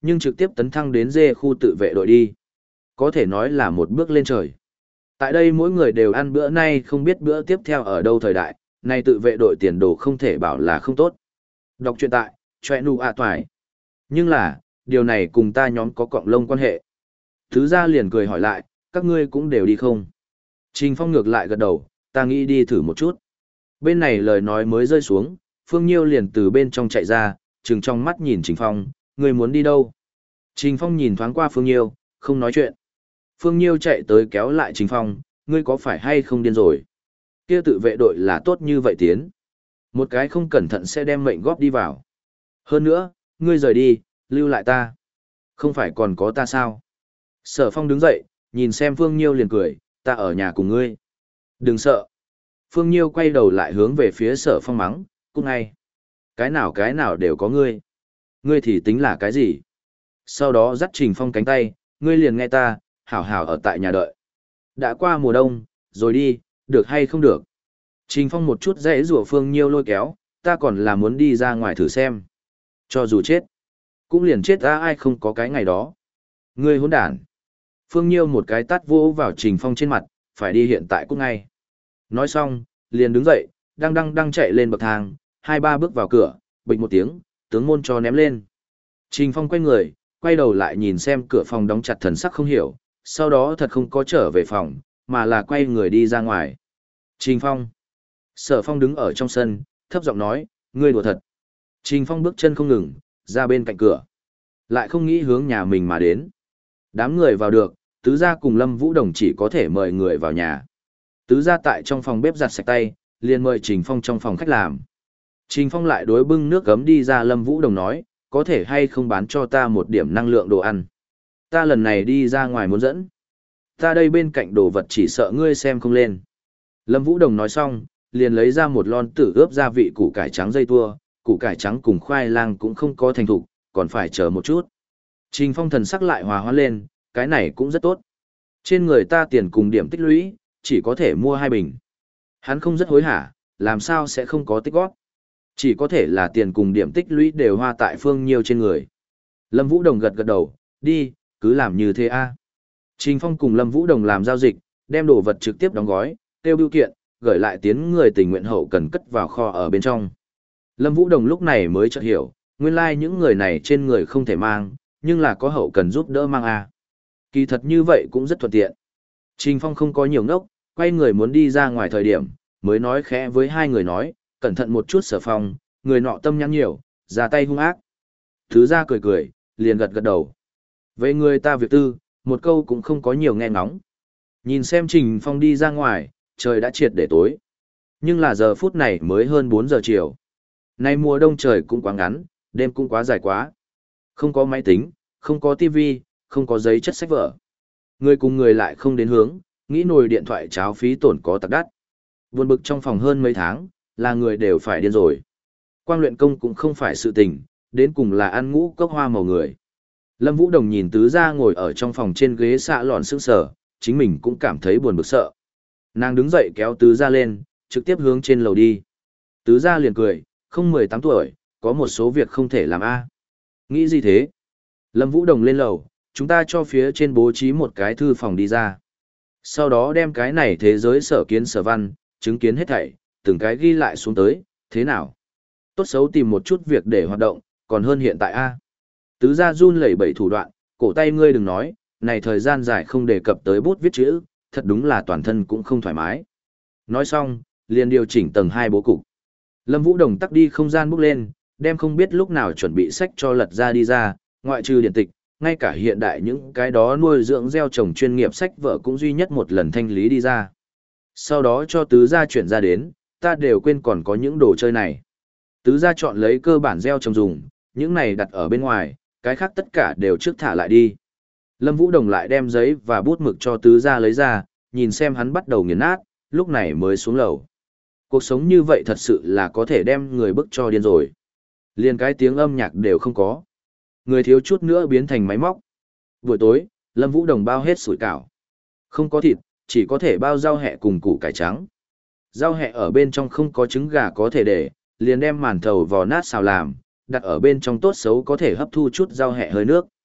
nhưng trực tiếp tấn thăng đến dê khu tự vệ đội đi. Có thể nói là một bước lên trời. Tại đây mỗi người đều ăn bữa nay không biết bữa tiếp theo ở đâu thời đại, nay tự vệ đội tiền đồ không thể bảo là không tốt. Đọc truyện tại, choe nu a toài. Nhưng là, điều này cùng ta nhóm có cọng lông quan hệ. Thứ ra liền cười hỏi lại, các ngươi cũng đều đi không? Trình Phong ngược lại gật đầu, ta nghĩ đi thử một chút. Bên này lời nói mới rơi xuống, Phương Nhiêu liền từ bên trong chạy ra, trừng trong mắt nhìn Trình Phong, ngươi muốn đi đâu? Trình Phong nhìn thoáng qua Phương Nhiêu, không nói chuyện. Phương Nhiêu chạy tới kéo lại Trình Phong, ngươi có phải hay không điên rồi? Kia tự vệ đội là tốt như vậy tiến. Một cái không cẩn thận sẽ đem mệnh góp đi vào. Hơn nữa, ngươi rời đi, lưu lại ta. Không phải còn có ta sao? Sở Phong đứng dậy, nhìn xem Phương Nhiêu liền cười, ta ở nhà cùng ngươi. Đừng sợ. Phương Nhiêu quay đầu lại hướng về phía Sở Phong mắng, cút ngay. Cái nào cái nào đều có ngươi. Ngươi thì tính là cái gì? Sau đó dắt Trình Phong cánh tay, ngươi liền nghe ta, hảo hảo ở tại nhà đợi. Đã qua mùa đông, rồi đi, được hay không được. Trình Phong một chút dễ rủa Phương Nhiêu lôi kéo, ta còn là muốn đi ra ngoài thử xem. Cho dù chết, cũng liền chết ra ai không có cái ngày đó. Ngươi hỗn đản. Phương Nhiêu một cái tát vỗ vào Trình Phong trên mặt, phải đi hiện tại cũng ngay. Nói xong, liền đứng dậy, đang đang đang chạy lên bậc thang, hai ba bước vào cửa, bịch một tiếng, tướng môn cho ném lên. Trình Phong quay người, quay đầu lại nhìn xem cửa phòng đóng chặt thần sắc không hiểu, sau đó thật không có trở về phòng, mà là quay người đi ra ngoài. Trình Phong. Sở Phong đứng ở trong sân, thấp giọng nói, ngươi đùa thật. Trình Phong bước chân không ngừng, ra bên cạnh cửa. Lại không nghĩ hướng nhà mình mà đến. Đám người vào được, tứ gia cùng Lâm Vũ Đồng chỉ có thể mời người vào nhà. Tứ gia tại trong phòng bếp giặt sạch tay, liền mời Trình Phong trong phòng khách làm. Trình Phong lại đối bưng nước gấm đi ra Lâm Vũ Đồng nói, có thể hay không bán cho ta một điểm năng lượng đồ ăn. Ta lần này đi ra ngoài muốn dẫn. Ta đây bên cạnh đồ vật chỉ sợ ngươi xem không lên. Lâm Vũ Đồng nói xong, liền lấy ra một lon tử ướp gia vị củ cải trắng dây tua, củ cải trắng cùng khoai lang cũng không có thành thục, còn phải chờ một chút. Trình Phong thần sắc lại hòa hoãn lên, cái này cũng rất tốt. Trên người ta tiền cùng điểm tích lũy, chỉ có thể mua hai bình. Hắn không rất hối hả, làm sao sẽ không có tích góp. Chỉ có thể là tiền cùng điểm tích lũy đều hoa tại Phương Nhiêu trên người. Lâm Vũ Đồng gật gật đầu, đi, cứ làm như thế a. Trình Phong cùng Lâm Vũ Đồng làm giao dịch, đem đồ vật trực tiếp đóng gói, tiêu bưu kiện, gửi lại tiến người tình nguyện hậu cần cất vào kho ở bên trong. Lâm Vũ Đồng lúc này mới chợt hiểu, nguyên lai like những người này trên người không thể mang, nhưng là có hậu cần giúp đỡ mang a. Kỳ thật như vậy cũng rất thuận tiện. Trình Phong không có nhiều ngốc, quay người muốn đi ra ngoài thời điểm, mới nói khẽ với hai người nói, cẩn thận một chút Sở Phong, người nọ tâm nhắn nhiều, ra tay hung ác. Thứ ra cười cười, liền gật gật đầu. Về người ta việc tư, một câu cũng không có nhiều nghe ngóng. Nhìn xem Trình Phong đi ra ngoài, trời đã triệt để tối. Nhưng là giờ phút này mới hơn bốn giờ chiều. Nay mùa đông trời cũng quá ngắn, đêm cũng quá dài quá. Không có máy tính, không có tivi, không có giấy chất sách vở. Người cùng người lại không đến hướng, nghĩ nồi điện thoại cháo phí tổn có tặc đắt. Buồn bực trong phòng hơn mấy tháng, là người đều phải điên rồi. Quang luyện công cũng không phải sự tình, đến cùng là ăn ngũ cốc hoa màu người. Lâm Vũ Đồng nhìn tứ gia ngồi ở trong phòng trên ghế xạ lòn sững sờ, chính mình cũng cảm thấy buồn bực sợ. Nàng đứng dậy kéo tứ gia lên, trực tiếp hướng trên lầu đi. Tứ gia liền cười, không mười tám tuổi, có một số việc không thể làm a. Nghĩ gì thế? Lâm Vũ Đồng lên lầu, chúng ta cho phía trên bố trí một cái thư phòng đi ra. Sau đó đem cái này thế giới sở kiến sở văn, chứng kiến hết thảy, từng cái ghi lại xuống tới, thế nào? Tốt xấu tìm một chút việc để hoạt động, còn hơn hiện tại a. Tứ gia run lẩy bẩy thủ đoạn, cổ tay ngươi đừng nói, này thời gian dài không đề cập tới bút viết chữ, thật đúng là toàn thân cũng không thoải mái. Nói xong, liền điều chỉnh tầng hai bố cục. Lâm Vũ Đồng tắt đi không gian bước lên, đem không biết lúc nào chuẩn bị sách cho lật ra đi ra, ngoại trừ điện tịch, ngay cả hiện đại những cái đó nuôi dưỡng gieo trồng chuyên nghiệp sách vở cũng duy nhất một lần thanh lý đi ra. Sau đó cho tứ gia chuyển ra đến, ta đều quên còn có những đồ chơi này. Tứ gia chọn lấy cơ bản gieo trồng dùng, những này đặt ở bên ngoài, cái khác tất cả đều trước thả lại đi. Lâm Vũ Đồng lại đem giấy và bút mực cho tứ gia lấy ra, nhìn xem hắn bắt đầu nghiền nát, lúc này mới xuống lầu. Cuộc sống như vậy thật sự là có thể đem người bức cho điên rồi. Liền cái tiếng âm nhạc đều không có. Người thiếu chút nữa biến thành máy móc. Buổi tối, Lâm Vũ Đồng bao hết sủi cảo. Không có thịt, chỉ có thể bao rau hẹ cùng củ cải trắng. Rau hẹ ở bên trong không có trứng gà có thể để, liền đem màn thầu vò nát xào làm, đặt ở bên trong tốt xấu có thể hấp thu chút rau hẹ hơi nước.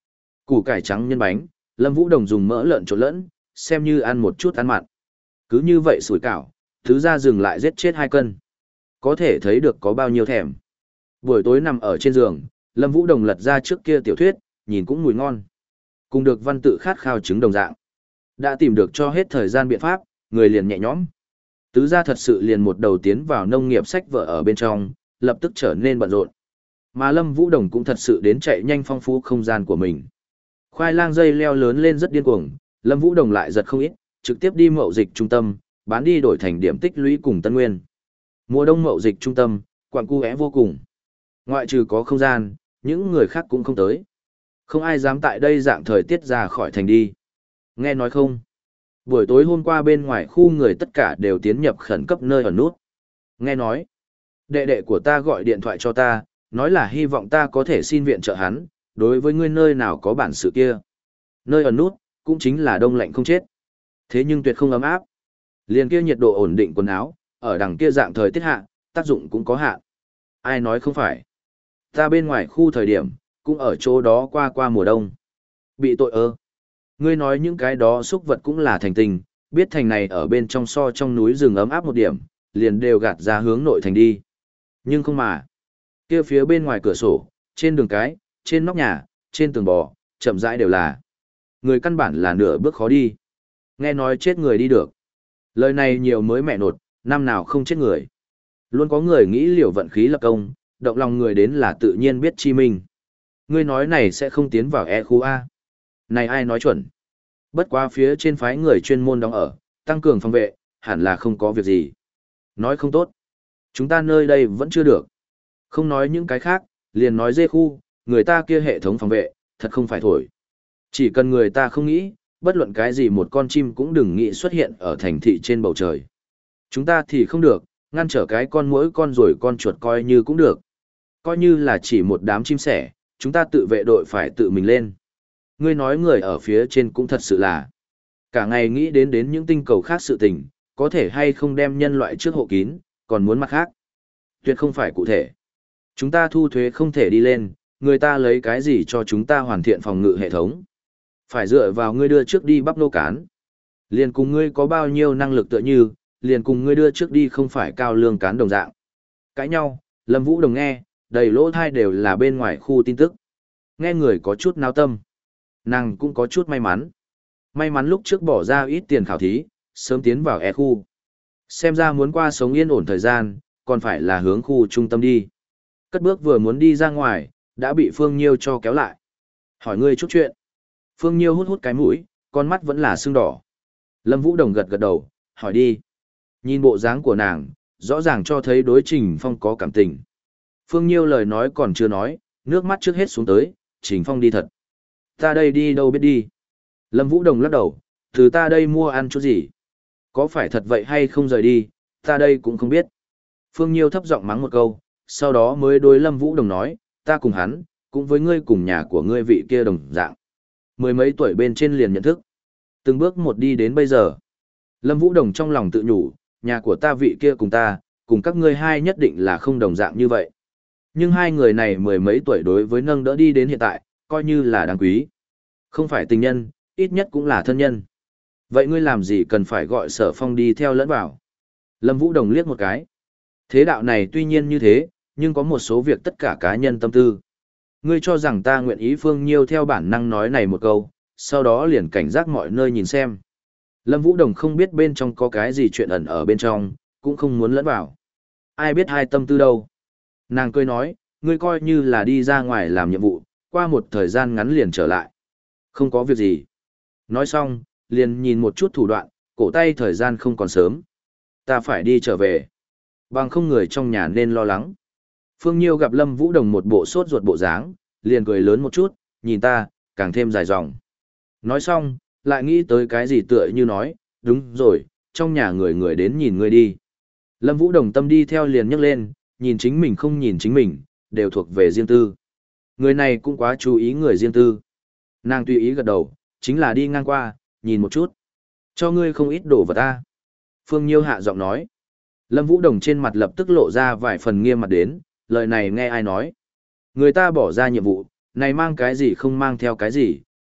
Củ cải trắng nhân bánh, Lâm Vũ Đồng dùng mỡ lợn trộn lẫn, xem như ăn một chút ăn mặn. Cứ như vậy sủi cảo, thứ ra dừng lại giết chết hai cân. Có thể thấy được có bao nhiêu thèm. Buổi tối nằm ở trên giường, Lâm Vũ Đồng lật ra trước kia tiểu thuyết, nhìn cũng mùi ngon. Cùng được văn tự khát khao chứng đồng dạng. Đã tìm được cho hết thời gian biện pháp, người liền nhẹ nhõm. Tứ gia thật sự liền một đầu tiến vào nông nghiệp sách vở ở bên trong, lập tức trở nên bận rộn. Mà Lâm Vũ Đồng cũng thật sự đến chạy nhanh phong phú không gian của mình. Khoai lang dây leo lớn lên rất điên cuồng, Lâm Vũ Đồng lại giật không ít, trực tiếp đi mậu dịch trung tâm, bán đi đổi thành điểm tích lũy cùng Tân Nguyên. Mùa đông mậu dịch trung tâm, quặng cu é vô cùng. Ngoại trừ có không gian, những người khác cũng không tới. Không ai dám tại đây dạng thời tiết ra khỏi thành đi. Nghe nói không? Buổi tối hôm qua bên ngoài khu người tất cả đều tiến nhập khẩn cấp nơi ở nút. Nghe nói, đệ đệ của ta gọi điện thoại cho ta, nói là hy vọng ta có thể xin viện trợ hắn, đối với ngươi nơi nào có bản sự kia. Nơi ở nút, cũng chính là đông lạnh không chết. Thế nhưng tuyệt không ấm áp. Liền kia nhiệt độ ổn định quần áo, ở đằng kia dạng thời tiết hạ, tác dụng cũng có hạn. Ai nói không phải. Ta bên ngoài khu thời điểm, cũng ở chỗ đó qua qua mùa đông. Bị tội ơ. Ngươi nói những cái đó xúc vật cũng là thành tình, biết thành này ở bên trong so trong núi rừng ấm áp một điểm, liền đều gạt ra hướng nội thành đi. Nhưng không mà. Kia phía bên ngoài cửa sổ, trên đường cái, trên nóc nhà, trên tường bò, chậm rãi đều là. Người căn bản là nửa bước khó đi. Nghe nói chết người đi được. Lời này nhiều mới mẹ nột, năm nào không chết người. Luôn có người nghĩ liều vận khí lập công, động lòng người đến là tự nhiên biết chi minh. Ngươi nói này sẽ không tiến vào e khu A. Này ai nói chuẩn. Bất quá phía trên phái người chuyên môn đóng ở, tăng cường phòng vệ, hẳn là không có việc gì. Nói không tốt. Chúng ta nơi đây vẫn chưa được. Không nói những cái khác, liền nói dê khu, người ta kia hệ thống phòng vệ, thật không phải thổi. Chỉ cần người ta không nghĩ, bất luận cái gì một con chim cũng đừng nghĩ xuất hiện ở thành thị trên bầu trời. Chúng ta thì không được, ngăn trở cái con muỗi con rồi con chuột coi như cũng được. Coi như là chỉ một đám chim sẻ, chúng ta tự vệ đội phải tự mình lên. Ngươi nói người ở phía trên cũng thật sự là cả ngày nghĩ đến đến những tinh cầu khác sự tình, có thể hay không đem nhân loại trước hộ kín, còn muốn mặt khác. Tuyệt không phải cụ thể. Chúng ta thu thuế không thể đi lên, người ta lấy cái gì cho chúng ta hoàn thiện phòng ngự hệ thống. Phải dựa vào ngươi đưa trước đi bắp nô cán. Liền cùng ngươi có bao nhiêu năng lực tựa như, liền cùng ngươi đưa trước đi không phải cao lương cán đồng dạng. Cãi nhau, Lâm Vũ Đồng nghe, đầy lỗ thai đều là bên ngoài khu tin tức. Nghe người có chút náo tâm. Nàng cũng có chút may mắn. May mắn lúc trước bỏ ra ít tiền khảo thí, sớm tiến vào e khu. Xem ra muốn qua sống yên ổn thời gian, còn phải là hướng khu trung tâm đi. Cất bước vừa muốn đi ra ngoài, đã bị Phương Nhiêu cho kéo lại. Hỏi ngươi chút chuyện. Phương Nhiêu hút hút cái mũi, con mắt vẫn là sưng đỏ. Lâm Vũ Đồng gật gật đầu, hỏi đi. Nhìn bộ dáng của nàng, rõ ràng cho thấy đối Trình Phong có cảm tình. Phương Nhiêu lời nói còn chưa nói, nước mắt trước hết xuống tới, Trình Phong đi thật. Ta đây đi đâu biết đi. Lâm Vũ Đồng lắc đầu, từ ta đây mua ăn chút gì. Có phải thật vậy hay không rời đi, ta đây cũng không biết. Phương Nhiêu thấp giọng mắng một câu, sau đó mới đối Lâm Vũ Đồng nói, ta cùng hắn, cũng với ngươi cùng nhà của ngươi vị kia đồng dạng. Mười mấy tuổi bên trên liền nhận thức. Từng bước một đi đến bây giờ. Lâm Vũ Đồng trong lòng tự nhủ, nhà của ta vị kia cùng ta, cùng các ngươi hai nhất định là không đồng dạng như vậy. Nhưng hai người này mười mấy tuổi đối với nâng đỡ đi đến hiện tại, coi như là đáng quý. Không phải tình nhân, ít nhất cũng là thân nhân. Vậy ngươi làm gì cần phải gọi Sở Phong đi theo lẫn vào? Lâm Vũ Đồng liếc một cái. Thế đạo này tuy nhiên như thế, nhưng có một số việc tất cả cá nhân tâm tư. Ngươi cho rằng ta nguyện ý Phương Nhiêu theo bản năng nói này một câu, sau đó liền cảnh giác mọi nơi nhìn xem. Lâm Vũ Đồng không biết bên trong có cái gì chuyện ẩn ở bên trong, cũng không muốn lẫn vào. Ai biết hai tâm tư đâu. Nàng cười nói, ngươi coi như là đi ra ngoài làm nhiệm vụ, qua một thời gian ngắn liền trở lại. Không có việc gì. Nói xong, liền nhìn một chút thủ đoạn, cổ tay thời gian không còn sớm. Ta phải đi trở về. Bằng không người trong nhà nên lo lắng. Phương Nhiêu gặp Lâm Vũ Đồng một bộ sốt ruột bộ dáng, liền cười lớn một chút, nhìn ta, càng thêm dài dòng. Nói xong, lại nghĩ tới cái gì tựa như nói, đúng rồi, trong nhà người người đến nhìn ngươi đi. Lâm Vũ Đồng tâm đi theo liền nhấc lên, nhìn chính mình không nhìn chính mình, đều thuộc về riêng tư. Người này cũng quá chú ý người riêng tư. Nàng tùy ý gật đầu, chính là đi ngang qua, nhìn một chút. Cho ngươi không ít đồ vật ta. Phương Nhiêu hạ giọng nói. Lâm Vũ Đồng trên mặt lập tức lộ ra vài phần nghiêm mặt đến, lời này nghe ai nói. Người ta bỏ ra nhiệm vụ, này mang cái gì không mang theo cái gì,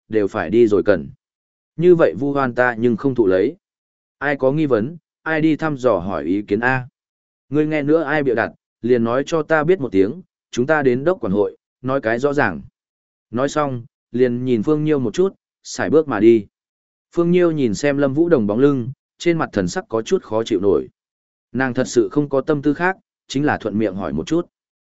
đều phải đi rồi cần. Như vậy vu hoan ta nhưng không thụ lấy. Ai có nghi vấn, ai đi thăm dò hỏi ý kiến A. Ngươi nghe nữa ai bịa đặt, liền nói cho ta biết một tiếng, chúng ta đến đốc quản hội, nói cái rõ ràng. Nói xong, liền nhìn Phương Nhiêu một chút, xài bước mà đi. Phương Nhiêu nhìn xem Lâm Vũ Đồng bóng lưng, trên mặt thần sắc có chút khó chịu nổi. Nàng thật sự không có tâm tư khác, chính là thuận miệng hỏi một chút.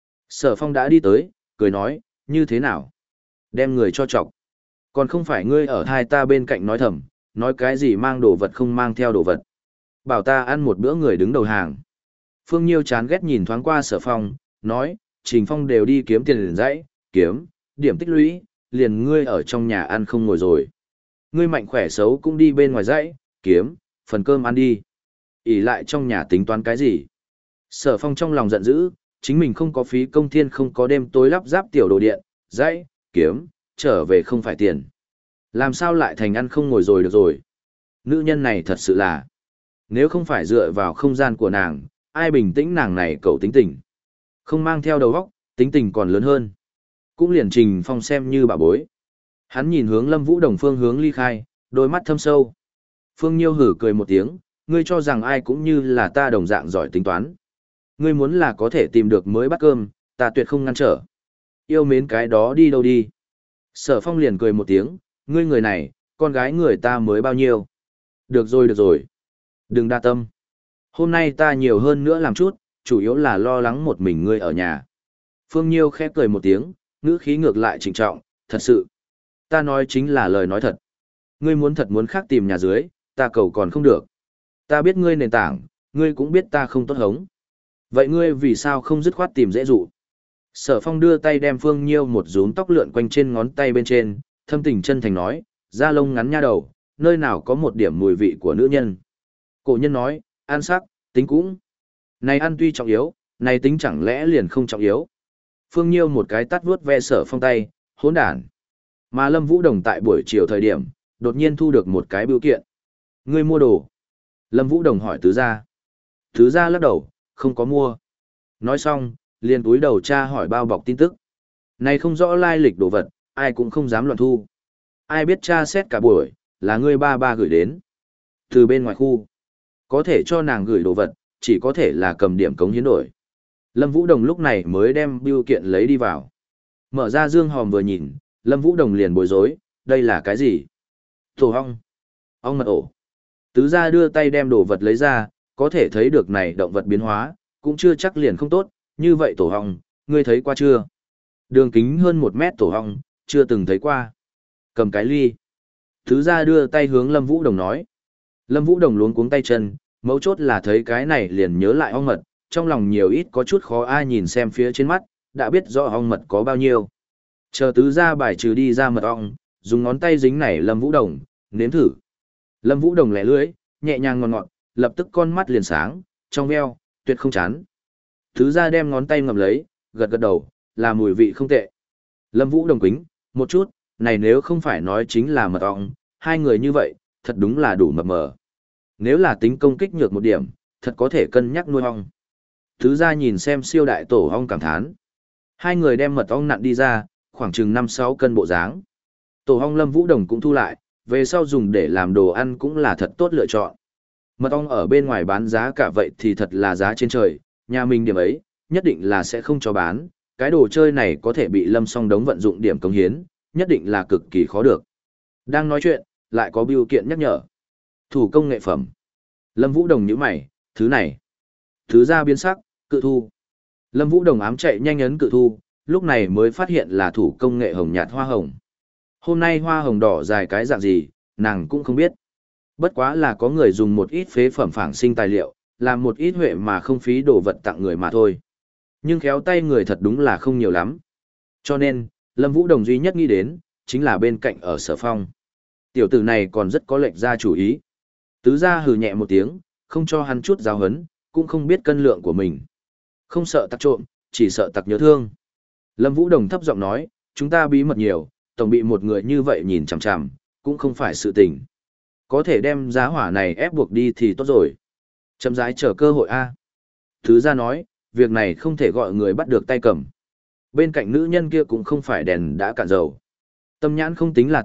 Sở Phong đã đi tới, cười nói, như thế nào? Đem người cho chọc. Còn không phải ngươi ở hai ta bên cạnh nói thầm, nói cái gì mang đồ vật không mang theo đồ vật. Bảo ta ăn một bữa người đứng đầu hàng. Phương Nhiêu chán ghét nhìn thoáng qua Sở Phong, nói, Trình Phong đều đi kiếm tiền liền dãy, kiếm, điểm tích lũy, liền ngươi ở trong nhà ăn không ngồi rồi. Ngươi mạnh khỏe xấu cũng đi bên ngoài dãy, kiếm, phần cơm ăn đi. ỷ lại trong nhà tính toán cái gì? Sở Phong trong lòng giận dữ, chính mình không có phí công thiên không có đêm tối lắp ráp tiểu đồ điện, dãy, kiếm, trở về không phải tiền. Làm sao lại thành ăn không ngồi rồi được rồi? Nữ nhân này thật sự là, nếu không phải dựa vào không gian của nàng, ai bình tĩnh nàng này cậu tính tình. Không mang theo đầu óc, tính tình còn lớn hơn. Cũng liền Trình Phong xem như bà bối. Hắn nhìn hướng Lâm Vũ Đồng phương hướng ly khai, đôi mắt thâm sâu. Phương Nhiêu hử cười một tiếng, ngươi cho rằng ai cũng như là ta đồng dạng giỏi tính toán. Ngươi muốn là có thể tìm được mới bắt cơm, ta tuyệt không ngăn trở. Yêu mến cái đó đi đâu đi. Sở Phong liền cười một tiếng, ngươi người này, con gái người ta mới bao nhiêu. Được rồi được rồi. Đừng đa tâm. Hôm nay ta nhiều hơn nữa làm chút, chủ yếu là lo lắng một mình ngươi ở nhà. Phương Nhiêu khẽ cười một tiếng, ngữ khí ngược lại trịnh trọng, thật sự. Ta nói chính là lời nói thật. Ngươi muốn thật muốn khác tìm nhà dưới, ta cầu còn không được. Ta biết ngươi nền tảng, ngươi cũng biết ta không tốt hống. Vậy ngươi vì sao không dứt khoát tìm dễ dụ? Sở Phong đưa tay đem Phương Nhiêu một rúm tóc lượn quanh trên ngón tay bên trên, thâm tình chân thành nói, da lông ngắn nha đầu, nơi nào có một điểm mùi vị của nữ nhân. Cổ nhân nói, ăn sắc, tính cũng. Này ăn tuy trọng yếu, này tính chẳng lẽ liền không trọng yếu. Phương Nhiêu một cái tắt vuốt ve Sở Phong tay, hỗn đản. Mà Lâm Vũ Đồng tại buổi chiều thời điểm, đột nhiên thu được một cái bưu kiện. Ngươi mua đồ. Lâm Vũ Đồng hỏi tứ gia. Tứ gia lắc đầu, không có mua. Nói xong, liền túi đầu tra hỏi bao bọc tin tức. Này không rõ lai lịch đồ vật, ai cũng không dám loạn thu. Ai biết tra xét cả buổi, là ngươi ba ba gửi đến. Từ bên ngoài khu, có thể cho nàng gửi đồ vật, chỉ có thể là cầm điểm cống hiến đổi. Lâm Vũ Đồng lúc này mới đem bưu kiện lấy đi vào. Mở ra dương hòm vừa nhìn, Lâm Vũ Đồng liền bối rối, đây là cái gì? Tổ ong. Ong mật ổ. Tứ gia đưa tay đem đồ vật lấy ra, có thể thấy được này động vật biến hóa, cũng chưa chắc liền không tốt, như vậy tổ ong, ngươi thấy qua chưa? Đường kính hơn một mét tổ ong, chưa từng thấy qua. Cầm cái ly. Tứ gia đưa tay hướng Lâm Vũ Đồng nói. Lâm Vũ Đồng luống cuống tay chân, mấu chốt là thấy cái này liền nhớ lại ong mật, trong lòng nhiều ít có chút khó ai nhìn xem phía trên mắt, đã biết rõ ong mật có bao nhiêu. Chờ tứ gia bài trừ đi ra mật ong, dùng ngón tay dính này Lâm Vũ Đồng, nếm thử. Lâm Vũ Đồng lẻ lưỡi, nhẹ nhàng ngọt ngọt, lập tức con mắt liền sáng, trong veo, tuyệt không chán. Tứ gia đem ngón tay ngậm lấy, gật gật đầu, là mùi vị không tệ. Lâm Vũ Đồng quính, một chút, này nếu không phải nói chính là mật ong, hai người như vậy, thật đúng là đủ mập mờ. Nếu là tính công kích nhược một điểm, thật có thể cân nhắc nuôi ong. Tứ gia nhìn xem siêu đại tổ ong cảm thán. Hai người đem mật ong nặn đi ra, khoảng chừng năm sáu cân bộ dáng. Tổ ong Lâm Vũ Đồng cũng thu lại, về sau dùng để làm đồ ăn cũng là thật tốt lựa chọn. Mật ong ở bên ngoài bán giá cả vậy thì thật là giá trên trời, nhà mình điểm ấy, nhất định là sẽ không cho bán, cái đồ chơi này có thể bị Lâm Song Đống vận dụng điểm công hiến, nhất định là cực kỳ khó được. Đang nói chuyện, lại có bưu kiện nhắc nhở. Thủ công nghệ phẩm. Lâm Vũ Đồng nhíu mày, thứ này. Thứ ra biến sắc, cự thu. Lâm Vũ Đồng ám chạy nhanh ấn cự thu, lúc này mới phát hiện là thủ công nghệ hồng nhạt hoa hồng. Hôm nay hoa hồng đỏ dài cái dạng gì, nàng cũng không biết. Bất quá là có người dùng một ít phế phẩm phảng sinh tài liệu, làm một ít huệ mà không phí đồ vật tặng người mà thôi. Nhưng khéo tay người thật đúng là không nhiều lắm. Cho nên, Lâm Vũ Đồng duy nhất nghĩ đến, chính là bên cạnh ở Sở Phong. Tiểu tử này còn rất có lệch ra chủ ý. Tứ gia hừ nhẹ một tiếng, không cho hắn chút giáo hấn, cũng không biết cân lượng của mình. Không sợ tặc trộm, chỉ sợ tặc nhớ thương. Lâm Vũ Đồng thấp giọng nói, chúng ta bí mật nhiều, tổng bị một người như vậy nhìn chằm chằm, cũng không phải sự tình. Có thể đem giá hỏa này ép buộc đi thì tốt rồi. Chậm rãi chờ cơ hội a. Tứ gia nói, việc này không thể gọi người bắt được tay cầm. Bên cạnh nữ nhân kia cũng không phải đèn đã cạn dầu. Tâm nhãn không tính là tốt,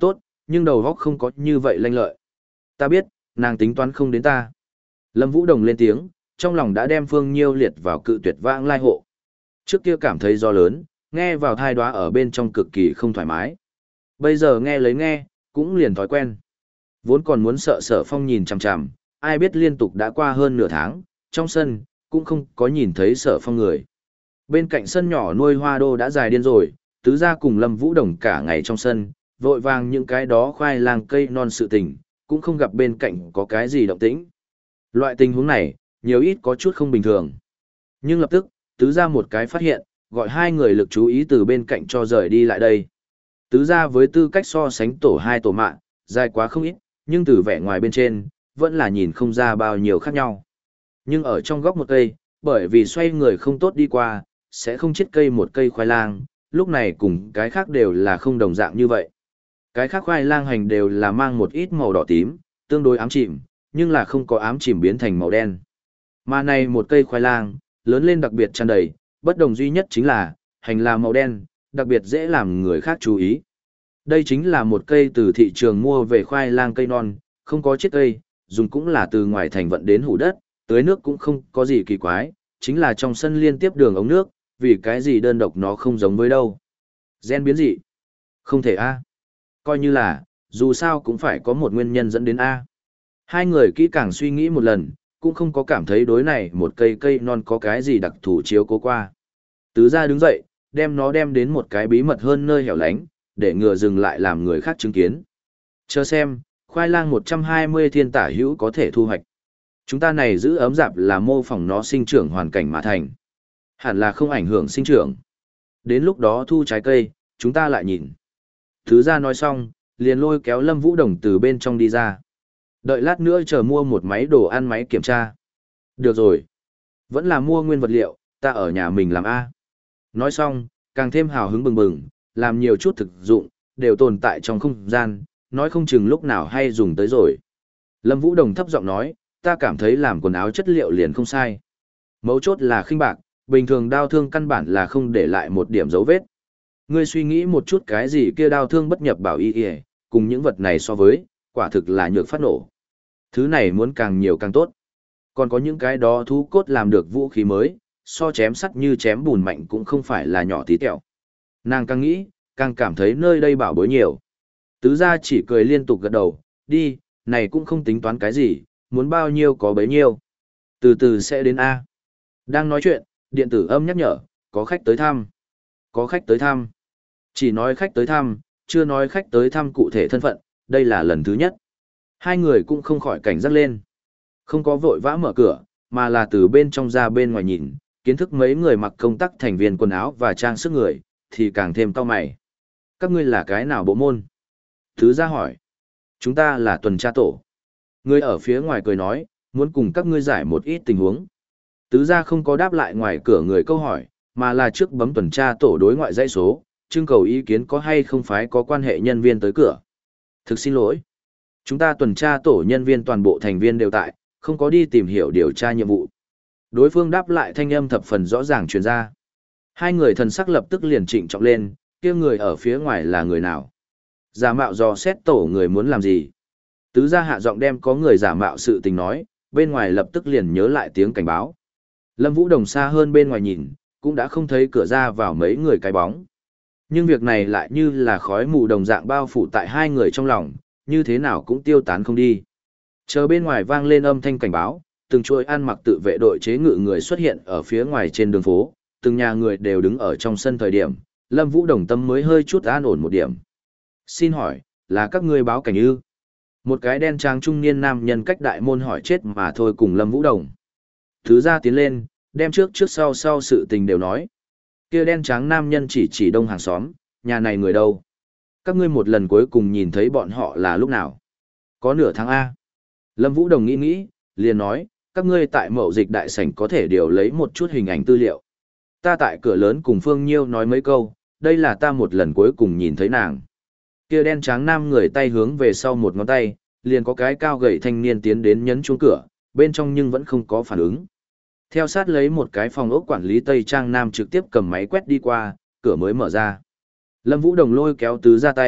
nhưng đầu óc không có như vậy lanh lợi. Ta biết, nàng tính toán không đến ta. Lâm Vũ Đồng lên tiếng, trong lòng đã đem Phương Nhiêu liệt vào cự tuyệt vãng lai hộ. Trước kia cảm thấy do lớn, nghe vào thai đoá ở bên trong cực kỳ không thoải mái. Bây giờ nghe lấy nghe, cũng liền thói quen. Vốn còn muốn sợ Sở Phong nhìn chằm chằm, ai biết liên tục đã qua hơn nửa tháng, trong sân, cũng không có nhìn thấy Sở Phong người. Bên cạnh sân nhỏ nuôi hoa đô đã dài điên rồi, tứ gia cùng Lâm Vũ Đồng cả ngày trong sân, vội vàng những cái đó khoai lang cây non sự tình, cũng không gặp bên cạnh có cái gì động tĩnh. Loại tình huống này, nhiều ít có chút không bình thường. Nhưng lập tức, tứ gia một cái phát hiện, gọi hai người lực chú ý từ bên cạnh cho rời đi lại đây. Tứ gia với tư cách so sánh tổ hai tổ mạng, dài quá không ít, nhưng từ vẻ ngoài bên trên, vẫn là nhìn không ra bao nhiêu khác nhau. Nhưng ở trong góc một cây, bởi vì xoay người không tốt đi qua, sẽ không chết cây một cây khoai lang, lúc này cùng cái khác đều là không đồng dạng như vậy. Cái khác khoai lang hành đều là mang một ít màu đỏ tím, tương đối ám chìm, nhưng là không có ám chìm biến thành màu đen. Mà này một cây khoai lang, lớn lên đặc biệt tràn đầy, bất đồng duy nhất chính là, hành là màu đen, đặc biệt dễ làm người khác chú ý. Đây chính là một cây từ thị trường mua về khoai lang cây non, không có chiếc cây, dùng cũng là từ ngoài thành vận đến hủ đất, tưới nước cũng không có gì kỳ quái, chính là trong sân liên tiếp đường ống nước, vì cái gì đơn độc nó không giống với đâu. Gen biến dị? Không thể A. Coi như là, dù sao cũng phải có một nguyên nhân dẫn đến A. Hai người kỹ càng suy nghĩ một lần, cũng không có cảm thấy đối này một cây cây non có cái gì đặc thù chiếu cố qua. Tứ gia đứng dậy, đem nó đem đến một cái bí mật hơn nơi hẻo lánh, để ngừa dừng lại làm người khác chứng kiến. Chờ xem, khoai lang một trăm hai mươi thiên tả hữu có thể thu hoạch. Chúng ta này giữ ấm dạp là mô phỏng nó sinh trưởng hoàn cảnh mà thành. Hẳn là không ảnh hưởng sinh trưởng. Đến lúc đó thu trái cây, chúng ta lại nhìn. Tứ gia nói xong, liền lôi kéo Lâm Vũ Đồng từ bên trong đi ra. Đợi lát nữa chờ mua một máy đồ ăn máy kiểm tra. Được rồi. Vẫn là mua nguyên vật liệu, ta ở nhà mình làm A. Nói xong, càng thêm hào hứng bừng bừng, làm nhiều chút thực dụng, đều tồn tại trong không gian, nói không chừng lúc nào hay dùng tới rồi. Lâm Vũ Đồng thấp giọng nói, ta cảm thấy làm quần áo chất liệu liền không sai. Mấu chốt là khinh bạc, bình thường đao thương căn bản là không để lại một điểm dấu vết. Ngươi suy nghĩ một chút cái gì kia đao thương bất nhập bảo y y, cùng những vật này so với, quả thực là nhược phát nổ. Thứ này muốn càng nhiều càng tốt. Còn có những cái đó thú cốt làm được vũ khí mới, so chém sắt như chém bùn mạnh cũng không phải là nhỏ tí tẹo. Nàng càng nghĩ, càng cảm thấy nơi đây bảo bối nhiều. Tứ gia chỉ cười liên tục gật đầu, đi, này cũng không tính toán cái gì, muốn bao nhiêu có bấy nhiêu. Từ từ sẽ đến A. Đang nói chuyện, điện tử âm nhắc nhở, có khách tới thăm. Có khách tới thăm. Chỉ nói khách tới thăm, chưa nói khách tới thăm cụ thể thân phận, đây là lần thứ nhất. Hai người cũng không khỏi cảnh giác lên. Không có vội vã mở cửa, mà là từ bên trong ra bên ngoài nhìn, kiến thức mấy người mặc công tác thành viên quần áo và trang sức người, thì càng thêm cau mày. Các ngươi là cái nào bộ môn? Thứ gia hỏi. Chúng ta là tuần tra tổ. Người ở phía ngoài cười nói, muốn cùng các ngươi giải một ít tình huống. Tứ gia không có đáp lại ngoài cửa người câu hỏi, mà là trước bấm tuần tra tổ đối ngoại dãy số, trưng cầu ý kiến có hay không phải có quan hệ nhân viên tới cửa. Thực xin lỗi. Chúng ta tuần tra tổ nhân viên toàn bộ thành viên đều tại, không có đi tìm hiểu điều tra nhiệm vụ. Đối phương đáp lại thanh âm thập phần rõ ràng truyền ra. Hai người thần sắc lập tức liền trịnh trọng lên, kia người ở phía ngoài là người nào? Giả mạo dò xét tổ người muốn làm gì? Tứ gia hạ giọng đem có người giả mạo sự tình nói, bên ngoài lập tức liền nhớ lại tiếng cảnh báo. Lâm Vũ Đồng xa hơn bên ngoài nhìn, cũng đã không thấy cửa ra vào mấy người cái bóng. Nhưng việc này lại như là khói mù đồng dạng bao phủ tại hai người trong lòng, như thế nào cũng tiêu tán không đi. Chờ bên ngoài vang lên âm thanh cảnh báo, từng chuỗi ăn mặc tự vệ đội chế ngự người xuất hiện ở phía ngoài trên đường phố, từng nhà người đều đứng ở trong sân thời điểm, Lâm Vũ Đồng tâm mới hơi chút an ổn một điểm. Xin hỏi, là các ngươi báo cảnh ư? Một cái đen trang trung niên nam nhân cách đại môn hỏi chết mà thôi cùng Lâm Vũ Đồng. Thứ ra tiến lên, đem trước trước sau sau sự tình đều nói. Kia đen trắng nam nhân chỉ chỉ đông hàng xóm, nhà này người đâu? Các ngươi một lần cuối cùng nhìn thấy bọn họ là lúc nào? Có nửa tháng A. Lâm Vũ Đồng nghĩ nghĩ, liền nói, các ngươi tại mậu dịch đại sảnh có thể điều lấy một chút hình ảnh tư liệu. Ta tại cửa lớn cùng Phương Nhiêu nói mấy câu, đây là ta một lần cuối cùng nhìn thấy nàng. Kia đen trắng nam người tay hướng về sau một ngón tay, liền có cái cao gầy thanh niên tiến đến nhấn chuông cửa, bên trong nhưng vẫn không có phản ứng. Theo sát lấy một cái phòng ốc quản lý Tây Trang Nam trực tiếp cầm máy quét đi qua, cửa mới mở ra. Lâm Vũ Đồng lôi kéo tứ ra tay,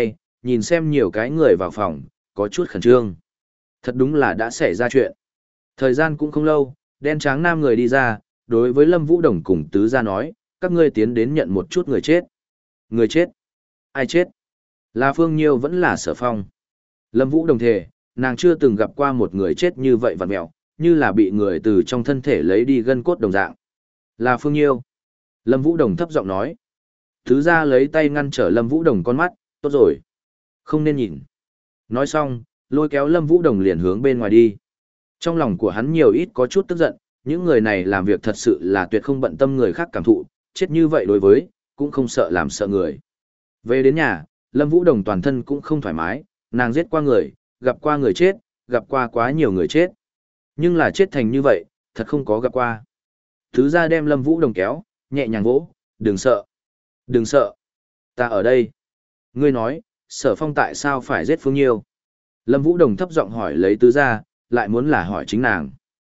nhìn xem nhiều cái người vào phòng, có chút khẩn trương. Thật đúng là đã xảy ra chuyện. Thời gian cũng không lâu, đen trắng nam người đi ra, đối với Lâm Vũ Đồng cùng tứ gia nói, các ngươi tiến đến nhận một chút người chết. Người chết? Ai chết? Là Phương Nhiêu vẫn là Sở Phong. Lâm Vũ Đồng thề, nàng chưa từng gặp qua một người chết như vậy vặn mẹo, như là bị người từ trong thân thể lấy đi gân cốt đồng dạng. Là Phương Nhiêu. Lâm Vũ Đồng thấp giọng nói. Tứ gia lấy tay ngăn trở Lâm Vũ Đồng con mắt, tốt rồi. Không nên nhìn. Nói xong, lôi kéo Lâm Vũ Đồng liền hướng bên ngoài đi. Trong lòng của hắn nhiều ít có chút tức giận, những người này làm việc thật sự là tuyệt không bận tâm người khác cảm thụ, chết như vậy đối với, cũng không sợ làm sợ người. Về đến nhà, Lâm Vũ Đồng toàn thân cũng không thoải mái, nàng giết qua người, gặp qua người chết, gặp qua quá nhiều người chết. Nhưng là chết thành như vậy, thật không có gặp qua. Thứ ra đem Lâm Vũ Đồng kéo, nhẹ nhàng vỗ, đừng sợ. Đừng sợ. Ta ở đây. Ngươi nói, Sở Phong tại sao phải giết Phương Nhiêu? Lâm Vũ Đồng thấp giọng hỏi lấy tứ gia, lại muốn là hỏi chính nàng.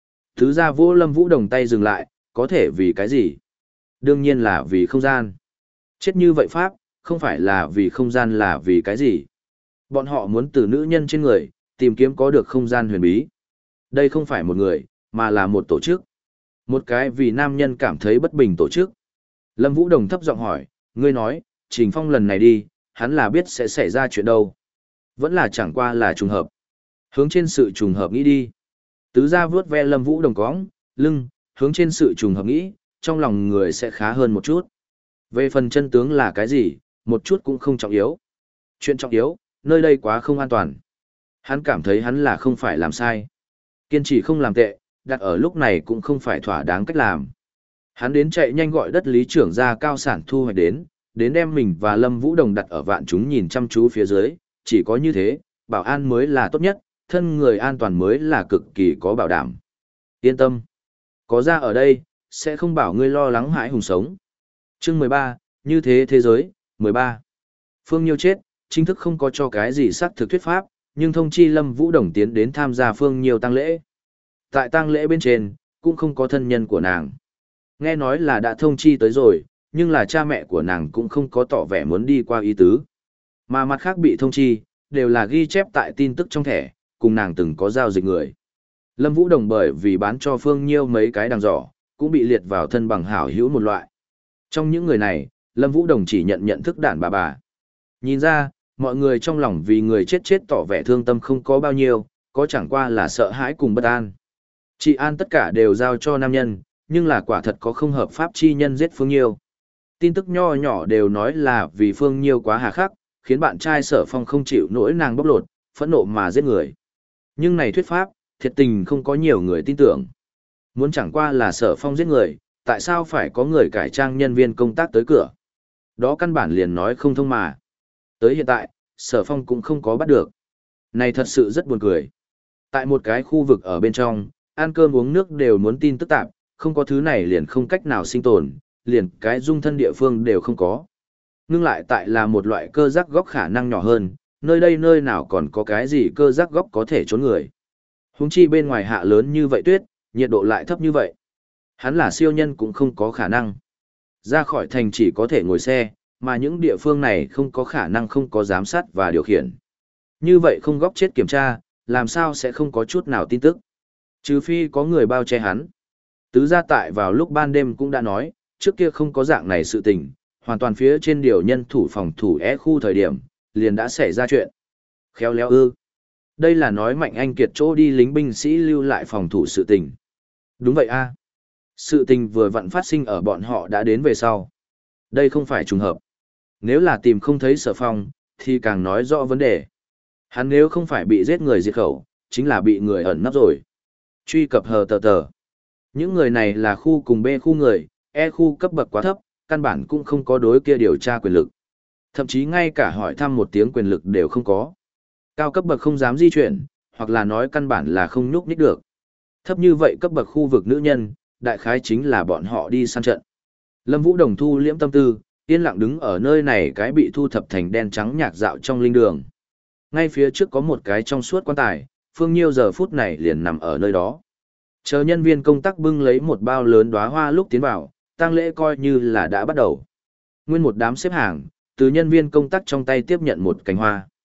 Tứ gia vỗ Lâm Vũ Đồng tay dừng lại, có thể vì cái gì? Đương nhiên là vì không gian. Chết như vậy Pháp, không phải là vì không gian là vì cái gì? Bọn họ muốn từ nữ nhân trên người, tìm kiếm có được không gian huyền bí. Đây không phải một người, mà là một tổ chức. Một cái vì nam nhân cảm thấy bất bình tổ chức. Lâm Vũ Đồng thấp giọng hỏi, ngươi nói, Trình Phong lần này đi, hắn là biết sẽ xảy ra chuyện đâu. Vẫn là chẳng qua là trùng hợp. Hướng trên sự trùng hợp nghĩ đi. Tứ gia vướt ve Lâm Vũ Đồng cóng, lưng, hướng trên sự trùng hợp nghĩ, trong lòng người sẽ khá hơn một chút. Về phần chân tướng là cái gì, một chút cũng không trọng yếu. Chuyện trọng yếu, nơi đây quá không an toàn. Hắn cảm thấy hắn là không phải làm sai. Kiên trì không làm tệ, đặt ở lúc này cũng không phải thỏa đáng cách làm. Hắn đến chạy nhanh gọi đất lý trưởng ra cao sản thu hoạch đến, đến đem mình và Lâm Vũ Đồng đặt ở vạn chúng nhìn chăm chú phía dưới, chỉ có như thế, bảo an mới là tốt nhất, thân người an toàn mới là cực kỳ có bảo đảm. Yên tâm, có ra ở đây, sẽ không bảo ngươi lo lắng hãi hùng sống. Chương mười ba, như thế thế giới, mười ba. Phương Nhiêu chết, chính thức không có cho cái gì xác thực thuyết pháp, nhưng thông chi Lâm Vũ Đồng tiến đến tham gia Phương Nhiêu tang lễ. Tại tang lễ bên trên, cũng không có thân nhân của nàng. Nghe nói là đã thông chi tới rồi, nhưng là cha mẹ của nàng cũng không có tỏ vẻ muốn đi qua ý tứ. Mà mặt khác bị thông chi, đều là ghi chép tại tin tức trong thẻ, cùng nàng từng có giao dịch người. Lâm Vũ Đồng bởi vì bán cho Phương Nhiêu mấy cái đằng giỏ, cũng bị liệt vào thân bằng hảo hữu một loại. Trong những người này, Lâm Vũ Đồng chỉ nhận nhận thức đàn bà bà. Nhìn ra, mọi người trong lòng vì người chết chết tỏ vẻ thương tâm không có bao nhiêu, có chẳng qua là sợ hãi cùng bất an. Chị An tất cả đều giao cho nam nhân, nhưng là quả thật có không hợp pháp chi nhân giết Phương Nhiêu. Tin tức nho nhỏ đều nói là vì Phương Nhiêu quá hà khắc, khiến bạn trai Sở Phong không chịu nỗi nàng bóc lột, phẫn nộ mà giết người. Nhưng này thuyết pháp, thiệt tình không có nhiều người tin tưởng. Muốn chẳng qua là Sở Phong giết người, tại sao phải có người cải trang nhân viên công tác tới cửa? Đó căn bản liền nói không thông mà. Tới hiện tại, Sở Phong cũng không có bắt được. Này thật sự rất buồn cười. Tại một cái khu vực ở bên trong, ăn cơm uống nước đều muốn tin tức tạp, không có thứ này liền không cách nào sinh tồn, liền cái dung thân địa phương đều không có. Ngưng lại tại là một loại cơ giác góc khả năng nhỏ hơn, nơi đây nơi nào còn có cái gì cơ giác góc có thể trốn người. Huống chi bên ngoài hạ lớn như vậy tuyết, nhiệt độ lại thấp như vậy. Hắn là siêu nhân cũng không có khả năng. Ra khỏi thành chỉ có thể ngồi xe, mà những địa phương này không có khả năng không có giám sát và điều khiển. Như vậy không góc chết kiểm tra, làm sao sẽ không có chút nào tin tức. Trừ phi có người bao che hắn. Tứ gia tại vào lúc ban đêm cũng đã nói, trước kia không có dạng này sự tình, hoàn toàn phía trên điều nhân thủ phòng thủ é khu thời điểm, liền đã xảy ra chuyện. Khéo léo ư. Đây là nói Mạnh Anh Kiệt chỗ đi lính binh sĩ lưu lại phòng thủ sự tình. Đúng vậy a. Sự tình vừa vặn phát sinh ở bọn họ đã đến về sau. Đây không phải trùng hợp. Nếu là tìm không thấy Sở Phong, thì càng nói rõ vấn đề. Hắn nếu không phải bị giết người diệt khẩu, chính là bị người ẩn nấp rồi. Truy cập hờ tờ tờ. Những người này là khu cùng B khu người, E khu cấp bậc quá thấp, căn bản cũng không có đối kia điều tra quyền lực. Thậm chí ngay cả hỏi thăm một tiếng quyền lực đều không có. Cao cấp bậc không dám di chuyển, hoặc là nói căn bản là không nhúc nhích được. Thấp như vậy cấp bậc khu vực nữ nhân, đại khái chính là bọn họ đi săn trận. Lâm Vũ Đồng thu liễm tâm tư, yên lặng đứng ở nơi này cái bị thu thập thành đen trắng nhạc dạo trong linh đường. Ngay phía trước có một cái trong suốt quan tài, Phương Nhiêu giờ phút này liền nằm ở nơi đó. Chờ nhân viên công tác bưng lấy một bao lớn đóa hoa lúc tiến vào, tang lễ coi như là đã bắt đầu. Nguyên một đám xếp hàng, từ nhân viên công tác trong tay tiếp nhận một cành hoa.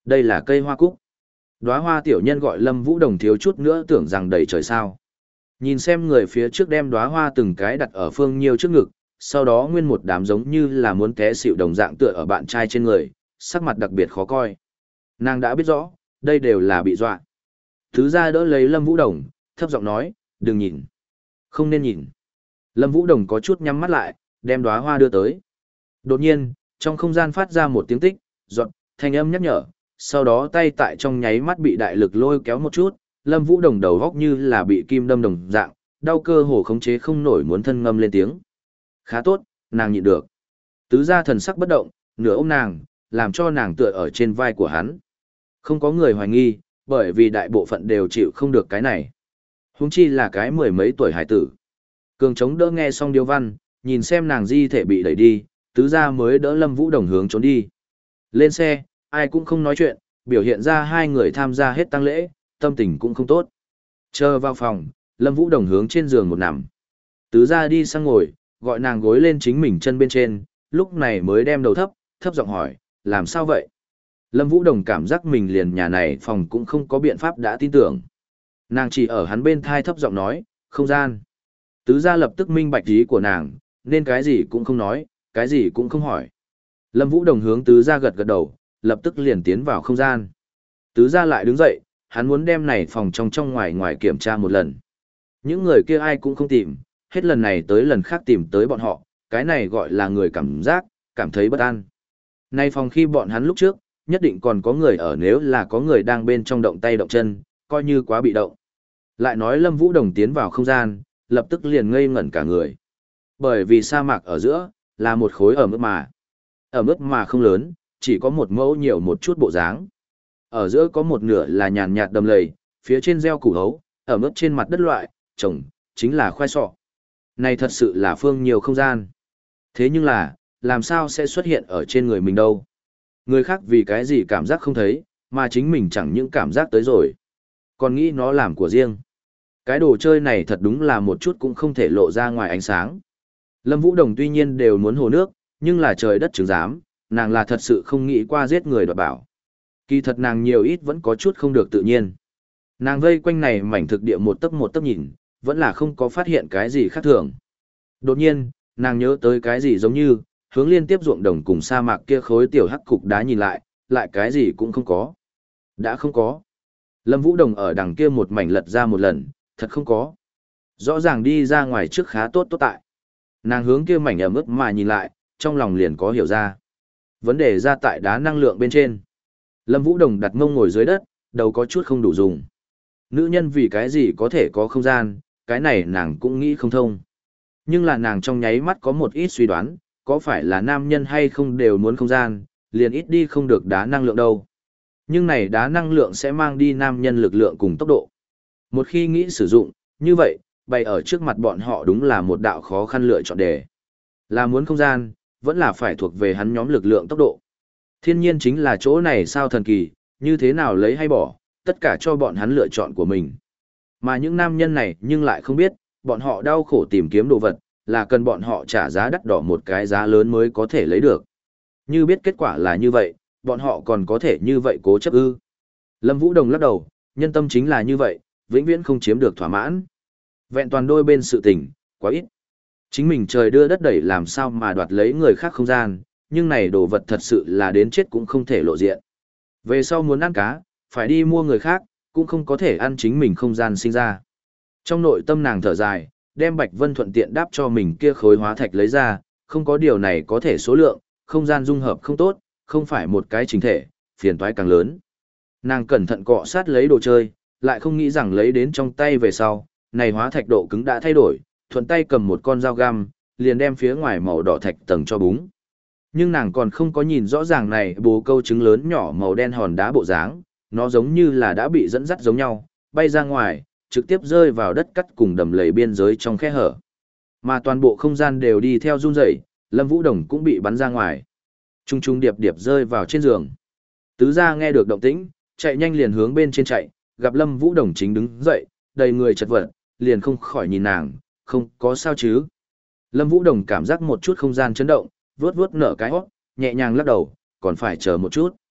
Đây là cây hoa cúc. Đóa hoa tiểu nhân gọi Lâm Vũ Đồng thiếu chút nữa tưởng rằng đầy trời sao. Nhìn xem người phía trước đem đóa hoa từng cái đặt ở Phương Nhiêu trước ngực, sau đó nguyên một đám giống như là muốn té xỉu đồng dạng tựa ở bạn trai trên người, sắc mặt đặc biệt khó coi. Nàng đã biết rõ, đây đều là bị dọa. Thứ ra đỡ lấy Lâm Vũ Đồng, thấp giọng nói, đừng nhìn. Không nên nhìn. Lâm Vũ Đồng có chút nhắm mắt lại, đem đóa hoa đưa tới. Đột nhiên, trong không gian phát ra một tiếng tích, giọt, thanh âm nhắc nhở, sau đó tay tại trong nháy mắt bị đại lực lôi kéo một chút, Lâm Vũ Đồng đầu góc như là bị kim đâm đồng dạng, đau cơ hồ khống chế không nổi muốn thân ngâm lên tiếng. Khá tốt, nàng nhịn được. Tứ gia thần sắc bất động, nửa ôm nàng, làm cho nàng tựa ở trên vai của hắn. Không có người hoài nghi, bởi vì đại bộ phận đều chịu không được cái này. Huống chi là cái mười mấy tuổi hải tử. Cường chống đỡ nghe xong điếu văn, nhìn xem nàng di thể bị đẩy đi, tứ gia mới đỡ Lâm Vũ Đồng hướng trốn đi. Lên xe, ai cũng không nói chuyện, biểu hiện ra hai người tham gia hết tang lễ, tâm tình cũng không tốt. Chờ vào phòng, Lâm Vũ Đồng hướng trên giường một nằm. Tứ gia đi sang ngồi, gọi nàng gối lên chính mình chân bên trên, lúc này mới đem đầu thấp, thấp giọng hỏi, làm sao vậy? Lâm Vũ Đồng cảm giác mình liền nhà này phòng cũng không có biện pháp đã tin tưởng. Nàng chỉ ở hắn bên thai thấp giọng nói, không gian. Tứ gia lập tức minh bạch ý của nàng, nên cái gì cũng không nói, cái gì cũng không hỏi. Lâm Vũ Đồng hướng tứ gia gật gật đầu, lập tức liền tiến vào không gian. Tứ gia lại đứng dậy, hắn muốn đem này phòng trong trong ngoài ngoài kiểm tra một lần. Những người kia ai cũng không tìm, hết lần này tới lần khác tìm tới bọn họ, cái này gọi là người cảm giác, cảm thấy bất an. Nay phòng khi bọn hắn lúc trước, nhất định còn có người ở, nếu là có người đang bên trong động tay động chân, coi như quá bị động. Lại nói Lâm Vũ Đồng tiến vào không gian, lập tức liền ngây ngẩn cả người. Bởi vì sa mạc ở giữa, là một khối ẩm ướt mà. Ẩm ướt mà không lớn, chỉ có một mẫu nhiều một chút bộ dáng. Ở giữa có một nửa là nhàn nhạt đầm lầy, phía trên gieo củ hấu, ẩm ướt trên mặt đất loại, trồng, chính là khoai sọ. Này thật sự là phương nhiều không gian. Thế nhưng là, làm sao sẽ xuất hiện ở trên người mình đâu? Người khác vì cái gì cảm giác không thấy, mà chính mình chẳng những cảm giác tới rồi. Còn nghĩ nó làm của riêng. Cái đồ chơi này thật đúng là một chút cũng không thể lộ ra ngoài ánh sáng. Lâm Vũ Đồng tuy nhiên đều muốn hồ nước, nhưng là trời đất chứng giám, nàng là thật sự không nghĩ qua giết người đoạt bảo. Kỳ thật nàng nhiều ít vẫn có chút không được tự nhiên. Nàng vây quanh này mảnh thực địa một tấc một tấc nhìn, vẫn là không có phát hiện cái gì khác thường. Đột nhiên, nàng nhớ tới cái gì giống như, hướng liên tiếp ruộng đồng cùng sa mạc kia khối tiểu hắc cục đá nhìn lại, lại cái gì cũng không có. Đã không có. Lâm Vũ Đồng ở đằng kia một mảnh lật ra một lần, thật không có. Rõ ràng đi ra ngoài trước khá tốt tốt tại. Nàng hướng kia mảnh ẩm ướt mà nhìn lại, trong lòng liền có hiểu ra. Vấn đề ra tại đá năng lượng bên trên. Lâm Vũ Đồng đặt mông ngồi dưới đất, đầu có chút không đủ dùng. Nữ nhân vì cái gì có thể có không gian, cái này nàng cũng nghĩ không thông. Nhưng là nàng trong nháy mắt có một ít suy đoán, có phải là nam nhân hay không đều muốn không gian, liền ít đi không được đá năng lượng đâu. Nhưng này đá năng lượng sẽ mang đi nam nhân lực lượng cùng tốc độ. Một khi nghĩ sử dụng, như vậy, bày ở trước mặt bọn họ đúng là một đạo khó khăn lựa chọn đề. Là muốn không gian, vẫn là phải thuộc về hắn nhóm lực lượng tốc độ. Thiên nhiên chính là chỗ này sao thần kỳ, như thế nào lấy hay bỏ, tất cả cho bọn hắn lựa chọn của mình. Mà những nam nhân này nhưng lại không biết, bọn họ đau khổ tìm kiếm đồ vật, là cần bọn họ trả giá đắt đỏ một cái giá lớn mới có thể lấy được. Như biết kết quả là như vậy, bọn họ còn có thể như vậy cố chấp ư. Lâm Vũ Đồng lắc đầu, nhân tâm chính là như vậy, vĩnh viễn không chiếm được thỏa mãn. Vẹn toàn đôi bên sự tình, quá ít. Chính mình trời đưa đất đẩy làm sao mà đoạt lấy người khác không gian, nhưng này đồ vật thật sự là đến chết cũng không thể lộ diện. Về sau muốn ăn cá, phải đi mua người khác, cũng không có thể ăn chính mình không gian sinh ra. Trong nội tâm nàng thở dài, đem Bạch Vân thuận tiện đáp cho mình kia khối hóa thạch lấy ra, không có điều này có thể số lượng, không gian dung hợp không tốt, không phải một cái chính thể, phiền toái càng lớn. Nàng cẩn thận cọ sát lấy đồ chơi, lại không nghĩ rằng lấy đến trong tay về sau, này hóa thạch độ cứng đã thay đổi, thuận tay cầm một con dao găm, liền đem phía ngoài màu đỏ thạch tầng cho búng. Nhưng nàng còn không có nhìn rõ ràng này bồ câu trứng lớn nhỏ màu đen hòn đá bộ dáng, nó giống như là đã bị dẫn dắt giống nhau, bay ra ngoài, trực tiếp rơi vào đất cắt cùng đầm lầy biên giới trong khe hở. Mà toàn bộ không gian đều đi theo run rẩy, Lâm Vũ Đồng cũng bị bắn ra ngoài. Trung trung điệp điệp rơi vào trên giường. Tứ gia nghe được động tĩnh, chạy nhanh liền hướng bên trên chạy, gặp Lâm Vũ Đồng chính đứng dậy, đầy người chật vật, liền không khỏi nhìn nàng, không có sao chứ. Lâm Vũ Đồng cảm giác một chút không gian chấn động, vuốt vuốt nở cái hót, nhẹ nhàng lắc đầu, còn phải chờ một chút.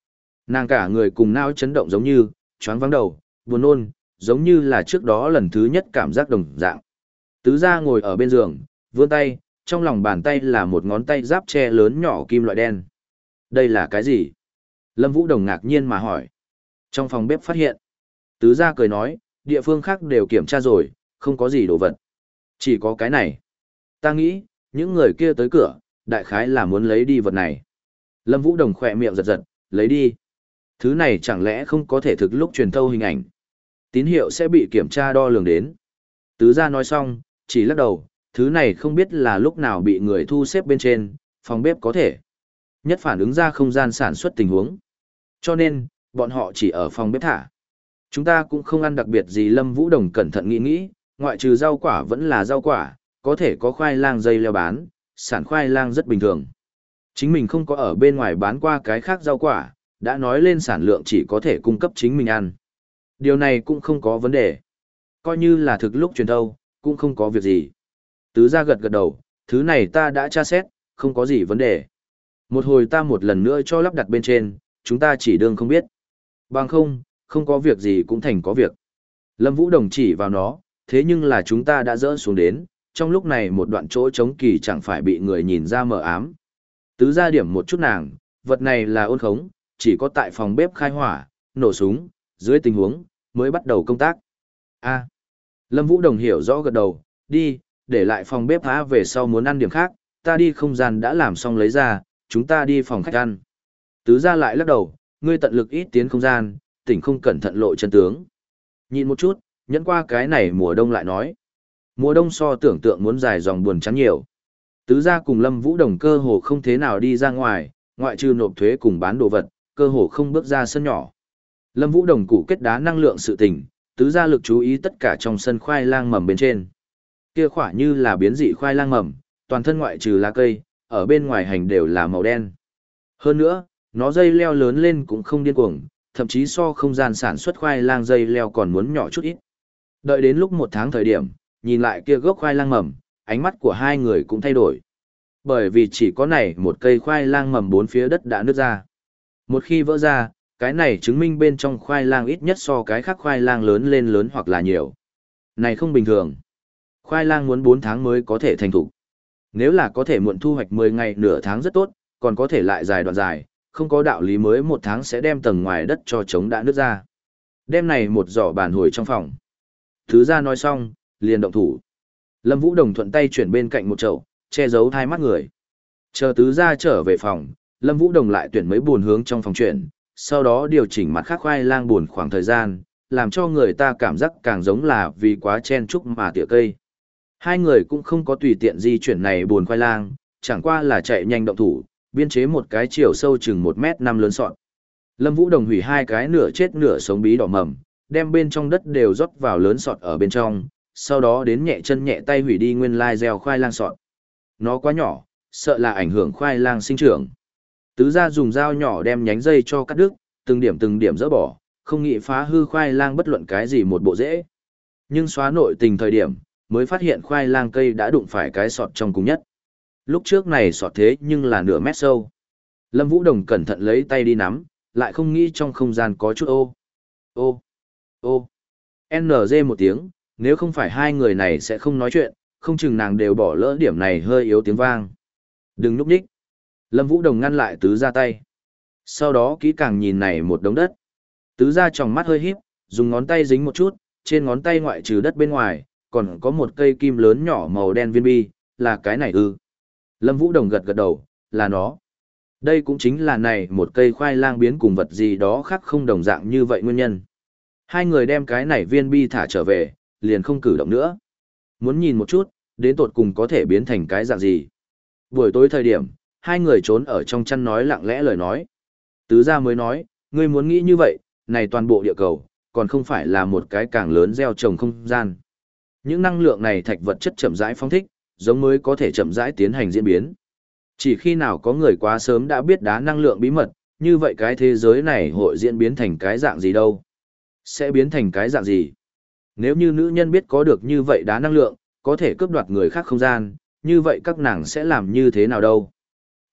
Nàng cả người cùng não chấn động giống như, choáng vắng đầu, buồn nôn, giống như là trước đó lần thứ nhất cảm giác đồng dạng. Tứ gia ngồi ở bên giường, vươn tay, trong lòng bàn tay là một ngón tay giáp tre lớn nhỏ kim loại đen. Đây là cái gì? Lâm Vũ Đồng ngạc nhiên mà hỏi. Trong phòng bếp phát hiện. Tứ gia cười nói, địa phương khác đều kiểm tra rồi, không có gì đồ vật. Chỉ có cái này. Ta nghĩ, những người kia tới cửa, đại khái là muốn lấy đi vật này. Lâm Vũ Đồng khỏe miệng giật giật, lấy đi. Thứ này chẳng lẽ không có thể thực lúc truyền thâu hình ảnh. Tín hiệu sẽ bị kiểm tra đo lường đến. Tứ gia nói xong, chỉ lắc đầu, thứ này không biết là lúc nào bị người thu xếp bên trên, phòng bếp có thể. Nhất phản ứng ra không gian sản xuất tình huống. Cho nên, bọn họ chỉ ở phòng bếp thả. Chúng ta cũng không ăn đặc biệt gì. Lâm Vũ Đồng cẩn thận nghĩ nghĩ, ngoại trừ rau quả vẫn là rau quả, có thể có khoai lang dây leo bán, sản khoai lang rất bình thường. Chính mình không có ở bên ngoài bán qua cái khác rau quả, đã nói lên sản lượng chỉ có thể cung cấp chính mình ăn. Điều này cũng không có vấn đề. Coi như là thực lúc truyền thâu, cũng không có việc gì. Tứ gia gật gật đầu, thứ này ta đã tra xét, không có gì vấn đề. Một hồi ta một lần nữa cho lắp đặt bên trên, chúng ta chỉ đương không biết. Bằng không, không có việc gì cũng thành có việc. Lâm Vũ Đồng chỉ vào nó, thế nhưng là chúng ta đã dỡ xuống đến, trong lúc này một đoạn chỗ trống kỳ chẳng phải bị người nhìn ra mờ ám. Tứ gia điểm một chút nàng, vật này là ôn khống, chỉ có tại phòng bếp khai hỏa, nổ súng, dưới tình huống, mới bắt đầu công tác. A. Lâm Vũ Đồng hiểu rõ gật đầu, đi, để lại phòng bếp há về sau muốn ăn điểm khác, ta đi không gian đã làm xong lấy ra, chúng ta đi phòng khách ăn. Tứ gia lại lắc đầu, ngươi tận lực ít tiến không gian, tỉnh không cẩn thận lộ chân tướng. Nhìn một chút, nhẫn qua cái này mùa đông lại nói. Mùa đông so tưởng tượng muốn dài dòng buồn chán nhiều. Tứ gia cùng Lâm Vũ Đồng cơ hồ không thế nào đi ra ngoài, ngoại trừ nộp thuế cùng bán đồ vật, cơ hồ không bước ra sân nhỏ. Lâm Vũ Đồng cụ kết đá năng lượng sự tình, tứ gia lực chú ý tất cả trong sân khoai lang mầm bên trên. Kia khỏa như là biến dị khoai lang mầm, toàn thân ngoại trừ lá cây, ở bên ngoài hành đều là màu đen. Hơn nữa, nó dây leo lớn lên cũng không điên cuồng, thậm chí so không gian sản xuất khoai lang dây leo còn muốn nhỏ chút ít. Đợi đến lúc một tháng thời điểm, nhìn lại kia gốc khoai lang mầm, ánh mắt của hai người cũng thay đổi. Bởi vì chỉ có này một cây khoai lang mầm bốn phía đất đã nứt ra. Một khi vỡ ra, cái này chứng minh bên trong khoai lang ít nhất so cái khác khoai lang lớn lên lớn hoặc là nhiều. Này không bình thường. Khoai lang muốn bốn tháng mới có thể thành thục. Nếu là có thể muộn thu hoạch mười ngày nửa tháng rất tốt, còn có thể lại dài đoạn dài, không có đạo lý mới một tháng sẽ đem tầng ngoài đất cho trống đã nứt ra. Đêm này một giỏ bàn hồi trong phòng. Thứ gia nói xong, liền động thủ. Lâm Vũ Đồng thuận tay chuyển bên cạnh một chậu, che giấu hai mắt người. Chờ tứ gia trở về phòng, Lâm Vũ Đồng lại tuyển mấy buồn hướng trong phòng chuyển, sau đó điều chỉnh mặt khác khoai lang buồn khoảng thời gian, làm cho người ta cảm giác càng giống là vì quá chen chúc mà tỉa cây. Hai người cũng không có tùy tiện di chuyển này buồn khoai lang, chẳng qua là chạy nhanh động thủ, biên chế một cái chiều sâu chừng một mét năm lớn sọt. Lâm Vũ Đồng hủy hai cái nửa chết nửa sống bí đỏ mầm, đem bên trong đất đều rót vào lớn sọt ở bên trong, sau đó đến nhẹ chân nhẹ tay hủy đi nguyên lai gieo khoai lang sọt. Nó quá nhỏ, sợ là ảnh hưởng khoai lang sinh trưởng. Tứ gia dùng dao nhỏ đem nhánh dây cho cắt đứt, từng điểm từng điểm dỡ bỏ, không nghĩ phá hư khoai lang bất luận cái gì một bộ rễ. Nhưng xóa nội tình thời điểm, mới phát hiện khoai lang cây đã đụng phải cái sọt trong cùng nhất. Lúc trước này sọt thế nhưng là nửa mét sâu. Lâm Vũ Đồng cẩn thận lấy tay đi nắm, lại không nghĩ trong không gian có chút ô. Ô. Ô. en giê một tiếng, nếu không phải hai người này sẽ không nói chuyện, không chừng nàng đều bỏ lỡ điểm này hơi yếu tiếng vang. Đừng núp nhích. Lâm Vũ Đồng ngăn lại tứ gia tay. Sau đó kỹ càng nhìn này một đống đất. Tứ gia tròng mắt hơi híp, dùng ngón tay dính một chút, trên ngón tay ngoại trừ đất bên ngoài, còn có một cây kim lớn nhỏ màu đen viên bi, là cái này ư. Lâm Vũ Đồng gật gật đầu, là nó. Đây cũng chính là này một cây khoai lang biến cùng vật gì đó khác không đồng dạng như vậy nguyên nhân. Hai người đem cái này viên bi thả trở về, liền không cử động nữa. Muốn nhìn một chút, đến tột cùng có thể biến thành cái dạng gì. Buổi tối thời điểm, hai người trốn ở trong chăn nói lặng lẽ lời nói. Tứ gia mới nói, ngươi muốn nghĩ như vậy, này toàn bộ địa cầu, còn không phải là một cái càng lớn gieo trồng không gian. Những năng lượng này thạch vật chất chậm rãi phóng thích, giống mới có thể chậm rãi tiến hành diễn biến. Chỉ khi nào có người quá sớm đã biết đá năng lượng bí mật, như vậy cái thế giới này hội diễn biến thành cái dạng gì đâu? Sẽ biến thành cái dạng gì? Nếu như nữ nhân biết có được như vậy đá năng lượng, có thể cướp đoạt người khác không gian, như vậy các nàng sẽ làm như thế nào đâu?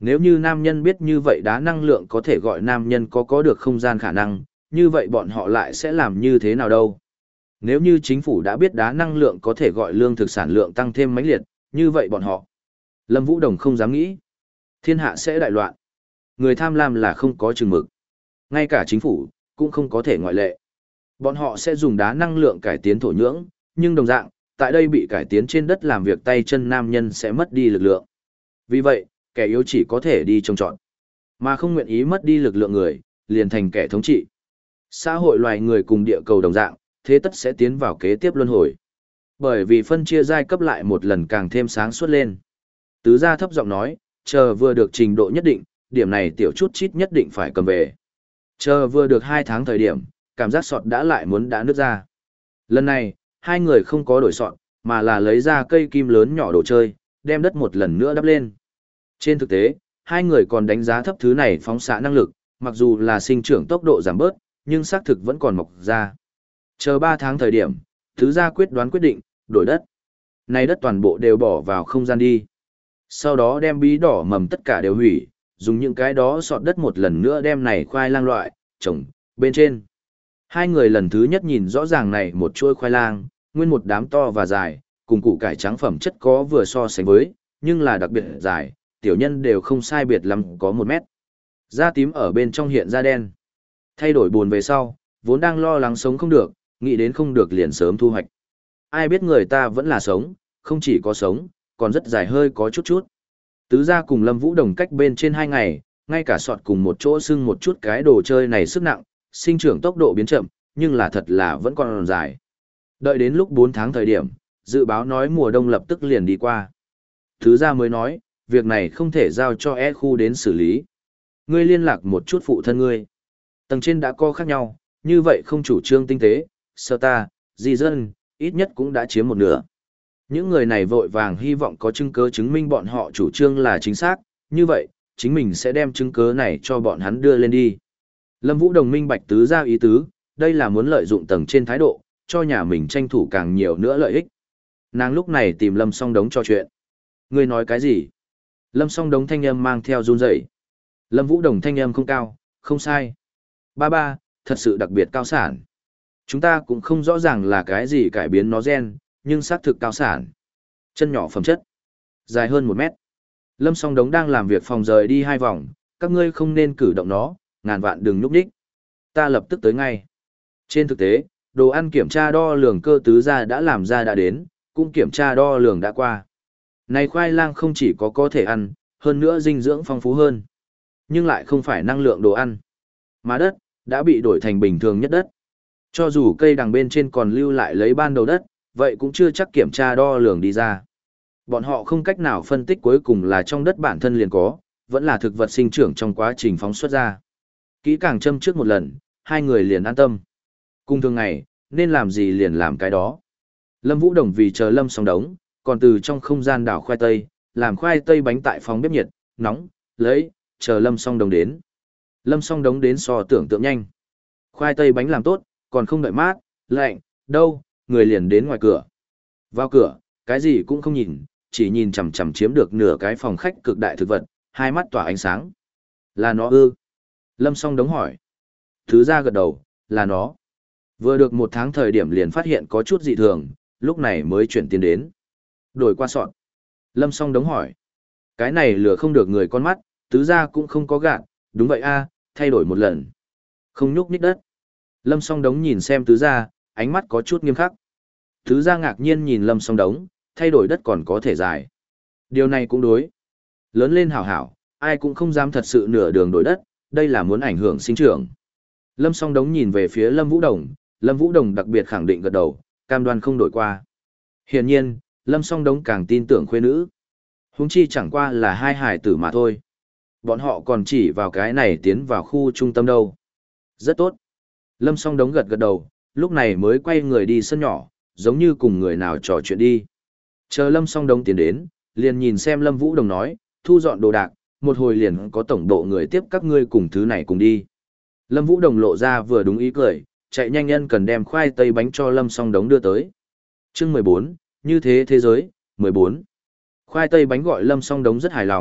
Nếu như nam nhân biết như vậy đá năng lượng có thể gọi nam nhân có có được không gian khả năng, như vậy bọn họ lại sẽ làm như thế nào đâu? Nếu như chính phủ đã biết đá năng lượng có thể gọi lương thực sản lượng tăng thêm mãnh liệt, như vậy bọn họ. Lâm Vũ Đồng không dám nghĩ. Thiên hạ sẽ đại loạn. Người tham lam là không có chừng mực. Ngay cả chính phủ, cũng không có thể ngoại lệ. Bọn họ sẽ dùng đá năng lượng cải tiến thổ nhưỡng, nhưng đồng dạng, tại đây bị cải tiến trên đất làm việc tay chân nam nhân sẽ mất đi lực lượng. Vì vậy, kẻ yếu chỉ có thể đi trông trọn. Mà không nguyện ý mất đi lực lượng người, liền thành kẻ thống trị. Xã hội loài người cùng địa cầu đồng dạng, thế tất sẽ tiến vào kế tiếp luân hồi. Bởi vì phân chia giai cấp lại một lần càng thêm sáng suốt lên. Tứ gia thấp giọng nói, chờ vừa được trình độ nhất định, điểm này tiểu chút chít nhất định phải cầm về. Chờ vừa được hai tháng thời điểm, cảm giác sọt đã lại muốn đã nứt ra. Lần này, hai người không có đổi sọt, mà là lấy ra cây kim lớn nhỏ đồ chơi, đem đất một lần nữa đắp lên. Trên thực tế, hai người còn đánh giá thấp thứ này phóng xạ năng lực, mặc dù là sinh trưởng tốc độ giảm bớt, nhưng xác thực vẫn còn mọc ra. Chờ ba tháng thời điểm, tứ gia quyết đoán quyết định, đổi đất. Này đất toàn bộ đều bỏ vào không gian đi. Sau đó đem bí đỏ mầm tất cả đều hủy, dùng những cái đó sọt đất một lần nữa đem này khoai lang loại, trồng, bên trên. Hai người lần thứ nhất nhìn rõ ràng này một chuôi khoai lang, nguyên một đám to và dài, cùng củ cải trắng phẩm chất có vừa so sánh với, nhưng là đặc biệt dài, tiểu nhân đều không sai biệt lắm có một mét. Da tím ở bên trong hiện da đen. Thay đổi buồn về sau, vốn đang lo lắng sống không được, nghĩ đến không được liền sớm thu hoạch. Ai biết người ta vẫn là sống, không chỉ có sống, còn rất dài hơi có chút chút. Tứ gia cùng Lâm Vũ Đồng cách bên trên hai ngày, ngay cả sọt cùng một chỗ xưng một chút cái đồ chơi này sức nặng, sinh trưởng tốc độ biến chậm, nhưng là thật là vẫn còn dài. Đợi đến lúc bốn tháng thời điểm, dự báo nói mùa đông lập tức liền đi qua. Tứ gia mới nói, việc này không thể giao cho E khu đến xử lý. Ngươi liên lạc một chút phụ thân ngươi. Tầng trên đã có khác nhau, như vậy không chủ trương tinh tế, sơ ta, di dân, ít nhất cũng đã chiếm một nửa. Những người này vội vàng hy vọng có chứng cứ chứng minh bọn họ chủ trương là chính xác, như vậy, chính mình sẽ đem chứng cứ này cho bọn hắn đưa lên đi. Lâm Vũ Đồng minh bạch tứ gia ý tứ, đây là muốn lợi dụng tầng trên thái độ, cho nhà mình tranh thủ càng nhiều nữa lợi ích. Nàng lúc này tìm Lâm Song Đống cho chuyện. Ngươi nói cái gì? Lâm Song Đống thanh âm mang theo run rẩy. Lâm Vũ Đồng thanh âm không cao, không sai. Ba ba, thật sự đặc biệt cao sản. Chúng ta cũng không rõ ràng là cái gì cải biến nó gen, nhưng xác thực cao sản. Chân nhỏ phẩm chất. Dài hơn một mét. Lâm Song Đống đang làm việc phòng rời đi hai vòng, các ngươi không nên cử động nó, ngàn vạn đừng núp đích. Ta lập tức tới ngay. Trên thực tế, đồ ăn kiểm tra đo lường cơ tứ gia đã làm ra đã đến, cũng kiểm tra đo lường đã qua. Này khoai lang không chỉ có có thể ăn, hơn nữa dinh dưỡng phong phú hơn. Nhưng lại không phải năng lượng đồ ăn. Mà đất, đã bị đổi thành bình thường nhất đất. Cho dù cây đằng bên trên còn lưu lại lấy ban đầu đất, vậy cũng chưa chắc kiểm tra đo lường đi ra. Bọn họ không cách nào phân tích cuối cùng là trong đất bản thân liền có, vẫn là thực vật sinh trưởng trong quá trình phóng xuất ra. Kỹ càng châm trước một lần, hai người liền an tâm. Cùng thường ngày, nên làm gì liền làm cái đó. Lâm Vũ Đồng vì chờ Lâm Song Đống, còn từ trong không gian đảo khoai tây, làm khoai tây bánh tại phòng bếp nhiệt, nóng, lấy, chờ Lâm Song Đống đến. Lâm Song Đống đến so tưởng tượng nhanh. Khoai tây bánh làm tốt, còn không đợi mát, lạnh, đâu, người liền đến ngoài cửa. Vào cửa, cái gì cũng không nhìn, chỉ nhìn chằm chằm chiếm được nửa cái phòng khách cực đại thực vật, hai mắt tỏa ánh sáng. Là nó ư? Lâm Song Đống hỏi. Thứ ra gật đầu, là nó. Vừa được một tháng thời điểm liền phát hiện có chút dị thường, lúc này mới chuyển tiền đến. Đổi qua sọt. Lâm Song Đống hỏi. Cái này lừa không được người con mắt, tứ gia cũng không có gạn, đúng vậy a, thay đổi một lần. Không nhúc nhích đất. Lâm Song Đống nhìn xem tứ gia, ánh mắt có chút nghiêm khắc. Tứ gia ngạc nhiên nhìn Lâm Song Đống, thay đổi đất còn có thể dài. Điều này cũng đối. Lớn lên hảo hảo, ai cũng không dám thật sự nửa đường đổi đất, đây là muốn ảnh hưởng sinh trưởng. Lâm Song Đống nhìn về phía Lâm Vũ Đồng, Lâm Vũ Đồng đặc biệt khẳng định gật đầu, cam đoan không đổi qua. Hiển nhiên, Lâm Song Đống càng tin tưởng khuê nữ. Huống chi chẳng qua là hai hải tử mà thôi. Bọn họ còn chỉ vào cái này tiến vào khu trung tâm đâu. Rất tốt. Lâm Song Đống gật gật đầu, lúc này mới quay người đi sân nhỏ, giống như cùng người nào trò chuyện đi. Chờ Lâm Song Đống tiến đến, liền nhìn xem Lâm Vũ Đồng nói, thu dọn đồ đạc, một hồi liền có tổng độ người tiếp các ngươi cùng thứ này cùng đi. Lâm Vũ Đồng lộ ra vừa đúng ý cười, chạy nhanh nhân cần đem khoai tây bánh cho Lâm Song Đống đưa tới. Chương mười bốn, như thế thế giới, mười bốn. Khoai tây bánh gọi Lâm Song Đống rất hài lòng,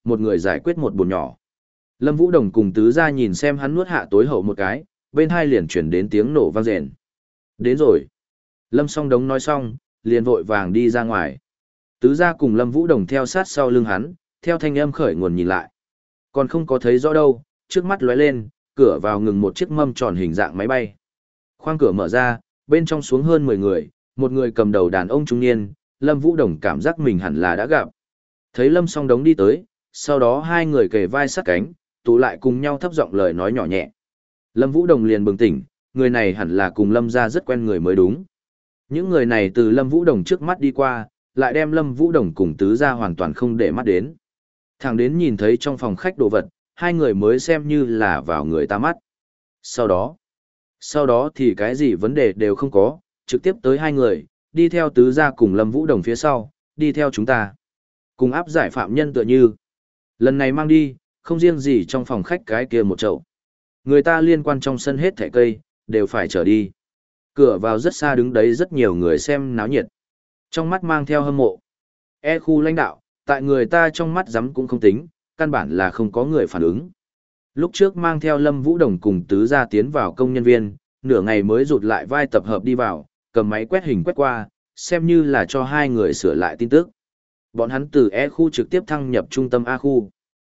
một người giải quyết một bồn nhỏ. Lâm Vũ Đồng cùng tứ gia nhìn xem hắn nuốt hạ tối hậu một cái, bên hai liền chuyển đến tiếng nổ vang rền. Đến rồi. Lâm Song Đống nói xong, liền vội vàng đi ra ngoài. Tứ gia cùng Lâm Vũ Đồng theo sát sau lưng hắn, theo thanh âm khởi nguồn nhìn lại. Còn không có thấy rõ đâu, trước mắt lóe lên, cửa vào ngừng một chiếc mâm tròn hình dạng máy bay. Khoang cửa mở ra, bên trong xuống hơn mười người, một người cầm đầu đàn ông trung niên, Lâm Vũ Đồng cảm giác mình hẳn là đã gặp. Thấy Lâm Song Đống đi tới, sau đó hai người kề vai sát cánh, tụ lại cùng nhau thấp giọng lời nói nhỏ nhẹ. Lâm Vũ Đồng liền bừng tỉnh, người này hẳn là cùng Lâm gia rất quen người mới đúng. Những người này từ Lâm Vũ Đồng trước mắt đi qua, lại đem Lâm Vũ Đồng cùng tứ gia hoàn toàn không để mắt đến. Thẳng đến nhìn thấy trong phòng khách đồ vật, hai người mới xem như là vào người ta mắt. Sau đó, sau đó thì cái gì vấn đề đều không có, trực tiếp tới hai người, đi theo tứ gia cùng Lâm Vũ Đồng phía sau, đi theo chúng ta. Cùng áp giải phạm nhân tựa như. Lần này mang đi, không riêng gì trong phòng khách cái kia một chậu. Người ta liên quan trong sân hết thẻ cây, đều phải trở đi. Cửa vào rất xa đứng đấy rất nhiều người xem náo nhiệt. Trong mắt mang theo hâm mộ. E khu lãnh đạo, tại người ta trong mắt dám cũng không tính, căn bản là không có người phản ứng. Lúc trước mang theo Lâm Vũ Đồng cùng tứ gia tiến vào công nhân viên, nửa ngày mới rụt lại vai tập hợp đi vào, cầm máy quét hình quét qua, xem như là cho hai người sửa lại tin tức. Bọn hắn từ E khu trực tiếp thăng nhập trung tâm A khu.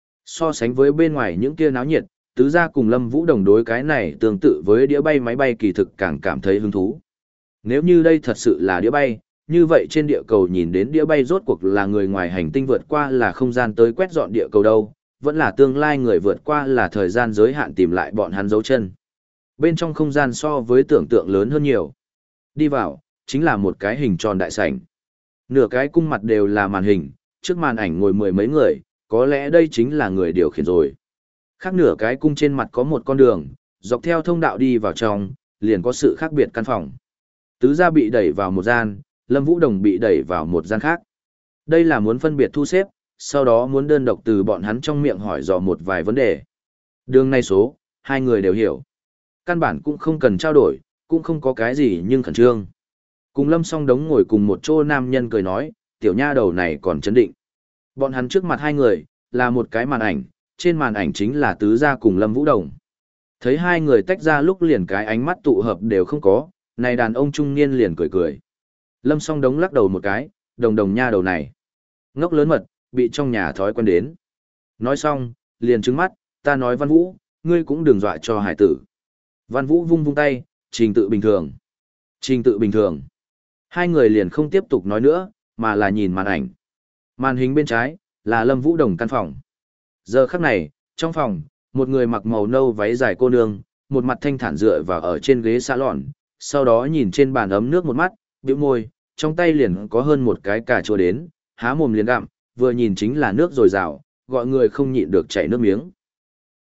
So sánh với bên ngoài những kia náo nhiệt, tứ gia cùng Lâm Vũ Đồng đối cái này tương tự với đĩa bay máy bay kỳ thực càng cảm thấy hứng thú. Nếu như đây thật sự là đĩa bay, như vậy trên địa cầu nhìn đến đĩa bay rốt cuộc là người ngoài hành tinh vượt qua là không gian tới quét dọn địa cầu đâu, vẫn là tương lai người vượt qua là thời gian giới hạn tìm lại bọn hắn dấu chân. Bên trong không gian so với tưởng tượng lớn hơn nhiều. Đi vào, chính là một cái hình tròn đại sảnh. Nửa cái cung mặt đều là màn hình, trước màn ảnh ngồi mười mấy người, có lẽ đây chính là người điều khiển rồi. Khác nửa cái cung trên mặt có một con đường, dọc theo thông đạo đi vào trong, liền có sự khác biệt căn phòng. Tứ gia bị đẩy vào một gian, Lâm Vũ Đồng bị đẩy vào một gian khác. Đây là muốn phân biệt thu xếp, sau đó muốn đơn độc từ bọn hắn trong miệng hỏi dò một vài vấn đề. Đường này số, hai người đều hiểu. Căn bản cũng không cần trao đổi, cũng không có cái gì nhưng khẩn trương. Cùng Lâm Song Đống ngồi cùng một chỗ nam nhân cười nói, tiểu nha đầu này còn chấn định. Bọn hắn trước mặt hai người, là một cái màn ảnh, trên màn ảnh chính là tứ gia cùng Lâm Vũ Đồng. Thấy hai người tách ra lúc liền cái ánh mắt tụ hợp đều không có, này đàn ông trung niên liền cười cười. Lâm Song Đống lắc đầu một cái, đồng đồng nha đầu này. Ngốc lớn mật, bị trong nhà thói quen đến. Nói xong, liền trừng mắt, ta nói Văn Vũ, ngươi cũng đừng dọa cho hải tử. Văn Vũ vung vung tay, trình tự bình thường. Trình tự bình thường. Hai người liền không tiếp tục nói nữa, mà là nhìn màn ảnh. Màn hình bên trái, là Lâm Vũ Đồng căn phòng. Giờ khắc này, trong phòng, một người mặc màu nâu váy dài cô nương, một mặt thanh thản dựa vào ở trên ghế salon, sau đó nhìn trên bàn ấm nước một mắt, bĩu môi, trong tay liền có hơn một cái cà chua đến, há mồm liền gặm, vừa nhìn chính là nước dồi dào, gọi người không nhịn được chảy nước miếng.